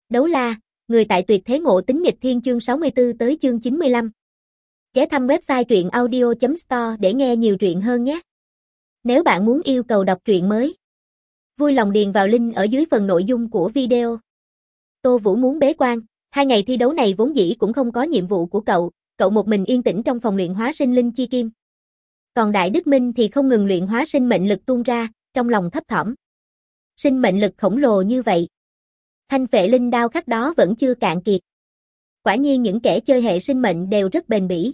Đấu la, người tại tuyệt thế ngộ tính nghịch thiên chương 64 tới chương 95. Ghé thăm website truyện audio.store để nghe nhiều truyện hơn nhé. Nếu bạn muốn yêu cầu đọc truyện mới, vui lòng điền vào link ở dưới phần nội dung của video. Tô Vũ muốn bế quan, 2 ngày thi đấu này vốn dĩ cũng không có nhiệm vụ của cậu một mình yên tĩnh trong phòng luyện hóa sinh linh chi kim. Còn Đại Đức Minh thì không ngừng luyện hóa sinh mệnh lực tuôn ra, trong lòng thấp thỏm. Sinh mệnh lực khổng lồ như vậy. Thanh phệ linh đao khắc đó vẫn chưa cạn kiệt. Quả nhiên những kẻ chơi hệ sinh mệnh đều rất bền bỉ.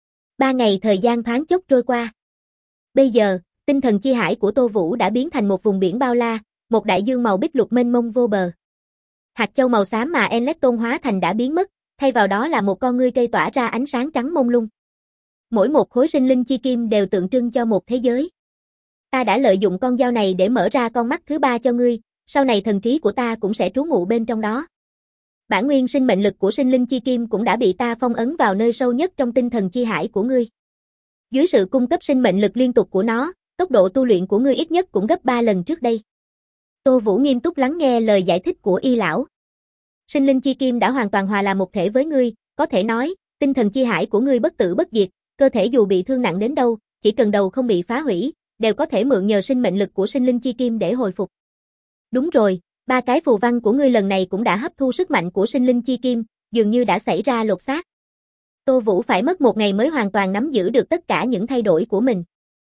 3 ngày thời gian thoáng chốc trôi qua. Bây giờ, tinh thần chi hải của Tô Vũ đã biến thành một vùng biển bao la, một đại dương màu bích lục mênh mông vô bờ. Hạt châu màu xám mà Enlecton hóa thành đã biến mất, thay vào đó là một con ngươi cây tỏa ra ánh sáng trắng mông lung. Mỗi một khối sinh linh chi kim đều tượng trưng cho một thế giới. Ta đã lợi dụng con dao này để mở ra con mắt thứ 3 cho ngươi, sau này thần trí của ta cũng sẽ trú ngụ bên trong đó. Bản nguyên sinh mệnh lực của sinh linh chi kim cũng đã bị ta phong ấn vào nơi sâu nhất trong tinh thần chi hải của ngươi. Dưới sự cung cấp sinh mệnh lực liên tục của nó, tốc độ tu luyện của ngươi ít nhất cũng gấp 3 lần trước đây. Tô Vũ nghiêm túc lắng nghe lời giải thích của Y lão. Sinh linh chi kim đã hoàn toàn hòa làm một thể với ngươi, có thể nói, tinh thần chi hải của ngươi bất tử bất diệt, cơ thể dù bị thương nặng đến đâu, chỉ cần đầu không bị phá hủy, đều có thể mượn nhờ sinh mệnh lực của sinh linh chi kim để hồi phục. Đúng rồi, 3 cái phù văn của ngươi lần này cũng đã hấp thu sức mạnh của sinh linh chi kim, dường như đã xảy ra lột xác. Tô Vũ phải mất 1 ngày mới hoàn toàn nắm giữ được tất cả những thay đổi của mình.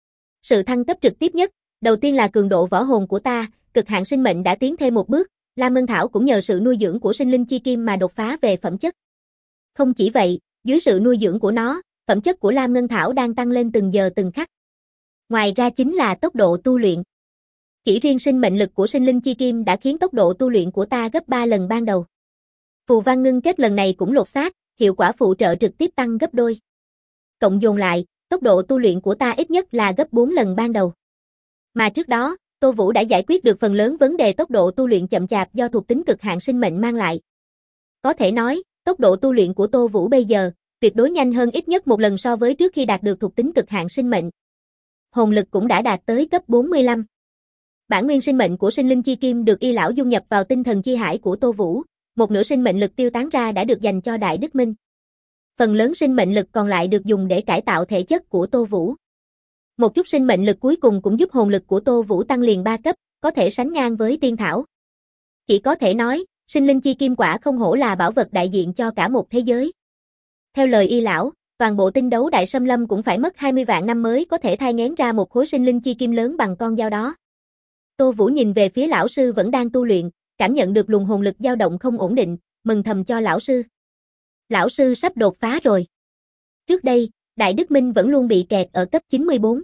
Sự thăng cấp trực tiếp nhất, đầu tiên là cường độ võ hồn của ta, cực hạn sinh mệnh đã tiến thêm một bước, Lam Ngân Thảo cũng nhờ sự nuôi dưỡng của sinh linh chi kim mà đột phá về phẩm chất. Không chỉ vậy, dưới sự nuôi dưỡng của nó, phẩm chất của Lam Ngân Thảo đang tăng lên từng giờ từng khắc. Ngoài ra chính là tốc độ tu luyện. Chỉ riêng sinh mệnh lực của sinh linh chi kim đã khiến tốc độ tu luyện của ta gấp 3 lần ban đầu. Phù văn ngưng kết lần này cũng lột xác, hiệu quả phụ trợ trực tiếp tăng gấp đôi. Cộng dồn lại, tốc độ tu luyện của ta ít nhất là gấp 4 lần ban đầu. Mà trước đó, Tô Vũ đã giải quyết được phần lớn vấn đề tốc độ tu luyện chậm chạp do thuộc tính cực hạn sinh mệnh mang lại. Có thể nói, tốc độ tu luyện của Tô Vũ bây giờ, tuyệt đối nhanh hơn ít nhất 1 lần so với trước khi đạt được thuộc tính cực hạn sinh mệnh. Hồn lực cũng đã đạt tới cấp 45. Bản nguyên sinh mệnh của sinh linh chi kim được Y lão dung nhập vào tinh thần chi hải của Tô Vũ, một nửa sinh mệnh lực tiêu tán ra đã được dành cho Đại Đức Minh. Phần lớn sinh mệnh lực còn lại được dùng để cải tạo thể chất của Tô Vũ. Một chút sinh mệnh lực cuối cùng cũng giúp hồn lực của Tô Vũ tăng liền 3 cấp, có thể sánh ngang với tiên thảo. Chỉ có thể nói, sinh linh chi kim quả không hổ là bảo vật đại diện cho cả một thế giới. Theo lời Y lão, toàn bộ tinh đấu đại xâm lâm cũng phải mất 20 vạn năm mới có thể thai nghén ra một khối sinh linh chi kim lớn bằng con dao đó. Tô Vũ nhìn về phía lão sư vẫn đang tu luyện, cảm nhận được luồng hồn lực dao động không ổn định, mừng thầm cho lão sư. Lão sư sắp đột phá rồi. Trước đây, Đại Đức Minh vẫn luôn bị kẹt ở cấp 94.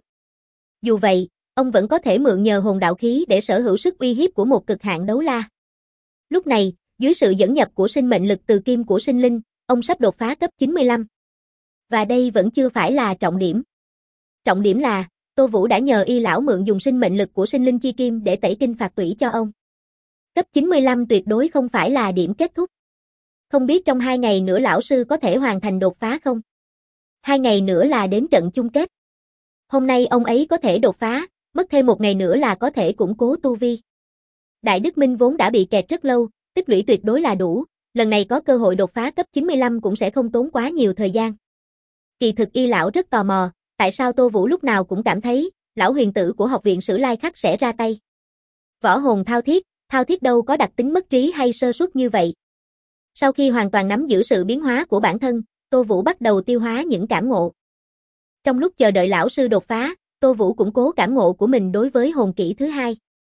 Dù vậy, ông vẫn có thể mượn nhờ hồn đạo khí để sở hữu sức uy hiếp của một cực hạn đấu la. Lúc này, dưới sự dẫn nhập của sinh mệnh lực từ kim của sinh linh, ông sắp đột phá cấp 95. Và đây vẫn chưa phải là trọng điểm. Trọng điểm là, Tô Vũ đã nhờ Y lão mượn dùng sinh mệnh lực của sinh linh chi kim để tẩy kinh phạt tủy cho ông. Cấp 95 tuyệt đối không phải là điểm kết thúc. Không biết trong 2 ngày nữa lão sư có thể hoàn thành đột phá không? 2 ngày nữa là đến trận chung kết. Hôm nay ông ấy có thể đột phá, mất thêm 1 ngày nữa là có thể củng cố tu vi. Đại Đức Minh vốn đã bị kẹt rất lâu, tích lũy tuyệt đối là đủ, lần này có cơ hội đột phá cấp 95 cũng sẽ không tốn quá nhiều thời gian. Kỳ thực Y lão rất tò mò, tại sao Tô Vũ lúc nào cũng cảm thấy, lão huyền tử của học viện Sử Lai Khắc sẽ ra tay. Võ hồn thao thiết đâu có đặc tính mất trí hay sơ suất như vậy. Sau khi hoàn toàn nắm giữ sự biến hóa của bản thân, Tô Vũ bắt đầu tiêu hóa những cảm ngộ. Trong lúc chờ đợi lão sư đột phá, Tô Vũ củng cố cảm ngộ của mình đối với hồn kỹ thứ 2.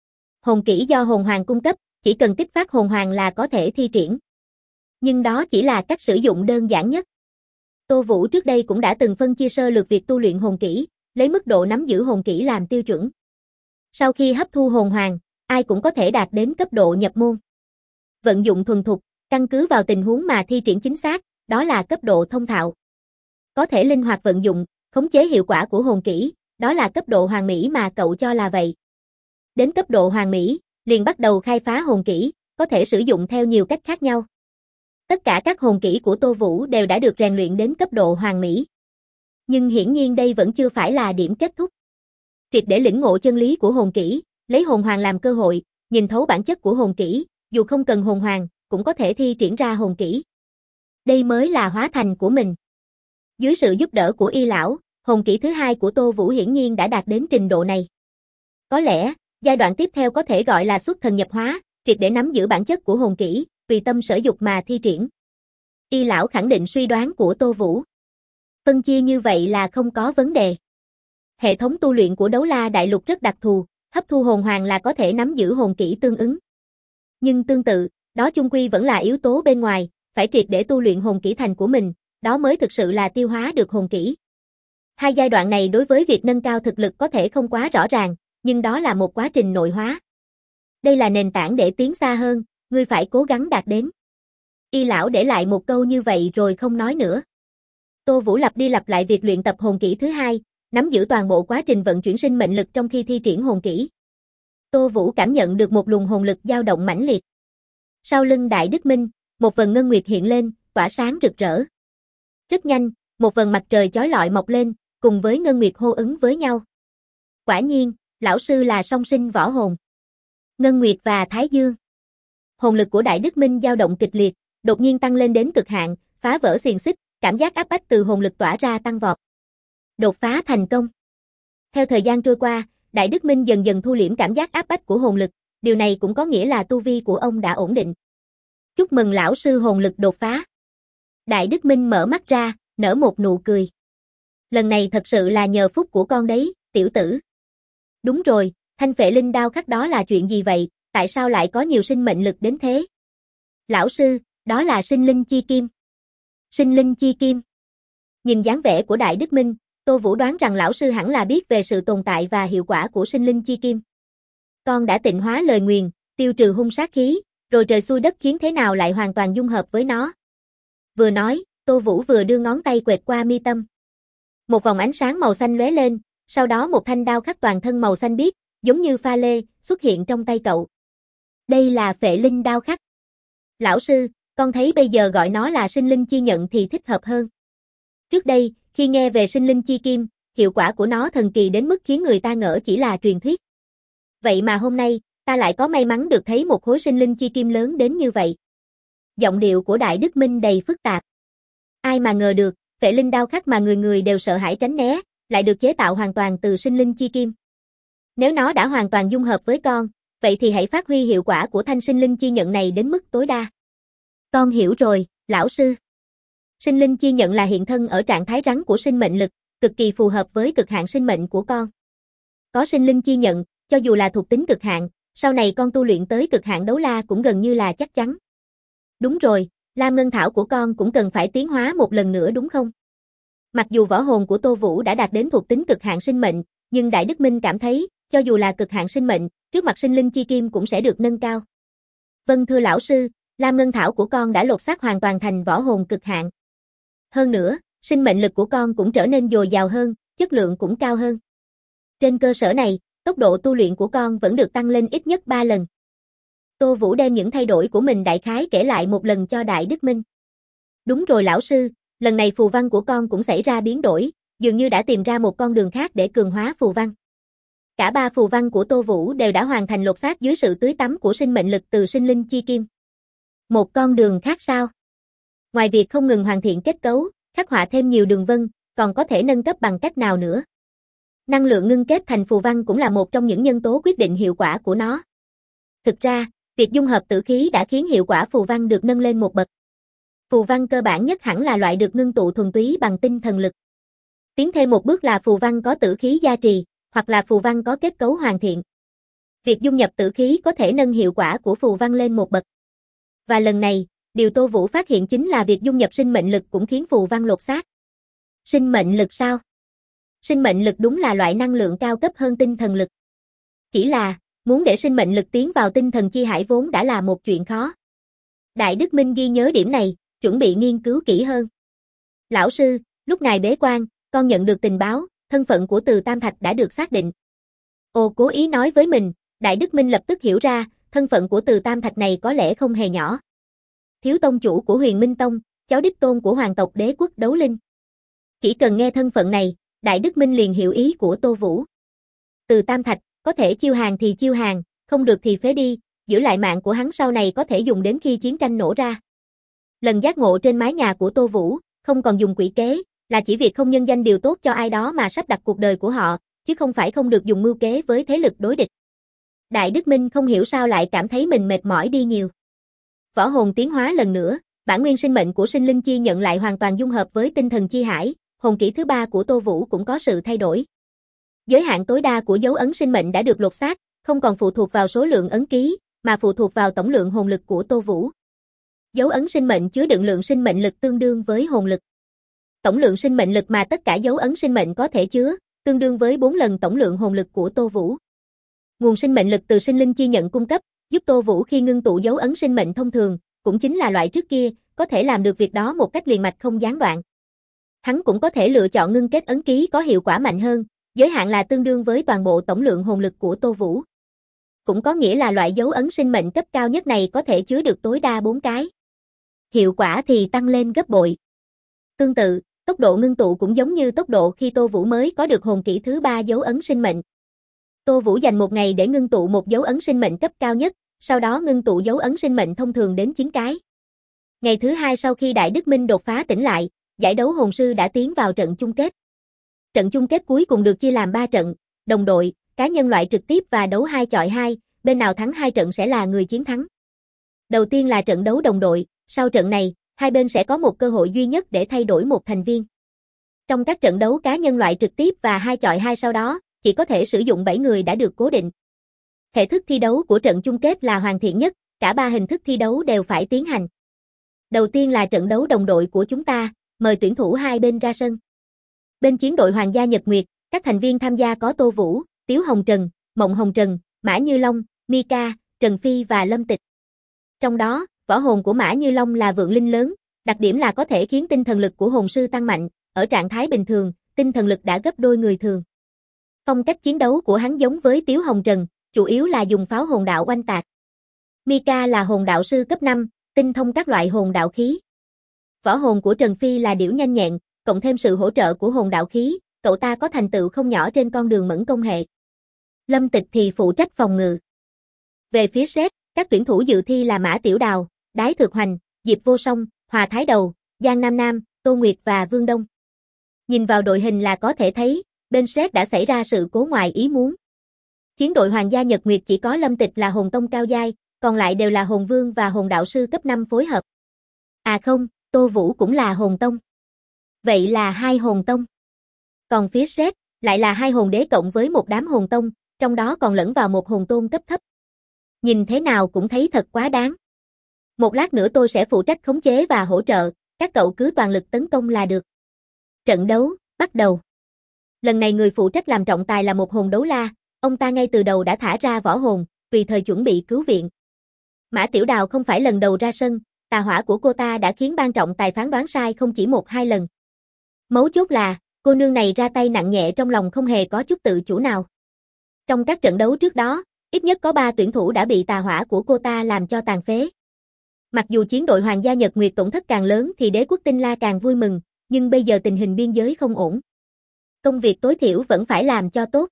Hồn kỹ do hồn hoàng cung cấp, chỉ cần kích phát hồn hoàng là có thể thi triển. Nhưng đó chỉ là cách sử dụng đơn giản nhất. Tô Vũ trước đây cũng đã từng phân chia sơ lược việc tu luyện hồn kỹ, lấy mức độ nắm giữ hồn kỹ làm tiêu chuẩn. Sau khi hấp thu hồn hoàng, ai cũng có thể đạt đến cấp độ nhập môn. Vận dụng thuần thục, căn cứ vào tình huống mà thi triển chính xác, đó là cấp độ thông thạo. Có thể linh hoạt vận dụng, khống chế hiệu quả của hồn kỹ, đó là cấp độ hoàn mỹ mà cậu cho là vậy. Đến cấp độ hoàn mỹ, liền bắt đầu khai phá hồn kỹ, có thể sử dụng theo nhiều cách khác nhau. Tất cả các hồn kỹ của Tô Vũ đều đã được rèn luyện đến cấp độ hoàn mỹ. Nhưng hiển nhiên đây vẫn chưa phải là điểm kết thúc. Triệt để lĩnh ngộ chân lý của hồn kỹ, lấy hồn hoàng làm cơ hội, nhìn thấu bản chất của hồn kỹ, dù không cần hồn hoàng, cũng có thể thi triển ra hồn kỹ. Đây mới là hóa thành của mình. Dưới sự giúp đỡ của Y lão, hồn kỹ thứ hai của Tô Vũ hiển nhiên đã đạt đến trình độ này. Có lẽ, giai đoạn tiếp theo có thể gọi là xuất thần nhập hóa, triệt để nắm giữ bản chất của hồn kỹ, tùy tâm sở dục mà thi triển. Y lão khẳng định suy đoán của Tô Vũ. Phân chia như vậy là không có vấn đề. Hệ thống tu luyện của Đấu La Đại Lục rất đặc thù, hấp thu hồn hoàng là có thể nắm giữ hồn kỹ tương ứng. Nhưng tương tự, đó chung quy vẫn là yếu tố bên ngoài, phải triệt để tu luyện hồn kỹ thành của mình, đó mới thực sự là tiêu hóa được hồn kỹ. Hai giai đoạn này đối với việc nâng cao thực lực có thể không quá rõ ràng, nhưng đó là một quá trình nội hóa. Đây là nền tảng để tiến xa hơn, ngươi phải cố gắng đạt đến. Y lão để lại một câu như vậy rồi không nói nữa. Tô Vũ lặp đi lặp lại việc luyện tập hồn kỹ thứ hai, nắm giữ toàn bộ quá trình vận chuyển sinh mệnh lực trong khi thi triển hồn kỹ. Tô Vũ cảm nhận được một luồng hồn lực dao động mãnh liệt. Sau lưng Đại Đức Minh, một vầng ngân nguyệt hiện lên, tỏa sáng rực rỡ. Rất nhanh, một vầng mặt trời chói lọi mọc lên, cùng với ngân nguyệt hô ứng với nhau. Quả nhiên, lão sư là song sinh võ hồn. Ngân Nguyệt và Thái Dương. Hồn lực của Đại Đức Minh dao động kịch liệt, đột nhiên tăng lên đến cực hạn, phá vỡ xiềng xích, cảm giác áp bách từ hồn lực tỏa ra tăng vọt. Đột phá thành công. Theo thời gian trôi qua, Đại Đức Minh dần dần thu liễm cảm giác áp bách của hồn lực, điều này cũng có nghĩa là tu vi của ông đã ổn định. Chúc mừng lão sư hồn lực đột phá. Đại Đức Minh mở mắt ra, nở một nụ cười. Lần này thật sự là nhờ phúc của con đấy, tiểu tử. Đúng rồi, thanh phệ linh đao khắc đó là chuyện gì vậy, tại sao lại có nhiều sinh mệnh lực đến thế? Lão sư, đó là sinh linh chi kim. Sinh linh chi kim. Nhìn dáng vẻ của Đại Đức Minh, Tô Vũ đoán rằng lão sư hẳn là biết về sự tồn tại và hiệu quả của sinh linh chi kim. Con đã tịnh hóa lời nguyền, tiêu trừ hung sát khí, rồi trời xui đất khiến thế nào lại hoàn toàn dung hợp với nó. Vừa nói, Tô Vũ vừa đưa ngón tay quẹt qua mi tâm. Một vòng ánh sáng màu xanh lóe lên, sau đó một thanh đao khắc toàn thân màu xanh biếc, giống như pha lê, xuất hiện trong tay cậu. Đây là phệ linh đao khắc. Lão sư, con thấy bây giờ gọi nó là sinh linh chi nhận thì thích hợp hơn. Trước đây, khi nghe về sinh linh chi kim, hiệu quả của nó thần kỳ đến mức khiến người ta ngỡ chỉ là truyền thuyết. Vậy mà hôm nay, ta lại có may mắn được thấy một khối sinh linh chi kim lớn đến như vậy. Giọng điệu của Đại Đức Minh đầy phức tạp. Ai mà ngờ được, phệ linh đao khắc mà người người đều sợ hãi tránh né, lại được chế tạo hoàn toàn từ sinh linh chi kim. Nếu nó đã hoàn toàn dung hợp với con, vậy thì hãy phát huy hiệu quả của thanh sinh linh chi nhận này đến mức tối đa. Con hiểu rồi, lão sư. Sinh linh chi nhận là hiện thân ở trạng thái rắn của sinh mệnh lực, cực kỳ phù hợp với cực hạn sinh mệnh của con. Có sinh linh chi nhận, cho dù là thuộc tính cực hạn, sau này con tu luyện tới cực hạn đấu la cũng gần như là chắc chắn. Đúng rồi, Lam Ngân Thảo của con cũng cần phải tiến hóa một lần nữa đúng không? Mặc dù võ hồn của Tô Vũ đã đạt đến thuộc tính cực hạn sinh mệnh, nhưng Đại Đức Minh cảm thấy, cho dù là cực hạn sinh mệnh, trước mặt sinh linh chi kim cũng sẽ được nâng cao. Vâng thưa lão sư, Lam Ngân Thảo của con đã lột xác hoàn toàn thành võ hồn cực hạn. Hơn nữa, sinh mệnh lực của con cũng trở nên dồi dào hơn, chất lượng cũng cao hơn. Trên cơ sở này, tốc độ tu luyện của con vẫn được tăng lên ít nhất 3 lần. Tô Vũ đem những thay đổi của mình đại khái kể lại một lần cho Đại Đức Minh. Đúng rồi lão sư, lần này phù văn của con cũng xảy ra biến đổi, dường như đã tìm ra một con đường khác để cường hóa phù văn. Cả 3 phù văn của Tô Vũ đều đã hoàn thành lột xác dưới sự tưới tắm của sinh mệnh lực từ sinh linh chi kim. Một con đường khác sao? Ngoài việc không ngừng hoàn thiện kết cấu, khắc họa thêm nhiều đường vân, còn có thể nâng cấp bằng cách nào nữa? Năng lượng ngưng kết thành phù văn cũng là một trong những nhân tố quyết định hiệu quả của nó. Thực ra, việc dung hợp tử khí đã khiến hiệu quả phù văn được nâng lên một bậc. Phù văn cơ bản nhất hẳn là loại được ngưng tụ thuần túy bằng tinh thần lực. Tiến thêm một bước là phù văn có tử khí gia trì, hoặc là phù văn có kết cấu hoàn thiện. Việc dung nhập tử khí có thể nâng hiệu quả của phù văn lên một bậc. Và lần này, điều Tô Vũ phát hiện chính là việc dung nhập sinh mệnh lực cũng khiến phù văn lột xác. Sinh mệnh lực sao? Sinh mệnh lực đúng là loại năng lượng cao cấp hơn tinh thần lực. Chỉ là, muốn để sinh mệnh lực tiến vào tinh thần chi hải vốn đã là một chuyện khó. Đại Đức Minh ghi nhớ điểm này, chuẩn bị nghiên cứu kỹ hơn. Lão sư, lúc ngài bế quan, con nhận được tình báo, thân phận của Từ Tam Thạch đã được xác định. Ô cố ý nói với mình, Đại Đức Minh lập tức hiểu ra, thân phận của Từ Tam Thạch này có lẽ không hề nhỏ. Thiếu tông chủ của Huyền Minh Tông, cháu đích tôn của hoàng tộc Đế quốc Đấu Linh. Chỉ cần nghe thân phận này, Đại Đức Minh liền hiểu ý của Tô Vũ. Từ Tam Thạch, có thể chiêu hàng thì chiêu hàng, không được thì phế đi, giữ lại mạng của hắn sau này có thể dùng đến khi chiến tranh nổ ra. Lần giác ngộ trên mái nhà của Tô Vũ, không còn dùng quỷ kế, là chỉ việc không nhân danh điều tốt cho ai đó mà sắp đặt cuộc đời của họ, chứ không phải không được dùng mưu kế với thế lực đối địch. Đại Đức Minh không hiểu sao lại cảm thấy mình mệt mỏi đi nhiều. Võ hồn tiến hóa lần nữa, bản nguyên sinh mệnh của sinh linh chi nhận lại hoàn toàn dung hợp với tinh thần chi hải, hồn kỹ thứ 3 của Tô Vũ cũng có sự thay đổi. Giới hạn tối đa của dấu ấn sinh mệnh đã được lột xác, không còn phụ thuộc vào số lượng ấn ký, mà phụ thuộc vào tổng lượng hồn lực của Tô Vũ. Dấu ấn sinh mệnh chứa đựng lượng sinh mệnh lực tương đương với hồn lực. Tổng lượng sinh mệnh lực mà tất cả dấu ấn sinh mệnh có thể chứa, tương đương với 4 lần tổng lượng hồn lực của Tô Vũ. Nguồn sinh mệnh lực từ sinh linh chi nhận cung cấp, giúp Tô Vũ khi ngưng tụ dấu ấn sinh mệnh thông thường, cũng chính là loại trước kia, có thể làm được việc đó một cách liền mạch không gián đoạn. Hắn cũng có thể lựa chọn ngưng kết ấn ký có hiệu quả mạnh hơn, giới hạn là tương đương với toàn bộ tổng lượng hồn lực của Tô Vũ. Cũng có nghĩa là loại dấu ấn sinh mệnh cấp cao nhất này có thể chứa được tối đa 4 cái. Hiệu quả thì tăng lên gấp bội. Tương tự, tốc độ ngưng tụ cũng giống như tốc độ khi Tô Vũ mới có được hồn kỹ thứ 3 dấu ấn sinh mệnh. Tô Vũ dành một ngày để ngưng tụ một dấu ấn sinh mệnh cấp cao nhất, sau đó ngưng tụ dấu ấn sinh mệnh thông thường đến 9 cái. Ngày thứ 2 sau khi Đại Đức Minh đột phá tỉnh lại, giải đấu hồn sư đã tiến vào trận chung kết. Trận chung kết cuối cùng được chia làm 3 trận, đồng đội, cá nhân loại trực tiếp và đấu 2 chọi 2, bên nào thắng 2 trận sẽ là người chiến thắng. Đầu tiên là trận đấu đồng đội, sau trận này, hai bên sẽ có một cơ hội duy nhất để thay đổi một thành viên. Trong các trận đấu cá nhân loại trực tiếp và 2 chọi 2 sau đó, chỉ có thể sử dụng 7 người đã được cố định. Thể thức thi đấu của trận chung kết là hoàn thiện nhất, cả 3 hình thức thi đấu đều phải tiến hành. Đầu tiên là trận đấu đồng đội của chúng ta, mời tuyển thủ hai bên ra sân. Bên chiến đội Hoàng gia Nhật Nguyệt, các thành viên tham gia có Tô Vũ, Tiếu Hồng Trần, Mộng Hồng Trần, Mã Như Long, Mika, Trần Phi và Lâm Tịch. Trong đó, võ hồn của Mã Như Long là vượng linh lớn, đặc điểm là có thể khiến tinh thần lực của hồn sư tăng mạnh, ở trạng thái bình thường, tinh thần lực đã gấp đôi người thường. Phong cách chiến đấu của hắn giống với Tiếu Hồng Trần, chủ yếu là dùng pháo hồn đạo oanh tạc. Mika là hồn đạo sư cấp 5, tinh thông các loại hồn đạo khí. Võ hồn của Trần Phi là điểu nhanh nhẹn, cộng thêm sự hỗ trợ của hồn đạo khí, cậu ta có thành tựu không nhỏ trên con đường mẫn công hệ. Lâm Tịch thì phụ trách phòng ngự. Về phía Red, các tuyển thủ dự thi là Mã Tiểu Đào, Đái Thực Hoành, Diệp Vô Song, Hòa Thái Đầu, Giang Nam Nam, Tô Nguyệt và Vương Đông. Nhìn vào đội hình là có thể thấy, bên Red đã xảy ra sự cố ngoài ý muốn. Chiến đội Hoàng gia Nhật Nguyệt chỉ có Lâm Tịch là hồn tông cao giai, còn lại đều là hồn vương và hồn đạo sư cấp 5 phối hợp. À không, Tô Vũ cũng là hồn tông. Vậy là 2 hồn tông. Còn phía Red lại là 2 hồn đế cộng với một đám hồn tông, trong đó còn lẫn vào một hồn tôn cấp thấp. Nhìn thế nào cũng thấy thật quá đáng. Một lát nữa tôi sẽ phụ trách khống chế và hỗ trợ, các cậu cứ toàn lực tấn công là được. Trận đấu, bắt đầu. Lần này người phụ trách làm trọng tài là một hồn đấu la, ông ta ngay từ đầu đã thả ra võ hồn, tùy thời chuẩn bị cứu viện. Mã Tiểu Đào không phải lần đầu ra sân, tà hỏa của cô ta đã khiến ban trọng tài phán đoán sai không chỉ 1-2 lần. Mấu chốt là, cô nương này ra tay nặng nhẹ trong lòng không hề có chút tự chủ nào. Trong các trận đấu trước đó, ít nhất có 3 tuyển thủ đã bị tà hỏa của cô ta làm cho tàn phế. Mặc dù chiến đội Hoàng gia Nhật Nguyệt tổn thất càng lớn thì đế quốc Tinh La càng vui mừng, nhưng bây giờ tình hình biên giới không ổn. Công việc tối thiểu vẫn phải làm cho tốt.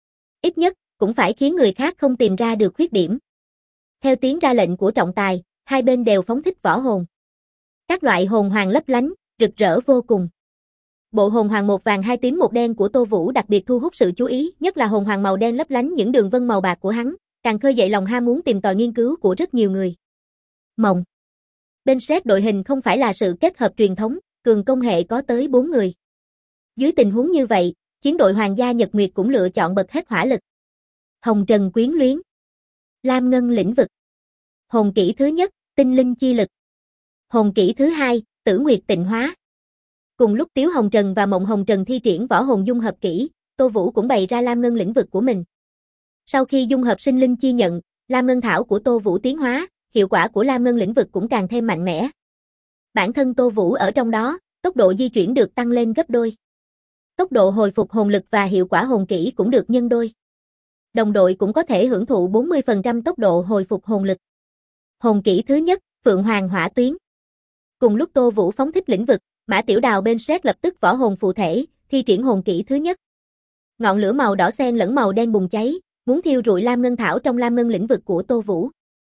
Ít nhất, cũng phải khiến người khác không tìm ra được khuyết điểm. Theo tiếng ra lệnh của trọng tài, hai bên đều phóng thích võ hồn. Các loại hồn hoàng lấp lánh, rực rỡ vô cùng. Bộ hồn hoàng 1 vàng 2 tím 1 đen của Tô Vũ đặc biệt thu hút sự chú ý, nhất là hồn hoàng màu đen lấp lánh những đường vân màu bạc của hắn, càng khơi dậy lòng ham muốn tìm tòi nghiên cứu của rất nhiều người. Mộng. Bên Red đội hình không phải là sự kết hợp truyền thống, cường công hệ có tới 4 người. Dưới tình huống như vậy, chiến đội Hoàng gia Nhật Nguyệt cũng lựa chọn bật hết hỏa lực. Hồng Trần quyến luyến. Lam Ngân lĩnh vực. Hồn kỹ thứ nhất, tinh linh chi lực. Hồn kỹ thứ hai, Tử Nguyệt tịnh hóa. Cùng lúc Tiếu Hồng Trần và Mộng Hồng Trần thi triển võ hồn dung hợp kỹ, Tô Vũ cũng bày ra Lam Ngân lĩnh vực của mình. Sau khi dung hợp sinh linh chi nhận, Lam Ngân thảo của Tô Vũ tiến hóa, hiệu quả của Lam Ngân lĩnh vực cũng càng thêm mạnh mẽ. Bản thân Tô Vũ ở trong đó, tốc độ di chuyển được tăng lên gấp đôi. Tốc độ hồi phục hồn lực và hiệu quả hồn kỹ cũng được nhân đôi. Đồng đội cũng có thể hưởng thụ 40% tốc độ hồi phục hồn lực. Hồn kỹ thứ nhất, Phượng Hoàng hỏa tuyến. Cùng lúc Tô Vũ phóng thích lĩnh vực, Mã Tiểu Đào bên Red lập tức võ hồn phụ thể, thi triển hồn kỹ thứ nhất. Ngọn lửa màu đỏ xen lẫn màu đen bùng cháy, muốn thiêu rụi Lam Ngân thảo trong Lam Ngân lĩnh vực của Tô Vũ.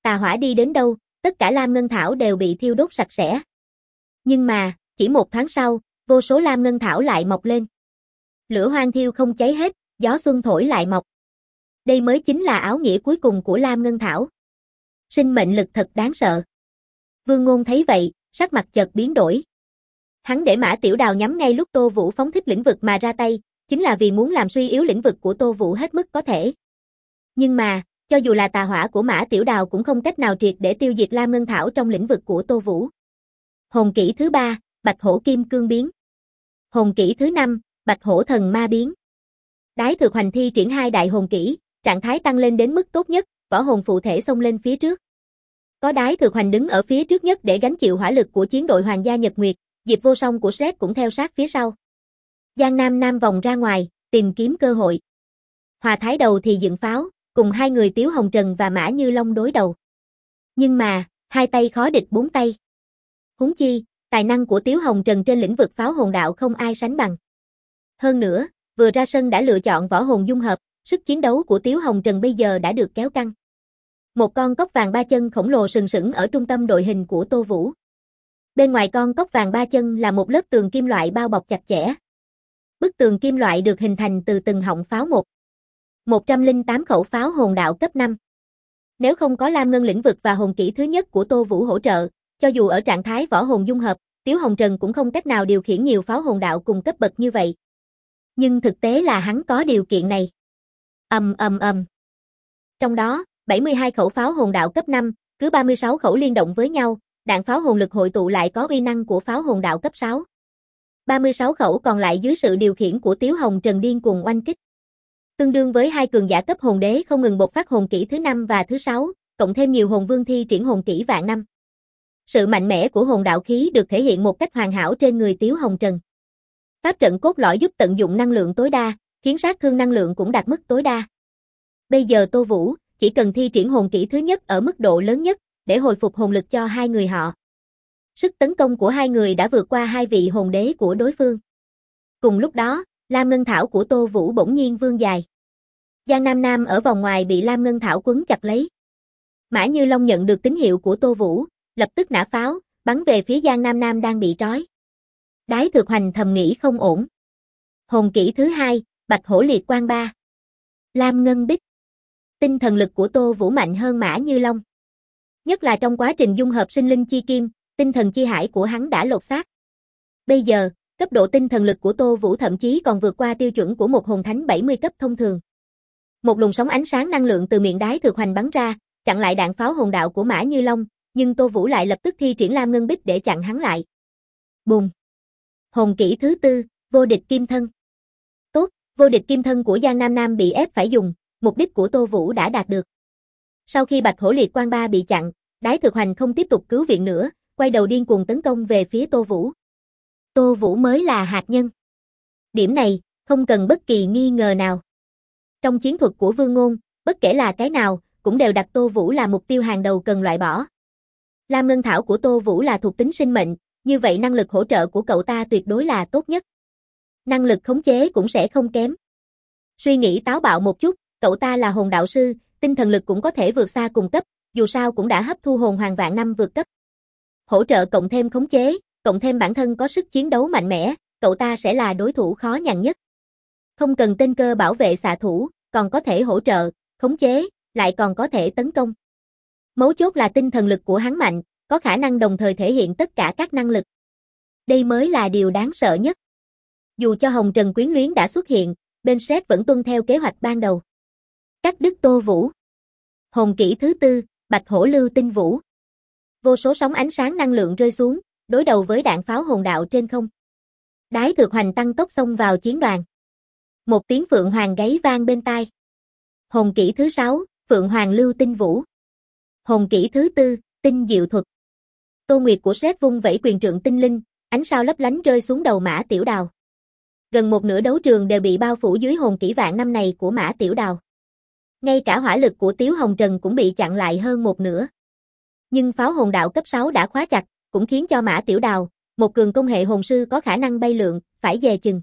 Tà hỏa đi đến đâu, tất cả lam ngân thảo đều bị thiêu đốt sạch sẽ. Nhưng mà, chỉ một tháng sau, vô số lam ngân thảo lại mọc lên. Lửa hoang thiêu không cháy hết, gió xuân thổi lại mọc. Đây mới chính là áo nghĩa cuối cùng của lam ngân thảo. Sinh mệnh lực thật đáng sợ. Vương Ngôn thấy vậy, sắc mặt chợt biến đổi. Hắn để Mã Tiểu Đào nhắm ngay lúc Tô Vũ phóng thích lĩnh vực mà ra tay, chính là vì muốn làm suy yếu lĩnh vực của Tô Vũ hết mức có thể. Nhưng mà, cho dù là tà hỏa của Mã Tiểu Đào cũng không cách nào triệt để tiêu diệt lam ngân thảo trong lĩnh vực của Tô Vũ. Hồn kỹ thứ 3, Bạch Hổ Kim Cương biến. Hồn kỹ thứ 5, Bạch Hổ Thần Ma biến. Đái Thực Hoành thi triển 2 đại hồn kỹ, trạng thái tăng lên đến mức tốt nhất, võ hồn phụ thể xông lên phía trước. Có Đái Thực Hoành đứng ở phía trước nhất để gánh chịu hỏa lực của chiến đội Hoàng gia Nhật Nguyệt, Diệp Vô Song của Shrek cũng theo sát phía sau. Giang Nam Nam vòng ra ngoài, tìm kiếm cơ hội. Hòa Thái Đầu thì dựng pháo, cùng 2 người Tiếu Hồng Trần và Mã Như Long đối đầu. Nhưng mà, 2 tay khó địch 4 tay. Huống chi, tài năng của Tiếu Hồng Trần trên lĩnh vực pháo hồn đạo không ai sánh bằng. Hơn nữa, vừa ra sân đã lựa chọn võ hồn dung hợp, sức chiến đấu của Tiếu Hồng Trần bây giờ đã được kéo căng. Một con cóc vàng 3 chân khổng lồ sừng sững ở trung tâm đội hình của Tô Vũ. Bên ngoài con cóc vàng 3 chân là một lớp tường kim loại bao bọc chặt chẽ. Bức tường kim loại được hình thành từ từng họng pháo 108 khẩu pháo hồn đạo cấp 5. Nếu không có lam ngân lĩnh vực và hồn kỹ thứ nhất của Tô Vũ hỗ trợ, cho dù ở trạng thái võ hồn dung hợp, Tiếu Hồng Trần cũng không cách nào điều khiển nhiều pháo hồn đạo cùng cấp bậc như vậy. Nhưng thực tế là hắn có điều kiện này. Trong đó, 72 khẩu pháo hồn đạo cấp 5, cứ 36 khẩu liên động với nhau, đạn pháo hồn lực hội tụ lại có uy năng của pháo hồn đạo cấp 6. 36 khẩu còn lại dưới sự điều khiển của Tiếu Hồng Trần điên cuồng oanh kích. Tương đương với 2 cường giả cấp hồn đế không ngừng bộc phát hồn kỹ thứ 5 và thứ 6, cộng thêm nhiều hồn vương thi triển hồn kỹ vạn năm. Sự mạnh mẽ của hồn đạo khí được thể hiện một cách hoàn hảo trên người Tiếu Hồng Trần. Pháp trận cốt lõi giúp tận dụng năng lượng tối đa, khiến sát thương năng lượng cũng đạt mức tối đa. Bây giờ Tô Vũ chỉ cần thi triển hồn kỹ thứ nhất ở mức độ lớn nhất để hồi phục hồn lực cho 2 người họ. Sức tấn công của 2 người đã vượt qua 2 vị hồn đế của đối phương. Cùng lúc đó, lam ngân thảo của Tô Vũ bỗng nhiên vươn dài. Giang Nam Nam ở vòng ngoài bị lam ngân thảo quấn chặt lấy. Mã Như Long nhận được tín hiệu của Tô Vũ, lập tức nã pháo, bắn về phía Giang Nam Nam đang bị trói. Đái Thực Hoành thầm nghĩ không ổn. Hồn kỹ thứ 2, Bạch Hổ Liệt Quang 3. Lam Ngân Bích. Tinh thần lực của Tô Vũ mạnh hơn Mã Như Long. Nhất là trong quá trình dung hợp sinh linh chi kim, tinh thần chi hải của hắn đã lột xác. Bây giờ, cấp độ tinh thần lực của Tô Vũ thậm chí còn vượt qua tiêu chuẩn của một hồn thánh 70 cấp thông thường. Một luồng sóng ánh sáng năng lượng từ miệng Đái Thực Hoành bắn ra, chặn lại đạn pháo hồn đạo của Mã Như Long, nhưng Tô Vũ lại lập tức thi triển Lam Ngân Bích để chặn hắn lại. Bùng! Hồn kỹ thứ 4, Vô Địch Kim Thân. Tốt, Vô Địch Kim Thân của Giang Nam Nam bị ép phải dùng, mục đích của Tô Vũ đã đạt được. Sau khi Bạch Hổ Liệt Quang 3 bị chặn, Đái Thực Hoành không tiếp tục cứu viện nữa, quay đầu điên cuồng tấn công về phía Tô Vũ. Tô Vũ mới là hạt nhân. Điểm này, không cần bất kỳ nghi ngờ nào. Trong chiến thuật của Vương Ngôn, bất kể là cái nào, cũng đều đặt Tô Vũ là mục tiêu hàng đầu cần loại bỏ. Lam Ngân Thảo của Tô Vũ là thuộc tính sinh mệnh, như vậy năng lực hỗ trợ của cậu ta tuyệt đối là tốt nhất. Năng lực khống chế cũng sẽ không kém. Suy nghĩ táo bạo một chút, cậu ta là hồn đạo sư, tinh thần lực cũng có thể vượt xa cùng cấp, dù sao cũng đã hấp thu hồn hoàng vạn năm vượt cấp. Hỗ trợ cộng thêm khống chế, cộng thêm bản thân có sức chiến đấu mạnh mẽ, cậu ta sẽ là đối thủ khó nhằn nhất. Không cần tên cơ bảo vệ xạ thủ, còn có thể hỗ trợ, khống chế, lại còn có thể tấn công. Mấu chốt là tinh thần lực của hắn mạnh, có khả năng đồng thời thể hiện tất cả các năng lực. Đây mới là điều đáng sợ nhất. Dù cho Hồng Trần Quyến Luyến đã xuất hiện, bên Shrek vẫn tuân theo kế hoạch ban đầu. Cắt đứt Tô Vũ. Hồn kỹ thứ 4, Bạch Hổ Lưu Tinh Vũ. Vô số sóng ánh sáng năng lượng rơi xuống, đối đầu với đạn pháo hồn đạo trên không. Đái Thực Hoành tăng tốc xông vào chiến đoàn. Một tiếng Phượng Hoàng gáy vang bên tai. Hồn kỹ thứ 6, Phượng Hoàng Lưu Tinh Vũ. Hồn kỹ thứ 4, Tinh Diệu Thuật. Tô Nguyệt của Shrek vung vẩy quyền trượng tinh linh, ánh sao lấp lánh rơi xuống đầu Mã Tiểu Đào. Gần một nửa đấu trường đều bị bao phủ dưới hồn kỹ vạn năm này của Mã Tiểu Đào. Ngay cả hỏa lực của Tiếu Hồng Trần cũng bị chặn lại hơn một nửa. Nhưng pháo hồn đạo cấp 6 đã khóa chặt, cũng khiến cho Mã Tiểu Đào, một cường công hệ hồn sư có khả năng bay lượn, phải dè chừng.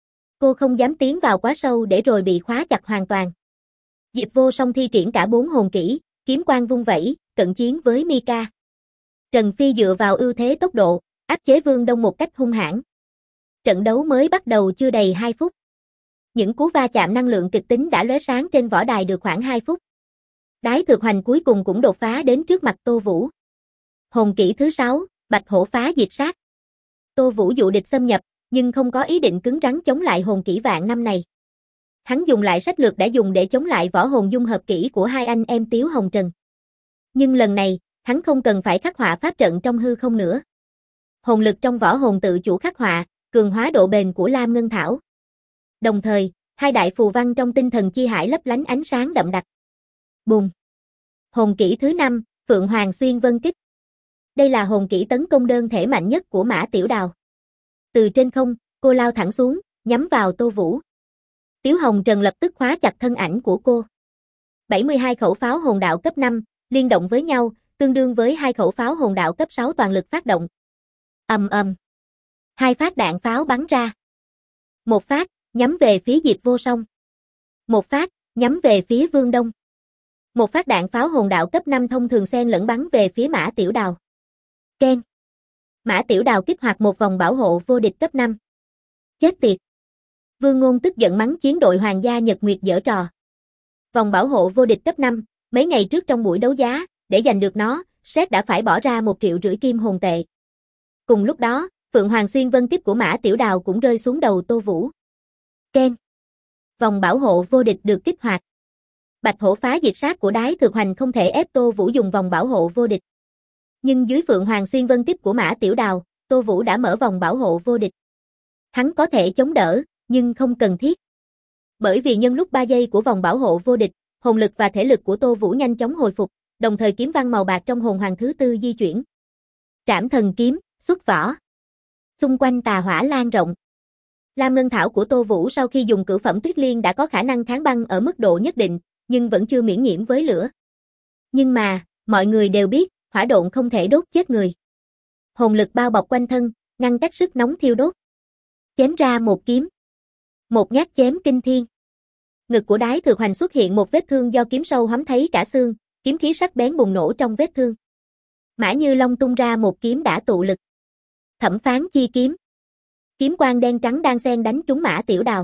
Cô không dám tiến vào quá sâu để rồi bị khóa chặt hoàn toàn. Diệp Vô Song thi triển cả 4 hồn kỹ, Kiếm quang vung vẩy, cận chiến với Mika. Trần Phi dựa vào ưu thế tốc độ, áp chế Vương Đông một cách hung hãn. Trận đấu mới bắt đầu chưa đầy 2 phút. Những cú va chạm năng lượng kịch tính đã lóe sáng trên võ đài được khoảng 2 phút. Đái Thực Hoành cuối cùng cũng đột phá đến trước mặt Tô Vũ. Hồn kỹ thứ 6, Bạch Hổ Phá Diệt Sát. Tô Vũ dụ địch xâm nhập, nhưng không có ý định cứng rắn chống lại hồn kỹ vạn năm này. Hắn dùng lại sách lược đã dùng để chống lại võ hồn dung hợp kỹ của hai anh em Tiếu Hồng Trần. Nhưng lần này, hắn không cần phải khắc họa pháp trận trong hư không nữa. Hồn lực trong võ hồn tự chủ khắc họa, cường hóa độ bền của Lam Ngân Thảo. Đồng thời, hai đại phù văn trong tinh thần chi hải lấp lánh ánh sáng đậm đặc. Bùng! Hồn kỹ thứ 5, Phượng Hoàng Xuyên Vân Kích. Đây là hồn kỹ tấn công đơn thể mạnh nhất của Mã Tiểu Đào. Từ trên không, cô lao thẳng xuống, nhắm vào Tô Vũ. Tiếu Hồng Trần lập tức khóa chặt thân ảnh của cô. 72 khẩu pháo hồn đạo cấp 5, liên động với nhau, tương đương với 2 khẩu pháo hồn đạo cấp 6 toàn lực phát động. Ầm ầm. 2 phát đạn pháo bắn ra. Một phát, nhắm về phía Diệp Vô Song. Một phát, nhắm về phía Vương Đông. Một phát đạn pháo hồn đạo cấp 5 thông thường xen lẫn bắn về phía Mã Tiểu Đào. Keng. Mã Tiểu Đào kích hoạt một vòng bảo hộ vô địch cấp 5. Chết tiệt. Vương Ngôn tức giận mắng chiến đội Hoàng gia Nhật Nguyệt giở trò. Vòng bảo hộ vô địch cấp 5, mấy ngày trước trong buổi đấu giá, để giành được nó, Sét đã phải bỏ ra 1,5 triệu kim hồn tệ. Cùng lúc đó, Phượng Hoàng Xuyên Vân Kích của Mã Tiểu Đào cũng rơi xuống đầu Tô Vũ. Keng. Vòng bảo hộ vô địch được kích hoạt. Bạch Hổ Phá Diệt Sát của Đái Thực Hoành không thể ép Tô Vũ dùng vòng bảo hộ vô địch. Nhưng dưới Phượng Hoàng Xuyên Vân Kích của Mã Tiểu Đào, Tô Vũ đã mở vòng bảo hộ vô địch. Hắn có thể chống đỡ, nhưng không cần thiết. Bởi vì nhân lúc 3 giây của vòng bảo hộ vô địch, hồn lực và thể lực của Tô Vũ nhanh chóng hồi phục, đồng thời kiếm văn màu bạc trong hồn hoàng thứ 4 di chuyển. Trảm Thần Kiếm, xuất vỏ. Xung quanh tà hỏa lan rộng. Lam Ngân Thảo của Tô Vũ sau khi dùng cửu phẩm Tuyết Liên đã có khả năng kháng băng ở mức độ nhất định, nhưng vẫn chưa miễn nhiễm với lửa. Nhưng mà, mọi người đều biết, hỏa độn không thể đốt chết người. Hồn lực bao bọc quanh thân, ngăn cách sức nóng thiêu đốt. Chém ra một kiếm. Một nhát chém kinh thiên. Ngực của Đái Thực Hoành xuất hiện một vết thương do kiếm sâu hóm thấy cả xương, kiếm khí sắc bén bùng nổ trong vết thương. Mã Như Long tung ra một kiếm đã tụ lực. Thẩm Phán Chi Kiếm. Kiếm quang đen trắng đan xen đánh trúng Mã Tiểu Đào.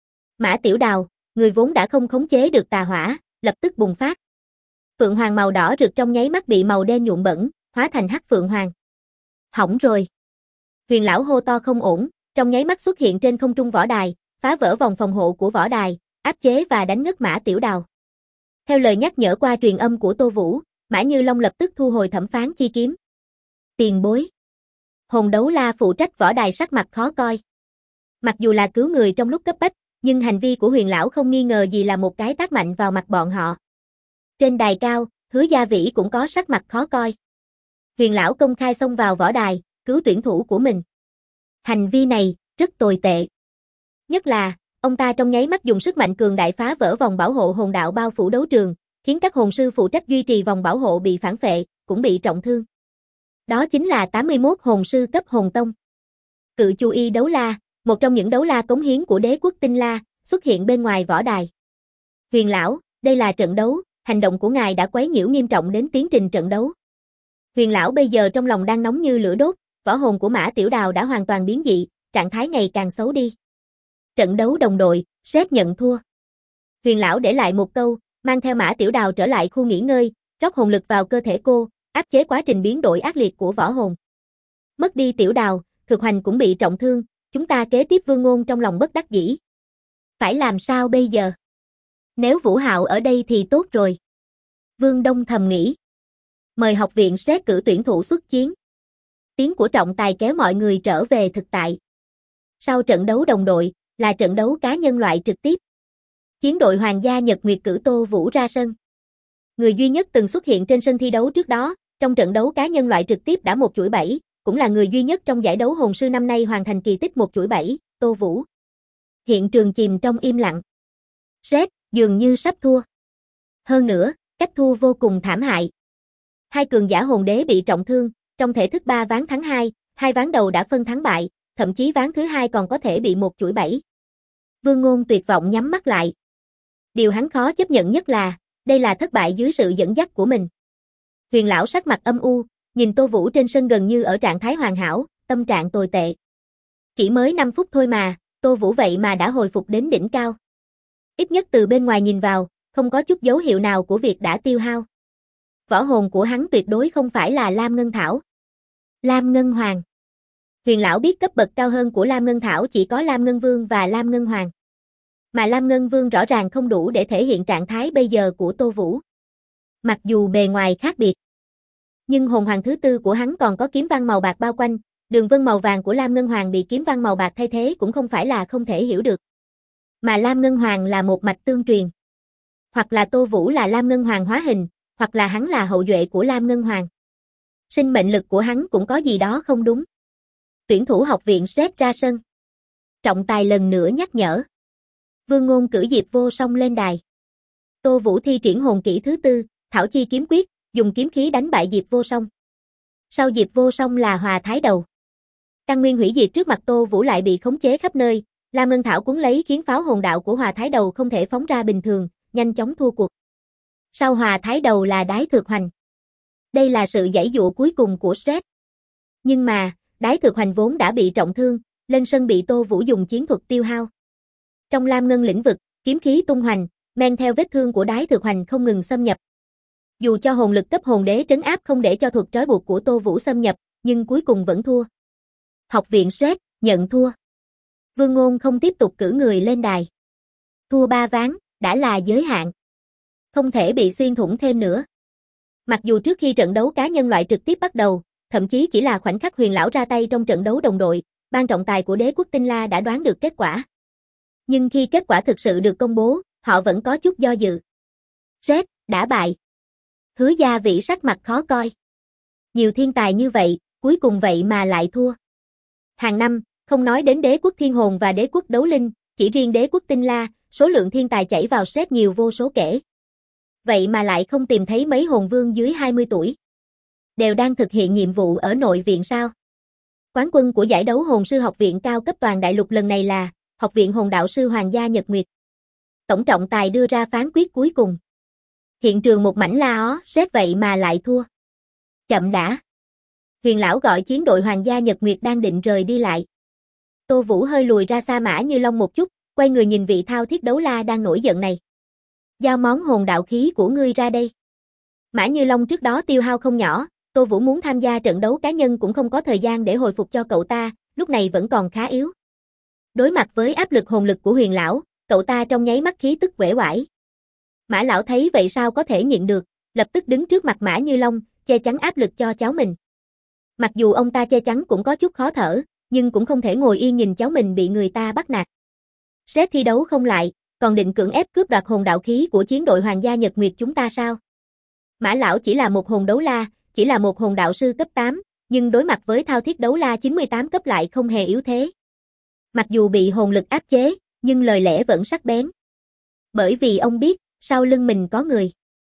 Mã Tiểu Đào, người vốn đã không khống chế được tà hỏa, lập tức bùng phát. Phượng Hoàng màu đỏ rực trong nháy mắt bị màu đen nhuộm bẩn, hóa thành hắc Phượng Hoàng. Hỏng rồi. Huyền lão hô to không ổn, trong nháy mắt xuất hiện trên không trung võ đài, phá vỡ vòng phòng hộ của võ đài, áp chế và đánh ngất Mã Tiểu Đào. Theo lời nhắc nhở qua truyền âm của Tô Vũ, Mã Như Long lập tức thu hồi Thẩm Phán Chi Kiếm. Tiền bối. Hồn Đấu La phụ trách võ đài sắc mặt khó coi. Mặc dù là cứu người trong lúc cấp bách, nhưng hành vi của Huyền lão không nghi ngờ gì là một cái tát mạnh vào mặt bọn họ. Trên đài cao, Hứa Gia Vĩ cũng có sắc mặt khó coi. Huyền lão công khai xông vào võ đài, cứu tuyển thủ của mình. Hành vi này, rất tồi tệ. Nhất là, ông ta trong nháy mắt dùng sức mạnh cường đại phá vỡ vòng bảo hộ hồn đạo bao phủ đấu trường, khiến các hồn sư phụ trách duy trì vòng bảo hộ bị phản phệ, cũng bị trọng thương. Đó chính là 81 hồn sư cấp hồn tông. Cự Chu Y Đấu La, một trong những đấu la cống hiến của đế quốc Tinh La, xuất hiện bên ngoài võ đài. Huyền lão, đây là trận đấu, hành động của ngài đã quấy nhiễu nghiêm trọng đến tiến trình trận đấu. Huyền lão bây giờ trong lòng đang nóng như lửa đốt, võ hồn của Mã Tiểu Đào đã hoàn toàn biến dị, trạng thái ngày càng xấu đi. Trận đấu đồng đội, Sét nhận thua. Huyền lão để lại một câu, mang theo Mã Tiểu Đào trở lại khu nghỉ ngơi, rót hồn lực vào cơ thể cô, áp chế quá trình biến đổi ác liệt của võ hồn. Mất đi Tiểu Đào, Thực Hoành cũng bị trọng thương, chúng ta kế tiếp Vương Ngôn trong lòng bất đắc dĩ. Phải làm sao bây giờ? Nếu Vũ Hạo ở đây thì tốt rồi. Vương Đông thầm nghĩ. Mời học viện Sét cử tuyển thủ xuất chiến. Tiếng của trọng tài kéo mọi người trở về thực tại. Sau trận đấu đồng đội, là trận đấu cá nhân loại trực tiếp. Chiến đội Hoàng gia Nhật Nguyệt cử Tô Vũ ra sân. Người duy nhất từng xuất hiện trên sân thi đấu trước đó, trong trận đấu cá nhân loại trực tiếp đã 1/7, cũng là người duy nhất trong giải đấu hồn sư năm nay hoàn thành kỳ tích 1/7, Tô Vũ. Hiện trường chìm trong im lặng. Sét dường như sắp thua. Hơn nữa, cách thua vô cùng thảm hại. Hai cường giả hồn đế bị trọng thương, trong thể thức 3 ván thắng 2, 2 ván đầu đã phân thắng bại, thậm chí ván thứ 2 còn có thể bị 1/7. Vương Ngôn tuyệt vọng nhắm mắt lại. Điều hắn khó chấp nhận nhất là, Đây là thất bại dưới sự dẫn dắt của mình. Huyền lão sắc mặt âm u, nhìn Tô Vũ trên sân gần như ở trạng thái hoàn hảo, tâm trạng tồi tệ. Chỉ mới 5 phút thôi mà, Tô Vũ vậy mà đã hồi phục đến đỉnh cao. Ít nhất từ bên ngoài nhìn vào, không có chút dấu hiệu nào của việc đã tiêu hao. Võ hồn của hắn tuyệt đối không phải là Lam Ngân Thảo. Lam Ngân Hoàng. Huyền lão biết cấp bậc cao hơn của Lam Ngân Thảo chỉ có Lam Ngân Vương và Lam Ngân Hoàng. Mà Lam Ngân Vương rõ ràng không đủ để thể hiện trạng thái bây giờ của Tô Vũ. Mặc dù bề ngoài khác biệt, nhưng hồn hoàng thứ tư của hắn còn có kiếm văn màu bạc bao quanh, đường vân màu vàng của Lam Ngân Hoàng bị kiếm văn màu bạc thay thế cũng không phải là không thể hiểu được. Mà Lam Ngân Hoàng là một mạch tương truyền. Hoặc là Tô Vũ là Lam Ngân Hoàng hóa hình, hoặc là hắn là hậu duệ của Lam Ngân Hoàng. Sinh mệnh lực của hắn cũng có gì đó không đúng. Tuyển thủ học viện Sret ra sân. Trọng tài lần nữa nhắc nhở. Vương Ngôn cử Diệp Vô Song lên đài. Tô Vũ thi triển hồn kỹ thứ tư, Thảo Chi kiếm quyết, dùng kiếm khí đánh bại Diệp Vô Song. Sau Diệp Vô Song là Hòa Thái Đầu. Căn nguyên hủy diệt trước mặt Tô Vũ lại bị khống chế khắp nơi, Lam Ngân Thảo cuốn lấy khiến pháo hồn đạo của Hòa Thái Đầu không thể phóng ra bình thường, nhanh chóng thua cuộc. Sau Hòa Thái Đầu là Đái Thược Hoành. Đây là sự giãy giụa cuối cùng của Sret. Nhưng mà, Đái Thược Hoành vốn đã bị trọng thương, lên sân bị Tô Vũ dùng chiến thuật tiêu hao. Trong Lam Ngân lĩnh vực, kiếm khí tung hoành, men theo vết thương của Đái Thược Hoành không ngừng xâm nhập. Dù cho hồn lực cấp hồn đế trấn áp không để cho thuật trói buộc của Tô Vũ xâm nhập, nhưng cuối cùng vẫn thua. Học viện Sret nhận thua. Vương Ngôn không tiếp tục cử người lên đài. Thua 3 ván, đã là giới hạn. Không thể bị xuyên thủng thêm nữa. Mặc dù trước khi trận đấu cá nhân loại trực tiếp bắt đầu, thậm chí chỉ là khoảnh khắc Huyền lão ra tay trong trận đấu đồng đội, ban trọng tài của Đế quốc Tinh La đã đoán được kết quả. Nhưng khi kết quả thực sự được công bố, họ vẫn có chút do dự. Sret đã bại. Hứa Gia Vĩ sắc mặt khó coi. Nhiều thiên tài như vậy, cuối cùng vậy mà lại thua. Hàng năm, không nói đến Đế quốc Thiên Hồn và Đế quốc Đấu Linh, chỉ riêng Đế quốc Tinh La, số lượng thiên tài chảy vào Sret nhiều vô số kể. Vậy mà lại không tìm thấy mấy hồn vương dưới 20 tuổi. Đều đang thực hiện nhiệm vụ ở nội viện sao? Quán quân của giải đấu hồn sư học viện cao cấp toàn đại lục lần này là Học viện Hồn đạo sư Hoàng gia Nhật Nguyệt. Tổng trọng tài đưa ra phán quyết cuối cùng. Hiện trường một mảnh la ó, Sret vậy mà lại thua. Chậm đã. Huyền lão gọi chiến đội Hoàng gia Nhật Nguyệt đang định rời đi lại. Tô Vũ hơi lùi ra xa Mã Như Long một chút, quay người nhìn vị thao thiết đấu la đang nổi giận này. Giao món hồn đạo khí của ngươi ra đây. Mã Như Long trước đó tiêu hao không nhỏ, Tô Vũ muốn tham gia trận đấu cá nhân cũng không có thời gian để hồi phục cho cậu ta, lúc này vẫn còn khá yếu. Đối mặt với áp lực hồn lực của Huyền lão, cậu ta trong nháy mắt khí tức uể oải. Mã lão thấy vậy sao có thể nhịn được, lập tức đứng trước mặt Mã Như Long, che chắn áp lực cho cháu mình. Mặc dù ông ta che chắn cũng có chút khó thở, nhưng cũng không thể ngồi yên nhìn cháu mình bị người ta bắt nạt. Sret thi đấu không lại, còn định cưỡng ép cướp đoạt hồn đạo khí của chiến đội Hoàng gia Nhật Nguyệt chúng ta sao? Mã lão chỉ là một hồn đấu la, chỉ là một hồn đạo sư cấp 8, nhưng đối mặt với thao thiết đấu la 98 cấp lại không hề yếu thế. Mặc dù bị hồn lực áp chế, nhưng lời lẽ vẫn sắc bén. Bởi vì ông biết, sau lưng mình có người.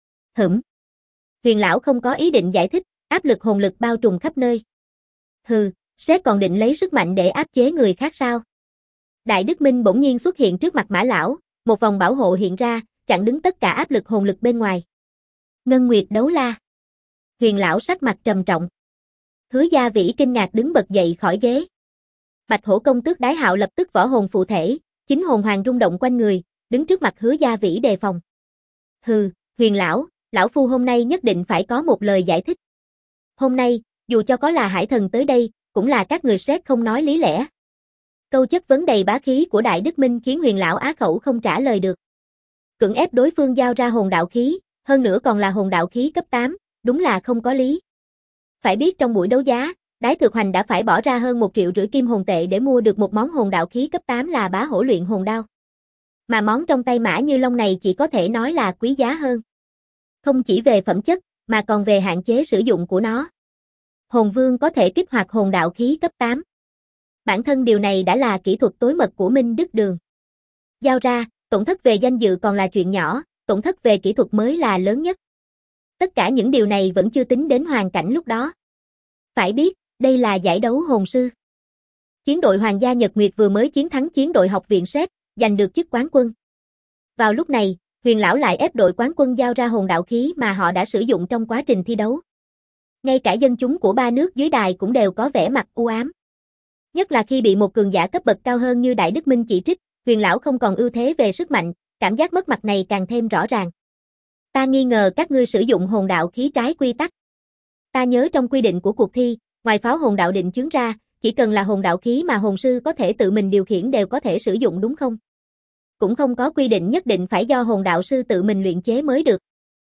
Huyền lão không có ý định giải thích, áp lực hồn lực bao trùm khắp nơi. Hừ, Sret còn định lấy sức mạnh để áp chế người khác sao? Đại Đức Minh bỗng nhiên xuất hiện trước mặt Mã lão, một vòng bảo hộ hiện ra, chặn đứng tất cả áp lực hồn lực bên ngoài. Ngân Nguyệt đấu la. Huyền lão sắc mặt trầm trọng. Hứa Gia Vĩ kinh ngạc đứng bật dậy khỏi ghế. Bạch Hổ công tước Đái Hạo lập tức võ hồn phụ thể, chính hồn hoàng rung động quanh người, đứng trước mặt Hứa Gia Vĩ đề phòng. Hừ, Huyền lão, lão phu hôm nay nhất định phải có một lời giải thích. Hôm nay, dù cho có là hải thần tới đây, cũng là các người Sret không nói lý lẽ. Câu chất vấn đầy bá khí của Đại Đức Minh khiến Huyền lão á khẩu không trả lời được. Cưỡng ép đối phương giao ra hồn đạo khí, hơn nữa còn là hồn đạo khí cấp 8, đúng là không có lý. Phải biết trong buổi đấu giá, Đái Thược Hoành đã phải bỏ ra hơn 1,5 triệu kim hồn tệ để mua được một món hồn đạo khí cấp 8 là bá hổ luyện hồn đao. Mà món trong tay Mã Như Long này chỉ có thể nói là quý giá hơn. Không chỉ về phẩm chất, mà còn về hạn chế sử dụng của nó. Hồn vương có thể kích hoạt hồn đạo khí cấp 8. Bản thân điều này đã là kỹ thuật tối mật của Minh Đức Đường. Giao ra, tổn thất về danh dự còn là chuyện nhỏ, tổn thất về kỹ thuật mới là lớn nhất. Tất cả những điều này vẫn chưa tính đến hoàn cảnh lúc đó. Phải biết, đây là giải đấu hồn sư. Chiến đội Hoàng gia Nhật Nguyệt vừa mới chiến thắng chiến đội học viện Sret, giành được chức quán quân. Vào lúc này, Huyền lão lại ép đội quán quân giao ra hồn đạo khí mà họ đã sử dụng trong quá trình thi đấu. Ngay cả dân chúng của ba nước dưới đài cũng đều có vẻ mặt u ám. Nhất là khi bị một cường giả cấp bậc cao hơn như Đại Đức Minh chỉ trích, Huyền lão không còn ưu thế về sức mạnh, cảm giác mất mặt này càng thêm rõ ràng. Ta nghi ngờ các ngươi sử dụng hồn đạo khí trái quy tắc. Ta nhớ trong quy định của cuộc thi, ngoài pháo hồn đạo định chướng ra, chỉ cần là hồn đạo khí mà hồn sư có thể tự mình điều khiển đều có thể sử dụng đúng không? Cũng không có quy định nhất định phải do hồn đạo sư tự mình luyện chế mới được.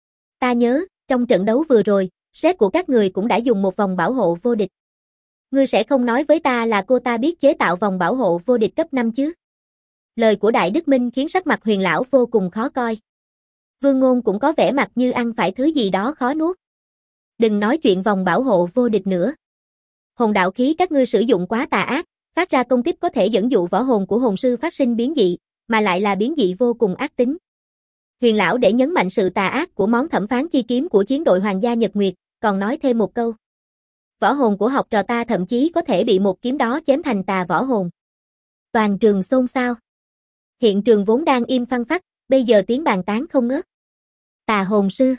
Ta nhớ, trong trận đấu vừa rồi, set của các người cũng đã dùng một vòng bảo hộ vô địch. Ngươi sẽ không nói với ta là cô ta biết chế tạo vòng bảo hộ vô địch cấp 5 chứ? Lời của Đại Đức Minh khiến sắc mặt Huyền lão vô cùng khó coi. Vương Ngôn cũng có vẻ mặt như ăn phải thứ gì đó khó nuốt. Đừng nói chuyện vòng bảo hộ vô địch nữa. Hồn đạo khí các ngươi sử dụng quá tà ác, phát ra công kích có thể dẫn dụ võ hồn của hồn sư phát sinh biến dị, mà lại là biến dị vô cùng ác tính. Huyền lão để nhấn mạnh sự tà ác của món thẩm phán chi kiếm của chiến đội Hoàng gia Nhật Nguyệt, còn nói thêm một câu. Võ hồn của học trò ta thậm chí có thể bị một kiếm đó chém thành tà võ hồn. Toàn trường xôn xao. Hiện trường vốn đang im phăng phắc, bây giờ tiếng bàn tán không ngớt. Tà hồn sư.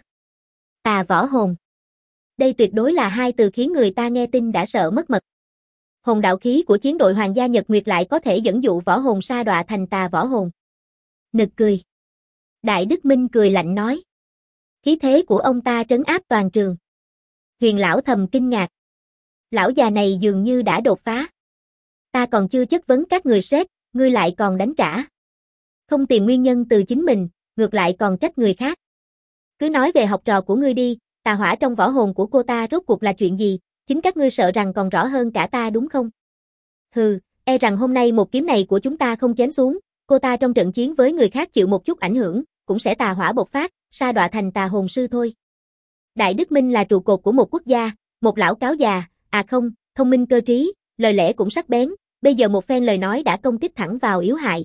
Tà võ hồn. Đây tuyệt đối là hai từ khiến người ta nghe tin đã sợ mất mật. Hồn đạo khí của chiến đội Hoàng gia Nhật Nguyệt lại có thể dẫn dụ võ hồn sa đọa thành tà võ hồn. Nực cười. Đại Đức Minh cười lạnh nói. Khí thế của ông ta trấn áp toàn trường. Huyền lão thầm kinh ngạc. Lão già này dường như đã đột phá. Ta còn chưa chất vấn các người sếp, ngươi lại còn đánh trả. Không tìm nguyên nhân từ chính mình, ngược lại còn trách người khác. Cứ nói về học trò của ngươi đi, tà hỏa trong võ hồn của cô ta rốt cuộc là chuyện gì, chính các ngươi sợ rằng còn rõ hơn cả ta đúng không? Hừ, e rằng hôm nay một kiếm này của chúng ta không chém xuống, cô ta trong trận chiến với người khác chịu một chút ảnh hưởng, cũng sẽ tà hỏa bộc phát, sa đọa thành tà hồn sư thôi. Đại Đức Minh là trụ cột của một quốc gia, một lão cáo già, không, thông minh cơ trí, lời lẽ cũng sắc bén, bây giờ một phen lời nói đã công kích thẳng vào yếu hại.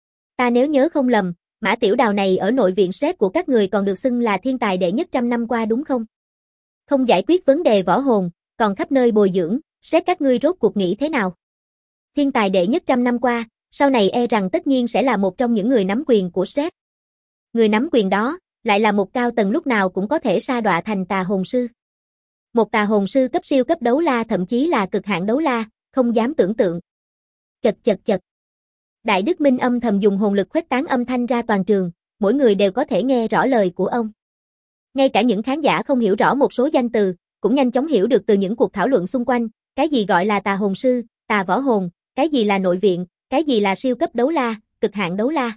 Ta nếu nhớ không lầm, Mã Tiểu Đào này ở nội viện sếp của các người còn được xưng là thiên tài đệ nhất 100 năm qua đúng không? Không giải quyết vấn đề võ hồn, còn khắp nơi bồi dưỡng, sếp các ngươi rốt cuộc nghĩ thế nào? Thiên tài đệ nhất 100 năm qua, sau này e rằng tất nhiên sẽ là một trong những người nắm quyền của sếp. Người nắm quyền đó, lại là một cao tầng lúc nào cũng có thể sa đọa thành tà hồn sư. Một tà hồn sư cấp siêu cấp đấu la thậm chí là cực hạn đấu la, không dám tưởng tượng. Chật chật chật. Đại Đức Minh âm thầm dùng hồn lực khuếch tán âm thanh ra toàn trường, mỗi người đều có thể nghe rõ lời của ông. Ngay cả những khán giả không hiểu rõ một số danh từ, cũng nhanh chóng hiểu được từ những cuộc thảo luận xung quanh, cái gì gọi là tà hồn sư, tà võ hồn, cái gì là nội viện, cái gì là siêu cấp đấu la, cực hạn đấu la.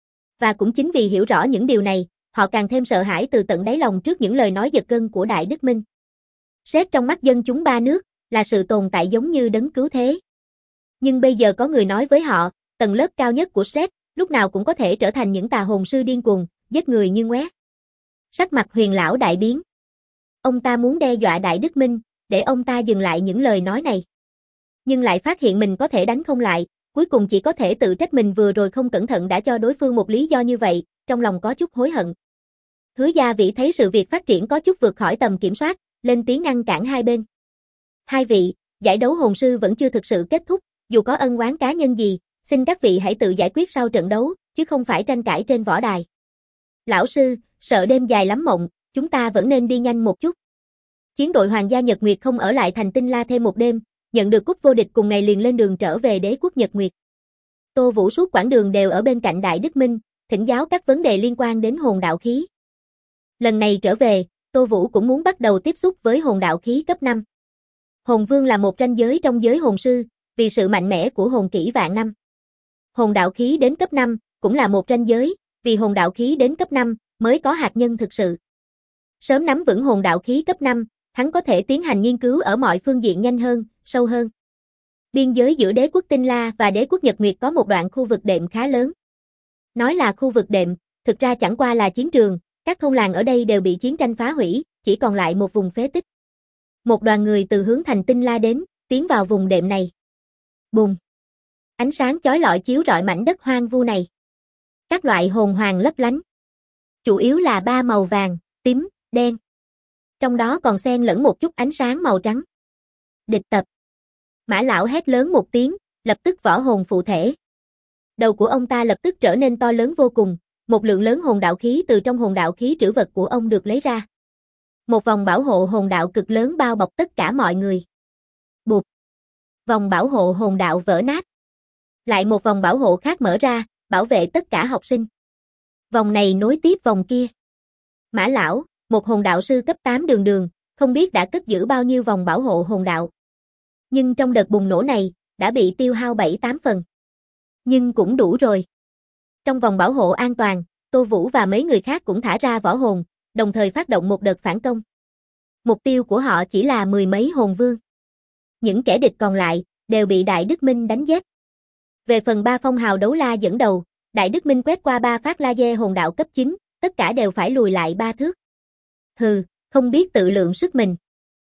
Và cũng chính vì hiểu rõ những điều này, họ càng thêm sợ hãi từ tận đáy lòng trước những lời nói giật gân của Đại Đức Minh. Sếp trong mắt dân chúng ba nước, là sự tồn tại giống như đấng cứu thế. Nhưng bây giờ có người nói với họ, tầng lớp cao nhất của sếp, lúc nào cũng có thể trở thành những tà hồn sư điên cuồng, giết người như ngoét. Sắc mặt Huyền lão đại biến. Ông ta muốn đe dọa Đại Đức Minh, để ông ta dừng lại những lời nói này. Nhưng lại phát hiện mình có thể đánh không lại, cuối cùng chỉ có thể tự trách mình vừa rồi không cẩn thận đã cho đối phương một lý do như vậy, trong lòng có chút hối hận. Hứa Gia Vĩ thấy sự việc phát triển có chút vượt khỏi tầm kiểm soát, lên tiếng ngăn cản hai bên. Hai vị, giải đấu hồn sư vẫn chưa thực sự kết thúc, dù có ân oán cá nhân gì, xin các vị hãy tự giải quyết sau trận đấu, chứ không phải tranh cãi trên võ đài. Lão sư, sợ đêm dài lắm mộng, chúng ta vẫn nên đi nhanh một chút. Chiến đội Hoàng gia Nhật Nguyệt không ở lại thành Tinh La thêm một đêm, nhận được cúp vô địch cùng ngày liền lên đường trở về đế quốc Nhật Nguyệt. Tô Vũ suốt quãng đường đều ở bên cạnh Đại Đức Minh, thỉnh giáo các vấn đề liên quan đến hồn đạo khí. Lần này trở về, Tô Vũ cũng muốn bắt đầu tiếp xúc với hồn đạo khí cấp 5. Hồn vương là một ranh giới trong giới hồn sư, vì sự mạnh mẽ của hồn kỹ vạn năm. Hồn đạo khí đến cấp 5 cũng là một ranh giới, vì hồn đạo khí đến cấp 5 mới có hạt nhân thực sự. Sớm nắm vững hồn đạo khí cấp 5, hắn có thể tiến hành nghiên cứu ở mọi phương diện nhanh hơn, sâu hơn. Biên giới giữa đế quốc Tinh La và đế quốc Nhật Nguyệt có một đoạn khu vực đệm khá lớn. Nói là khu vực đệm, thực ra chẳng qua là chiến trường, các thôn làng ở đây đều bị chiến tranh phá hủy, chỉ còn lại một vùng phế tích. Một đoàn người từ hướng thành Tinh La đến, tiến vào vùng đệm này. Bùng! Ánh sáng chói lọi chiếu rọi mảnh đất hoang vu này. Các loại hồn hoàng lấp lánh. Chủ yếu là ba màu vàng, tím, đen. Trong đó còn xen lẫn một chút ánh sáng màu trắng. Địch tập. Mã lão hét lớn một tiếng, lập tức võ hồn phụ thể. Đầu của ông ta lập tức trở nên to lớn vô cùng, Một lượng lớn hồn đạo khí từ trong hồn đạo khí trữ vật của ông được lấy ra. Một vòng bảo hộ hồn đạo cực lớn bao bọc tất cả mọi người. Bụp. Vòng bảo hộ hồn đạo vỡ nát. Lại một vòng bảo hộ khác mở ra, bảo vệ tất cả học sinh. Vòng này nối tiếp vòng kia. Mã lão, một hồn đạo sư cấp 8 đường đường, không biết đã cất giữ bao nhiêu vòng bảo hộ hồn đạo. Nhưng trong đợt bùng nổ này, đã bị tiêu hao 7-8 phần. Nhưng cũng đủ rồi. Trong vòng bảo hộ an toàn, Tô Vũ và mấy người khác cũng thả ra võ hồn, đồng thời phát động một đợt phản công. Mục tiêu của họ chỉ là mười mấy hồn vương. Những kẻ địch còn lại, đều bị Đại Đức Minh đánh giết. Về phần ba phong hào đấu la dẫn đầu, Đại Đức Minh quét qua 3 phát laser hồn đạo cấp 9, tất cả đều phải lùi lại 3 thước. Hừ, không biết tự lượng sức mình.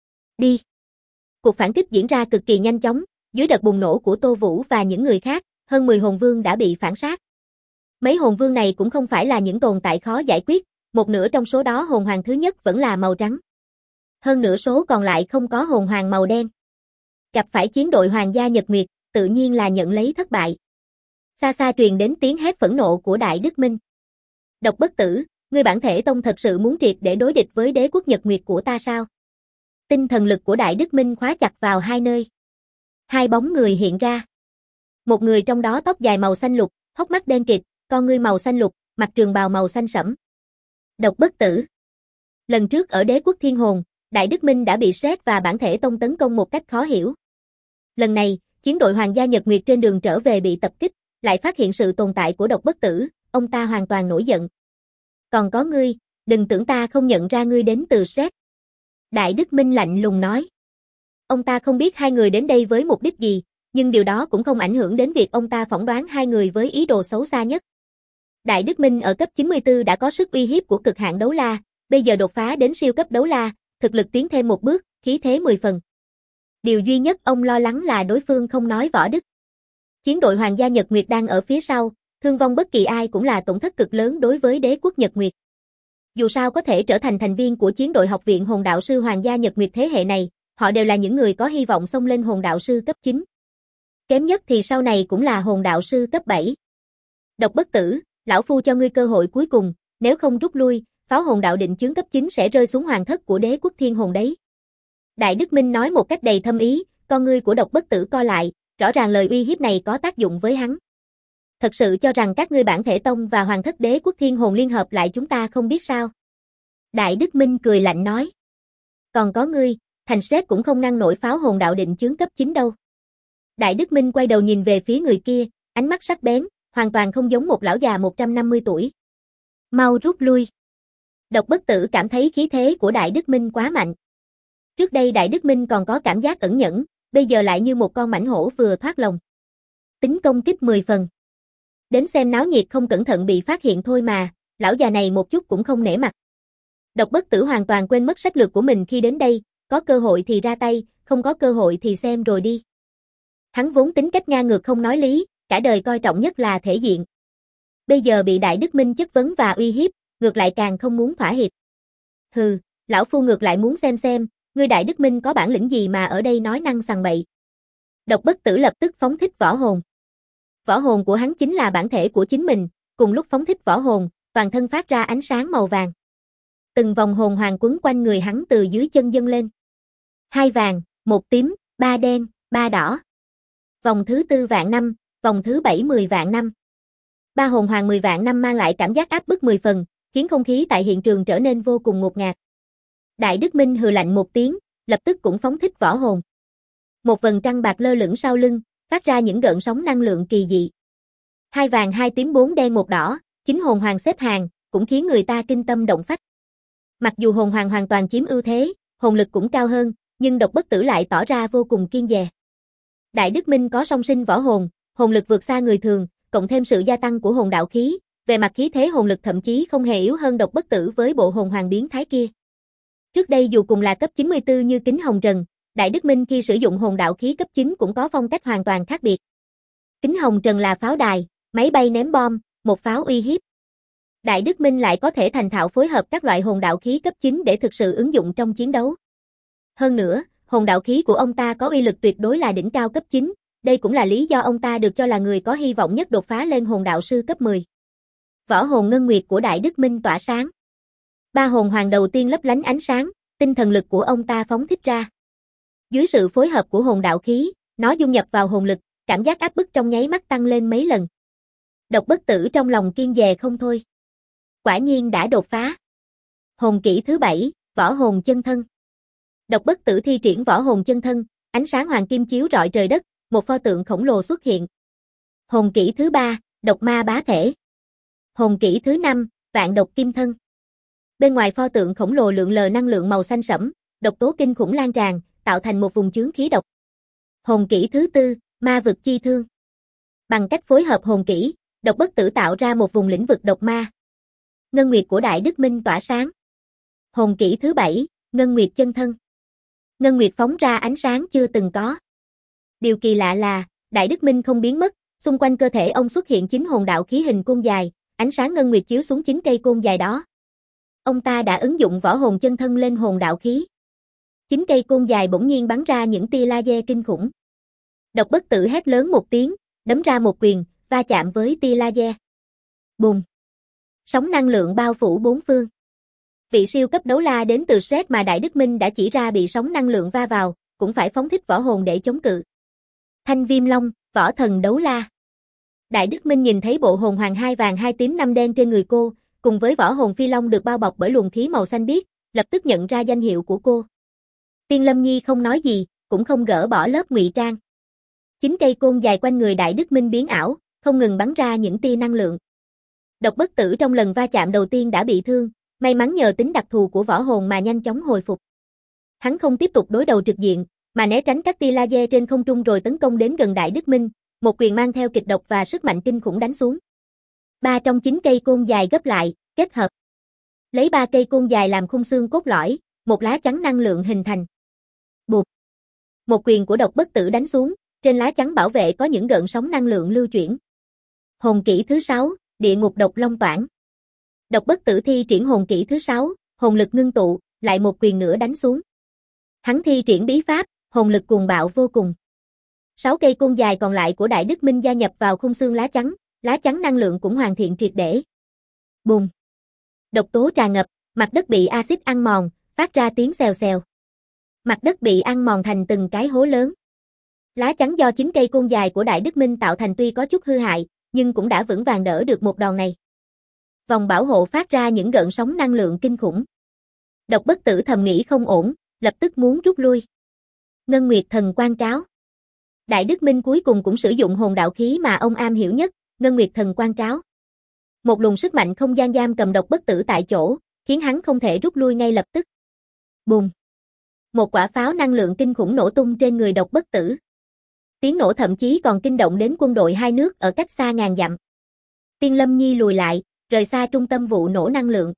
Đi. Cuộc phản kích diễn ra cực kỳ nhanh chóng, dưới đợt bùng nổ của Tô Vũ và những người khác, hơn 10 hồn vương đã bị phản sát. Mấy hồn vương này cũng không phải là những tồn tại khó giải quyết, một nửa trong số đó hồn hoàng thứ nhất vẫn là màu trắng. Hơn nửa số còn lại không có hồn hoàng màu đen. Gặp phải chiến đội hoàng gia Nhật Nguyệt, tự nhiên là nhận lấy thất bại. Xa xa truyền đến tiếng hét phẫn nộ của Đại Đức Minh. Độc Bất Tử, ngươi bản thể tông thật sự muốn triệt để đối địch với đế quốc Nhật Nguyệt của ta sao? Tinh thần lực của Đại Đức Minh khóa chặt vào hai nơi. Hai bóng người hiện ra. Một người trong đó tóc dài màu xanh lục, hốc mắt đen kịt, con ngươi màu xanh lục, mặc trường bào màu xanh sẫm. Độc Bất Tử. Lần trước ở đế quốc Thiên Hồn, Đại Đức Minh đã bị Sét và bản thể tông tấn công một cách khó hiểu. Lần này, chiến đội hoàng gia Nhật Nguyệt trên đường trở về bị tập kích, lại phát hiện sự tồn tại của Độc Bất Tử, ông ta hoàn toàn nổi giận. Còn có ngươi, đừng tưởng ta không nhận ra ngươi đến từ Sét. Đại Đức Minh lạnh lùng nói. Ông ta không biết hai người đến đây với mục đích gì, nhưng điều đó cũng không ảnh hưởng đến việc ông ta phỏng đoán hai người với ý đồ xấu xa nhất. Đại Đức Minh ở cấp 94 đã có sức uy hiếp của cực hạn đấu la, bây giờ đột phá đến siêu cấp đấu la, thực lực tiến thêm một bước, khí thế 10 phần. Điều duy nhất ông lo lắng là đối phương không nói võ đức. Chiến đội hoàng gia Nhật Nguyệt đang ở phía sau, thương vong bất kỳ ai cũng là tổn thất cực lớn đối với đế quốc Nhật Nguyệt. Dù sao có thể trở thành thành viên của chiến đội học viện hồn đạo sư hoàng gia Nhật Nguyệt thế hệ này, họ đều là những người có hy vọng xông lên hồn đạo sư cấp 9. Kém nhất thì sau này cũng là hồn đạo sư cấp 7. Độc Bất Tử, lão phu cho ngươi cơ hội cuối cùng, nếu không rút lui, pháo hồn đạo định chướng cấp 9 sẽ rơi xuống hoàng thất của đế quốc Thiên Hồn đấy. Đại Đức Minh nói một cách đầy thâm ý, con ngươi của Độc Bất Tử co lại, rõ ràng lời uy hiếp này có tác dụng với hắn. Thật sự cho rằng các ngươi bản thể tông và hoàng thất đế quốc Thiên Hồn liên hợp lại chúng ta không biết sao? Đại Đức Minh cười lạnh nói. Còn có ngươi, thành Sét cũng không ngăn nổi pháo hồn đạo định chướng cấp 9 đâu. Đại Đức Minh quay đầu nhìn về phía người kia, ánh mắt sắc bén, hoàn toàn không giống một lão già 150 tuổi. Mau rút lui. Độc Bất Tử cảm thấy khí thế của Đại Đức Minh quá mạnh. Trước đây Đại Đức Minh còn có cảm giác ẩn nhẫn, bây giờ lại như một con mãnh hổ vừa thoát lồng. Tính công kích 10 phần. Đến xem náo nhiệt không cẩn thận bị phát hiện thôi mà, lão già này một chút cũng không nể mặt. Độc Bất Tử hoàn toàn quên mất sách lược của mình khi đến đây, có cơ hội thì ra tay, không có cơ hội thì xem rồi đi. Hắn vốn tính cách ngang ngược không nói lý, cả đời coi trọng nhất là thể diện. Bây giờ bị Đại Đức Minh chất vấn và uy hiếp, ngược lại càng không muốn thỏa hiệp. Hừ, lão phu ngược lại muốn xem, ngươi Đại Đức Minh có bản lĩnh gì mà ở đây nói năng sằng bậy. Độc Bất Tử lập tức phóng thích võ hồn. Võ hồn của hắn chính là bản thể của chính mình, cùng lúc phóng thích võ hồn, toàn thân phát ra ánh sáng màu vàng. Từng vòng hồn hoàng quấn quanh người hắn từ dưới chân dâng lên. 2 vàng, 1 tím, 3 đen, 3 đỏ. Vòng thứ 4 vạn năm, vòng thứ 7 10 vạn năm. 3 hồn hoàng 10 vạn năm mang lại cảm giác áp bức 10 phần, khiến không khí tại hiện trường trở nên vô cùng ngột ngạt. Đại Đức Minh hừ lạnh một tiếng, lập tức cũng phóng thích võ hồn. Một vầng trăng bạc lơ lửng sau lưng, phát ra những gợn sóng năng lượng kỳ dị. 2 vàng 2 tím 4 đen 1 đỏ, 9 hồn hoàng xếp hàng, cũng khiến người ta kinh tâm động phách. Mặc dù hồn hoàng hoàn toàn chiếm ưu thế, hồn lực cũng cao hơn, nhưng Độc Bất Tử lại tỏ ra vô cùng kiên dè. Đại Đức Minh có song sinh võ hồn, hồn lực vượt xa người thường, cộng thêm sự gia tăng của hồn đạo khí, về mặt khí thế hồn lực thậm chí không hề yếu hơn Độc Bất Tử với bộ hồn hoàng biến thái kia. Trước đây dù cùng là cấp 94 như Kính Hồng Trần, Đại Đức Minh khi sử dụng hồn đạo khí cấp 9 cũng có phong cách hoàn toàn khác biệt. Kính Hồng Trần là pháo đài, máy bay ném bom, một pháo uy hiếp. Đại Đức Minh lại có thể thành thạo phối hợp các loại hồn đạo khí cấp 9 để thực sự ứng dụng trong chiến đấu. Hơn nữa, hồn đạo khí của ông ta có uy lực tuyệt đối là đỉnh cao cấp 9, đây cũng là lý do ông ta được cho là người có hy vọng nhất đột phá lên hồn đạo sư cấp 10. Võ hồn ngân nguyệt của Đại Đức Minh tỏa sáng. Ba hồn hoàng đầu tiên lấp lánh ánh sáng, tinh thần lực của ông ta phóng thích ra. Dưới sự phối hợp của hồn đạo khí, nó dung nhập vào hồn lực, cảm giác áp bức trong nháy mắt tăng lên mấy lần. Độc Bất Tử trong lòng kiên dè không thôi. Quả nhiên đã đột phá. Hồn kỹ thứ 7, Võ hồn chân thân. Độc Bất Tử thi triển Võ hồn chân thân, ánh sáng hoàng kim chiếu rọi trời đất, một pho tượng khổng lồ xuất hiện. Hồn kỹ thứ 3, Độc ma bá thể. Hồn kỹ thứ 5, Vạn độc kim thân. Bên ngoài pho tượng khổng lồ lượn lờ năng lượng màu xanh sẫm, độc tố kinh khủng lan tràn, tạo thành một vùng chướng khí độc. Hồn kỹ thứ 4, Ma vực chi thương. Bằng cách phối hợp hồn kỹ, Độc Bất Tử tạo ra một vùng lĩnh vực độc ma. Ngân nguyệt của Đại Đức Minh tỏa sáng. Hồn kỹ thứ 7, Ngân nguyệt chân thân. Ngân nguyệt phóng ra ánh sáng chưa từng có. Điều kỳ lạ là, Đại Đức Minh không biến mất, xung quanh cơ thể ông xuất hiện 9 hồn đạo khí hình côn dài, ánh sáng ngân nguyệt chiếu xuống 9 cây côn dài đó. Ông ta đã ứng dụng võ hồn chân thân lên hồn đạo khí. 9 cây côn dài bỗng nhiên bắn ra những tia laser kinh khủng. Độc Bất Tử hét lớn một tiếng, đấm ra một quyền, va chạm với tia laser. Bùng! Sóng năng lượng bao phủ bốn phương. Vị siêu cấp đấu la đến từ Shred mà Đại Đức Minh đã chỉ ra bị sóng năng lượng va vào, cũng phải phóng thích võ hồn để chống cự. Thanh Viêm Long, võ thần đấu la. Đại Đức Minh nhìn thấy bộ hồn hoàng 2 vàng 2 tím 5 đen trên người cô, cùng với võ hồn phi long được bao bọc bởi luồng khí màu xanh biếc, lập tức nhận ra danh hiệu của cô. Tiên Lâm Nhi không nói gì, cũng không gỡ bỏ lớp ngụy trang. 9 cây côn dài quanh người Đại Đức Minh biến ảo, không ngừng bắn ra những tia năng lượng. Độc Bất Tử trong lần va chạm đầu tiên đã bị thương, may mắn nhờ tính đặc thù của võ hồn mà nhanh chóng hồi phục. Hắn không tiếp tục đối đầu trực diện, mà né tránh các tia laser trên không trung rồi tấn công đến gần Đại Đức Minh, một quyền mang theo kịch độc và sức mạnh kinh khủng đánh xuống. 3 trong 9 cây côn dài gấp lại, kết hợp. Lấy 3 cây côn dài làm khung xương cốt lõi, một lá chắn năng lượng hình thành. Bụp. Một quyền của Độc Bất Tử đánh xuống, trên lá chắn bảo vệ có những gợn sóng năng lượng lưu chuyển. Hồn kỹ thứ 6, Địa ngục độc long toản. Độc Bất Tử thi triển hồn kỹ thứ 6, hồn lực ngưng tụ, lại một quyền nữa đánh xuống. Hắn thi triển bí pháp, hồn lực cuồng bạo vô cùng. 6 cây côn dài còn lại của Đại Đức Minh gia nhập vào khung xương lá chắn năng lượng cũng hoàn thiện triệt để. Bùng! Độc tố tràn ngập, mặt đất bị axit ăn mòn, phát ra tiếng xèo xèo. Mặt đất bị ăn mòn thành từng cái hố lớn. Lá chắn do 9 cây côn dài của Đại Đức Minh tạo thành tuy có chút hư hại, nhưng cũng đã vững vàng đỡ được một đòn này. Vòng bảo hộ phát ra những gợn sóng năng lượng kinh khủng. Độc Bất Tử thầm nghĩ không ổn, lập tức muốn rút lui. Ngân Nguyệt thần quang tráo. Đại Đức Minh cuối cùng cũng sử dụng hồn đạo khí mà ông am hiểu nhất, Ngân Nguyệt thần quang tráo. Một luồng sức mạnh không gian giam cầm Độc Bất Tử tại chỗ, khiến hắn không thể rút lui ngay lập tức. Bùng! Một quả pháo năng lượng kinh khủng nổ tung trên người Độc Bất Tử. Tiếng nổ thậm chí còn kinh động đến quân đội hai nước ở cách xa ngàn dặm. Tiên Lâm Nhi lùi lại, rời xa trung tâm vụ nổ năng lượng.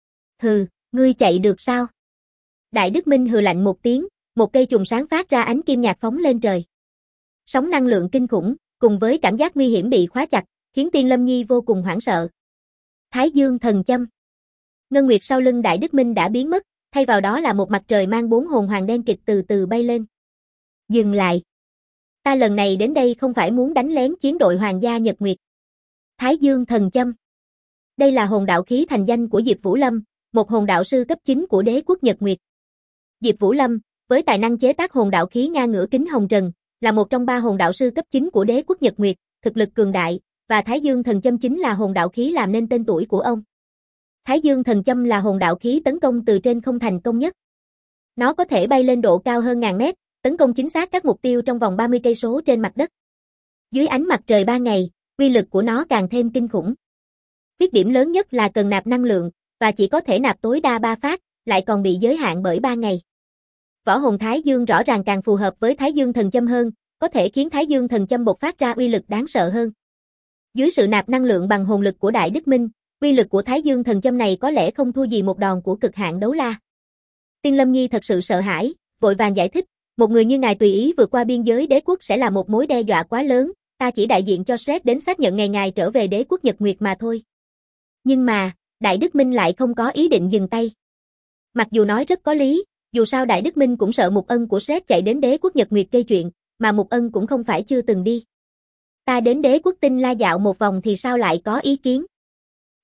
Hừ, ngươi chạy được sao? Đại Đức Minh hừ lạnh một tiếng, một cây chùm sáng phát ra ánh kim nhạt phóng lên trời. Sóng năng lượng kinh khủng, cùng với cảm giác nguy hiểm bị khóa chặt, khiến Tiên Lâm Nhi vô cùng hoảng sợ. Thái Dương thần châm. Ngân Nguyệt sau lưng Đại Đức Minh đã biến mất, thay vào đó là một mặt trời mang 4 hồn hoàng đen kịt từ từ bay lên. Dừng lại. Ta lần này đến đây không phải muốn đánh lén chiến đội hoàng gia Nhật Nguyệt. Thái Dương thần châm. Đây là hồn đạo khí thành danh của Diệp Vũ Lâm, một hồn đạo sư cấp 9 của đế quốc Nhật Nguyệt. Diệp Vũ Lâm, với tài năng chế tác hồn đạo khí ngang ngửa kính hồng trần, là một trong 3 hồn đạo sư cấp 9 của đế quốc Nhật Nguyệt, thực lực cường đại, và Thái Dương thần châm chính là hồn đạo khí làm nên tên tuổi của ông. Thái Dương thần châm là hồn đạo khí tấn công từ trên không thành công nhất. Nó có thể bay lên độ cao hơn ngàn mét, tấn công chính xác các mục tiêu trong vòng 30 cây số trên mặt đất. Dưới ánh mặt trời ban ngày, uy lực của nó càng thêm kinh khủng. Khuyết điểm lớn nhất là cần nạp năng lượng, và chỉ có thể nạp tối đa 3 phát, lại còn bị giới hạn bởi 3 ngày. Võ hồn Thái Dương rõ ràng càng phù hợp với Thái Dương thần châm hơn, có thể khiến Thái Dương thần châm bộc phát ra uy lực đáng sợ hơn. Dưới sự nạp năng lượng bằng hồn lực của Đại Đức Minh, uy lực của Thái Dương thần châm này có lẽ không thua gì một đòn của cực hạn đấu la. Tiên Lâm Nhi thật sự sợ hãi, vội vàng giải thích, một người như ngài tùy ý vượt qua biên giới đế quốc sẽ là một mối đe dọa quá lớn, ta chỉ đại diện cho Shred đến xác nhận ngày ngài trở về đế quốc Nhật Nguyệt mà thôi. Nhưng mà, Đại Đức Minh lại không có ý định dừng tay. Mặc dù nói rất có lý, dù sao Đại Đức Minh cũng sợ Mục Ân của Shred chạy đến đế quốc Nhật Nguyệt gây chuyện, mà Mục Ân cũng không phải chưa từng đi. Ta đến đế quốc Tinh La dạo một vòng thì sao lại có ý kiến?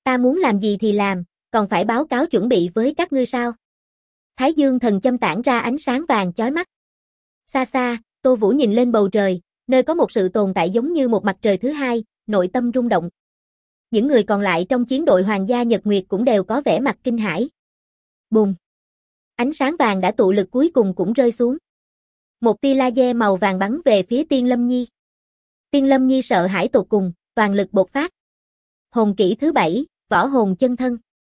Ta muốn làm gì thì làm, còn phải báo cáo chuẩn bị với các ngươi sao? Thái dương thần châm tản ra ánh sáng vàng chói mắt. Xa xa, Tô Vũ nhìn lên bầu trời, nơi có một sự tồn tại giống như một mặt trời thứ hai, nội tâm rung động. Những người còn lại trong chiến đội Hoàng gia Nhật Nguyệt cũng đều có vẻ mặt kinh hãi. Bùng! Ánh sáng vàng đã tụ lực cuối cùng cũng rơi xuống. Một tia laser màu vàng bắn về phía Tiên Lâm Nhi. Tiên Lâm Nhi sợ hãi tột cùng, toàn lực bộc phát. Hồn kỹ thứ 7, võ hồn chân thân.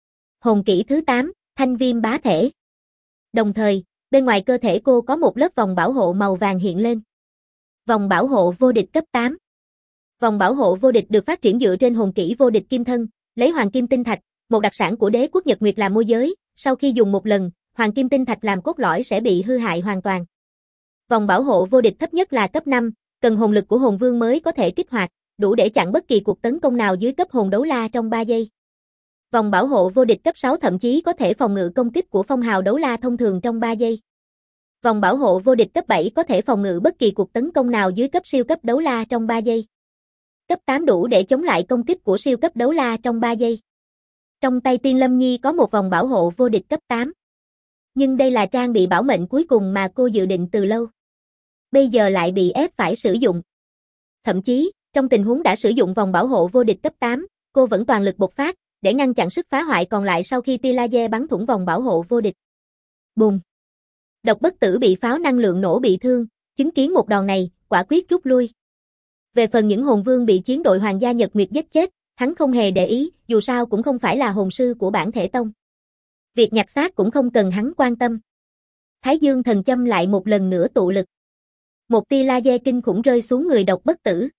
Hồn kỹ thứ 8, thanh viêm bá thể. Đồng thời, bên ngoài cơ thể cô có một lớp vòng bảo hộ màu vàng hiện lên. Vòng bảo hộ vô địch cấp 8. Vòng bảo hộ vô địch được phát triển dựa trên hồn kỹ vô địch kim thân, lấy hoàng kim tinh thạch, một đặc sản của đế quốc Nhật Nguyệt làm môi giới, sau khi dùng một lần, hoàng kim tinh thạch làm cốt lõi sẽ bị hư hại hoàn toàn. Vòng bảo hộ vô địch thấp nhất là cấp 5, cần hồn lực của hồn vương mới có thể kích hoạt, đủ để chặn bất kỳ cuộc tấn công nào dưới cấp hồn đấu la trong 3 giây. Vòng bảo hộ vô địch cấp 6 thậm chí có thể phòng ngự công kích của phong hào đấu la thông thường trong 3 giây. Vòng bảo hộ vô địch cấp 7 có thể phòng ngự bất kỳ cuộc tấn công nào dưới cấp siêu cấp đấu la trong 3 giây. Cấp 8 đủ để chống lại công kích của siêu cấp đấu la trong 3 giây. Trong tay Tiên Lâm Nhi có một vòng bảo hộ vô địch cấp 8. Nhưng đây là trang bị bảo mệnh cuối cùng mà cô dự định từ lâu. Bây giờ lại bị ép phải sử dụng. Thậm chí, trong tình huống đã sử dụng vòng bảo hộ vô địch cấp 8, cô vẫn toàn lực bộc phát, để ngăn chặn sức phá hoại còn lại sau khi tia laser bắn thủng vòng bảo hộ vô địch. Bùng! Độc Bất Tử bị pháo năng lượng nổ bị thương, chứng kiến một đòn này, quả quyết rút lui. Về phần những hồn vương bị chiến đội Hoàng gia Nhật Nguyệt giết chết, hắn không hề để ý, dù sao cũng không phải là hồn sư của bản thể tông. Việc nhặt xác cũng không cần hắn quan tâm. Thái dương thần châm lại một lần nữa tụ lực. Một tia laser kinh khủng rơi xuống người Độc Bất Tử.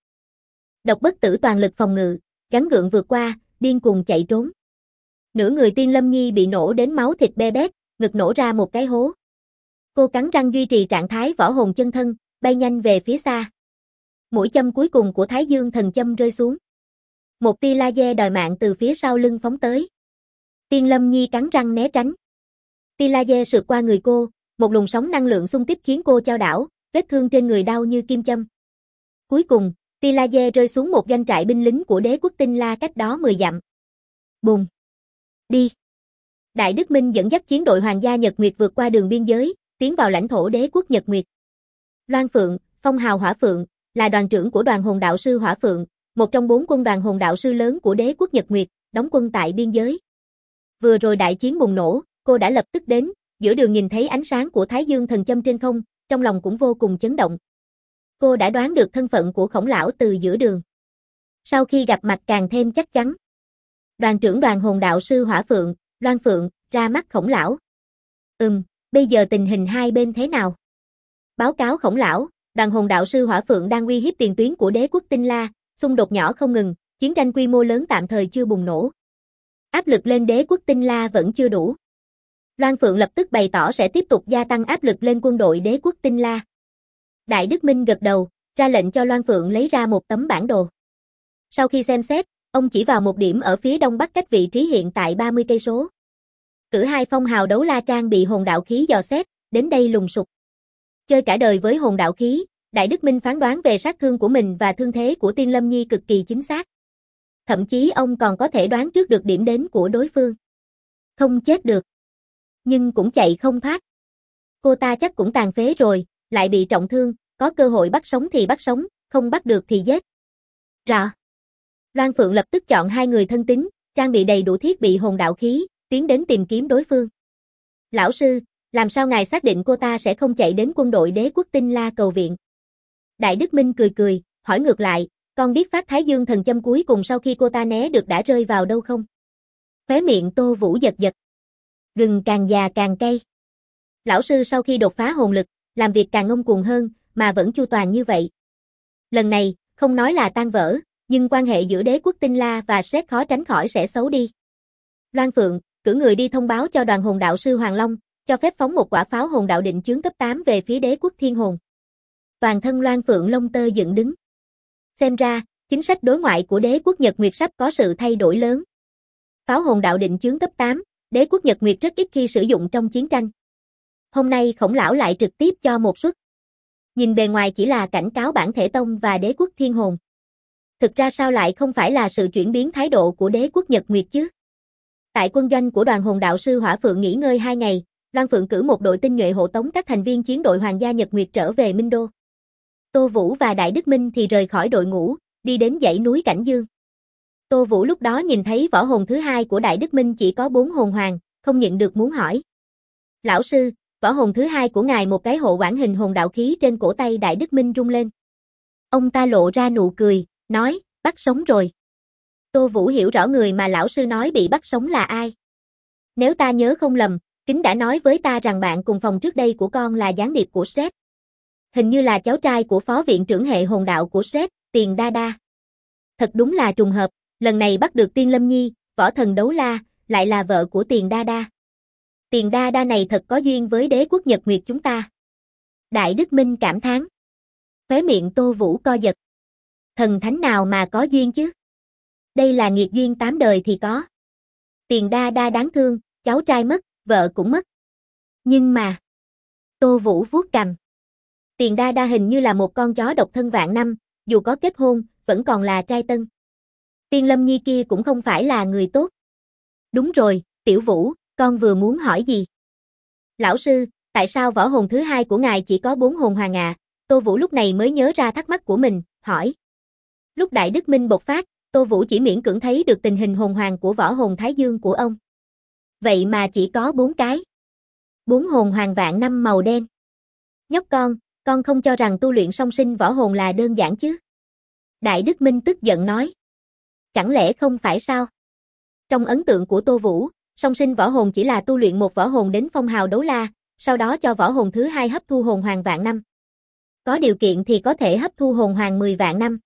Độc Bất Tử toàn lực phòng ngự, gắng gượng vượt qua, điên cuồng chạy trốn. Nửa người Tiên Lâm Nhi bị nổ đến máu thịt be bét, ngực nổ ra một cái hố. Cô cắn răng duy trì trạng thái võ hồn chân thân, bay nhanh về phía xa. Mũi châm cuối cùng của Thái dương thần châm rơi xuống. Một tia laser đòi mạng từ phía sau lưng phóng tới. Tiên Lâm Nhi cắn răng né tránh. Tia laser sượt qua người cô, một luồng sóng năng lượng xung kích khiến cô chao đảo, vết thương trên người đau như kim châm. Cuối cùng, tia laser rơi xuống một doanh trại binh lính của đế quốc Tinh La cách đó 10 dặm. Bùng! Đi! Đại Đức Minh dẫn dắt chiến đội Hoàng gia Nhật Nguyệt vượt qua đường biên giới, tiến vào lãnh thổ đế quốc Nhật Nguyệt. Loan Phượng, phong hào Hỏa Phượng, là đoàn trưởng của đoàn hồn đạo sư Hỏa Phượng, một trong 4 quân đoàn hồn đạo sư lớn của đế quốc Nhật Nguyệt, đóng quân tại biên giới. Vừa rồi đại chiến bùng nổ, cô đã lập tức đến, giữa đường nhìn thấy ánh sáng của Thái dương thần châm trên không, trong lòng cũng vô cùng chấn động. Cô đã đoán được thân phận của Khổng lão từ giữa đường. Sau khi gặp mặt càng thêm chắc chắn. Đoàn trưởng đoàn hồn đạo sư Hỏa Phượng, Loan Phượng, ra mắt Khổng lão. Bây giờ tình hình hai bên thế nào? Báo cáo Khổng lão, đoàn hồn đạo sư Hỏa Phượng đang uy hiếp tiền tuyến của đế quốc Tinh La, xung đột nhỏ không ngừng, chiến tranh quy mô lớn tạm thời chưa bùng nổ. Áp lực lên đế quốc Tinh La vẫn chưa đủ. Loan Phượng lập tức bày tỏ sẽ tiếp tục gia tăng áp lực lên quân đội đế quốc Tinh La. Đại Đức Minh gật đầu, ra lệnh cho Loan Phượng lấy ra một tấm bản đồ. Sau khi xem xét, ông chỉ vào một điểm ở phía đông bắc cách vị trí hiện tại 30 cây số. Cử 2 phong hào đấu la trang bị hồn đạo khí dò xét, đến đây lùng sục. Chơi cả đời với hồn đạo khí, Đại Đức Minh phán đoán về sát thương của mình và thương thế của Tiên Lâm Nhi cực kỳ chính xác. Thậm chí ông còn có thể đoán trước được điểm đến của đối phương. Không chết được, nhưng cũng chạy không thoát. Cô ta chắc cũng tàn phế rồi, lại bị trọng thương, có cơ hội bắt sống thì bắt sống, không bắt được thì giết. Rõ. Loan Phượng lập tức chọn 2 người thân tín, trang bị đầy đủ thiết bị hồn đạo khí, tiến đến tìm kiếm đối phương. Lão sư, làm sao ngài xác định cô ta sẽ không chạy đến quân đội đế quốc Tinh La cầu viện? Đại Đức Minh cười cười, hỏi ngược lại, con biết phát Thái dương thần châm cuối cùng sau khi cô ta né được đã rơi vào đâu không? Khóe miệng Tô Vũ giật giật. Gừng càng già càng cay. Lão sư sau khi đột phá hồn lực, làm việc càng ngông cuồng hơn, mà vẫn chu toàn như vậy. Lần này, không nói là tan vỡ, nhưng quan hệ giữa đế quốc Tinh La và Shrek khó tránh khỏi sẽ xấu đi. Loan Phượng, cử người đi thông báo cho đoàn hồn đạo sư Hoàng Long, cho phép phóng một quả pháo hồn đạo định chướng cấp 8 về phía đế quốc Thiên Hồn. Toàn thân Loan Phượng lông tơ dựng đứng. Xem ra, chính sách đối ngoại của đế quốc Nhật Nguyệt sắp có sự thay đổi lớn. Pháo hồn đạo định chướng cấp 8, đế quốc Nhật Nguyệt rất ít khi sử dụng trong chiến tranh. Hôm nay Khổng lão lại trực tiếp cho một suất. Nhìn bề ngoài chỉ là cảnh cáo bản thể tông và đế quốc Thiên Hồn. Thực ra sao lại không phải là sự chuyển biến thái độ của đế quốc Nhật Nguyệt chứ? Tại quân doanh của đoàn hồn đạo sư Hỏa Phượng nghỉ ngơi 2 ngày, Loan Phượng cử một đội tinh nhuệ hộ tống các thành viên chiến đội Hoàng gia Nhật Nguyệt trở về Minh Đô. Tô Vũ và Đại Đức Minh thì rời khỏi đội ngũ, đi đến dãy núi Cảnh Dương. Tô Vũ lúc đó nhìn thấy võ hồn thứ hai của Đại Đức Minh chỉ có 4 hồn hoàng, không nhịn được muốn hỏi. Lão sư, võ hồn thứ hai của ngài một cái hộ quản hình hồn đạo khí trên cổ tay Đại Đức Minh rung lên. Ông ta lộ ra nụ cười, nói, bắt sống rồi. Tô Vũ hiểu rõ người mà lão sư nói bị bắt sống là ai. Nếu ta nhớ không lầm, Kính đã nói với ta rằng bạn cùng phòng trước đây của con là gián điệp của Sret. Hình như là cháu trai của phó viện trưởng hệ hồn đạo của Sret, Tiền Đa Đa. Thật đúng là trùng hợp, lần này bắt được Tiên Lâm Nhi, võ thần đấu la, lại là vợ của Tiền Đa Đa. Tiền Đa Đa này thật có duyên với đế quốc Nhật Nguyệt chúng ta. Đại Đức Minh cảm thán. Khóe miệng Tô Vũ co giật. Thần thánh nào mà có duyên chứ? Đây là nghiệt duyên 8 đời thì có. Tiền Đa Đa đáng thương, cháu trai mất, vợ cũng mất. Nhưng mà... Tô Vũ vuốt cằm. Tiền Đa Đa hình như là một con chó độc thân vạn năm, dù có kết hôn, vẫn còn là trai tân. Tiên Lâm Nhi kia cũng không phải là người tốt. Đúng rồi, Tiểu Vũ, con vừa muốn hỏi gì? Lão sư, tại sao võ hồn thứ hai của ngài chỉ có 4 hồn hoàng ạ? Tô Vũ lúc này mới nhớ ra thắc mắc của mình, hỏi. Lúc Đại Đức Minh bộc phát, Tô Vũ chỉ miễn cưỡng thấy được tình hình hồn hoàng của võ hồn Thái Dương của ông. Vậy mà chỉ có 4 cái. 4 hồn hoàng vạn năm màu đen. Nhóc con không cho rằng tu luyện song sinh võ hồn là đơn giản chứ? Đại Đức Minh tức giận nói. Chẳng lẽ không phải sao? Trong ấn tượng của Tô Vũ, song sinh võ hồn chỉ là tu luyện một võ hồn đến phong hào đấu la, sau đó cho võ hồn thứ hai hấp thu hồn hoàng vạn năm. Có điều kiện thì có thể hấp thu hồn hoàng 10 vạn năm.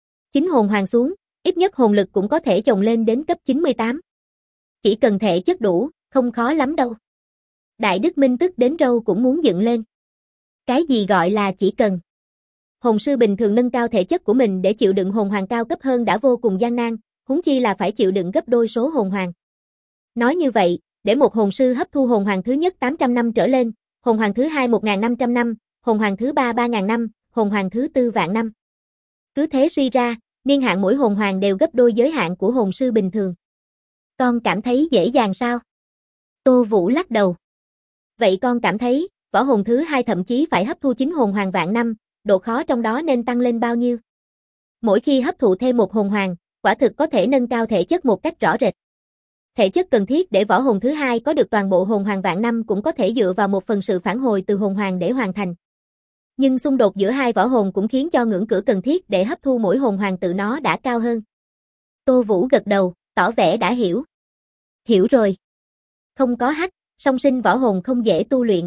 9 hồn hoàng xuống, ít nhất hồn lực cũng có thể chồng lên đến cấp 98. Chỉ cần thể chất đủ, không khó lắm đâu. Đại Đức Minh tức đến râu cũng muốn dựng lên. Cái gì gọi là chỉ cần? Hồn sư bình thường nâng cao thể chất của mình để chịu đựng hồn hoàng cao cấp hơn đã vô cùng gian nan, huống chi là phải chịu đựng gấp đôi số hồn hoàng. Nói như vậy, để một hồn sư hấp thu hồn hoàng thứ nhất 800 năm trở lên, hồn hoàng thứ hai 1.500 năm, hồn hoàng thứ ba 3.000 năm, hồn hoàng thứ tư vạn năm. Cứ thế suy ra, niên hạn mỗi hồn hoàng đều gấp đôi giới hạn của hồn sư bình thường. Con cảm thấy dễ dàng sao? Tô Vũ lắc đầu. Vậy con cảm thấy, võ hồn thứ hai thậm chí phải hấp thu 9 hồn hoàng vạn năm, độ khó trong đó nên tăng lên bao nhiêu? Mỗi khi hấp thụ thêm một hồn hoàng, quả thực có thể nâng cao thể chất một cách rõ rệt. Thể chất cần thiết để võ hồn thứ hai có được toàn bộ hồn hoàng vạn năm cũng có thể dựa vào một phần sự phản hồi từ hồn hoàng để hoàn thành. Nhưng xung đột giữa hai võ hồn cũng khiến cho ngưỡng cửa cần thiết để hấp thu mỗi hồn hoàng tự nó đã cao hơn. Tô Vũ gật đầu, tỏ vẻ đã hiểu. Hiểu rồi. Không có hack, song sinh võ hồn không dễ tu luyện.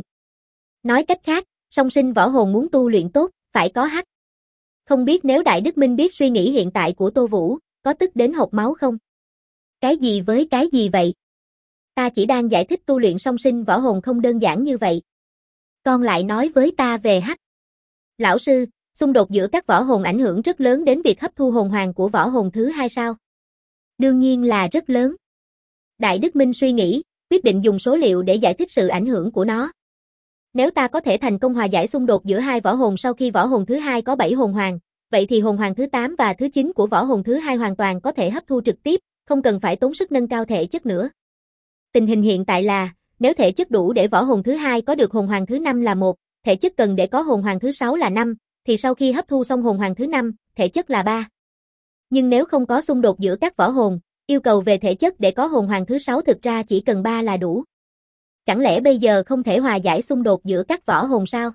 Nói cách khác, song sinh võ hồn muốn tu luyện tốt, phải có hack. Không biết nếu Đại Đức Minh biết suy nghĩ hiện tại của Tô Vũ, có tức đến hộc máu không? Cái gì với cái gì vậy? Ta chỉ đang giải thích tu luyện song sinh võ hồn không đơn giản như vậy. Con lại nói với ta về hack. Lão sư, xung đột giữa các võ hồn ảnh hưởng rất lớn đến việc hấp thu hồn hoàng của võ hồn thứ hai sao? Đương nhiên là rất lớn. Đại Đức Minh suy nghĩ, quyết định dùng số liệu để giải thích sự ảnh hưởng của nó. Nếu ta có thể thành công hòa giải xung đột giữa hai võ hồn sau khi võ hồn thứ hai có 7 hồn hoàng, vậy thì hồn hoàng thứ 8 và thứ 9 của võ hồn thứ hai hoàn toàn có thể hấp thu trực tiếp, không cần phải tốn sức nâng cao thể chất nữa. Tình hình hiện tại là, nếu thể chất đủ để võ hồn thứ hai có được hồn hoàng thứ 5 là 1, thể chất cần để có hồn hoàng thứ 6 là 5, thì sau khi hấp thu xong hồn hoàng thứ 5, thể chất là 3. Nhưng nếu không có xung đột giữa các võ hồn, yêu cầu về thể chất để có hồn hoàng thứ 6 thực ra chỉ cần 3 là đủ. Chẳng lẽ bây giờ không thể hòa giải xung đột giữa các võ hồn sao?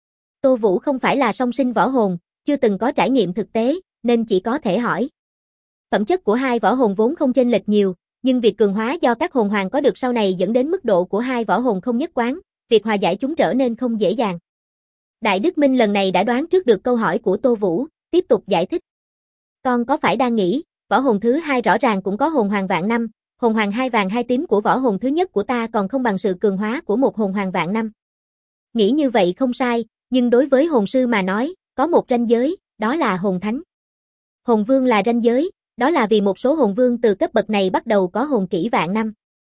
Tô Vũ không phải là song sinh võ hồn, chưa từng có trải nghiệm thực tế, nên chỉ có thể hỏi. Phẩm chất của hai võ hồn vốn không chênh lệch nhiều, nhưng việc cường hóa do các hồn hoàng có được sau này dẫn đến mức độ của hai võ hồn không nhất quán, việc hòa giải chúng trở nên không dễ dàng. Đại Đức Minh lần này đã đoán trước được câu hỏi của Tô Vũ, tiếp tục giải thích. Con có phải đang nghĩ, võ hồn thứ hai rõ ràng cũng có hồn hoàng vạn năm, hồn hoàng 2 vàng 2 tím của võ hồn thứ nhất của ta còn không bằng sự cường hóa của một hồn hoàng vạn năm. Nghĩ như vậy không sai, nhưng đối với hồn sư mà nói, có một ranh giới, đó là hồn thánh. Hồn vương là ranh giới, đó là vì một số hồn vương từ cấp bậc này bắt đầu có hồn kỹ vạn năm.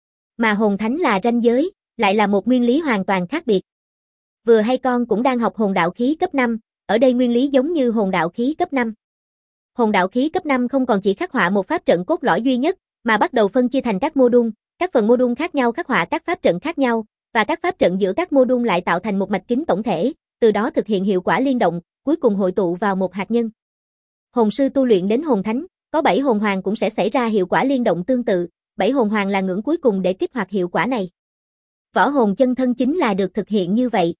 Mà hồn thánh là ranh giới, lại là một nguyên lý hoàn toàn khác biệt. Vừa hay con cũng đang học hồn đạo khí cấp 5, ở đây nguyên lý giống như hồn đạo khí cấp 5. Hồn đạo khí cấp 5 không còn chỉ khắc họa một pháp trận cốt lõi duy nhất, mà bắt đầu phân chia thành các mô đun, các phần mô đun khác nhau khắc họa các pháp trận khác nhau, và các pháp trận giữa các mô đun lại tạo thành một mạch kính tổng thể, từ đó thực hiện hiệu quả liên động, cuối cùng hội tụ vào một hạt nhân. Hồn sư tu luyện đến hồn thánh, có 7 hồn hoàng cũng sẽ xảy ra hiệu quả liên động tương tự, 7 hồn hoàng là ngưỡng cuối cùng để kích hoạt hiệu quả này. Võ hồn chân thân chính là được thực hiện như vậy.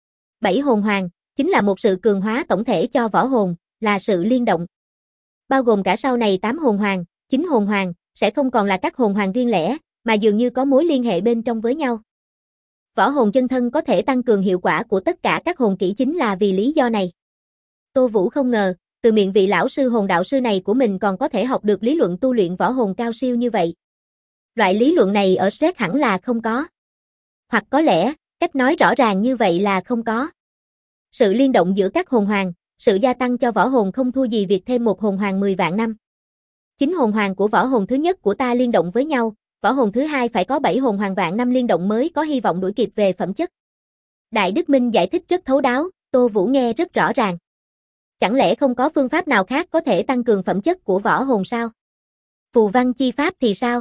7 hồn hoàng chính là một sự cường hóa tổng thể cho võ hồn, là sự liên động. Bao gồm cả sau này 8 hồn hoàng, 9 hồn hoàng, sẽ không còn là các hồn hoàng riêng lẻ, mà dường như có mối liên hệ bên trong với nhau. Võ hồn chân thân có thể tăng cường hiệu quả của tất cả các hồn kỹ chính là vì lý do này. Tô Vũ không ngờ, từ miệng vị lão sư hồn đạo sư này của mình còn có thể học được lý luận tu luyện võ hồn cao siêu như vậy. Loại lý luận này ở Shrek hẳn là không có. Hoặc có lẽ, cách nói rõ ràng như vậy là không có. Sự liên động giữa các hồn hoàng, sự gia tăng cho võ hồn không thua gì việc thêm một hồn hoàng 10 vạn năm. 9 hồn hoàng của võ hồn thứ nhất của ta liên động với nhau, võ hồn thứ hai phải có 7 hồn hoàng vạn năm liên động mới có hy vọng đuổi kịp về phẩm chất. Đại Đức Minh giải thích rất thấu đáo, Tô Vũ nghe rất rõ ràng. Chẳng lẽ không có phương pháp nào khác có thể tăng cường phẩm chất của võ hồn sao? Phù văn chi pháp thì sao?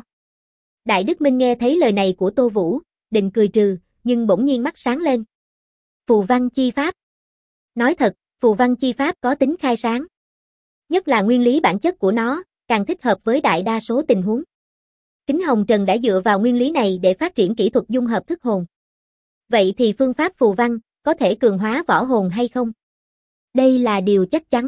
Đại Đức Minh nghe thấy lời này của Tô Vũ, định cười trừ, nhưng bỗng nhiên mắt sáng lên. Phù văn chi pháp. Nói thật, phù văn chi pháp có tính khai sáng. Nhất là nguyên lý bản chất của nó, càng thích hợp với đại đa số tình huống. Kính Hồng Trần đã dựa vào nguyên lý này để phát triển kỹ thuật dung hợp thức hồn. Vậy thì phương pháp phù văn, có thể cường hóa võ hồn hay không? Đây là điều chắc chắn.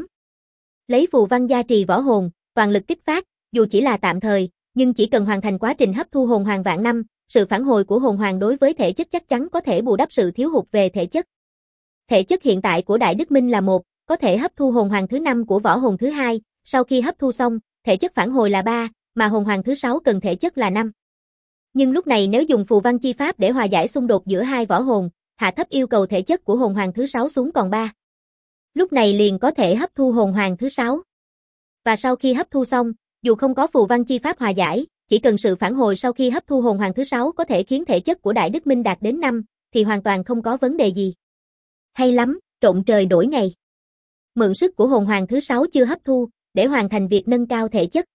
Lấy phù văn gia trì võ hồn, toàn lực kích phát, dù chỉ là tạm thời, nhưng chỉ cần hoàn thành quá trình hấp thu hồn hoàng vạn năm, sự phản hồi của hồn hoàng đối với thể chất chắc chắn có thể bù đắp sự thiếu hụt về thể chất. Thể chất hiện tại của Đại Đức Minh là 1, có thể hấp thu hồn hoàng thứ 5 của võ hồn thứ 2, sau khi hấp thu xong, thể chất phản hồi là 3, mà hồn hoàng thứ 6 cần thể chất là 5. Nhưng lúc này nếu dùng phù văn chi pháp để hòa giải xung đột giữa hai võ hồn, hạ thấp yêu cầu thể chất của hồn hoàng thứ 6 xuống còn 3. Lúc này liền có thể hấp thu hồn hoàng thứ 6. Và sau khi hấp thu xong, dù không có phù văn chi pháp hòa giải, chỉ cần sự phản hồi sau khi hấp thu hồn hoàng thứ 6 có thể khiến thể chất của Đại Đức Minh đạt đến 5, thì hoàn toàn không có vấn đề gì. Hay lắm, trộn trời đổi ngày. Mượn sức của hồn hoàng thứ 6 chưa hấp thu, để hoàn thành việc nâng cao thể chất.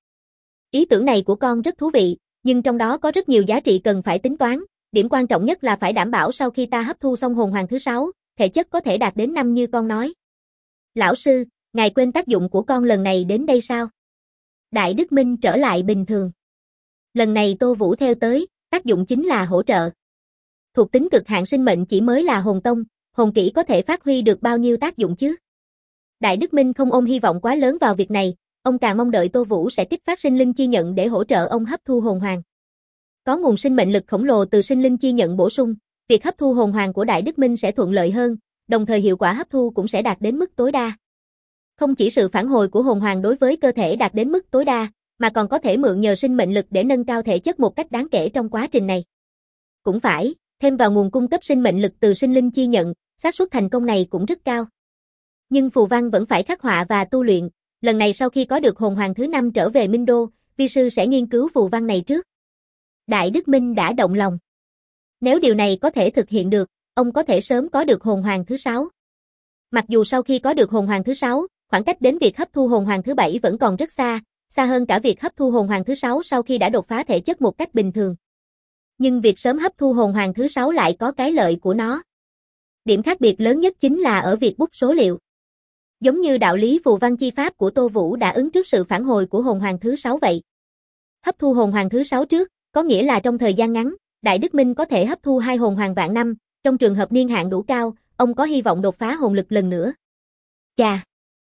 Ý tưởng này của con rất thú vị, nhưng trong đó có rất nhiều giá trị cần phải tính toán, điểm quan trọng nhất là phải đảm bảo sau khi ta hấp thu xong hồn hoàng thứ 6, thể chất có thể đạt đến 5 như con nói. Lão sư, ngài quên tác dụng của con lần này đến đây sao? Đại Đức Minh trở lại bình thường. Lần này Tô Vũ theo tới, tác dụng chính là hỗ trợ. Thuộc tính cực hạn sinh mệnh chỉ mới là hồn tông, hồn kỹ có thể phát huy được bao nhiêu tác dụng chứ? Đại Đức Minh không ôm hy vọng quá lớn vào việc này, ông càng mong đợi Tô Vũ sẽ kích phát sinh linh chi nhận để hỗ trợ ông hấp thu hồn hoàng. Có nguồn sinh mệnh lực khổng lồ từ sinh linh chi nhận bổ sung, việc hấp thu hồn hoàng của Đại Đức Minh sẽ thuận lợi hơn, đồng thời hiệu quả hấp thu cũng sẽ đạt đến mức tối đa. Không chỉ sự phản hồi của hồn hoàng đối với cơ thể đạt đến mức tối đa, mà còn có thể mượn nhờ sinh mệnh lực để nâng cao thể chất một cách đáng kể trong quá trình này. Cũng phải, thêm vào nguồn cung cấp sinh mệnh lực từ sinh linh chi nhận, xác suất thành công này cũng rất cao. Nhưng phù văn vẫn phải khắc họa và tu luyện, lần này sau khi có được hồn hoàng thứ 5 trở về Minh Đô, vi sư sẽ nghiên cứu phù văn này trước. Đại Đức Minh đã động lòng. Nếu điều này có thể thực hiện được, ông có thể sớm có được hồn hoàng thứ 6. Mặc dù sau khi có được hồn hoàng thứ 6, khoảng cách đến việc hấp thu hồn hoàng thứ 7 vẫn còn rất xa, xa hơn cả việc hấp thu hồn hoàng thứ 6 sau khi đã đột phá thể chất một cách bình thường. Nhưng việc sớm hấp thu hồn hoàng thứ 6 lại có cái lợi của nó. Điểm khác biệt lớn nhất chính là ở việc bút số liệu. Giống như đạo lý phù văn chi pháp của Tô Vũ đã ứng trước sự phản hồi của hồn hoàng thứ 6 vậy. Hấp thu hồn hoàng thứ 6 trước, có nghĩa là trong thời gian ngắn, Đại Đức Minh có thể hấp thu 2 hồn hoàng vạn năm, trong trường hợp niên hạn đủ cao, ông có hy vọng đột phá hồn lực lần nữa. Chà!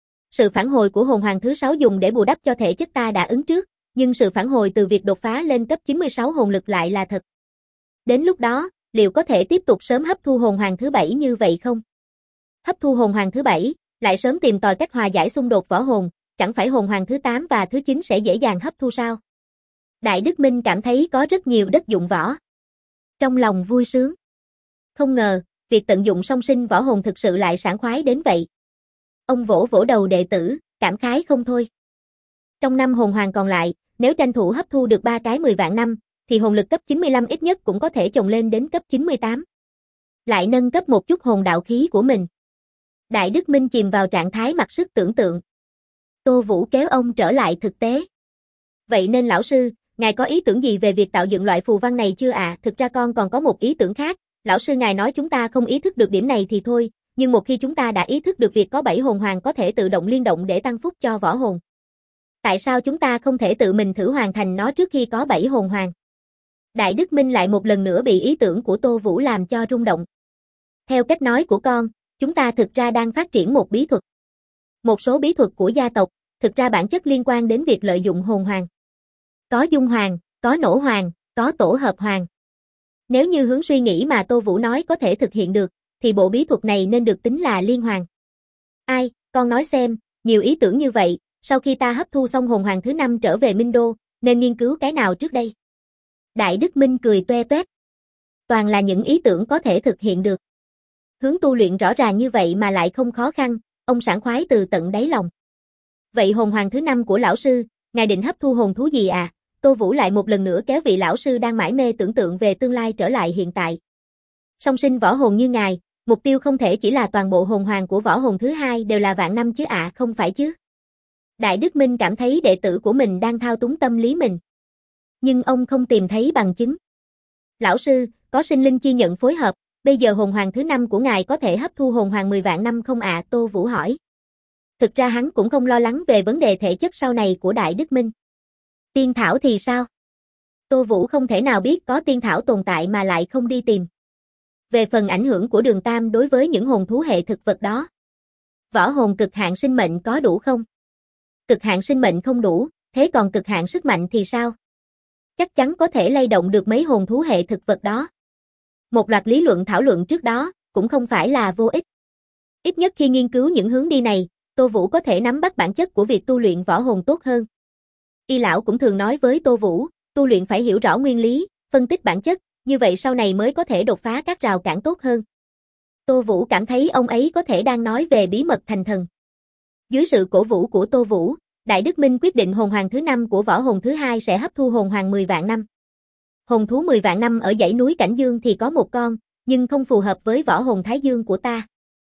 Sự phản hồi của hồn hoàng thứ 6 dùng để bù đắp cho thể chất ta đã ứng trước, nhưng sự phản hồi từ việc đột phá lên cấp 96 hồn lực lại là thật. Đến lúc đó, liệu có thể tiếp tục sớm hấp thu hồn hoàng thứ 7 như vậy không? Hấp thu hồn hoàng thứ 7, lại sớm tìm tòi cách hòa giải xung đột võ hồn, chẳng phải hồn hoàng thứ 8 và thứ 9 sẽ dễ dàng hấp thu sao? Đại Đức Minh cảm thấy có rất nhiều đất dụng võ. Trong lòng vui sướng. Không ngờ, việc tận dụng song sinh võ hồn thực sự lại sảng khoái đến vậy. Ông vỗ vỗ đầu đệ tử, cảm khái không thôi. Trong 5 hồn hoàng còn lại, nếu tranh thủ hấp thu được 3 cái 10 vạn năm, thì hồn lực cấp 95 ít nhất cũng có thể chồng lên đến cấp 98. Lại nâng cấp một chút hồn đạo khí của mình. Đại Đức Minh chìm vào trạng thái mặc sức tưởng tượng. Tô Vũ kéo ông trở lại thực tế. Vậy nên lão sư, ngài có ý tưởng gì về việc tạo dựng loại phù văn này chưa ạ? Thực ra con còn có một ý tưởng khác, lão sư ngài nói chúng ta không ý thức được điểm này thì thôi, nhưng một khi chúng ta đã ý thức được việc có 7 hồn hoàng có thể tự động liên động để tăng phúc cho võ hồn. Tại sao chúng ta không thể tự mình thử hoàn thành nó trước khi có 7 hồn hoàng? Đại Đức Minh lại một lần nữa bị ý tưởng của Tô Vũ làm cho rung động. Theo cách nói của con, chúng ta thực ra đang phát triển một bí thuật. Một số bí thuật của gia tộc, thực ra bản chất liên quan đến việc lợi dụng hồn hoàng. Có dung hoàng, có nổ hoàng, có tổ hợp hoàng. Nếu như hướng suy nghĩ mà Tô Vũ nói có thể thực hiện được, thì bộ bí thuật này nên được tính là liên hoàng. Ai, con nói xem, nhiều ý tưởng như vậy, sau khi ta hấp thu xong hồn hoàng thứ 5 trở về Minh Đô, nên nghiên cứu cái nào trước đây? Đại Đức Minh cười toe toét. Toàn là những ý tưởng có thể thực hiện được. Hướng tu luyện rõ ràng như vậy mà lại không khó khăn, ông sảng khoái từ tận đáy lòng. Vậy hồn hoàng thứ 5 của lão sư, ngài định hấp thu hồn thú gì à? Tô Vũ lại một lần nữa kéo vị lão sư đang mải mê tưởng tượng về tương lai trở lại hiện tại. Song sinh võ hồn như ngài, mục tiêu không thể chỉ là toàn bộ hồn hoàng của võ hồn thứ 2 đều là vạn năm chứ ạ, không phải chứ? Đại Đức Minh cảm thấy đệ tử của mình đang thao túng tâm lý mình. Nhưng ông không tìm thấy bằng chứng. Lão sư, có sinh linh chi nhận phối hợp, bây giờ hồn hoàng thứ 5 của ngài có thể hấp thu hồn hoàng 10 vạn năm không ạ? Tô Vũ hỏi. Thực ra hắn cũng không lo lắng về vấn đề thể chất sau này của Đại Đức Minh. Tiên thảo thì sao? Tô Vũ không thể nào biết có tiên thảo tồn tại mà lại không đi tìm. Về phần ảnh hưởng của Đường Tam đối với những hồn thú hệ thực vật đó. Võ hồn cực hạn sinh mệnh có đủ không? Cực hạn sinh mệnh không đủ, thế còn cực hạn sức mạnh thì sao? Chắc chắn có thể lay động được mấy hồn thú hệ thực vật đó. Một loạt lý luận thảo luận trước đó, cũng không phải là vô ích. Ít nhất khi nghiên cứu những hướng đi này, Tô Vũ có thể nắm bắt bản chất của việc tu luyện võ hồn tốt hơn. Y lão cũng thường nói với Tô Vũ, tu luyện phải hiểu rõ nguyên lý, phân tích bản chất, như vậy sau này mới có thể đột phá các rào cản tốt hơn. Tô Vũ cảm thấy ông ấy có thể đang nói về bí mật thành thần. Dưới sự cổ vũ của Tô Vũ, Đại Đức Minh quyết định hồn hoàng thứ 5 của võ hồn thứ 2 sẽ hấp thu hồn hoàng 10 vạn năm. Hồn thú 10 vạn năm ở dãy núi Cảnh Dương thì có một con, nhưng không phù hợp với võ hồn Thái Dương của ta.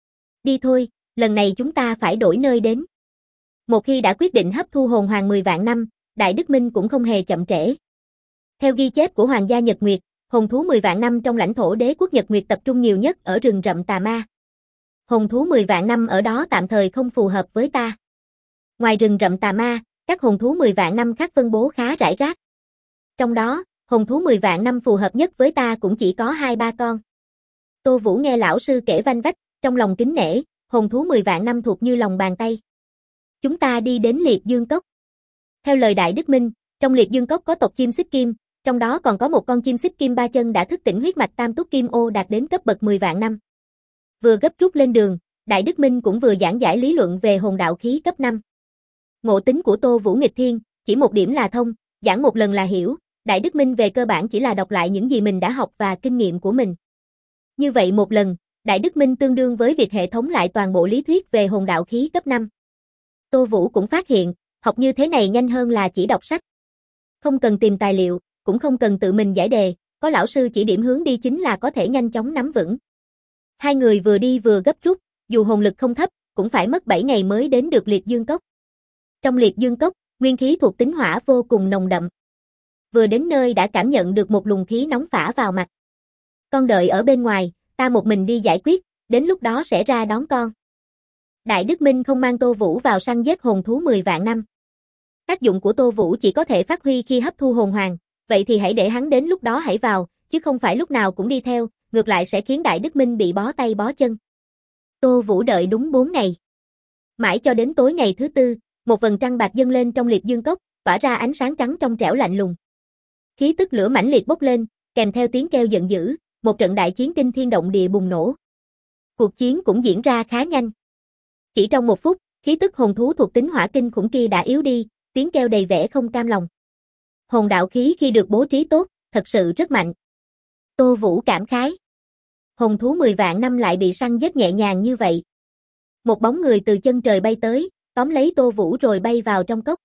Đi thôi, lần này chúng ta phải đổi nơi đến. Một khi đã quyết định hấp thu hồn hoàng 10 vạn năm, Đại Đức Minh cũng không hề chậm trễ. Theo ghi chép của Hoàng gia Nhật Nguyệt, hồn thú 10 vạn năm trong lãnh thổ đế quốc Nhật Nguyệt tập trung nhiều nhất ở rừng rậm Tà Ma. Hồn thú 10 vạn năm ở đó tạm thời không phù hợp với ta. Ngoài rừng rậm Tà Ma, các hồn thú 10 vạn năm khác phân bố khá rải rác. Trong đó, hồn thú 10 vạn năm phù hợp nhất với ta cũng chỉ có 2-3 con. Tô Vũ nghe lão sư kể vanh vách, trong lòng kính nể, hồn thú 10 vạn năm thuộc như lòng bàn tay. Chúng ta đi đến Liệt Dương Cốc. Theo lời Đại Đức Minh, trong Liệt Dương Cốc có tộc chim xích kim, trong đó còn có một con chim xích kim ba chân đã thức tỉnh huyết mạch tam túc kim ô đạt đến cấp bậc 10 vạn năm. Vừa gấp rút lên đường, Đại Đức Minh cũng vừa giảng giải lý luận về hồn đạo khí cấp 5. Ngộ tính của Tô Vũ nghịch thiên, chỉ một điểm là thông, giảng một lần là hiểu, Đại Đức Minh về cơ bản chỉ là đọc lại những gì mình đã học và kinh nghiệm của mình. Như vậy một lần, Đại Đức Minh tương đương với việc hệ thống lại toàn bộ lý thuyết về hồn đạo khí cấp 5. Tô Vũ cũng phát hiện, học như thế này nhanh hơn là chỉ đọc sách. Không cần tìm tài liệu, cũng không cần tự mình giải đề, có lão sư chỉ điểm hướng đi chính là có thể nhanh chóng nắm vững. Hai người vừa đi vừa gấp rút, dù hồn lực không thấp, cũng phải mất 7 ngày mới đến được Liệt Dương Cốc. Trong Liệt Dương Cốc, nguyên khí thuộc tính hỏa vô cùng nồng đậm. Vừa đến nơi đã cảm nhận được một luồng khí nóng phả vào mặt. Con đợi ở bên ngoài, ta một mình đi giải quyết, đến lúc đó sẽ ra đón con. Đại Đức Minh không mang Tô Vũ vào săn giết hồn thú 10 vạn năm. Tác dụng của Tô Vũ chỉ có thể phát huy khi hấp thu hồn hoàng, vậy thì hãy để hắn đến lúc đó hãy vào, chứ không phải lúc nào cũng đi theo, ngược lại sẽ khiến Đại Đức Minh bị bó tay bó chân. Tô Vũ đợi đúng 4 ngày. Mãi cho đến tối ngày thứ 4, một vầng trăng bạc dâng lên trong Liệt Dương Cốc, tỏa ra ánh sáng trắng trong trẻo lạnh lùng. Khí tức lửa mãnh liệt bốc lên, kèm theo tiếng kêu giận dữ, một trận đại chiến kinh thiên động địa bùng nổ. Cuộc chiến cũng diễn ra khá nhanh. Chỉ trong 1 phút, khí tức hồn thú thuộc tính hỏa kinh khủng kia đã yếu đi, tiếng kêu đầy vẻ không cam lòng. Hồn đạo khí khi được bố trí tốt, thật sự rất mạnh. Tô Vũ cảm khái. Hồn thú 10 vạn năm lại bị săn giết nhẹ nhàng như vậy. Một bóng người từ chân trời bay tới, tóm lấy Tô Vũ rồi bay vào trong cốc.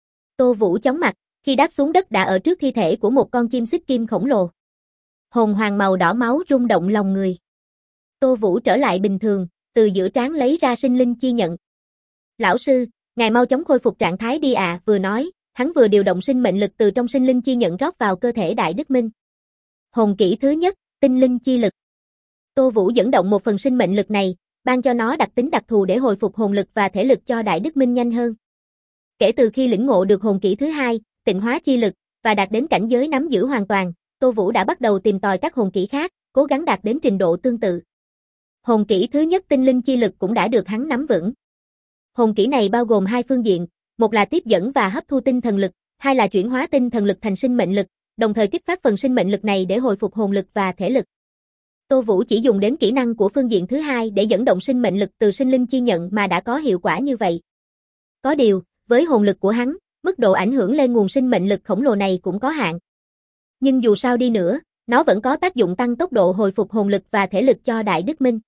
Tô Vũ chóng mặt, khi đáp xuống đất đã ở trước thi thể của một con chim xích kim khổng lồ. Hồn hoàng màu đỏ máu rung động lòng người. Tô Vũ trở lại bình thường, từ giữa trán lấy ra sinh linh chi nhận. Lão sư, Ngài mau chóng khôi phục trạng thái đi ạ, vừa nói, hắn vừa điều động sinh mệnh lực từ trong sinh linh chi nhận rót vào cơ thể Đại Đức Minh. Hồn kỹ thứ nhất, tinh linh chi lực. Tô Vũ dẫn động một phần sinh mệnh lực này, ban cho nó đặc tính đặc thù để hồi phục hồn lực và thể lực cho Đại Đức Minh nhanh hơn. Kể từ khi lĩnh ngộ được hồn kỹ thứ hai, tịnh hóa chi lực, và đạt đến cảnh giới nắm giữ hoàn toàn, Tô Vũ đã bắt đầu tìm tòi các hồn kỹ khác, cố gắng đạt đến trình độ tương tự. Hồn kỹ thứ nhất tinh linh chi lực cũng đã được hắn nắm vững. Hồn kỹ này bao gồm hai phương diện, một là tiếp dẫn và hấp thu tinh thần lực, hai là chuyển hóa tinh thần lực thành sinh mệnh lực, đồng thời kích phát phần sinh mệnh lực này để hồi phục hồn lực và thể lực. Tô Vũ chỉ dùng đến kỹ năng của phương diện thứ hai để dẫn động sinh mệnh lực từ sinh linh chi nhận mà đã có hiệu quả như vậy. Có điều, với hồn lực của hắn, mức độ ảnh hưởng lên nguồn sinh mệnh lực khổng lồ này cũng có hạn. Nhưng dù sao đi nữa, nó vẫn có tác dụng tăng tốc độ hồi phục hồn lực và thể lực cho Đại Đức Minh.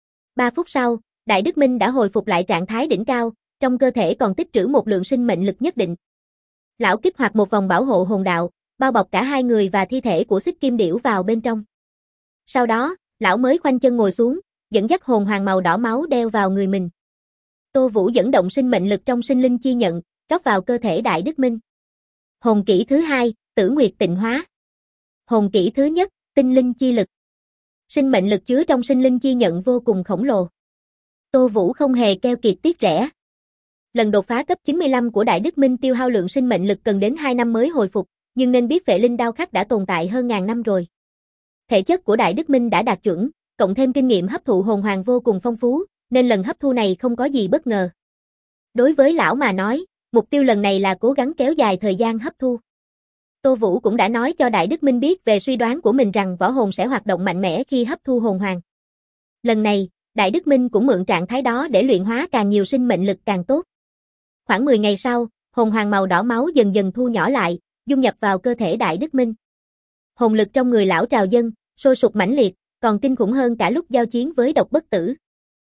3 phút sau, Đại Đức Minh đã hồi phục lại trạng thái đỉnh cao, trong cơ thể còn tích trữ một lượng sinh mệnh lực nhất định. Lão kích hoạt một vòng bảo hộ hồn đạo, bao bọc cả hai người và thi thể của Xích Kim Điểu vào bên trong. Sau đó, lão mới khoanh chân ngồi xuống, dẫn dắt hồn hoàng màu đỏ máu đeo vào người mình. Tô Vũ dẫn động sinh mệnh lực trong sinh linh chi nhận, rót vào cơ thể Đại Đức Minh. Hồn kỹ thứ hai, Tử Nguyệt tịnh hóa. Hồn kỹ thứ nhất, tinh linh chi lực. Sinh mệnh lực chứa trong sinh linh chi nhận vô cùng khổng lồ. Tô Vũ không hề keo kiệt tiếc rẻ. Lần đột phá cấp 95 của Đại Đức Minh tiêu hao lượng sinh mệnh lực cần đến 2 năm mới hồi phục, nhưng nên biết Phệ Linh đao khắc đã tồn tại hơn ngàn năm rồi. Thể chất của Đại Đức Minh đã đạt chuẩn, cộng thêm kinh nghiệm hấp thụ hồn hoàng vô cùng phong phú, nên lần hấp thu này không có gì bất ngờ. Đối với lão mà nói, mục tiêu lần này là cố gắng kéo dài thời gian hấp thu. Tô Vũ cũng đã nói cho Đại Đức Minh biết về suy đoán của mình rằng võ hồn sẽ hoạt động mạnh mẽ khi hấp thu hồn hoàng. Lần này, Đại Đức Minh cũng mượn trạng thái đó để luyện hóa càng nhiều sinh mệnh lực càng tốt. Khoảng 10 ngày sau, hồn hoàng màu đỏ máu dần dần thu nhỏ lại, dung nhập vào cơ thể Đại Đức Minh. Hồn lực trong người lão trào dâng, sôi sục mãnh liệt, còn kinh khủng hơn cả lúc giao chiến với độc bất tử.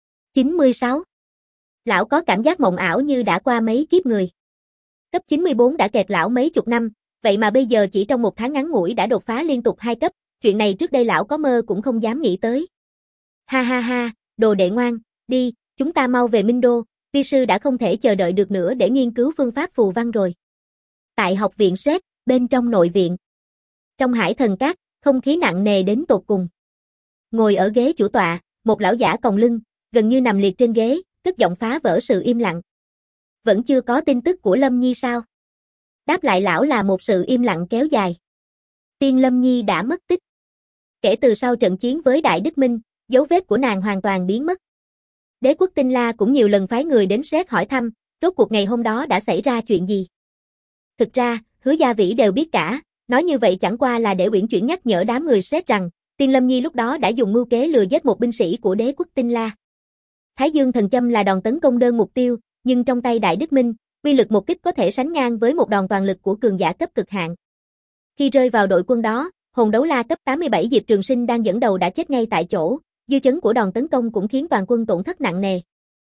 96. Lão có cảm giác mộng ảo như đã qua mấy kiếp người. Cấp 94 đã kẹt lão mấy chục năm, vậy mà bây giờ chỉ trong một tháng ngắn ngủi đã đột phá liên tục 2 cấp, chuyện này trước đây lão có mơ cũng không dám nghĩ tới. Ha ha ha, đồ đệ ngoan, đi, chúng ta mau về Minh Đô, vi sư đã không thể chờ đợi được nữa để nghiên cứu phương pháp phù văn rồi. Tại học viện Sét, bên trong nội viện. Trong hải thần cát, không khí nặng nề đến tột cùng. Ngồi ở ghế chủ tọa, một lão giả còng lưng, gần như nằm liệt trên ghế, cất giọng phá vỡ sự im lặng. Vẫn chưa có tin tức của Lâm Nhi sao? Đáp lại lão là một sự im lặng kéo dài. Tiên Lâm Nhi đã mất tích. Kể từ sau trận chiến với Đại Đức Minh, dấu vết của nàng hoàn toàn biến mất. Đế quốc Tinh La cũng nhiều lần phái người đến Sét hỏi thăm, rốt cuộc ngày hôm đó đã xảy ra chuyện gì. Thực ra, Hứa Gia Vĩ đều biết cả, nói như vậy chẳng qua là để uyển chuyển nhắc nhở đám người Sét rằng, Tiên Lâm Nhi lúc đó đã dùng mưu kế lừa giết một binh sĩ của đế quốc Tinh La. Thái Dương thần châm là đòn tấn công đơn mục tiêu, nhưng trong tay Đại Đức Minh, uy lực một kích có thể sánh ngang với một đòn toàn lực của cường giả cấp cực hạn. Khi rơi vào đội quân đó, hồn đấu la cấp 87 Diệp Trường Sinh đang dẫn đầu đã chết ngay tại chỗ, dư chấn của đòn tấn công cũng khiến toàn quân tổn thất nặng nề.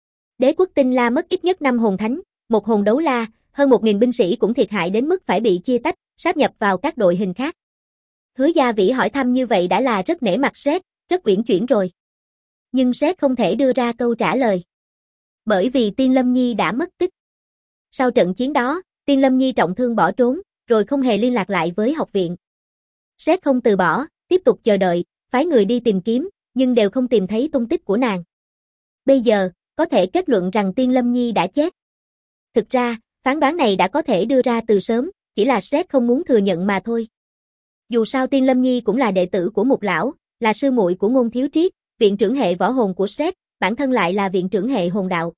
Đế quốc Tinh La mất ít nhất 5 hồn thánh, một hồn đấu la, hơn 1000 binh sĩ cũng thiệt hại đến mức phải bị chia tách, sáp nhập vào các đội hình khác. Hứa Gia Vĩ hỏi thăm như vậy đã là rất nể mặt Sét, rất uyển chuyển rồi. Nhưng Sét không thể đưa ra câu trả lời. Bởi vì Tiên Lâm Nhi đã mất tích. Sau trận chiến đó, Tiên Lâm Nhi trọng thương bỏ trốn, rồi không hề liên lạc lại với học viện. Sét không từ bỏ, tiếp tục chờ đợi, phái người đi tìm kiếm, nhưng đều không tìm thấy tung tích của nàng. Bây giờ, có thể kết luận rằng Tiên Lâm Nhi đã chết. Thực ra, phán đoán này đã có thể đưa ra từ sớm, chỉ là Sét không muốn thừa nhận mà thôi. Dù sao Tiên Lâm Nhi cũng là đệ tử của Mục lão, là sư muội của Ngôn Thiếu Triết, viện trưởng hệ võ hồn của Sét, bản thân lại là viện trưởng hệ hồn đạo.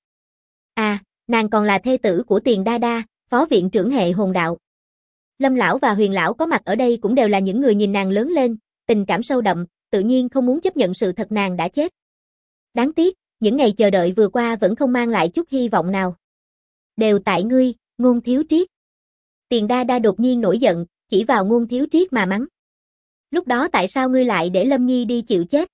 À, nàng còn là thê tử của Tiền Đa Đa, phó viện trưởng hệ hồn đạo. Lâm lão và Huyền lão có mặt ở đây cũng đều là những người nhìn nàng lớn lên, tình cảm sâu đậm, tự nhiên không muốn chấp nhận sự thật nàng đã chết. Đáng tiếc, những ngày chờ đợi vừa qua vẫn không mang lại chút hy vọng nào. Đều tại ngươi, Ngôn Thiếu Triết. Tiền Đa Đa đột nhiên nổi giận, chỉ vào Ngôn Thiếu Triết mà mắng. Lúc đó tại sao ngươi lại để Lâm Nhi đi chịu chết?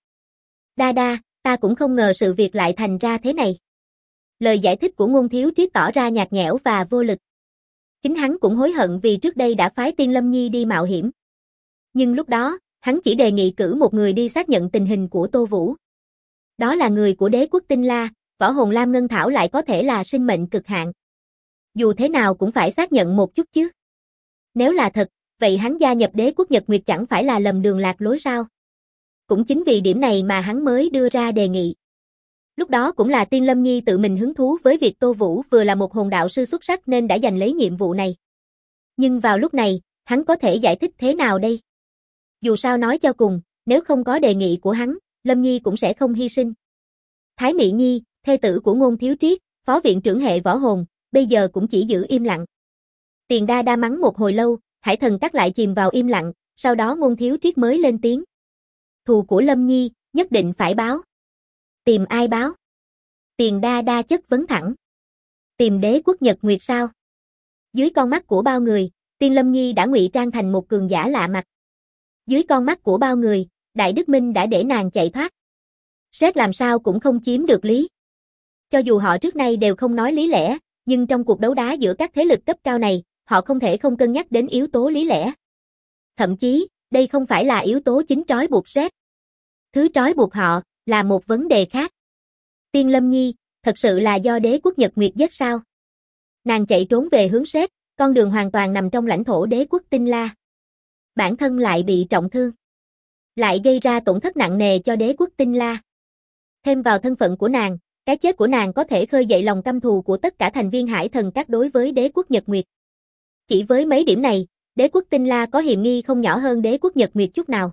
Đa Đa, ta cũng không ngờ sự việc lại thành ra thế này. Lời giải thích của Ngôn Thiếu Triết tỏ ra nhạt nhẽo và vô lực. Chính hắn cũng hối hận vì trước đây đã phái Tiên Lâm Nhi đi mạo hiểm. Nhưng lúc đó, hắn chỉ đề nghị cử một người đi xác nhận tình hình của Tô Vũ. Đó là người của đế quốc Tinh La, võ hồn Lam Ngân Thảo lại có thể là sinh mệnh cực hạn. Dù thế nào cũng phải xác nhận một chút chứ. Nếu là thật, vậy hắn gia nhập đế quốc Nhật Nguyệt chẳng phải là lầm đường lạc lối sao? Cũng chính vì điểm này mà hắn mới đưa ra đề nghị. Lúc đó cũng là Tiên Lâm Nhi tự mình hứng thú với việc Tô Vũ vừa là một hồn đạo sư xuất sắc nên đã giành lấy nhiệm vụ này. Nhưng vào lúc này, hắn có thể giải thích thế nào đây? Dù sao nói cho cùng, nếu không có đề nghị của hắn, Lâm Nhi cũng sẽ không hy sinh. Thái Mị Nhi, thê tử của Ngôn Thiếu Triết, phó viện trưởng hệ võ hồn, bây giờ cũng chỉ giữ im lặng. Tiền Đa Đa mắng một hồi lâu, Hải Thần Các lại chìm vào im lặng, sau đó Ngôn Thiếu Triết mới lên tiếng. Thù của Lâm Nhi, nhất định phải báo. Tìm ai báo? Tiền Đa Đa chất vấn thẳng. Tìm đế quốc Nhật Nguyệt sao? Dưới con mắt của bao người, Tiên Lâm Nhi đã ngụy trang thành một cường giả lạ mặt. Dưới con mắt của bao người, Đại Đức Minh đã để nàng chạy thoát. Sét làm sao cũng không chiếm được lý. Cho dù họ trước nay đều không nói lý lẽ, nhưng trong cuộc đấu đá giữa các thế lực cấp cao này, họ không thể không cân nhắc đến yếu tố lý lẽ. Thậm chí, đây không phải là yếu tố chính trói buộc Sét. Thứ trói buộc họ, là một vấn đề khác. Tiên Lâm Nhi, thật sự là do đế quốc Nhật Nguyệt giết sao? Nàng chạy trốn về hướng Sét, con đường hoàn toàn nằm trong lãnh thổ đế quốc Tinh La. Bản thân lại bị trọng thương. Lại gây ra tổn thất nặng nề cho đế quốc Tinh La. Thêm vào thân phận của nàng, cái chết của nàng có thể khơi dậy lòng căm thù của tất cả thành viên Hải Thần Các đối với đế quốc Nhật Nguyệt. Chỉ với mấy điểm này, đế quốc Tinh La có hiềm nghi không nhỏ hơn đế quốc Nhật Nguyệt chút nào.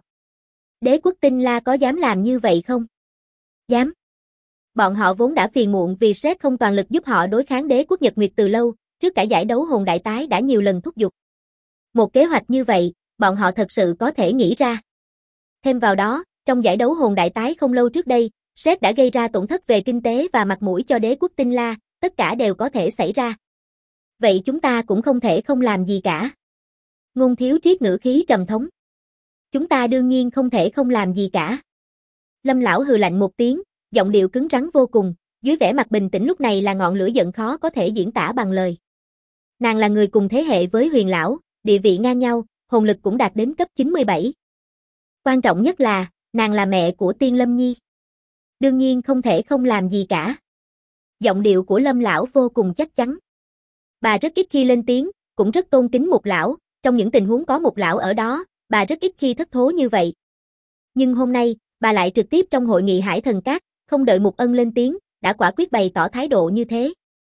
Đế quốc Tinh La có dám làm như vậy không? Dám. Bọn họ vốn đã phiền muộn vì Sét không toàn lực giúp họ đối kháng đế quốc Nhật Nguyệt từ lâu, trước cả giải đấu hồn đại tái đã nhiều lần thúc giục. Một kế hoạch như vậy, bọn họ thật sự có thể nghĩ ra. Thêm vào đó, trong giải đấu hồn đại tái không lâu trước đây, Sét đã gây ra tổn thất về kinh tế và mặt mũi cho đế quốc Tinh La, tất cả đều có thể xảy ra. Vậy chúng ta cũng không thể không làm gì cả. Ngôn Thiếu Triết ngữ khí trầm thống. Chúng ta đương nhiên không thể không làm gì cả. Lâm lão hừ lạnh một tiếng, giọng điệu cứng rắn vô cùng, dưới vẻ mặt bình tĩnh lúc này là ngọn lửa giận khó có thể diễn tả bằng lời. Nàng là người cùng thế hệ với Huyền lão, địa vị ngang nhau, hồn lực cũng đạt đến cấp 97. Quan trọng nhất là, nàng là mẹ của Tiên Lâm Nhi. Đương nhiên không thể không làm gì cả. Giọng điệu của Lâm lão vô cùng chắc chắn. Bà rất ít khi lên tiếng, cũng rất tôn kính Mục lão, trong những tình huống có Mục lão ở đó, bà rất ít khi thất thố như vậy. Nhưng hôm nay, bà lại trực tiếp trong hội nghị Hải Thần Các, không đợi Mục Ân lên tiếng, đã quả quyết bày tỏ thái độ như thế.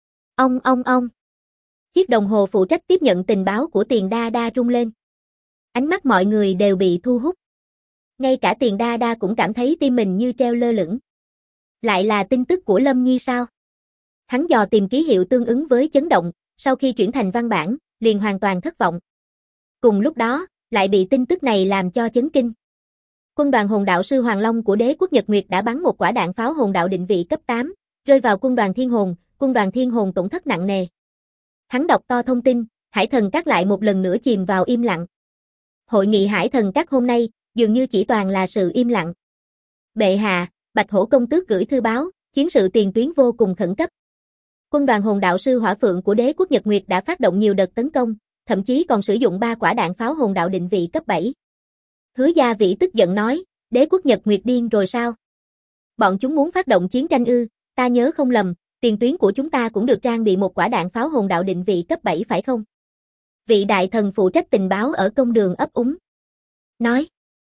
Ông. Chiếc đồng hồ phụ trách tiếp nhận tình báo của Tiền Đa Đa rung lên. Ánh mắt mọi người đều bị thu hút. Ngay cả Tiền Đa Đa cũng cảm thấy tim mình như treo lơ lửng. Lại là tin tức của Lâm Nhi sao? Hắn dò tìm ký hiệu tương ứng với chấn động, sau khi chuyển thành văn bản, liền hoàn toàn thất vọng. Cùng lúc đó, lại bị tin tức này làm cho chấn kinh. Quân đoàn hồn đạo sư Hoàng Long của đế quốc Nhật Nguyệt đã bắn một quả đạn pháo hồn đạo định vị cấp 8, rơi vào quân đoàn Thiên Hồn tổn thất nặng nề. Hắn đọc to thông tin, Hải Thần Các lại một lần nữa chìm vào im lặng. Hội nghị Hải Thần Các hôm nay, dường như chỉ toàn là sự im lặng. Bệ hạ, Bạch Hổ công tước gửi thư báo, chiến sự tiền tuyến vô cùng khẩn cấp. Quân đoàn hồn đạo sư Hỏa Phượng của đế quốc Nhật Nguyệt đã phát động nhiều đợt tấn công, thậm chí còn sử dụng 3 quả đạn pháo hồn đạo định vị cấp 7. Hứa Gia Vĩ tức giận nói, đế quốc Nhật Nguyệt điên rồi sao? Bọn chúng muốn phát động chiến tranh ư? Ta nhớ không lầm, tiền tuyến của chúng ta cũng được trang bị một quả đạn pháo hồn đạo định vị cấp 7 phải không? Vị đại thần phụ trách tình báo ở công đường ấp úng. Nói,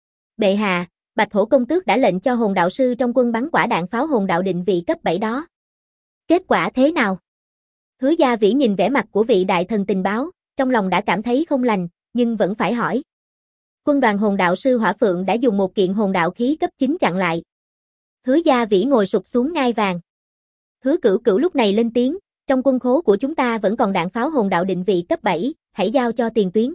bệ hạ, Bạch Hổ công tước đã lệnh cho hồn đạo sư trong quân bắn quả đạn pháo hồn đạo định vị cấp 7 đó. Kết quả thế nào? Hứa Gia Vĩ nhìn vẻ mặt của vị đại thần tình báo, trong lòng đã cảm thấy không lành, nhưng vẫn phải hỏi. Quân đoàn hồn đạo sư Hỏa Phượng đã dùng một kiện hồn đạo khí cấp 9 chặn lại. Hứa Gia Vĩ ngồi sụp xuống ngai vàng. Hứa Cửu Cửu lúc này lên tiếng, trong quân khố của chúng ta vẫn còn đạn pháo hồn đạo định vị cấp 7, hãy giao cho tiền tuyến.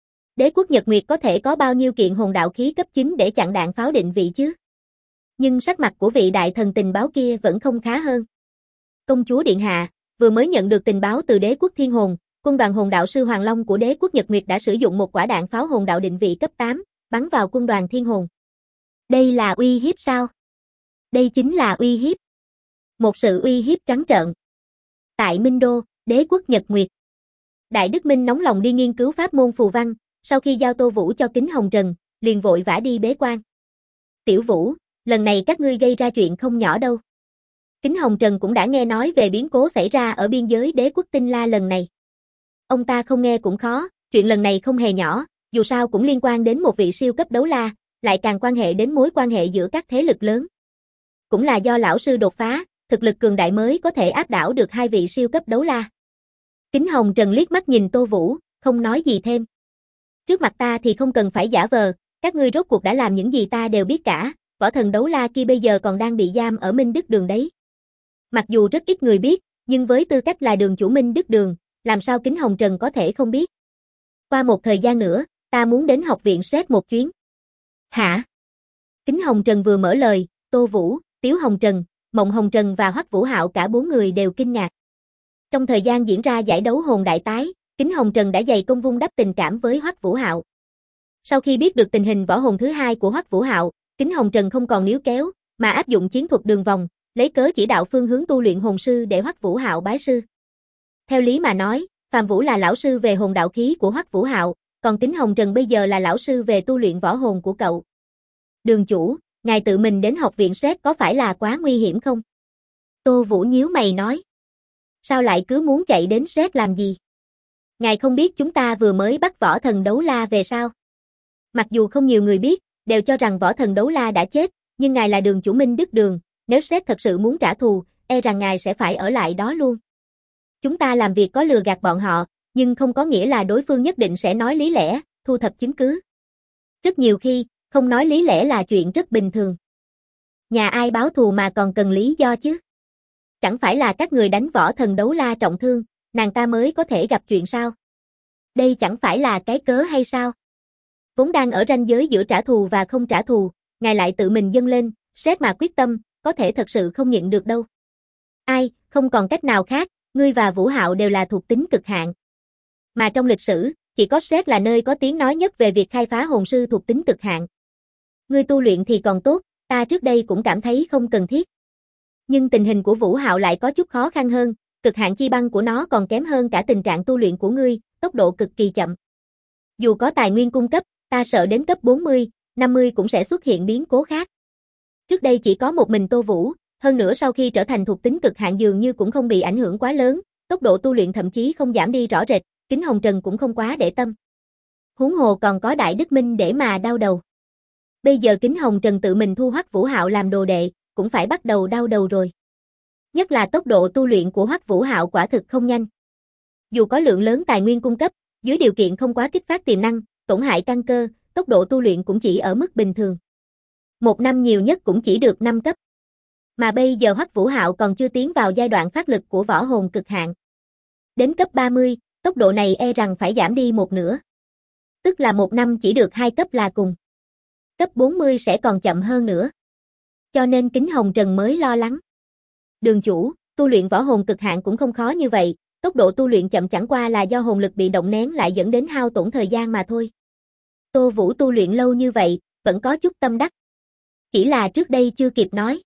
Đế quốc Nhật Nguyệt có thể có bao nhiêu kiện hồn đạo khí cấp 9 để chặn đạn pháo định vị chứ? Nhưng sắc mặt của vị đại thần tình báo kia vẫn không khá hơn. Công chúa điện hạ, vừa mới nhận được tình báo từ đế quốc Thiên Hồn, quân đoàn hồn đạo sư Hoàng Long của đế quốc Nhật Nguyệt đã sử dụng một quả đạn pháo hồn đạo định vị cấp 8, bắn vào quân đoàn Thiên Hồn. Đây là uy hiếp sao? Đây chính là uy hiếp. Một sự uy hiếp trắng trợn. Tại Minh Đô, đế quốc Nhật Nguyệt. Đại Đức Minh nóng lòng đi nghiên cứu pháp môn phù văn, sau khi giao Tô Vũ cho Kính Hồng Trần, liền vội vã đi bế quan. Tiểu Vũ, lần này các ngươi gây ra chuyện không nhỏ đâu. Kính Hồng Trần cũng đã nghe nói về biến cố xảy ra ở biên giới đế quốc Tinh La lần này. Ông ta không nghe cũng khó, chuyện lần này không hề nhỏ, dù sao cũng liên quan đến một vị siêu cấp đấu la, lại càng quan hệ đến mối quan hệ giữa các thế lực lớn. Cũng là do lão sư đột phá, thực lực cường đại mới có thể áp đảo được hai vị siêu cấp đấu la. Kính Hồng Trần liếc mắt nhìn Tô Vũ, không nói gì thêm. Trước mặt ta thì không cần phải giả vờ, các ngươi rốt cuộc đã làm những gì ta đều biết cả, võ thần đấu la kia bây giờ còn đang bị giam ở Minh Đức Đường đấy. Mặc dù rất ít người biết, nhưng với tư cách là đường chủ Minh Đức Đường, làm sao Kính Hồng Trần có thể không biết. Qua một thời gian nữa, ta muốn đến học viện xét một chuyến. Hả? Kính Hồng Trần vừa mở lời, Tô Vũ, Tiếu Hồng Trần, Mộng Hồng Trần và Hoắc Vũ Hạo cả bốn người đều kinh ngạc. Trong thời gian diễn ra giải đấu hồn đại tái, Kính Hồng Trần đã dày công vun đắp tình cảm với Hoắc Vũ Hạo. Sau khi biết được tình hình võ hồn thứ hai của Hoắc Vũ Hạo, Kính Hồng Trần không còn níu kéo, mà áp dụng chiến thuật đường vòng, lấy cớ chỉ đạo phương hướng tu luyện hồn sư để Hoắc Vũ Hạo bái sư. Theo lý mà nói, Phạm Vũ là lão sư về hồn đạo khí của Hoắc Vũ Hạo, còn Kính Hồng Trần bây giờ là lão sư về tu luyện võ hồn của cậu. Đường chủ, ngài tự mình đến học viện xét có phải là quá nguy hiểm không? Tô Vũ nhíu mày nói. Sao lại cứ muốn chạy đến xét làm gì? Ngài không biết chúng ta vừa mới bắt võ thần đấu la về sao? Mặc dù không nhiều người biết, đều cho rằng võ thần đấu la đã chết, nhưng ngài là đường chủ Minh Đức Đường, nếu xét thật sự muốn trả thù, e rằng ngài sẽ phải ở lại đó luôn. Chúng ta làm việc có lừa gạt bọn họ, nhưng không có nghĩa là đối phương nhất định sẽ nói lý lẽ, thu thập chứng cứ. Rất nhiều khi, không nói lý lẽ là chuyện rất bình thường. Nhà ai báo thù mà còn cần lý do chứ? Chẳng phải là các người đánh võ thần đấu la trọng thương, nàng ta mới có thể gặp chuyện sao? Đây chẳng phải là cái cớ hay sao? Vốn đang ở ranh giới giữa trả thù và không trả thù, ngài lại tự mình dâng lên, xét mà quyết tâm, có thể thật sự không nhịn được đâu. Ai, không còn cách nào khác, ngươi và Vũ Hạo đều là thuộc tính cực hạn. Mà trong lịch sử, chỉ có xét là nơi có tiếng nói nhất về việc khai phá hồn sư thuộc tính cực hạn. Ngươi tu luyện thì còn tốt, ta trước đây cũng cảm thấy không cần thiết. Nhưng tình hình của Vũ Hạo lại có chút khó khăn hơn, cực hạn chi băng của nó còn kém hơn cả tình trạng tu luyện của ngươi, tốc độ cực kỳ chậm. Dù có tài nguyên cung cấp, ta sợ đến cấp 40, 50 cũng sẽ xuất hiện biến cố khác. Trước đây chỉ có một mình Tô Vũ, hơn nữa sau khi trở thành thuộc tính cực hạn dường như cũng không bị ảnh hưởng quá lớn, tốc độ tu luyện thậm chí không giảm đi rõ rệt, Kính Hồng Trần cũng không quá để tâm. Huống hồ còn có Đại Đức Minh để mà đau đầu. Bây giờ Kính Hồng Trần tự mình thu Hoắc Vũ Hạo làm đồ đệ, cũng phải bắt đầu đau đầu rồi. Nhất là tốc độ tu luyện của Hoắc Vũ Hạo quả thực không nhanh. Dù có lượng lớn tài nguyên cung cấp, dưới điều kiện không quá kích phát tiềm năng, tổn hại căn cơ, tốc độ tu luyện cũng chỉ ở mức bình thường. Một năm nhiều nhất cũng chỉ được 5 cấp. Mà bây giờ Hoắc Vũ Hạo còn chưa tiến vào giai đoạn phát lực của võ hồn cực hạn. Đến cấp 30, tốc độ này e rằng phải giảm đi một nửa. Tức là một năm chỉ được 2 cấp là cùng. Cấp 40 sẽ còn chậm hơn nữa. Cho nên Kính Hồng Trần mới lo lắng. Đường chủ, tu luyện võ hồn cực hạn cũng không khó như vậy, tốc độ tu luyện chậm chẳng qua là do hồn lực bị động nén lại dẫn đến hao tổn thời gian mà thôi. Tô Vũ tu luyện lâu như vậy, vẫn có chút tâm đắc. Chỉ là trước đây chưa kịp nói.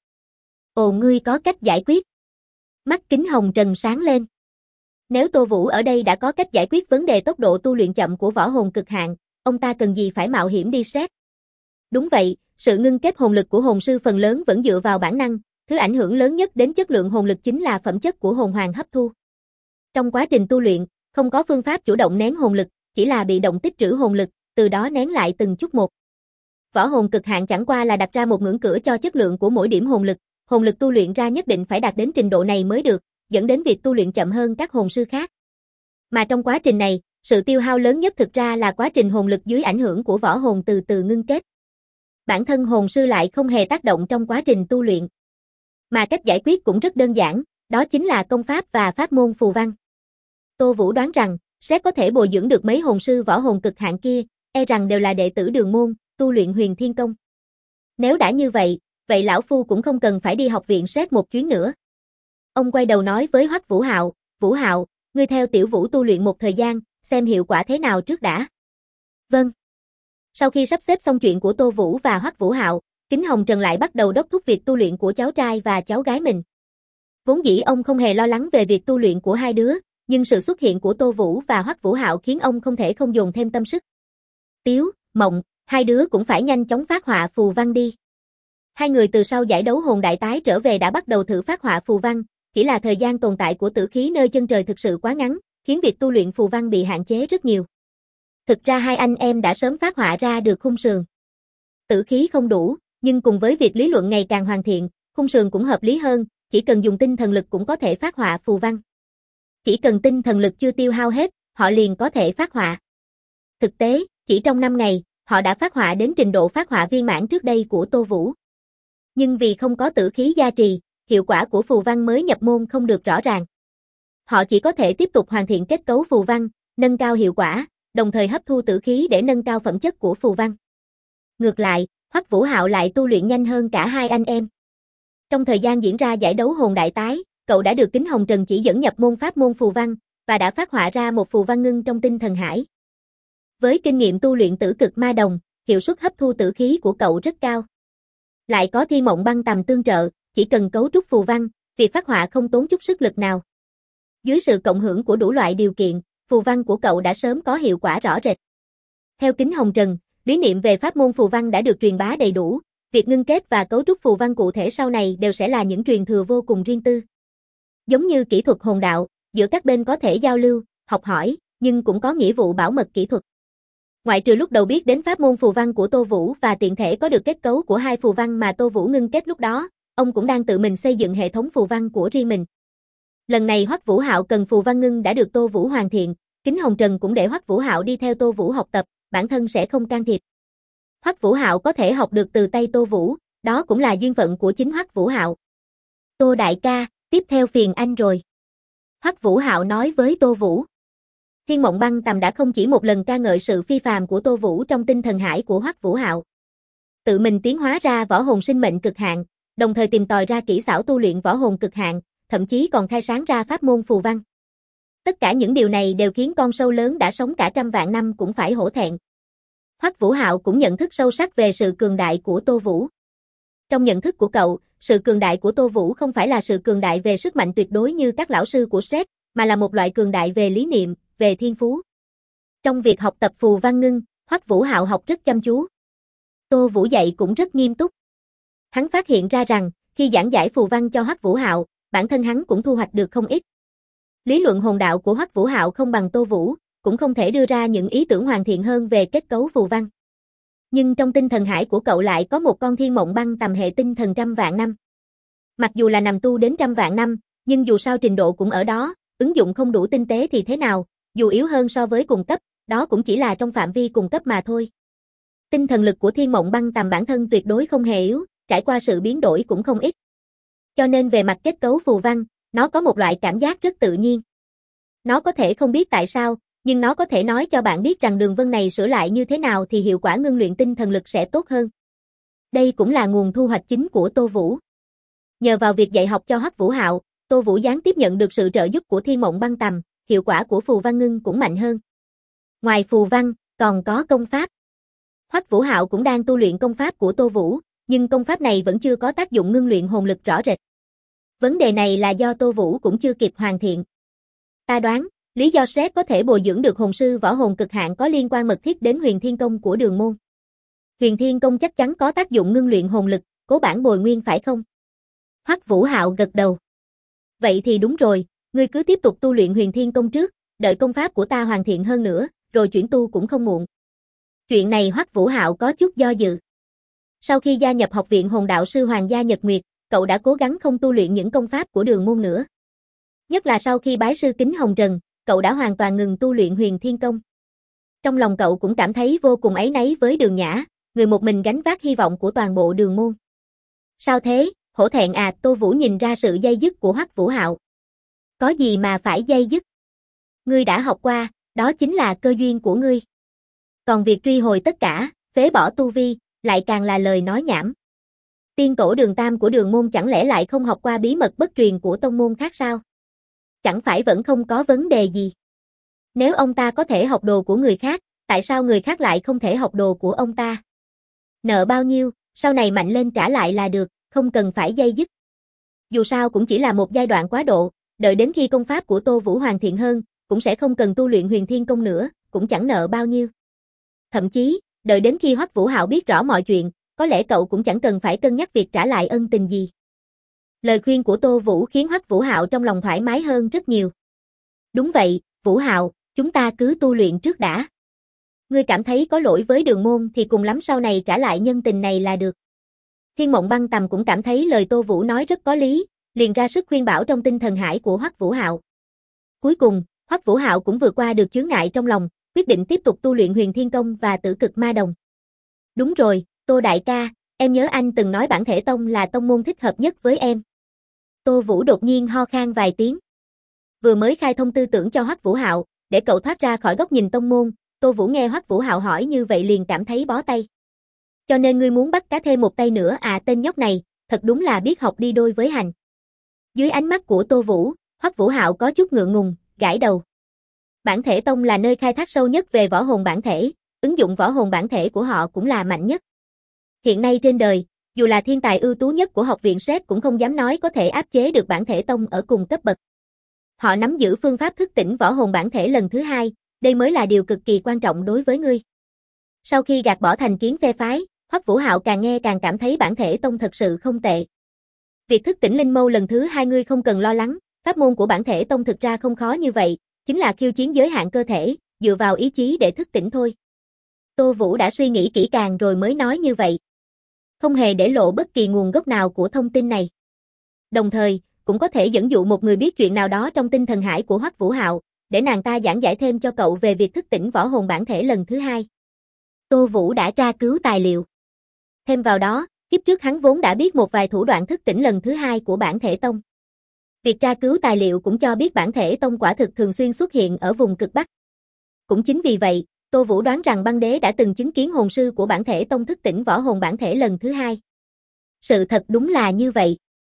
Ồ, ngươi có cách giải quyết. Mắt Kính Hồng Trần sáng lên. Nếu Tô Vũ ở đây đã có cách giải quyết vấn đề tốc độ tu luyện chậm của võ hồn cực hạn, ông ta cần gì phải mạo hiểm đi xét. Đúng vậy, sự ngưng kết hồn lực của hồn sư phần lớn vẫn dựa vào bản năng, thứ ảnh hưởng lớn nhất đến chất lượng hồn lực chính là phẩm chất của hồn hoàng hấp thu. Trong quá trình tu luyện, không có phương pháp chủ động nén hồn lực, chỉ là bị động tích trữ hồn lực, từ đó nén lại từng chút một. Võ hồn cực hạn chẳng qua là đặt ra một ngưỡng cửa cho chất lượng của mỗi điểm hồn lực tu luyện ra nhất định phải đạt đến trình độ này mới được, dẫn đến việc tu luyện chậm hơn các hồn sư khác. Mà trong quá trình này, sự tiêu hao lớn nhất thực ra là quá trình hồn lực dưới ảnh hưởng của võ hồn từ từ ngưng kết. Bản thân hồn sư lại không hề tác động trong quá trình tu luyện. Mà cách giải quyết cũng rất đơn giản, đó chính là công pháp và pháp môn phù văn. Tô Vũ đoán rằng, sẽ có thể bồi dưỡng được mấy hồn sư võ hồn cực hạn kia, e rằng đều là đệ tử Đường môn, tu luyện Huyền Thiên Công. Nếu đã như vậy, vậy lão phu cũng không cần phải đi học viện xét một chuyến nữa. Ông quay đầu nói với Hoắc Vũ Hạo, Vũ Hạo, ngươi theo Tiểu Vũ tu luyện một thời gian, xem hiệu quả thế nào trước đã. Vâng. Sau khi sắp xếp xong chuyện của Tô Vũ và Hoắc Vũ Hạo, Kính Hồng Trần lại bắt đầu đốc thúc việc tu luyện của cháu trai và cháu gái mình. Vốn dĩ ông không hề lo lắng về việc tu luyện của hai đứa, nhưng sự xuất hiện của Tô Vũ và Hoắc Vũ Hạo khiến ông không thể không dồn thêm tâm sức. Tiếu, Mộng, hai đứa cũng phải nhanh chóng phát họa phù văn đi. Hai người từ sau giải đấu hồn đại tái trở về đã bắt đầu thử phát họa phù văn, chỉ là thời gian tồn tại của tử khí nơi chân trời thực sự quá ngắn, khiến việc tu luyện phù văn bị hạn chế rất nhiều. Thực ra hai anh em đã sớm phát họa ra được khung sườn. Tử khí không đủ, nhưng cùng với việc lý luận ngày càng hoàn thiện, khung sườn cũng hợp lý hơn, chỉ cần dùng tinh thần lực cũng có thể phát họa phù văn. Chỉ cần tinh thần lực chưa tiêu hao hết, họ liền có thể phát họa. Thực tế, chỉ trong 5 ngày, họ đã phát họa đến trình độ phát họa viên mãn trước đây của Tô Vũ. Nhưng vì không có tử khí gia trì, hiệu quả của phù văn mới nhập môn không được rõ ràng. Họ chỉ có thể tiếp tục hoàn thiện kết cấu phù văn, nâng cao hiệu quả, đồng thời hấp thu tử khí để nâng cao phẩm chất của phù văn. Ngược lại, Hoắc Vũ Hạo lại tu luyện nhanh hơn cả hai anh em. Trong thời gian diễn ra giải đấu hồn đại tái, cậu đã được Kính Hồng Trần chỉ dẫn nhập môn pháp môn phù văn, và đã phát họa ra một phù văn ngưng trong tinh thần hải. Với kinh nghiệm tu luyện tử cực ma đồng, hiệu suất hấp thu tử khí của cậu rất cao. Lại có Thiên Mộng Băng Tầm tương trợ, chỉ cần cấu trúc phù văn, việc phát họa không tốn chút sức lực nào. Dưới sự cộng hưởng của đủ loại điều kiện, phù văn của cậu đã sớm có hiệu quả rõ rệt. Theo Kính Hồng Trần, lý niệm về pháp môn phù văn đã được truyền bá đầy đủ, việc ngưng kết và cấu trúc phù văn cụ thể sau này đều sẽ là những truyền thừa vô cùng riêng tư. Giống như kỹ thuật hồn đạo, giữa các bên có thể giao lưu, học hỏi, nhưng cũng có nghĩa vụ bảo mật kỹ thuật. Ngoại trừ lúc đầu biết đến pháp môn phù văn của Tô Vũ và tiện thể có được kết cấu của hai phù văn mà Tô Vũ ngưng kết lúc đó, ông cũng đang tự mình xây dựng hệ thống phù văn của riêng mình. Lần này Hoắc Vũ Hạo cần phù văn ngưng đã được Tô Vũ hoàn thiện, Kính Hồng Trần cũng để Hoắc Vũ Hạo đi theo Tô Vũ học tập, bản thân sẽ không can thiệp. Hoắc Vũ Hạo có thể học được từ tay Tô Vũ, đó cũng là duyên phận của chính Hoắc Vũ Hạo. Tô đại ca, tiếp theo phiền anh rồi. Hoắc Vũ Hạo nói với Tô Vũ. Thiên Mộng Băng Tầm đã không chỉ một lần ca ngợi sự phi phàm của Tô Vũ trong tinh thần hải của Hoắc Vũ Hạo. Tự mình tiến hóa ra võ hồn sinh mệnh cực hạn, đồng thời tìm tòi ra kỹ xảo tu luyện võ hồn cực hạn, thậm chí còn khai sáng ra pháp môn phù văn. Tất cả những điều này đều khiến con sâu lớn đã sống cả trăm vạn năm cũng phải hổ thẹn. Hoắc Vũ Hạo cũng nhận thức sâu sắc về sự cường đại của Tô Vũ. Trong nhận thức của cậu, sự cường đại của Tô Vũ không phải là sự cường đại về sức mạnh tuyệt đối như các lão sư của Shrek, mà là một loại cường đại về lý niệm, về thiên phú. Trong việc học tập phù văn ngưng, Hoắc Vũ Hạo học rất chăm chú. Tô Vũ dạy cũng rất nghiêm túc. Hắn phát hiện ra rằng, khi giảng giải phù văn cho Hoắc Vũ Hạo, bản thân hắn cũng thu hoạch được không ít. Lý luận hồn đạo của Hoắc Vũ Hạo không bằng Tô Vũ, cũng không thể đưa ra những ý tưởng hoàn thiện hơn về kết cấu phù văn. Nhưng trong tinh thần hải của cậu lại có một con Thiên Mộng Băng Tầm hệ tinh thần trăm vạn năm. Mặc dù là nằm tu đến trăm vạn năm, nhưng dù sao trình độ cũng ở đó, ứng dụng không đủ tinh tế thì thế nào, dù yếu hơn so với cùng cấp, đó cũng chỉ là trong phạm vi cùng cấp mà thôi. Tinh thần lực của Thiên Mộng Băng Tầm bản thân tuyệt đối không hề yếu, trải qua sự biến đổi cũng không ít. Cho nên về mặt kết cấu phù văn, nó có một loại cảm giác rất tự nhiên. Nó có thể không biết tại sao, nhưng nó có thể nói cho bạn biết rằng đường vân này sửa lại như thế nào thì hiệu quả ngưng luyện tinh thần lực sẽ tốt hơn. Đây cũng là nguồn thu hoạch chính của Tô Vũ. Nhờ vào việc dạy học cho Hoắc Vũ Hạo, Tô Vũ gián tiếp nhận được sự trợ giúp của Thiên Mộng Băng Tầm, hiệu quả của phù văn ngưng cũng mạnh hơn. Ngoài phù văn, còn có công pháp. Hoắc Vũ Hạo cũng đang tu luyện công pháp của Tô Vũ, nhưng công pháp này vẫn chưa có tác dụng ngưng luyện hồn lực rõ rệt. Vấn đề này là do Tô Vũ cũng chưa kịp hoàn thiện. Ta đoán, lý do Shrek có thể bồi dưỡng được hồn sư võ hồn cực hạn có liên quan mật thiết đến Huyền Thiên Công của Đường Môn. Huyền Thiên Công chắc chắn có tác dụng ngưng luyện hồn lực, cố bản bồi nguyên phải không? Hoắc Vũ Hạo gật đầu. Vậy thì đúng rồi, ngươi cứ tiếp tục tu luyện Huyền Thiên Công trước, đợi công pháp của ta hoàn thiện hơn nữa, rồi chuyển tu cũng không muộn. Chuyện này Hoắc Vũ Hạo có chút do dự. Sau khi gia nhập học viện hồn đạo sư Hoàng gia Nhật Nguyệt, cậu đã cố gắng không tu luyện những công pháp của Đường Môn nữa. Nhất là sau khi bái sư Kính Hồng Trần, cậu đã hoàn toàn ngừng tu luyện Huyền Thiên Công. Trong lòng cậu cũng cảm thấy vô cùng áy náy với Đường Nhã, người một mình gánh vác hy vọng của toàn bộ Đường Môn. Sao thế, hổ thẹn à? Tô Vũ nhìn ra sự day dứt của Hoắc Vũ Hạo. Có gì mà phải day dứt? Ngươi đã học qua, đó chính là cơ duyên của ngươi. Còn việc truy hồi tất cả, phế bỏ tu vi, lại càng là lời nói nhảm. Tiên tổ Đường Tam của Đường Môn chẳng lẽ lại không học qua bí mật bất truyền của tông môn khác sao? Chẳng phải vẫn không có vấn đề gì. Nếu ông ta có thể học đồ của người khác, tại sao người khác lại không thể học đồ của ông ta? Nợ bao nhiêu, sau này mạnh lên trả lại là được, không cần phải day dứt. Dù sao cũng chỉ là một giai đoạn quá độ, đợi đến khi công pháp của Tô Vũ hoàn thiện hơn, cũng sẽ không cần tu luyện Huyền Thiên Công nữa, cũng chẳng nợ bao nhiêu. Thậm chí, đợi đến khi Hoắc Vũ Hạo biết rõ mọi chuyện, có lẽ cậu cũng chẳng cần phải cân nhắc việc trả lại ân tình gì. Lời khuyên của Tô Vũ khiến Hoắc Vũ Hạo trong lòng thoải mái hơn rất nhiều. Đúng vậy, Vũ Hạo, chúng ta cứ tu luyện trước đã. Ngươi cảm thấy có lỗi với Đường Môn thì cùng lắm sau này trả lại nhân tình này là được. Thiên Mộng Băng Tầm cũng cảm thấy lời Tô Vũ nói rất có lý, liền ra sức khuyên bảo trong tinh thần hải của Hoắc Vũ Hạo. Cuối cùng, Hoắc Vũ Hạo cũng vượt qua được chướng ngại trong lòng, quyết định tiếp tục tu luyện Huyền Thiên Công và Tử Cực Ma Đồng. Đúng rồi, Tô đại ca, em nhớ anh từng nói Bản Thể Tông là tông môn thích hợp nhất với em. Tô Vũ đột nhiên ho khan vài tiếng. Vừa mới khai thông tư tưởng cho Hoắc Vũ Hạo, để cậu thoát ra khỏi góc nhìn tông môn, Tô Vũ nghe Hoắc Vũ Hạo hỏi như vậy liền cảm thấy bó tay. Cho nên ngươi muốn bắt cá thêm một tay nữa à? Tên nhóc này, thật đúng là biết học đi đôi với hành. Dưới ánh mắt của Tô Vũ, Hoắc Vũ Hạo có chút ngượng ngùng, gãi đầu. Bản Thể Tông là nơi khai thác sâu nhất về võ hồn bản thể, ứng dụng võ hồn bản thể của họ cũng là mạnh nhất. Hiện nay trên đời, dù là thiên tài ưu tú nhất của học viện SET cũng không dám nói có thể áp chế được Bản Thể Tông ở cùng cấp bậc. Họ nắm giữ phương pháp thức tỉnh võ hồn bản thể lần thứ hai, đây mới là điều cực kỳ quan trọng đối với ngươi. Sau khi gạt bỏ thành kiến phe phái, Hoắc Vũ Hạo càng nghe càng cảm thấy Bản Thể Tông thật sự không tệ. Việc thức tỉnh linh mâu lần thứ hai ngươi không cần lo lắng, pháp môn của Bản Thể Tông thực ra không khó như vậy, chính là khiêu chiến giới hạn cơ thể, dựa vào ý chí để thức tỉnh thôi. Tô Vũ đã suy nghĩ kỹ càng rồi mới nói như vậy. Không hề để lộ bất kỳ nguồn gốc nào của thông tin này. Đồng thời, cũng có thể dẫn dụ một người biết chuyện nào đó trong tinh thần hải của Hoắc Vũ Hạo, để nàng ta giảng giải thêm cho cậu về việc thức tỉnh võ hồn bản thể lần thứ hai. Tô Vũ đã tra cứu tài liệu. Thêm vào đó, kiếp trước hắn vốn đã biết một vài thủ đoạn thức tỉnh lần thứ hai của Bản Thể Tông. Việc tra cứu tài liệu cũng cho biết Bản Thể Tông quả thực thường xuyên xuất hiện ở vùng cực Bắc. Cũng chính vì vậy, Tô Vũ đoán rằng băng đế đã từng chứng kiến hồn sư của Bản Thể Tông thức tỉnh võ hồn bản thể lần thứ hai. Sự thật đúng là như vậy.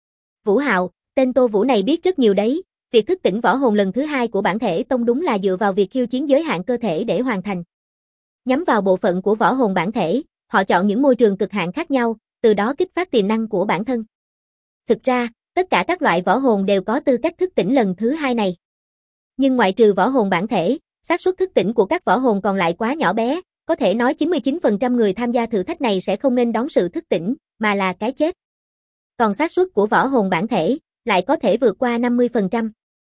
Vũ Hạo, tên Tô Vũ này biết rất nhiều đấy, việc thức tỉnh võ hồn lần thứ hai của Bản Thể Tông đúng là dựa vào việc khiêu chiến giới hạn cơ thể để hoàn thành. Nhắm vào bộ phận của võ hồn bản thể, họ chọn những môi trường cực hạn khác nhau, từ đó kích phát tiềm năng của bản thân. Thực ra, tất cả các loại võ hồn đều có tư cách thức tỉnh lần thứ hai này. Nhưng ngoại trừ võ hồn bản thể, xác suất thức tỉnh của các võ hồn còn lại quá nhỏ bé, có thể nói 99% người tham gia thử thách này sẽ không nên đón sự thức tỉnh, mà là cái chết. Còn xác suất của võ hồn bản thể lại có thể vượt qua 50%.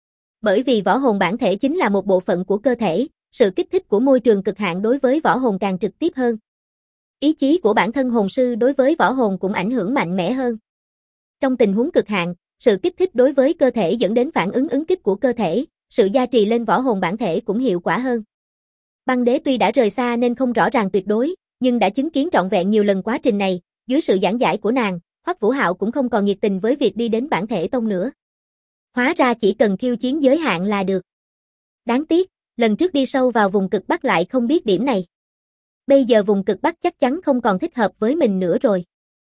Bởi vì võ hồn bản thể chính là một bộ phận của cơ thể, sự kích thích của môi trường cực hạn đối với võ hồn càng trực tiếp hơn. Ý chí của bản thân hồn sư đối với võ hồn cũng ảnh hưởng mạnh mẽ hơn. Trong tình huống cực hạn, sự kích thích đối với cơ thể dẫn đến phản ứng ứng kích của cơ thể, sự gia trì lên võ hồn bản thể cũng hiệu quả hơn. Băng đế tuy đã rời xa nên không rõ ràng tuyệt đối, nhưng đã chứng kiến trọn vẹn nhiều lần quá trình này, dưới sự giảng giải của nàng, Hoắc Vũ Hạo cũng không còn nhiệt tình với việc đi đến Bản Thể Tông nữa. Hóa ra chỉ cần khiêu chiến giới hạn là được. Đáng tiếc, lần trước đi sâu vào vùng cực Bắc lại không biết điểm này. Bây giờ vùng cực Bắc chắc chắn không còn thích hợp với mình nữa rồi.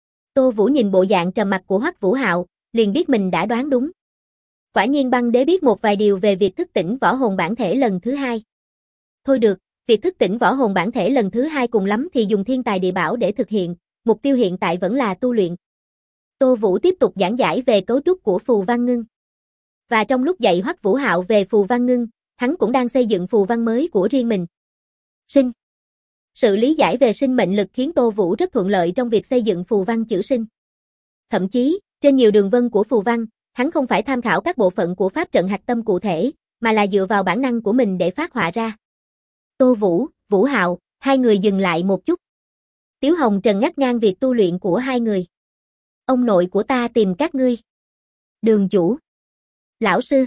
Tô Vũ nhìn bộ dạng trầm mặc của Hoắc Vũ Hạo, liền biết mình đã đoán đúng. Quả nhiên băng đế biết một vài điều về việc thức tỉnh võ hồn bản thể lần thứ hai. Thôi được, việc thức tỉnh võ hồn bản thể lần thứ hai cùng lắm thì dùng thiên tài địa bảo để thực hiện, mục tiêu hiện tại vẫn là tu luyện. Tô Vũ tiếp tục giảng giải về cấu trúc của phù văn ngưng. Và trong lúc dạy Hoắc Vũ Hạo về phù văn ngưng, hắn cũng đang xây dựng phù văn mới của riêng mình. Sinh. Sự lý giải về sinh mệnh lực khiến Tô Vũ rất thuận lợi trong việc xây dựng phù văn chữ sinh. Thậm chí, trên nhiều đường vân của phù văn, hắn không phải tham khảo các bộ phận của pháp trận hạch tâm cụ thể, mà là dựa vào bản năng của mình để phát họa ra. Tô Vũ, Vũ Hạo, hai người dừng lại một chút. Tiếu Hồng Trần ngắt ngang việc tu luyện của hai người. Ông nội của ta tìm các ngươi. Đường chủ. Lão sư.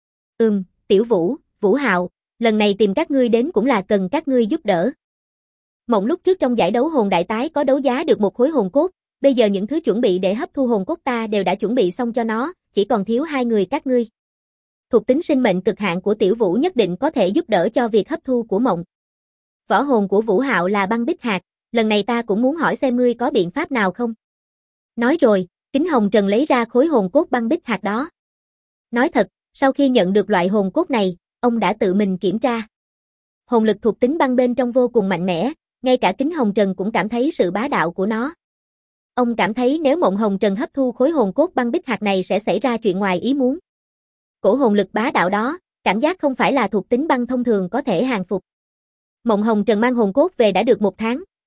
Tiểu Vũ, Vũ Hạo, lần này tìm các ngươi đến cũng là cần các ngươi giúp đỡ. Mộng lúc trước trong giải đấu hồn đại tái có đấu giá được một khối hồn cốt, bây giờ những thứ chuẩn bị để hấp thu hồn cốt ta đều đã chuẩn bị xong cho nó, chỉ còn thiếu hai người các ngươi. Thuộc tính sinh mệnh cực hạn của Tiểu Vũ nhất định có thể giúp đỡ cho việc hấp thu của Mộng. Võ hồn của Vũ Hạo là băng bích hạt, lần này ta cũng muốn hỏi xem ngươi có biện pháp nào không. Nói rồi, Kính Hồng Trần lấy ra khối hồn cốt băng bích hạt đó. Nói thật, sau khi nhận được loại hồn cốt này, ông đã tự mình kiểm tra. Hồn lực thuộc tính băng bên trong vô cùng mạnh mẽ, ngay cả Kính Hồng Trần cũng cảm thấy sự bá đạo của nó. Ông cảm thấy nếu Mộng Hồng Trần hấp thu khối hồn cốt băng bích hạt này sẽ xảy ra chuyện ngoài ý muốn. Cổ hồn lực bá đạo đó, cảm giác không phải là thuộc tính băng thông thường có thể hàng phục. Mộng Hồng Trần mang hồn cốt về đã được 1 tháng,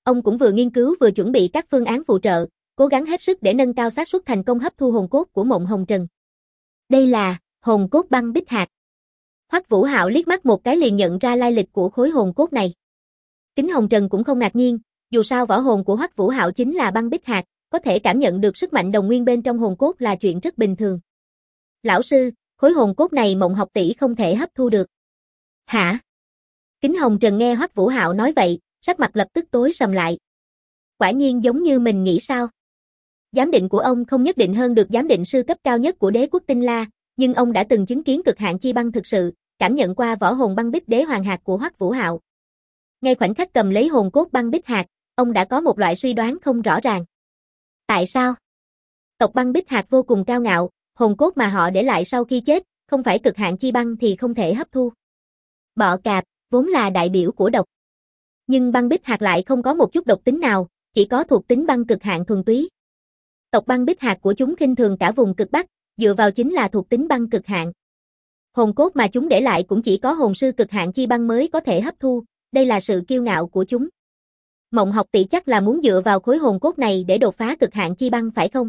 ông cũng vừa nghiên cứu vừa chuẩn bị các phương án phụ trợ, cố gắng hết sức để nâng cao xác suất thành công hấp thu hồn cốt của Mộng Hồng Trần. Đây là hồn cốt băng bích hạt. Hoắc Vũ Hạo liếc mắt một cái liền nhận ra lai lịch của khối hồn cốt này. Kính Hồng Trần cũng không ngạc nhiên, dù sao võ hồn của Hoắc Vũ Hạo chính là băng bích hạt, có thể cảm nhận được sức mạnh đồng nguyên bên trong hồn cốt là chuyện rất bình thường. Lão sư, khối hồn cốt này Mộng học tỷ không thể hấp thu được. Hả? Kính Hồng Trần nghe Hoắc Vũ Hạo nói vậy, sắc mặt lập tức tối sầm lại. Quả nhiên giống như mình nghĩ sao? Giám định của ông không nhất định hơn được giám định sư cấp cao nhất của Đế quốc Tinh La, nhưng ông đã từng chứng kiến cực hạn chi băng thực sự, cảm nhận qua võ hồn băng bích đế hoàng hạt của Hoắc Vũ Hạo. Ngay khoảnh khắc cầm lấy hồn cốt băng bích hạt, ông đã có một loại suy đoán không rõ ràng. Tại sao? Tộc băng bích hạt vô cùng cao ngạo, hồn cốt mà họ để lại sau khi chết, không phải cực hạn chi băng thì không thể hấp thu. Bọ cạp, vốn là đại biểu của độc. Nhưng băng bích hạt lại không có một chút độc tính nào, chỉ có thuộc tính băng cực hạn thuần túy. Tộc băng bích hạt của chúng khinh thường cả vùng cực Bắc, dựa vào chính là thuộc tính băng cực hạn. Hồn cốt mà chúng để lại cũng chỉ có hồn sư cực hạn chi băng mới có thể hấp thu, đây là sự kiêu ngạo của chúng. Mộng học tỷ chắc là muốn dựa vào khối hồn cốt này để đột phá cực hạn chi băng phải không?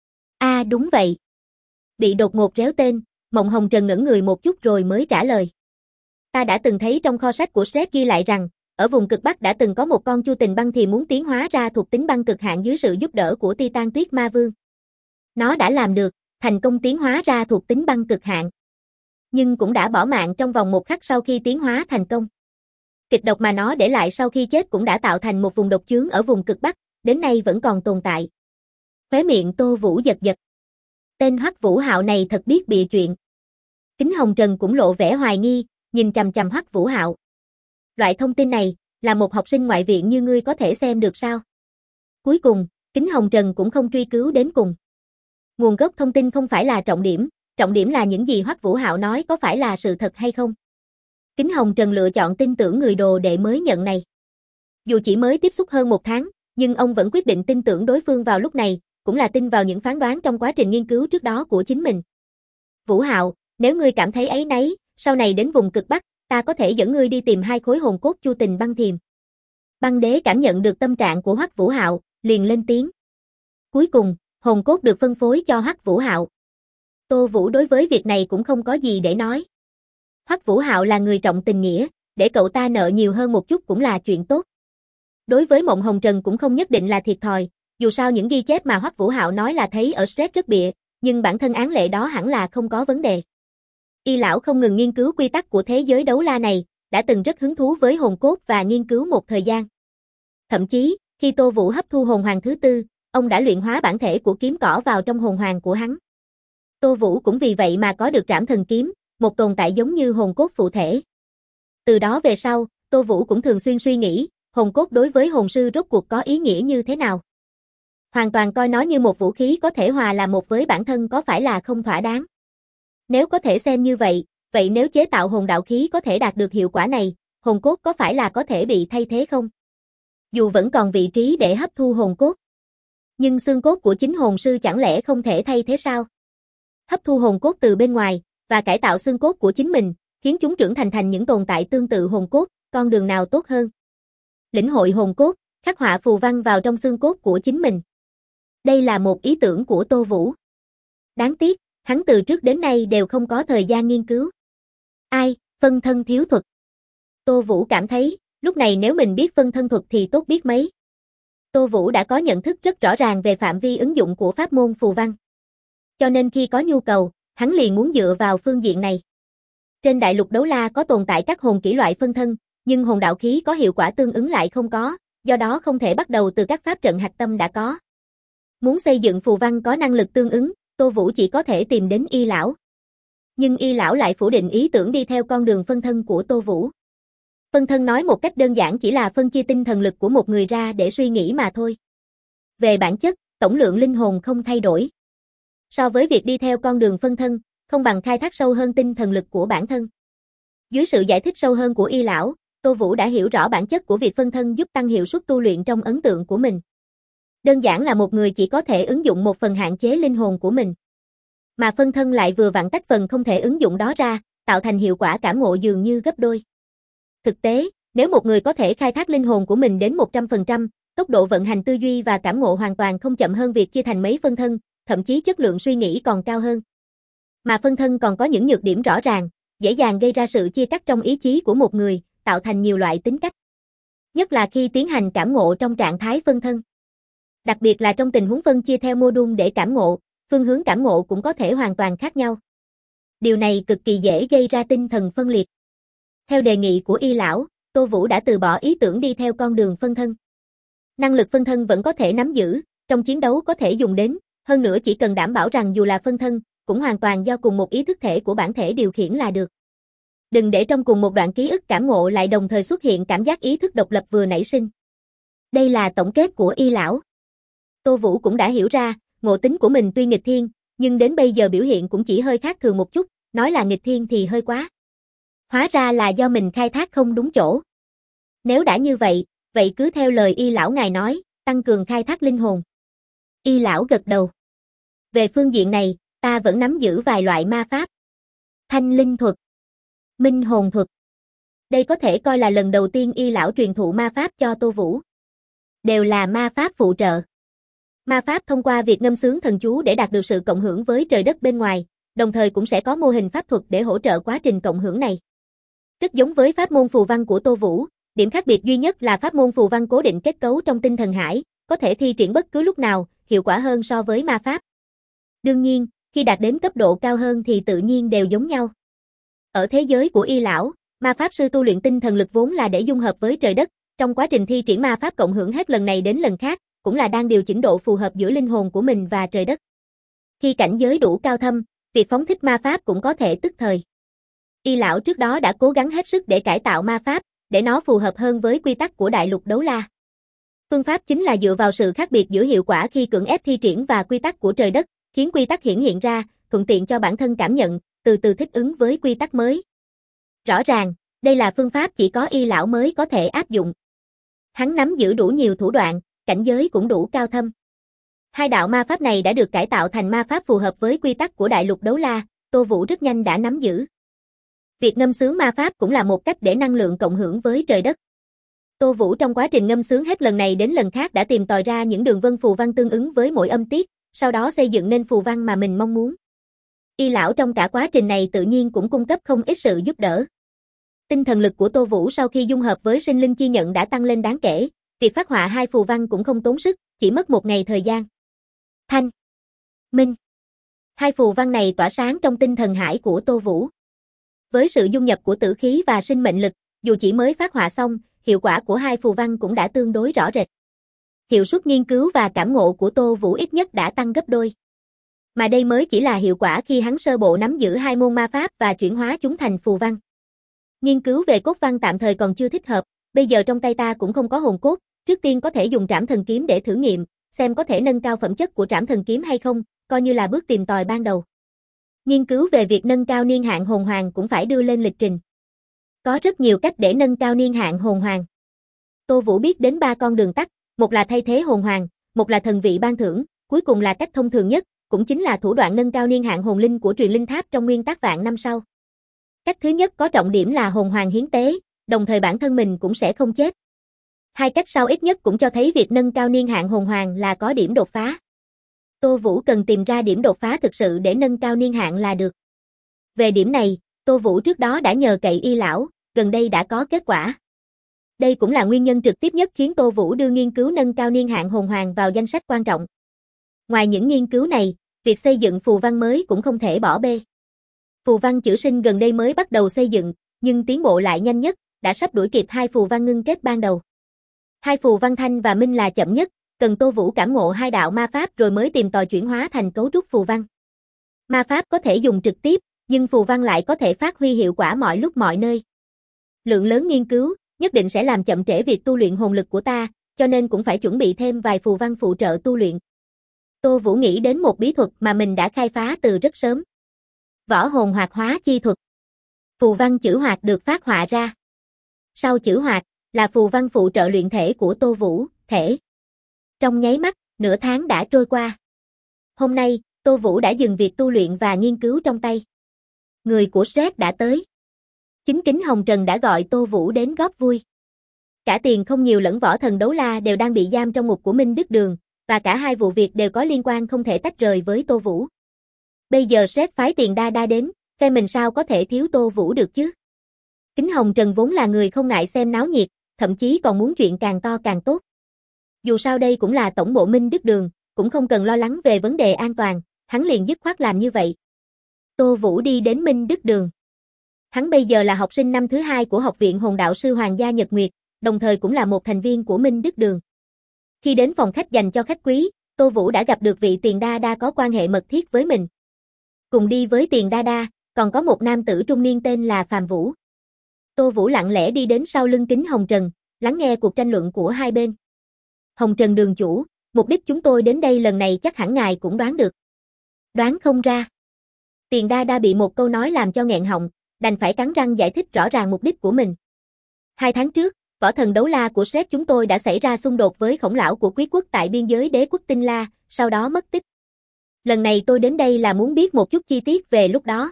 Đúng vậy. Bị đột ngột réo tên, Mộng Hồng Trần ngẩn người một chút rồi mới trả lời. Ta đã từng thấy trong kho sách của Shrek ghi lại rằng, ở vùng cực Bắc đã từng có một con chu tình băng thì muốn tiến hóa ra thuộc tính băng cực hạn dưới sự giúp đỡ của Titan Tuyết Ma Vương. Nó đã làm được, thành công tiến hóa ra thuộc tính băng cực hạn. Nhưng cũng đã bỏ mạng trong vòng một khắc sau khi tiến hóa thành công. Kịch độc mà nó để lại sau khi chết cũng đã tạo thành một vùng độc chướng ở vùng cực Bắc, đến nay vẫn còn tồn tại. Khóe miệng Tô Vũ giật giật. Tên Hoắc Vũ Hạo này thật biết bịa chuyện. Kính Hồng Trần cũng lộ vẻ hoài nghi, nhìn chằm chằm Hoắc Vũ Hạo. Loại thông tin này, là một học sinh ngoại viện như ngươi có thể xem được sao? Cuối cùng, Kính Hồng Trần cũng không truy cứu đến cùng. Nguồn gốc thông tin không phải là trọng điểm là những gì Hoắc Vũ Hạo nói có phải là sự thật hay không. Kính Hồng Trần lựa chọn tin tưởng người đồ đệ mới nhận này. Dù chỉ mới tiếp xúc hơn một tháng, nhưng ông vẫn quyết định tin tưởng đối phương vào lúc này, cũng là tin vào những phán đoán trong quá trình nghiên cứu trước đó của chính mình. Vũ Hạo, nếu ngươi cảm thấy áy náy, sau này đến vùng cực Bắc, ta có thể dẫn ngươi đi tìm 2 khối hồn cốt chu tình băng thiềm. Băng đế cảm nhận được tâm trạng của Hoắc Vũ Hạo, liền lên tiếng. Cuối cùng, hồn cốt được phân phối cho Hoắc Vũ Hạo. Tô Vũ đối với việc này cũng không có gì để nói. Hoắc Vũ Hạo là người trọng tình nghĩa, để cậu ta nợ nhiều hơn một chút cũng là chuyện tốt. Đối với Mộng Hồng Trần cũng không nhất định là thiệt thòi, dù sao những ghi chép mà Hoắc Vũ Hạo nói là thấy ở Shrek rất bịa, nhưng bản thân án lệ đó hẳn là không có vấn đề. Y lão không ngừng nghiên cứu quy tắc của thế giới đấu la này, đã từng rất hứng thú với hồn cốt và nghiên cứu một thời gian. Thậm chí, khi Tô Vũ hấp thu hồn hoàng thứ 4, ông đã luyện hóa bản thể của kiếm cỏ vào trong hồn hoàng của hắn. Tô Vũ cũng vì vậy mà có được Trảm Thần Kiếm, một tồn tại giống như hồn cốt phụ thể. Từ đó về sau, Tô Vũ cũng thường xuyên suy nghĩ, hồn cốt đối với hồn sư rốt cuộc có ý nghĩa như thế nào. Hoàn toàn coi nó như một vũ khí có thể hòa làm một với bản thân có phải là không thỏa đáng. Nếu có thể xem như vậy, vậy nếu chế tạo hồn đạo khí có thể đạt được hiệu quả này, hồn cốt có phải là có thể bị thay thế không? Dù vẫn còn vị trí để hấp thu hồn cốt. Nhưng xương cốt của chính hồn sư chẳng lẽ không thể thay thế sao? Hấp thu hồn cốt từ bên ngoài, và cải tạo xương cốt của chính mình, khiến chúng trưởng thành những tồn tại tương tự hồn cốt, con đường nào tốt hơn? Lĩnh hội hồn cốt, khắc họa phù văn vào trong xương cốt của chính mình. Đây là một ý tưởng của Tô Vũ. Đáng tiếc, hắn từ trước đến nay đều không có thời gian nghiên cứu. Phân thân thiếu thuật. Tô Vũ cảm thấy, lúc này nếu mình biết phân thân thuật thì tốt biết mấy. Tô Vũ đã có nhận thức rất rõ ràng về phạm vi ứng dụng của pháp môn phù văn. Cho nên khi có nhu cầu, hắn liền muốn dựa vào phương diện này. Trên đại lục đấu la có tồn tại các hồn kỹ loại phân thân, nhưng hồn đạo khí có hiệu quả tương ứng lại không có, do đó không thể bắt đầu từ các pháp trận hạch tâm đã có. Muốn xây dựng phù văn có năng lực tương ứng, Tô Vũ chỉ có thể tìm đến Y lão. Nhưng Y lão lại phủ định ý tưởng đi theo con đường phân thân của Tô Vũ. Phân thân nói một cách đơn giản chỉ là phân chia tinh thần lực của một người ra để suy nghĩ mà thôi. Về bản chất, tổng lượng linh hồn không thay đổi. So với việc đi theo con đường phân thân, không bằng khai thác sâu hơn tinh thần lực của bản thân. Dưới sự giải thích sâu hơn của Y lão, Tô Vũ đã hiểu rõ bản chất của việc phân thân giúp tăng hiệu suất tu luyện trong ấn tượng của mình. Đơn giản là một người chỉ có thể ứng dụng một phần hạn chế linh hồn của mình. Mà phân thân lại vừa vặn tách phần không thể ứng dụng đó ra, tạo thành hiệu quả cảm ngộ dường như gấp đôi. Thực tế, nếu một người có thể khai thác linh hồn của mình đến 100%, tốc độ vận hành tư duy và cảm ngộ hoàn toàn không chậm hơn việc chia thành mấy phân thân, thậm chí chất lượng suy nghĩ còn cao hơn. Mà phân thân còn có những nhược điểm rõ ràng, dễ dàng gây ra sự chia cắt trong ý chí của một người, tạo thành nhiều loại tính cách. Nhất là khi tiến hành cảm ngộ trong trạng thái phân thân. Đặc biệt là trong tình huống phân chia theo mô đun để cảm ngộ, phương hướng cảm ngộ cũng có thể hoàn toàn khác nhau. Điều này cực kỳ dễ gây ra tinh thần phân liệt. Theo đề nghị của Y lão, Tô Vũ đã từ bỏ ý tưởng đi theo con đường phân thân. Năng lực phân thân vẫn có thể nắm giữ, trong chiến đấu có thể dùng đến, hơn nữa chỉ cần đảm bảo rằng dù là phân thân, cũng hoàn toàn do cùng một ý thức thể của bản thể điều khiển là được. Đừng để trong cùng một đoạn ký ức cảm ngộ lại đồng thời xuất hiện cảm giác ý thức độc lập vừa nảy sinh. Đây là tổng kết của Y lão. Tô Vũ cũng đã hiểu ra, ngộ tính của mình tuy nghịch thiên, nhưng đến bây giờ biểu hiện cũng chỉ hơi khác thường một chút, nói là nghịch thiên thì hơi quá. Hóa ra là do mình khai thác không đúng chỗ. Nếu đã như vậy, vậy cứ theo lời Y lão ngài nói, tăng cường khai thác linh hồn. Y lão gật đầu. Về phương diện này, ta vẫn nắm giữ vài loại ma pháp. Thanh linh thuật, minh hồn thuật. Đây có thể coi là lần đầu tiên Y lão truyền thụ ma pháp cho Tô Vũ. Đều là ma pháp phụ trợ. Ma pháp thông qua việc ngâm xướng thần chú để đạt được sự cộng hưởng với trời đất bên ngoài, đồng thời cũng sẽ có mô hình pháp thuật để hỗ trợ quá trình cộng hưởng này. Rất giống với pháp môn phù văn của Tô Vũ, điểm khác biệt duy nhất là pháp môn phù văn cố định kết cấu trong tinh thần hải, có thể thi triển bất cứ lúc nào, hiệu quả hơn so với ma pháp. Đương nhiên, khi đạt đến cấp độ cao hơn thì tự nhiên đều giống nhau. Ở thế giới của Y lão, ma pháp sư tu luyện tinh thần lực vốn là để dung hợp với trời đất, trong quá trình thi triển ma pháp cộng hưởng hết lần này đến lần khác, cũng là đang điều chỉnh độ phù hợp giữa linh hồn của mình và trời đất. Khi cảnh giới đủ cao thâm, việc phóng thích ma pháp cũng có thể tức thời. Y lão trước đó đã cố gắng hết sức để cải tạo ma pháp, để nó phù hợp hơn với quy tắc của đại lục đấu la. Phương pháp chính là dựa vào sự khác biệt giữa hiệu quả khi cưỡng ép thi triển và quy tắc của trời đất, khiến quy tắc hiển hiện ra, thuận tiện cho bản thân cảm nhận, từ từ thích ứng với quy tắc mới. Rõ ràng, đây là phương pháp chỉ có Y lão mới có thể áp dụng. Hắn nắm giữ đủ nhiều thủ đoạn, cảnh giới cũng đủ cao thâm. Hai đạo ma pháp này đã được cải tạo thành ma pháp phù hợp với quy tắc của đại lục đấu la, Tô Vũ rất nhanh đã nắm giữ. Việc ngâm xướng ma pháp cũng là một cách để năng lượng cộng hưởng với trời đất. Tô Vũ trong quá trình ngâm xướng hết lần này đến lần khác đã tìm tòi ra những đường vân phù văn tương ứng với mỗi âm tiết, sau đó xây dựng nên phù văn mà mình mong muốn. Y lão trong cả quá trình này tự nhiên cũng cung cấp không ít sự giúp đỡ. Tinh thần lực của Tô Vũ sau khi dung hợp với sinh linh chi nhận đã tăng lên đáng kể, việc phát họa hai phù văn cũng không tốn sức, chỉ mất một ngày thời gian. Thanh, minh. Hai phù văn này tỏa sáng trong tinh thần hải của Tô Vũ. Với sự dung nhập của tử khí và sinh mệnh lực, dù chỉ mới phát họa xong, hiệu quả của hai phù văn cũng đã tương đối rõ rệt. Hiệu suất nghiên cứu và cảm ngộ của Tô Vũ ít nhất đã tăng gấp đôi. Mà đây mới chỉ là hiệu quả khi hắn sơ bộ nắm giữ hai môn ma pháp và chuyển hóa chúng thành phù văn. Nghiên cứu về cốt văn tạm thời còn chưa thích hợp, bây giờ trong tay ta cũng không có hồn cốt, trước tiên có thể dùng trảm thần kiếm để thử nghiệm, xem có thể nâng cao phẩm chất của trảm thần kiếm hay không, coi như là bước tìm tòi ban đầu. Nghiên cứu về việc nâng cao niên hạn hồn hoàng cũng phải đưa lên lịch trình. Có rất nhiều cách để nâng cao niên hạn hồn hoàng. Tô Vũ biết đến 3 con đường tắt, một là thay thế hồn hoàng, một là thần vị ban thưởng, cuối cùng là cách thông thường nhất, cũng chính là thủ đoạn nâng cao niên hạn hồn linh của truyền linh tháp trong nguyên tắc vạn năm sau. Cách thứ nhất có trọng điểm là hồn hoàng hiến tế, đồng thời bản thân mình cũng sẽ không chết. Hai cách sau ít nhất cũng cho thấy việc nâng cao niên hạn hồn hoàng là có điểm đột phá. Tô Vũ cần tìm ra điểm đột phá thực sự để nâng cao niên hạn là được. Về điểm này, Tô Vũ trước đó đã nhờ cậy Y lão, gần đây đã có kết quả. Đây cũng là nguyên nhân trực tiếp nhất khiến Tô Vũ đưa nghiên cứu nâng cao niên hạn hồn hoàng vào danh sách quan trọng. Ngoài những nghiên cứu này, việc xây dựng phù văn mới cũng không thể bỏ bê. Phù văn chữ sinh gần đây mới bắt đầu xây dựng, nhưng tiến bộ lại nhanh nhất, đã sắp đuổi kịp hai phù văn ngưng kết ban đầu. Hai phù văn thanh và minh là chậm nhất, cần Tô Vũ cảm ngộ hai đạo ma pháp rồi mới tìm tòi chuyển hóa thành cấu trúc phù văn. Ma pháp có thể dùng trực tiếp, nhưng phù văn lại có thể phát huy hiệu quả mọi lúc mọi nơi. Lượng lớn nghiên cứu, nhất định sẽ làm chậm trễ việc tu luyện hồn lực của ta, cho nên cũng phải chuẩn bị thêm vài phù văn phụ trợ tu luyện. Tô Vũ nghĩ đến một bí thuật mà mình đã khai phá từ rất sớm. Võ hồn hoạt hóa chi thuật. Phù văn chữ hoạt được phát họa ra. Sau chữ hoạt, là phù văn phụ trợ luyện thể của Tô Vũ, thể. Trong nháy mắt, nửa tháng đã trôi qua. Hôm nay, Tô Vũ đã dừng việc tu luyện và nghiên cứu trong tay. Người của Shrek đã tới. Chính kính Hồng Trần đã gọi Tô Vũ đến góp vui. Cả Tiền Không Nhiều lẫn Võ Thần Đấu La đều đang bị giam trong ngục của Minh Đức Đường, và cả hai vụ việc đều có liên quan không thể tách rời với Tô Vũ. Bây giờ Sét phái Tiền Đa Đa đến, phe mình sao có thể thiếu Tô Vũ được chứ? Kính Hồng Trần vốn là người không ngại xem náo nhiệt, thậm chí còn muốn chuyện càng to càng tốt. Dù sao đây cũng là tổng bộ Minh Đức Đường, cũng không cần lo lắng về vấn đề an toàn, hắn liền dứt khoát làm như vậy. Tô Vũ đi đến Minh Đức Đường. Hắn bây giờ là học sinh năm thứ 2 của Học viện Hồn Đạo Sư Hoàng gia Nhật Nguyệt, đồng thời cũng là một thành viên của Minh Đức Đường. Khi đến phòng khách dành cho khách quý, Tô Vũ đã gặp được vị Tiền Đa Đa có quan hệ mật thiết với mình. Cùng đi với Tiền Đa Đa, còn có một nam tử trung niên tên là Phàm Vũ. Tô Vũ lặng lẽ đi đến sau lưng Kính Hồng Trần, lắng nghe cuộc tranh luận của hai bên. Hồng Trần đường chủ, mục đích chúng tôi đến đây lần này chắc hẳn ngài cũng đoán được. Đoán không ra. Tiền Đa Đa bị một câu nói làm cho nghẹn họng, đành phải cắn răng giải thích rõ ràng mục đích của mình. 2 tháng trước, Võ Thần Đấu La của Sét chúng tôi đã xảy ra xung đột với khổng lão của quý quốc tại biên giới đế quốc Tinh La, sau đó mất tích. Lần này tôi đến đây là muốn biết một chút chi tiết về lúc đó.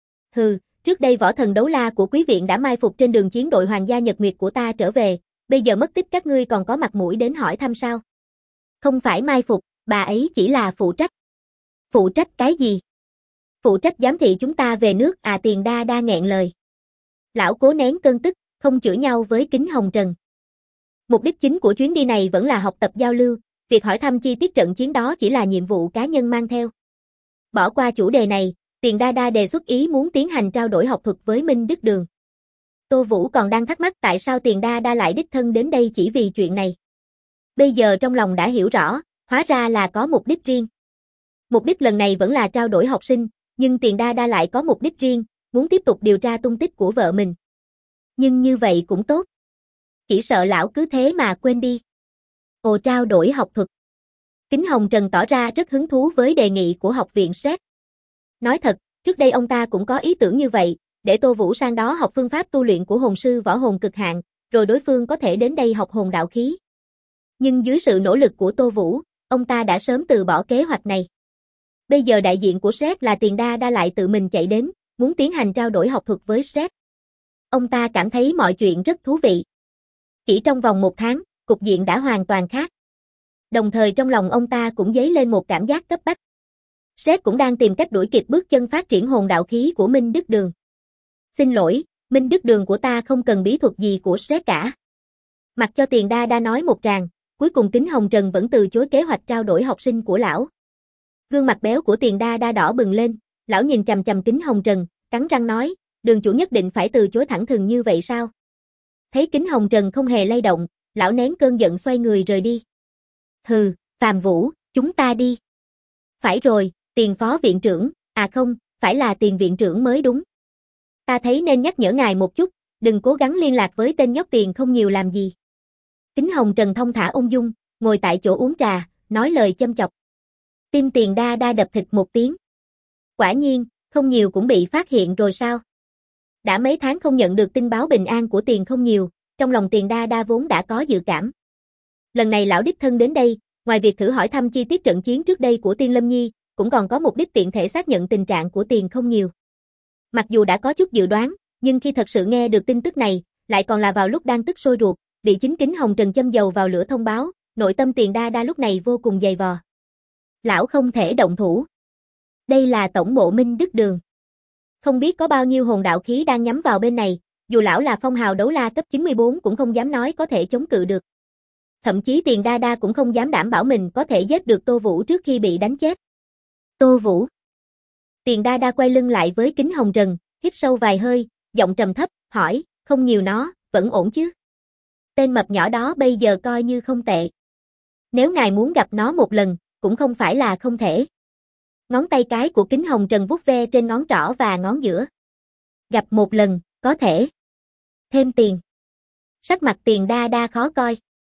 Hừ, trước đây Võ Thần Đấu La của quý viện đã mai phục trên đường chiến đội Hoàng gia Nhật Nguyệt của ta trở về, bây giờ mất tích các ngươi còn có mặt mũi đến hỏi thăm sao? Không phải mai phục, bà ấy chỉ là phụ trách. Phụ trách cái gì? Phụ trách giám thị chúng ta về nước à? Tiền Đa Đa nghẹn lời. Lão cố nén cơn tức, không chửi nhau với Kính Hồng Trần. Mục đích chính của chuyến đi này vẫn là học tập giao lưu, việc hỏi thăm chi tiết trận chiến đó chỉ là nhiệm vụ cá nhân mang theo. Bỏ qua chủ đề này, Tiền Đa Đa đề xuất ý muốn tiến hành trao đổi học thuật với Minh Đức Đường. Tô Vũ còn đang thắc mắc tại sao Tiền Đa Đa lại đích thân đến đây chỉ vì chuyện này. Bây giờ trong lòng đã hiểu rõ, hóa ra là có mục đích riêng. Mục đích lần này vẫn là trao đổi học sinh, nhưng Tiền Đa Đa lại có mục đích riêng, muốn tiếp tục điều tra tung tích của vợ mình. Nhưng như vậy cũng tốt. Chỉ sợ lão cứ thế mà quên đi. Ồ, trao đổi học thuật. Kính Hồng Trần tỏ ra rất hứng thú với đề nghị của học viện Sét. Nói thật, trước đây ông ta cũng có ý tưởng như vậy, để Tô Vũ sang đó học phương pháp tu luyện của hồn sư võ hồn cực hạn, rồi đối phương có thể đến đây học hồn đạo khí. Nhưng dưới sự nỗ lực của Tô Vũ, ông ta đã sớm từ bỏ kế hoạch này. Bây giờ đại diện của Sét là Tiền Đa Đa lại tự mình chạy đến, muốn tiến hành trao đổi học thuật với Sét. Ông ta cảm thấy mọi chuyện rất thú vị. Chỉ trong vòng 1 tháng, cục diện đã hoàn toàn khác. Đồng thời trong lòng ông ta cũng dấy lên một cảm giác cấp bách. Sét cũng đang tìm cách đuổi kịp bước chân phát triển hồn đạo khí của Minh Đức Đường. Xin lỗi, Minh Đức Đường của ta không cần bí thuật gì của Sét cả. Mặc cho Tiền Đa Đa nói một tràng, cuối cùng Kính Hồng Trần vẫn từ chối kế hoạch trao đổi học sinh của lão. Gương mặt béo của Tiền Đa Đa đỏ bừng lên, lão nhìn chằm chằm Kính Hồng Trần, cắn răng nói, đường chủ nhất định phải từ chối thẳng thừng như vậy sao? Thấy Kính Hồng Trần không hề lay động, lão nén cơn giận xoay người rời đi. Hừ, Phàm Vũ, chúng ta đi. Phải rồi, Tiền phó viện trưởng, à không, phải là Tiền viện trưởng mới đúng. Ta thấy nên nhắc nhở ngài một chút, đừng cố gắng liên lạc với tên nhóc Tiền Không Nhiều làm gì. Kính Hồng Trần thong thả ung dung, ngồi tại chỗ uống trà, nói lời châm chọc. Tim Tiền Đa Đa đập thịt một tiếng. Quả nhiên, Không Nhiều cũng bị phát hiện rồi sao? Đã mấy tháng không nhận được tin báo bình an của Tiền Không Nhiều, trong lòng Tiền Đa Đa vốn đã có dự cảm. Lần này lão đích thân đến đây, ngoài việc thử hỏi thăm chi tiết trận chiến trước đây của Tiên Lâm Nhi, cũng còn có mục đích tiện thể xác nhận tình trạng của Tiền Không Nhiều. Mặc dù đã có chút dự đoán, nhưng khi thật sự nghe được tin tức này, lại còn là vào lúc đang tức sôi ruột, bị chính Kính Hồng Trần châm dầu vào lửa thông báo, nội tâm Tiền Đa Đa lúc này vô cùng dày vò. Lão không thể động thủ. Đây là tổng bộ Minh Đức Đường. Không biết có bao nhiêu hồn đạo khí đang nhắm vào bên này, dù lão là phong hào đấu la cấp 94 cũng không dám nói có thể chống cự được. Thậm chí Tiền Đa Đa cũng không dám đảm bảo mình có thể giết được Tô Vũ trước khi bị đánh chết. Tô Vũ. Tiền Đa Đa quay lưng lại với Kính Hồng Trần, hít sâu vài hơi, giọng trầm thấp, hỏi, Không Nhiều nó, vẫn ổn chứ? Tên mập nhỏ đó bây giờ coi như không tệ. Nếu ngài muốn gặp nó một lần, cũng không phải là không thể. Ngón tay cái của Kính Hồng Trần vuốt ve trên ngón trỏ và ngón giữa. Gặp một lần, có thể. Thêm tiền. Sắc mặt Tiền Đa Đa khó coi.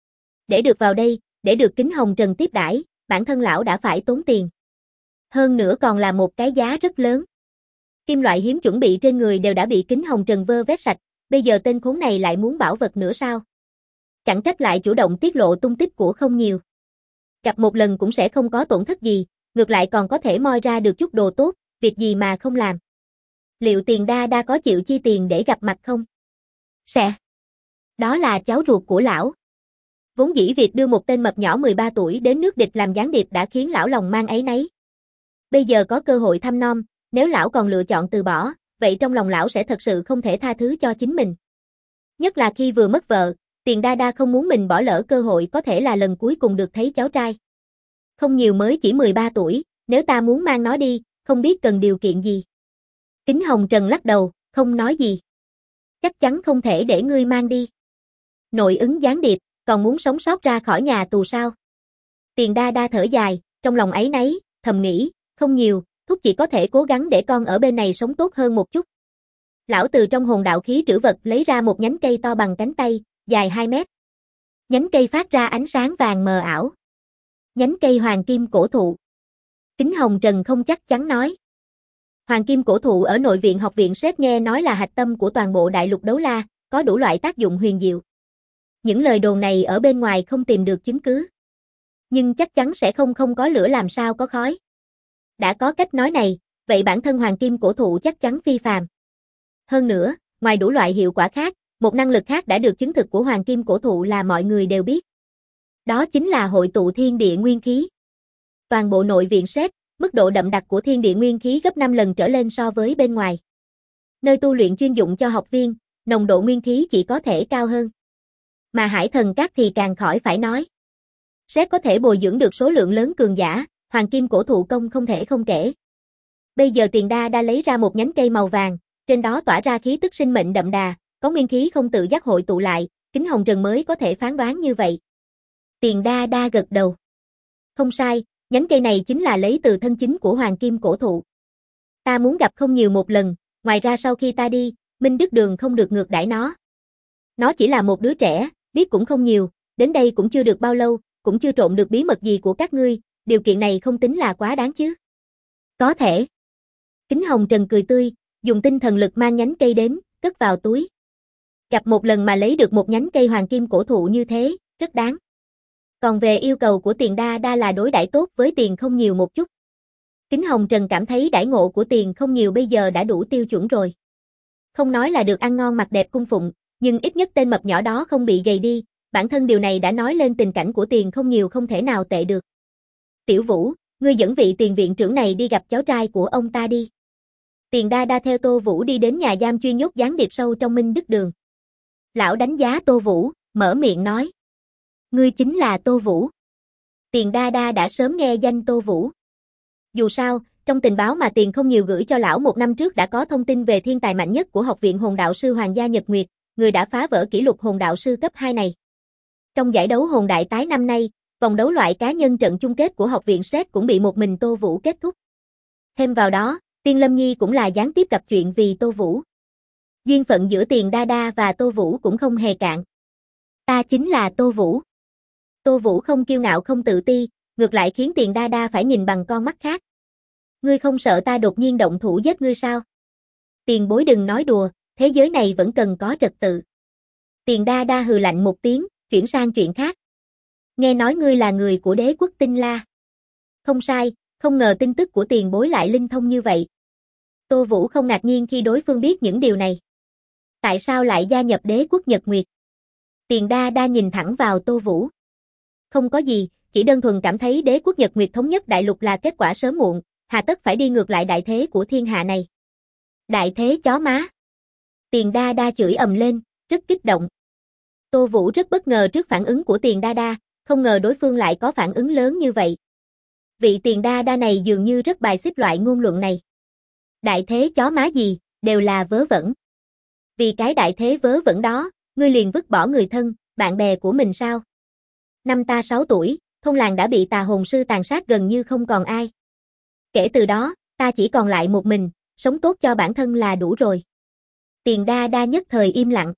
Để được vào đây, để được Kính Hồng Trần tiếp đãi, bản thân lão đã phải tốn tiền. Hơn nữa còn là một cái giá rất lớn. Kim loại hiếm chuẩn bị trên người đều đã bị Kính Hồng Trần vơ vét sạch, bây giờ tên khốn này lại muốn bảo vật nữa sao? Chẳng trách lại chủ động tiết lộ tung tích của Không Nhiều. Gặp một lần cũng sẽ không có tổn thất gì, ngược lại còn có thể moi ra được chút đồ tốt, việc gì mà không làm. Liệu Tiền Đa Đa có chịu chi tiền để gặp mặt không? Sẽ. Đó là cháu ruột của lão. Vốn dĩ việc đưa một tên mập nhỏ 13 tuổi đến nước địch làm gián điệp đã khiến lão lòng mang áy náy. Bây giờ có cơ hội thăm nom, nếu lão còn lựa chọn từ bỏ, vậy trong lòng lão sẽ thật sự không thể tha thứ cho chính mình. Nhất là khi vừa mất vợ, Tiền Đa Đa không muốn mình bỏ lỡ cơ hội có thể là lần cuối cùng được thấy cháu trai. Không nhiều mới chỉ 13 tuổi, nếu ta muốn mang nó đi, không biết cần điều kiện gì. Kính Hồng Trần lắc đầu, không nói gì. Chắc chắn không thể để ngươi mang đi. Nội ứng gián điệp, còn muốn sống sót ra khỏi nhà tù sao? Tiền Đa Đa thở dài, trong lòng áy náy, thầm nghĩ, không nhiều, thúc chỉ có thể cố gắng để con ở bên này sống tốt hơn một chút. Lão từ trong hồn đạo khí trữ vật lấy ra một nhánh cây to bằng cánh tay, dài 2 mét. Nhánh cây phát ra ánh sáng vàng mờ ảo. Nhánh cây hoàng kim cổ thụ. Kính Hồng Trần không chắc chắn nói. Hoàng kim cổ thụ ở nội viện học viện Sét nghe nói là hạch tâm của toàn bộ đại lục đấu la, có đủ loại tác dụng huyền diệu. Những lời đồn này ở bên ngoài không tìm được chứng cứ. Nhưng chắc chắn sẽ không có lửa làm sao có khói. Đã có cách nói này, vậy bản thân hoàng kim cổ thụ chắc chắn phi phàm. Hơn nữa, ngoài đủ loại hiệu quả khác, một năng lực khác đã được chứng thực của hoàng kim cổ thụ là mọi người đều biết. Đó chính là hội tụ thiên địa nguyên khí. Toàn bộ nội viện Sét, mức độ đậm đặc của thiên địa nguyên khí gấp 5 lần trở lên so với bên ngoài. Nơi tu luyện chuyên dụng cho học viên, nồng độ nguyên khí chỉ có thể cao hơn. Mà Hải Thần Các thì càng khỏi phải nói. Sét có thể bồi dưỡng được số lượng lớn cường giả, hoàng kim cổ thụ công không thể không kể. Bây giờ Tiền Đa Đa lấy ra một nhánh cây màu vàng, trên đó tỏa ra khí tức sinh mệnh đậm đà, có nguyên khí không tự giác hội tụ lại, Kính Hồng Trần mới có thể phán đoán như vậy. Tiền Đa Đa gật đầu. Không sai, nhánh cây này chính là lấy từ thân chính của hoàng kim cổ thụ. Ta muốn gặp không nhiều một lần, ngoài ra sau khi ta đi, Minh Đức Đường không được ngược đãi nó. Nó chỉ là một đứa trẻ, biết cũng không nhiều, đến đây cũng chưa được bao lâu, cũng chưa trộm được bí mật gì của các ngươi, điều kiện này không tính là quá đáng chứ. Có thể. Kính Hồng Trần cười tươi, dùng tinh thần lực mang nhánh cây đến, cất vào túi. Gặp một lần mà lấy được một nhánh cây hoàng kim cổ thụ như thế, rất đáng. Còn về yêu cầu của Tiền Đa Đa là đối đãi tốt với Tiền không nhiều một chút. Kính Hồng Trần cảm thấy đãi ngộ của Tiền không nhiều bây giờ đã đủ tiêu chuẩn rồi. Không nói là được ăn ngon mặc đẹp cung phụng, nhưng ít nhất tên mập nhỏ đó không bị gầy đi, bản thân điều này đã nói lên tình cảnh của Tiền không nhiều không thể nào tệ được. Tiểu Vũ, ngươi dẫn vị Tiền viện trưởng này đi gặp cháu trai của ông ta đi. Tiền Đa Đa theo Tô Vũ đi đến nhà giam chuyên nhốt gián điệp sâu trong Minh Đức Đường. Lão đánh giá Tô Vũ, mở miệng nói. Ngươi chính là Tô Vũ. Tiền Đa Đa đã sớm nghe danh Tô Vũ. Dù sao, trong tình báo mà Tiền không nhiều gửi cho lão 1 năm trước đã có thông tin về thiên tài mạnh nhất của học viện hồn đạo sư Hoàng gia Nhật Nguyệt, người đã phá vỡ kỷ lục hồn đạo sư cấp 2 này. Trong giải đấu hồn đại tái năm nay, vòng đấu loại cá nhân trận chung kết của học viện Sét cũng bị một mình Tô Vũ kết thúc. Thêm vào đó, Tiên Lâm Nhi cũng là gián tiếp gặp chuyện vì Tô Vũ. Duyên phận giữa Tiền Đa Đa và Tô Vũ cũng không hề cạn. Ta chính là Tô Vũ. Tô Vũ không kiêu ngạo không tự ti, ngược lại khiến Tiền Đa Đa phải nhìn bằng con mắt khác. Ngươi không sợ ta đột nhiên động thủ giết ngươi sao? Tiền bối đừng nói đùa, thế giới này vẫn cần có trật tự. Tiền Đa Đa hừ lạnh một tiếng, chuyển sang chuyện khác. Nghe nói ngươi là người của đế quốc Tinh La. Không sai, không ngờ tin tức của tiền bối lại linh thông như vậy. Tô Vũ không ngạc nhiên khi đối phương biết những điều này. Tại sao lại gia nhập đế quốc Nhật Nguyệt? Tiền Đa Đa nhìn thẳng vào Tô Vũ. Không có gì, chỉ đơn thuần cảm thấy đế quốc Nhật Nguyệt thống nhất đại lục là kết quả sớm muộn, hà tất phải đi ngược lại đại thế của thiên hạ này. Đại thế chó má. Tiền Đa Đa chửi ầm lên, rất kích động. Tô Vũ rất bất ngờ trước phản ứng của Tiền Đa Đa, không ngờ đối phương lại có phản ứng lớn như vậy. Vị Tiền Đa Đa này dường như rất bài xích loại ngôn luận này. Đại thế chó má gì, đều là vớ vẩn. Vì cái đại thế vớ vẩn đó, ngươi liền vứt bỏ người thân, bạn bè của mình sao? Năm ta 6 tuổi, thôn làng đã bị tà hồn sư tàn sát gần như không còn ai. Kể từ đó, ta chỉ còn lại một mình, sống tốt cho bản thân là đủ rồi. Tiền Đa Đa nhất thời im lặng.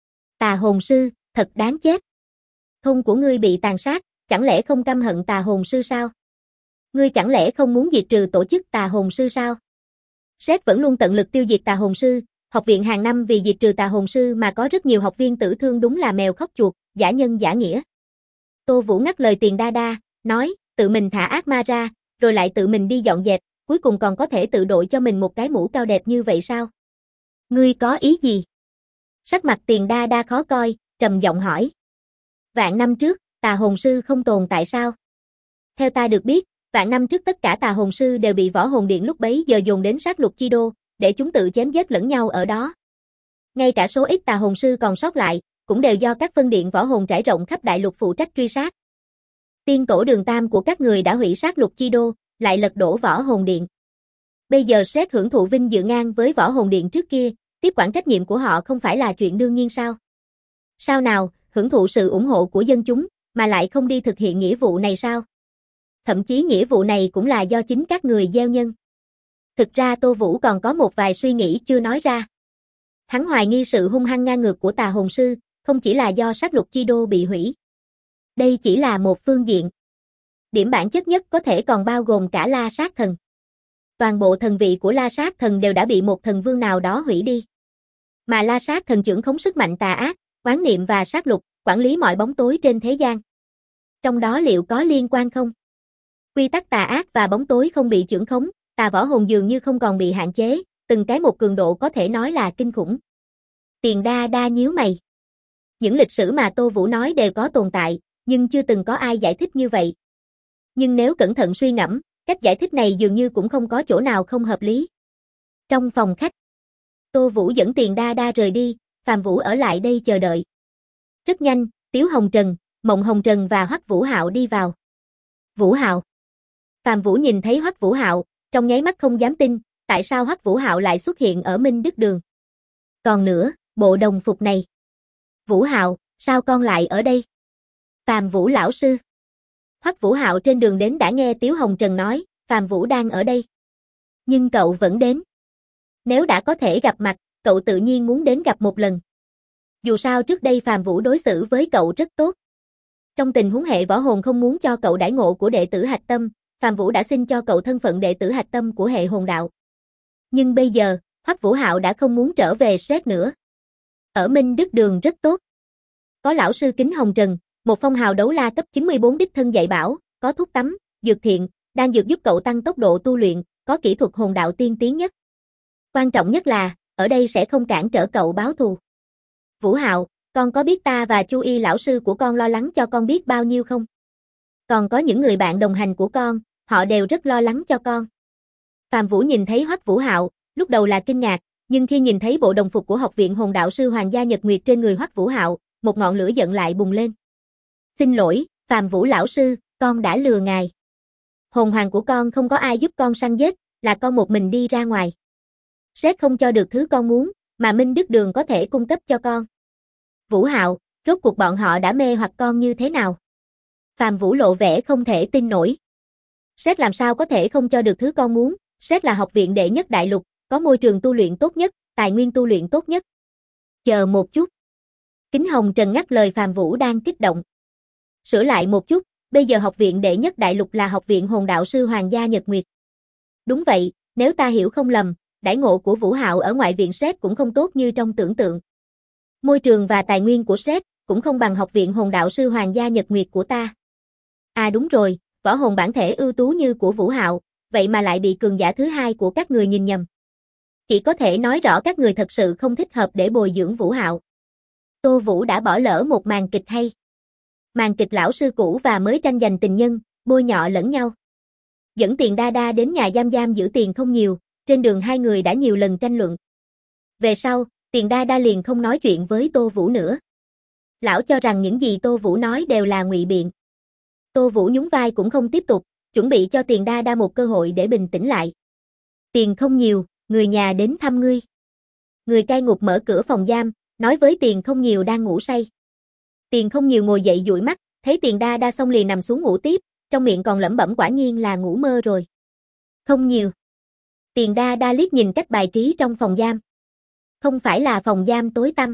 Tà hồn sư, thật đáng chết. Thôn của ngươi bị tàn sát, chẳng lẽ không căm hận tà hồn sư sao? Ngươi chẳng lẽ không muốn diệt trừ tổ chức tà hồn sư sao? Sét vẫn luôn tận lực tiêu diệt tà hồn sư, học viện hàng năm vì diệt trừ tà hồn sư mà có rất nhiều học viên tử thương đúng là mèo khóc chuột, giả nhân giả nghĩa. Tô Vũ ngắt lời Tiền Đa Đa, nói, tự mình thả ác ma ra, rồi lại tự mình đi dọn dẹp, cuối cùng còn có thể tự đội cho mình một cái mũ cao đẹp như vậy sao? Ngươi có ý gì? Sắc mặt Tiền Đa Đa khó coi, trầm giọng hỏi. Vạn năm trước, tà hồn sư không tồn tại sao? Theo ta được biết, vạn năm trước tất cả tà hồn sư đều bị võ hồn điện lúc bấy giờ dồn đến sát lục chi đô, để chúng tự chém giết lẫn nhau ở đó. Ngay cả số ít tà hồn sư còn sót lại, cũng đều do các phân điện võ hồn trải rộng khắp đại lục phụ trách truy sát. Tiên tổ Đường Tam của các người đã hủy sát lục chi đô, lại lật đổ võ hồn điện. Bây giờ Shrek hưởng thụ vinh dự ngang với võ hồn điện trước kia, tiếp quản trách nhiệm của họ không phải là chuyện đương nhiên sao? Sao nào, hưởng thụ sự ủng hộ của dân chúng, mà lại không đi thực hiện nghĩa vụ này sao? Thậm chí nghĩa vụ này cũng là do chính các người gieo nhân. Thực ra Tô Vũ còn có một vài suy nghĩ chưa nói ra. Hắn hoài nghi sự hung hăng ngang ngược của tà hồn sư, không chỉ là do sát lục chi đô bị hủy. Đây chỉ là một phương diện. Điểm bản chất nhất có thể còn bao gồm cả La Sát Thần. Toàn bộ thần vị của La Sát Thần đều đã bị một thần vương nào đó hủy đi. Mà La Sát Thần trưởng khống sức mạnh tà ác, oán niệm và sát lục, quản lý mọi bóng tối trên thế gian. Trong đó liệu có liên quan không? Quy tắc tà ác và bóng tối không bị chưởng khống, tà võ hồn dường như không còn bị hạn chế, từng cái một cường độ có thể nói là kinh khủng. Tiền Đa Đa nhíu mày. Những lịch sử mà Tô Vũ nói đều có tồn tại, nhưng chưa từng có ai giải thích như vậy. Nhưng nếu cẩn thận suy ngẫm, cách giải thích này dường như cũng không có chỗ nào không hợp lý. Trong phòng khách, Tô Vũ dẫn Tiền Đa Đa rời đi, Phàm Vũ ở lại đây chờ đợi. Rất nhanh, Tiếu Hồng Trần, Mộng Hồng Trần và Hoắc Vũ Hạo đi vào. Vũ Hạo. Phàm Vũ nhìn thấy Hoắc Vũ Hạo, trong nháy mắt không dám tin, tại sao Hoắc Vũ Hạo lại xuất hiện ở Minh Đức Đường. Còn nữa, bộ đồng phục này. Vũ Hạo, sao con lại ở đây? Phàm Vũ lão sư. Hoắc Vũ Hạo trên đường đến đã nghe Tiếu Hồng Trần nói, Phàm Vũ đang ở đây. Nhưng cậu vẫn đến. Nếu đã có thể gặp mặt, cậu tự nhiên muốn đến gặp một lần. Dù sao trước đây Phàm Vũ đối xử với cậu rất tốt. Trong tình huống hệ võ hồn không muốn cho cậu đãi ngộ của đệ tử hạch tâm, Phàm Vũ đã xin cho cậu thân phận đệ tử hạch tâm của hệ hồn đạo. Nhưng bây giờ, Hoắc Vũ Hạo đã không muốn trở về Shrek nữa. Ở Minh Đức Đường rất tốt. Có lão sư Kính Hồng Trần, một phong hào đấu la cấp 94 đích thân dạy bảo, có thuốc tắm, dược thiện, đang dược giúp cậu tăng tốc độ tu luyện, có kỹ thuật hồn đạo tiên tiến nhất. Quan trọng nhất là, ở đây sẽ không cản trở cậu báo thù. Vũ Hạo, con có biết ta và Chu Y lão sư của con lo lắng cho con biết bao nhiêu không? Còn có những người bạn đồng hành của con, họ đều rất lo lắng cho con. Phàm Vũ nhìn thấy Hoắc Vũ Hạo, lúc đầu là kinh ngạc, nhưng khi nhìn thấy bộ đồng phục của Học viện Hồn Đạo sư Hoàng gia Nhật Nguyệt trên người Hoắc Vũ Hạo, một ngọn lửa giận lại bùng lên. Xin lỗi, Phàm Vũ lão sư, con đã lừa ngài. Hồn hoàng của con không có ai giúp con săn giết, là con một mình đi ra ngoài. Shrek không cho được thứ con muốn, mà Minh Đức Đường có thể cung cấp cho con. Vũ Hạo, rốt cuộc bọn họ đã mê hoặc con như thế nào? Phàm Vũ lộ vẻ không thể tin nổi. Shrek làm sao có thể không cho được thứ con muốn, Shrek là học viện đệ nhất đại lục, có môi trường tu luyện tốt nhất, tài nguyên tu luyện tốt nhất. Chờ một chút. Kính Hồng Trần ngắt lời Phàm Vũ đang kích động. Sửa lại một chút, bây giờ học viện đệ nhất đại lục là học viện hồn đạo sư Hoàng gia Nhật Nguyệt. Đúng vậy, nếu ta hiểu không lầm, đãi ngộ của Vũ Hạo ở ngoại viện Shrek cũng không tốt như trong tưởng tượng. Môi trường và tài nguyên của Shrek cũng không bằng học viện hồn đạo sư Hoàng gia Nhật Nguyệt của ta. À đúng rồi, võ hồn bản thể ưu tú như của Vũ Hạo, vậy mà lại bị cường giả thứ hai của các người nhìn nhầm. Chỉ có thể nói rõ các người thật sự không thích hợp để bồi dưỡng Vũ Hạo. Tô Vũ đã bỏ lỡ một màn kịch hay. Màn kịch lão sư cũ và mới tranh giành tình nhân, bôi nhọ lẫn nhau. Dẫn Tiền Đa Đa đến nhà giam giam giữ Tiền Không Nhiều, trên đường hai người đã nhiều lần tranh luận. Về sau, Tiền Đa Đa liền không nói chuyện với Tô Vũ nữa. Lão cho rằng những gì Tô Vũ nói đều là ngụy biện. Tô Vũ nhún vai cũng không tiếp tục, chuẩn bị cho Tiền Đa Đa một cơ hội để bình tĩnh lại. Tiền Không Nhiều, người nhà đến thăm ngươi. Người cai ngục mở cửa phòng giam, nói với Tiền Không Nhiều đang ngủ say. Tiền Không Nhiều ngồi dậy dụi mắt, thấy Tiền Đa Đa xong liền nằm xuống ngủ tiếp, trong miệng còn lẩm bẩm quả nhiên là ngủ mơ rồi. Không Nhiều. Tiền Đa Đa liếc nhìn cách bài trí trong phòng giam. Không phải là phòng giam tối tăm.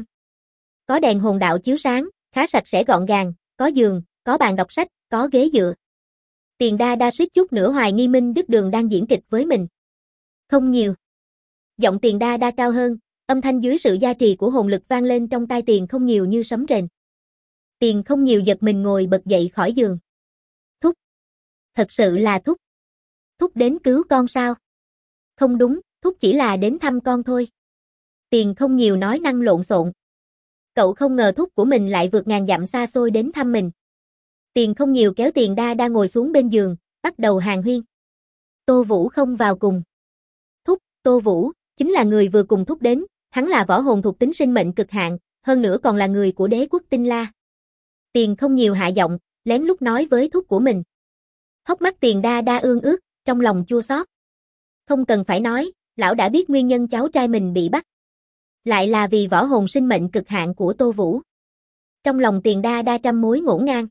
Có đèn hồn đạo chiếu sáng, khá sạch sẽ gọn gàng, có giường, có bàn đọc sách, có ghế dựa. Tiền Đa Đa suýt chút nữa hoài nghi Minh Đức Đường đang diễn kịch với mình. Không Nhiều. Giọng Tiền Đa Đa cao hơn, âm thanh dưới sự gia trì của hồn lực vang lên trong tai Tiền Không Nhiều như sấm rền. Tiền Không Nhiều giật mình ngồi bật dậy khỏi giường. Thúc. Thật sự là Thúc. Thúc đến cứu con sao? Không đúng, Thúc chỉ là đến thăm con thôi. Tiền Không Nhiều nói năng lộn xộn. Cậu không ngờ thúc của mình lại vượt ngàn dặm xa xôi đến thăm mình. Tiền không nhiều kéo Tiền Đa Đa ngồi xuống bên giường, bắt đầu hàn huyên. Tô Vũ không vào cùng. Thúc, Tô Vũ, chính là người vừa cùng thúc đến, hắn là võ hồn thuộc tính sinh mệnh cực hạn, hơn nữa còn là người của đế quốc Tinh La. Tiền không nhiều hạ giọng, lén lút nói với thúc của mình. Hốc mắt Tiền Đa Đa ương ướt, trong lòng chua xót. Không cần phải nói, lão đã biết nguyên nhân cháu trai mình bị bắt. Lại là vì võ hồn sinh mệnh cực hạn của Tô Vũ. Trong lòng Tiền Đa Đa trăm mối ngổn ngang.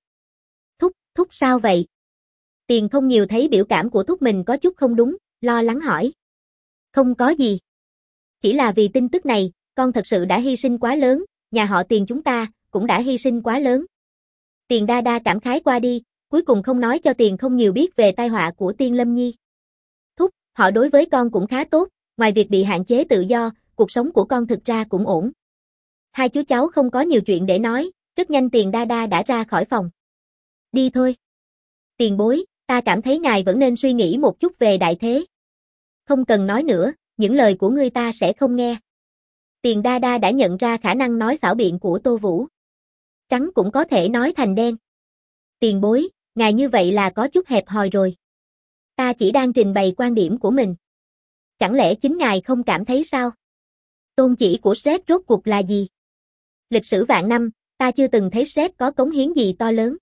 Thúc sao vậy? Tiền không nhiều thấy biểu cảm của thúc mình có chút không đúng, lo lắng hỏi. Không có gì. Chỉ là vì tin tức này, con thật sự đã hy sinh quá lớn, nhà họ Tiền chúng ta cũng đã hy sinh quá lớn. Tiền Đa Đa cảm khái qua đi, cuối cùng không nói cho Tiền không nhiều biết về tai họa của Tiên Lâm Nhi. Thúc, họ đối với con cũng khá tốt, ngoài việc bị hạn chế tự do, cuộc sống của con thực ra cũng ổn. Hai chú cháu không có nhiều chuyện để nói, rất nhanh Tiền Đa Đa đã ra khỏi phòng. Đi thôi. Tiền bối, ta cảm thấy ngài vẫn nên suy nghĩ một chút về đại thế. Không cần nói nữa, những lời của ngươi ta sẽ không nghe. Tiền Đa Đa đã nhận ra khả năng nói xảo biện của Tô Vũ. Trắng cũng có thể nói thành đen. Tiền bối, ngài như vậy là có chút hẹp hòi rồi. Ta chỉ đang trình bày quan điểm của mình. Chẳng lẽ chính ngài không cảm thấy sao? Tôn chỉ của Shrek rốt cuộc là gì? Lịch sử vạn năm, ta chưa từng thấy Shrek có cống hiến gì to lớn.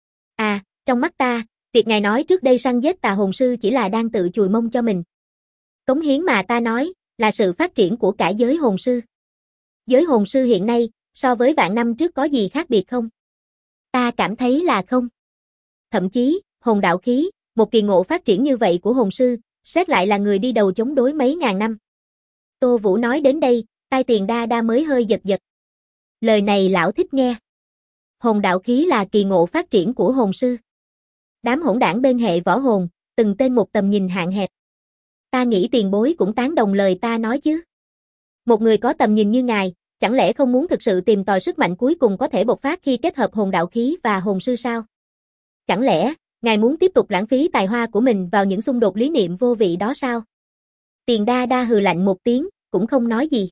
À, trong mắt ta, việc ngài nói trước đây săn giết tà hồn sư chỉ là đang tự chùi mông cho mình. Cống hiến mà ta nói, là sự phát triển của cả giới hồn sư. Giới hồn sư hiện nay, so với vạn năm trước có gì khác biệt không? Ta cảm thấy là không. Thậm chí, hồn đạo khí, một kỳ ngộ phát triển như vậy của hồn sư, Shrek lại là người đi đầu chống đối mấy ngàn năm. Tô Vũ nói đến đây, tai Tiền Đa Đa mới hơi giật giật. Lời này lão thích nghe. Hồn đạo khí là kỳ ngộ phát triển của hồn sư. Đám hỗn đảng bên hệ võ hồn, từng tên một tầm nhìn hạn hẹp. Ta nghĩ tiền bối cũng tán đồng lời ta nói chứ. Một người có tầm nhìn như ngài, chẳng lẽ không muốn thực sự tìm tòi sức mạnh cuối cùng có thể bộc phát khi kết hợp hồn đạo khí và hồn sư sao? Chẳng lẽ, ngài muốn tiếp tục lãng phí tài hoa của mình vào những xung đột lý niệm vô vị đó sao? Tiền Đa Đa hừ lạnh một tiếng, cũng không nói gì.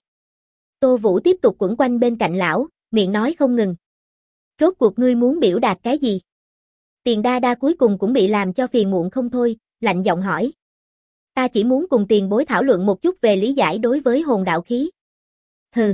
Tô Vũ tiếp tục quẩn quanh bên cạnh lão, miệng nói không ngừng. Rốt cuộc ngươi muốn biểu đạt cái gì? Tiền Đa Đa cuối cùng cũng bị làm cho phiền muộn không thôi, lạnh giọng hỏi. Ta chỉ muốn cùng tiền bối thảo luận một chút về lý giải đối với hồn đạo khí. Hừ.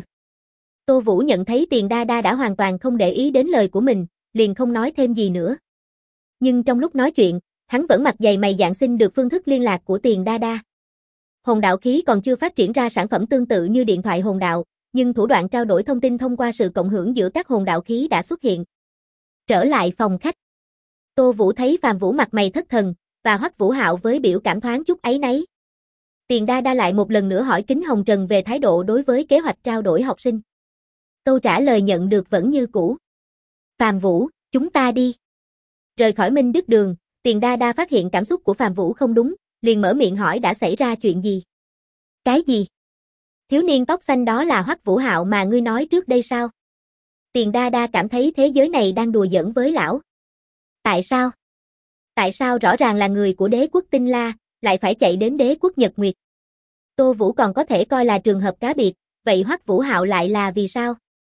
Tô Vũ nhận thấy Tiền Đa Đa đã hoàn toàn không để ý đến lời của mình, liền không nói thêm gì nữa. Nhưng trong lúc nói chuyện, hắn vẫn mặt dày mày dạn xin được phương thức liên lạc của Tiền Đa Đa. Hồn đạo khí còn chưa phát triển ra sản phẩm tương tự như điện thoại hồn đạo, nhưng thủ đoạn trao đổi thông tin thông qua sự cộng hưởng giữa các hồn đạo khí đã xuất hiện. Trở lại phòng khách. Tô Vũ thấy Phàm Vũ mặt mày thất thần, và Hoắc Vũ Hạo với biểu cảm thoáng chút áy náy. Tiền Đa Đa lại một lần nữa hỏi Kính Hồng Trần về thái độ đối với kế hoạch trao đổi học sinh. Câu trả lời nhận được vẫn như cũ. Phàm Vũ, chúng ta đi. Rời khỏi Minh Đức Đường, Tiền Đa Đa phát hiện cảm xúc của Phàm Vũ không đúng, liền mở miệng hỏi đã xảy ra chuyện gì. Cái gì? Thiếu niên tóc xanh đó là Hoắc Vũ Hạo mà ngươi nói trước đây sao? Tiền Đa Đa cảm thấy thế giới này đang đùa giỡn với lão. Tại sao? Tại sao rõ ràng là người của đế quốc Tinh La, lại phải chạy đến đế quốc Nhật Nguyệt? Tô Vũ còn có thể coi là trường hợp cá biệt, vậy Hoắc Vũ Hạo lại là vì sao?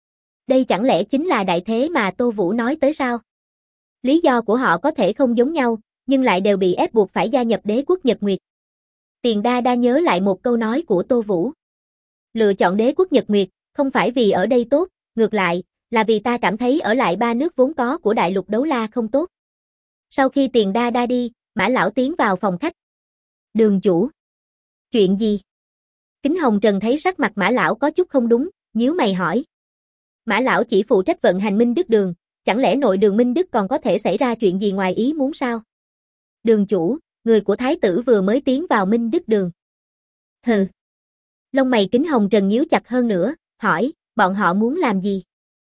Đây chẳng lẽ chính là đại thế mà Tô Vũ nói tới sao? Lý do của họ có thể không giống nhau, nhưng lại đều bị ép buộc phải gia nhập đế quốc Nhật Nguyệt. Tiền Đa Đa nhớ lại một câu nói của Tô Vũ. Lựa chọn đế quốc Nhật Nguyệt, không phải vì ở đây tốt, ngược lại, là vì ta cảm thấy ở lại ba nước vốn có của đại lục Đấu La không tốt. Sau khi Tiền Đa Đa đi, Mã Lão tiến vào phòng khách. Đường chủ. Chuyện gì? Kính Hồng Trần thấy sắc mặt Mã Lão có chút không đúng, nhíu mày hỏi. Mã Lão chỉ phụ trách vận hành Minh Đức Đường, chẳng lẽ nội đường Minh Đức còn có thể xảy ra chuyện gì ngoài ý muốn sao? Đường chủ, người của Thái tử vừa mới tiến vào Minh Đức Đường. Hừ. Lông mày Kính Hồng Trần nhíu chặt hơn nữa, hỏi, bọn họ muốn làm gì?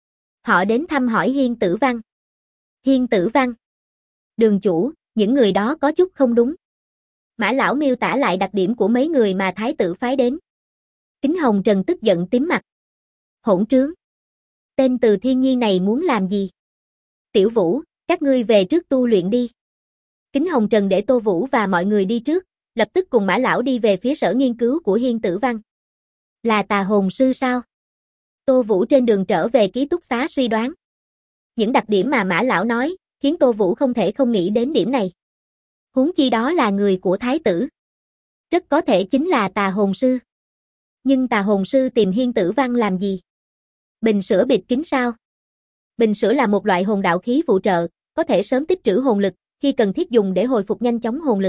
Họ đến thăm hỏi Hiên Tử Văn. Hiên Tử Văn. Đường chủ, những người đó có chút không đúng. Mã Lão miêu tả lại đặc điểm của mấy người mà Thái tử phái đến. Kính Hồng Trần tức giận tím mặt. Hỗn trướng. Tên Từ Thiên Nhi này muốn làm gì? Tiểu Vũ, các ngươi về trước tu luyện đi. Kính Hồng Trần để Tô Vũ và mọi người đi trước, lập tức cùng Mã Lão đi về phía sở nghiên cứu của Hiên Tử Văn. Là tà hồn sư sao? Tô Vũ trên đường trở về ký túc xá suy đoán. Những đặc điểm mà Mã Lão nói, khiến Tô Vũ không thể không nghĩ đến điểm này. Huống chi đó là người của Thái tử. Rất có thể chính là tà hồn sư. Nhưng tà hồn sư tìm Hiên Tử Văn làm gì? Bình sữa bịt kín sao? Bình sữa là một loại hồn đạo khí phụ trợ, có thể sớm tích trữ hồn lực, khi cần thiết dùng để hồi phục nhanh chóng hồn lực.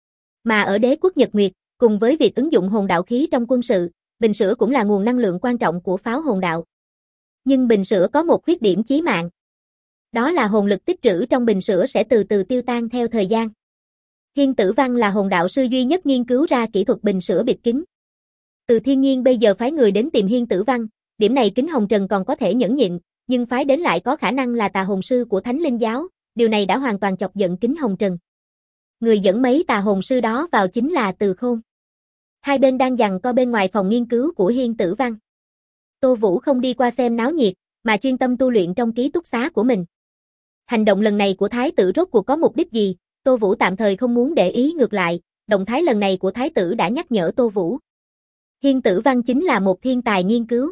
Mà ở đế quốc Nhật Nguyệt, cùng với việc ứng dụng hồn đạo khí trong quân sự, bình sữa cũng là nguồn năng lượng quan trọng của pháo hồn đạo. Nhưng bình sữa có một khuyết điểm chí mạng. Đó là hồn lực tích trữ trong bình sữa sẽ từ từ tiêu tan theo thời gian. Hiên Tử Văn là hồn đạo sư duy nhất nghiên cứu ra kỹ thuật bình sữa bịt kín. Từ Thiên Nhiên bây giờ phái người đến tìm Hiên Tử Văn, điểm này Kính Hồng Trần còn có thể nhẫn nhịn, nhưng phái đến lại có khả năng là tà hồn sư của Thánh Linh giáo, điều này đã hoàn toàn chọc giận Kính Hồng Trần. Người dẫn mấy tà hồn sư đó vào chính là Từ Khôn. Hai bên đang giằng co bên ngoài phòng nghiên cứu của Hiên Tử Văn. Tô Vũ không đi qua xem náo nhiệt, mà chuyên tâm tu luyện trong ký túc xá của mình. Hành động lần này của Thái tử rốt cuộc có mục đích gì, Tô Vũ tạm thời không muốn để ý, ngược lại, động thái lần này của Thái tử đã nhắc nhở Tô Vũ. Hiên Tử Văn chính là một thiên tài nghiên cứu.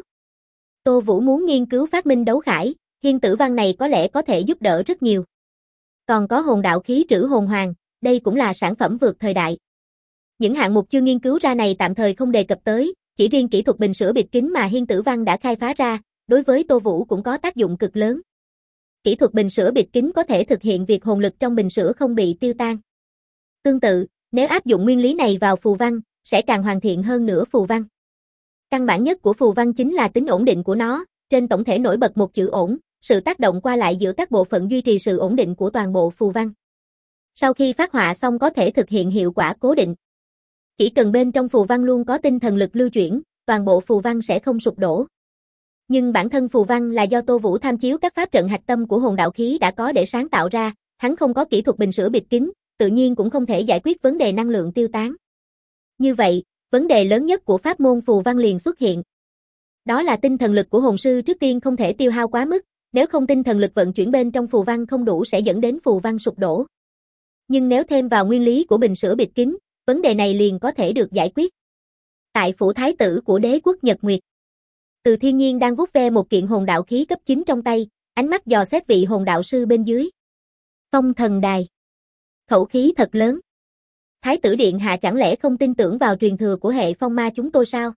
Tô Vũ muốn nghiên cứu phát minh đấu khải, Hiên Tử Văn này có lẽ có thể giúp đỡ rất nhiều. Còn có hồn đạo khí trữ hồn hoàng, đây cũng là sản phẩm vượt thời đại. Những hạng mục chưa nghiên cứu ra này tạm thời không đề cập tới, chỉ riêng kỹ thuật bình sữa bịt kín mà Hiên Tử Văn đã khai phá ra, đối với Tô Vũ cũng có tác dụng cực lớn. Kỹ thuật bình sữa bịt kín có thể thực hiện việc hồn lực trong bình sữa không bị tiêu tan. Tương tự, nếu áp dụng nguyên lý này vào phù văn, sẽ càng hoàn thiện hơn nữa phù văn. Căn bản nhất của phù văn chính là tính ổn định của nó, trên tổng thể nổi bật một chữ ổn, sự tác động qua lại giữa các bộ phận duy trì sự ổn định của toàn bộ phù văn. Sau khi phát họa xong có thể thực hiện hiệu quả cố định. Chỉ cần bên trong phù văn luôn có tinh thần lực lưu chuyển, toàn bộ phù văn sẽ không sụp đổ. Nhưng bản thân phù văn là do Tô Vũ tham chiếu các pháp trận hạch tâm của hồn đạo khí đã có để sáng tạo ra, hắn không có kỹ thuật bình sữa bịt kín, tự nhiên cũng không thể giải quyết vấn đề năng lượng tiêu tán. Như vậy, vấn đề lớn nhất của pháp môn phù văn liền xuất hiện. Đó là tinh thần lực của hồn sư trước tiên không thể tiêu hao quá mức, nếu không tinh thần lực vận chuyển bên trong phù văn không đủ sẽ dẫn đến phù văn sụp đổ. Nhưng nếu thêm vào nguyên lý của bình sữa bịt kín, vấn đề này liền có thể được giải quyết. Tại phủ thái tử của đế quốc Nhật Nguyệt, Từ Thiên Nhiên đang vuốt ve một kiện hồn đạo khí cấp 9 trong tay, ánh mắt dò xét vị hồn đạo sư bên dưới. Phong thần đài. Khẩu khí thật lớn. Thái tử điện hạ chẳng lẽ không tin tưởng vào truyền thừa của hệ phong ma chúng tôi sao?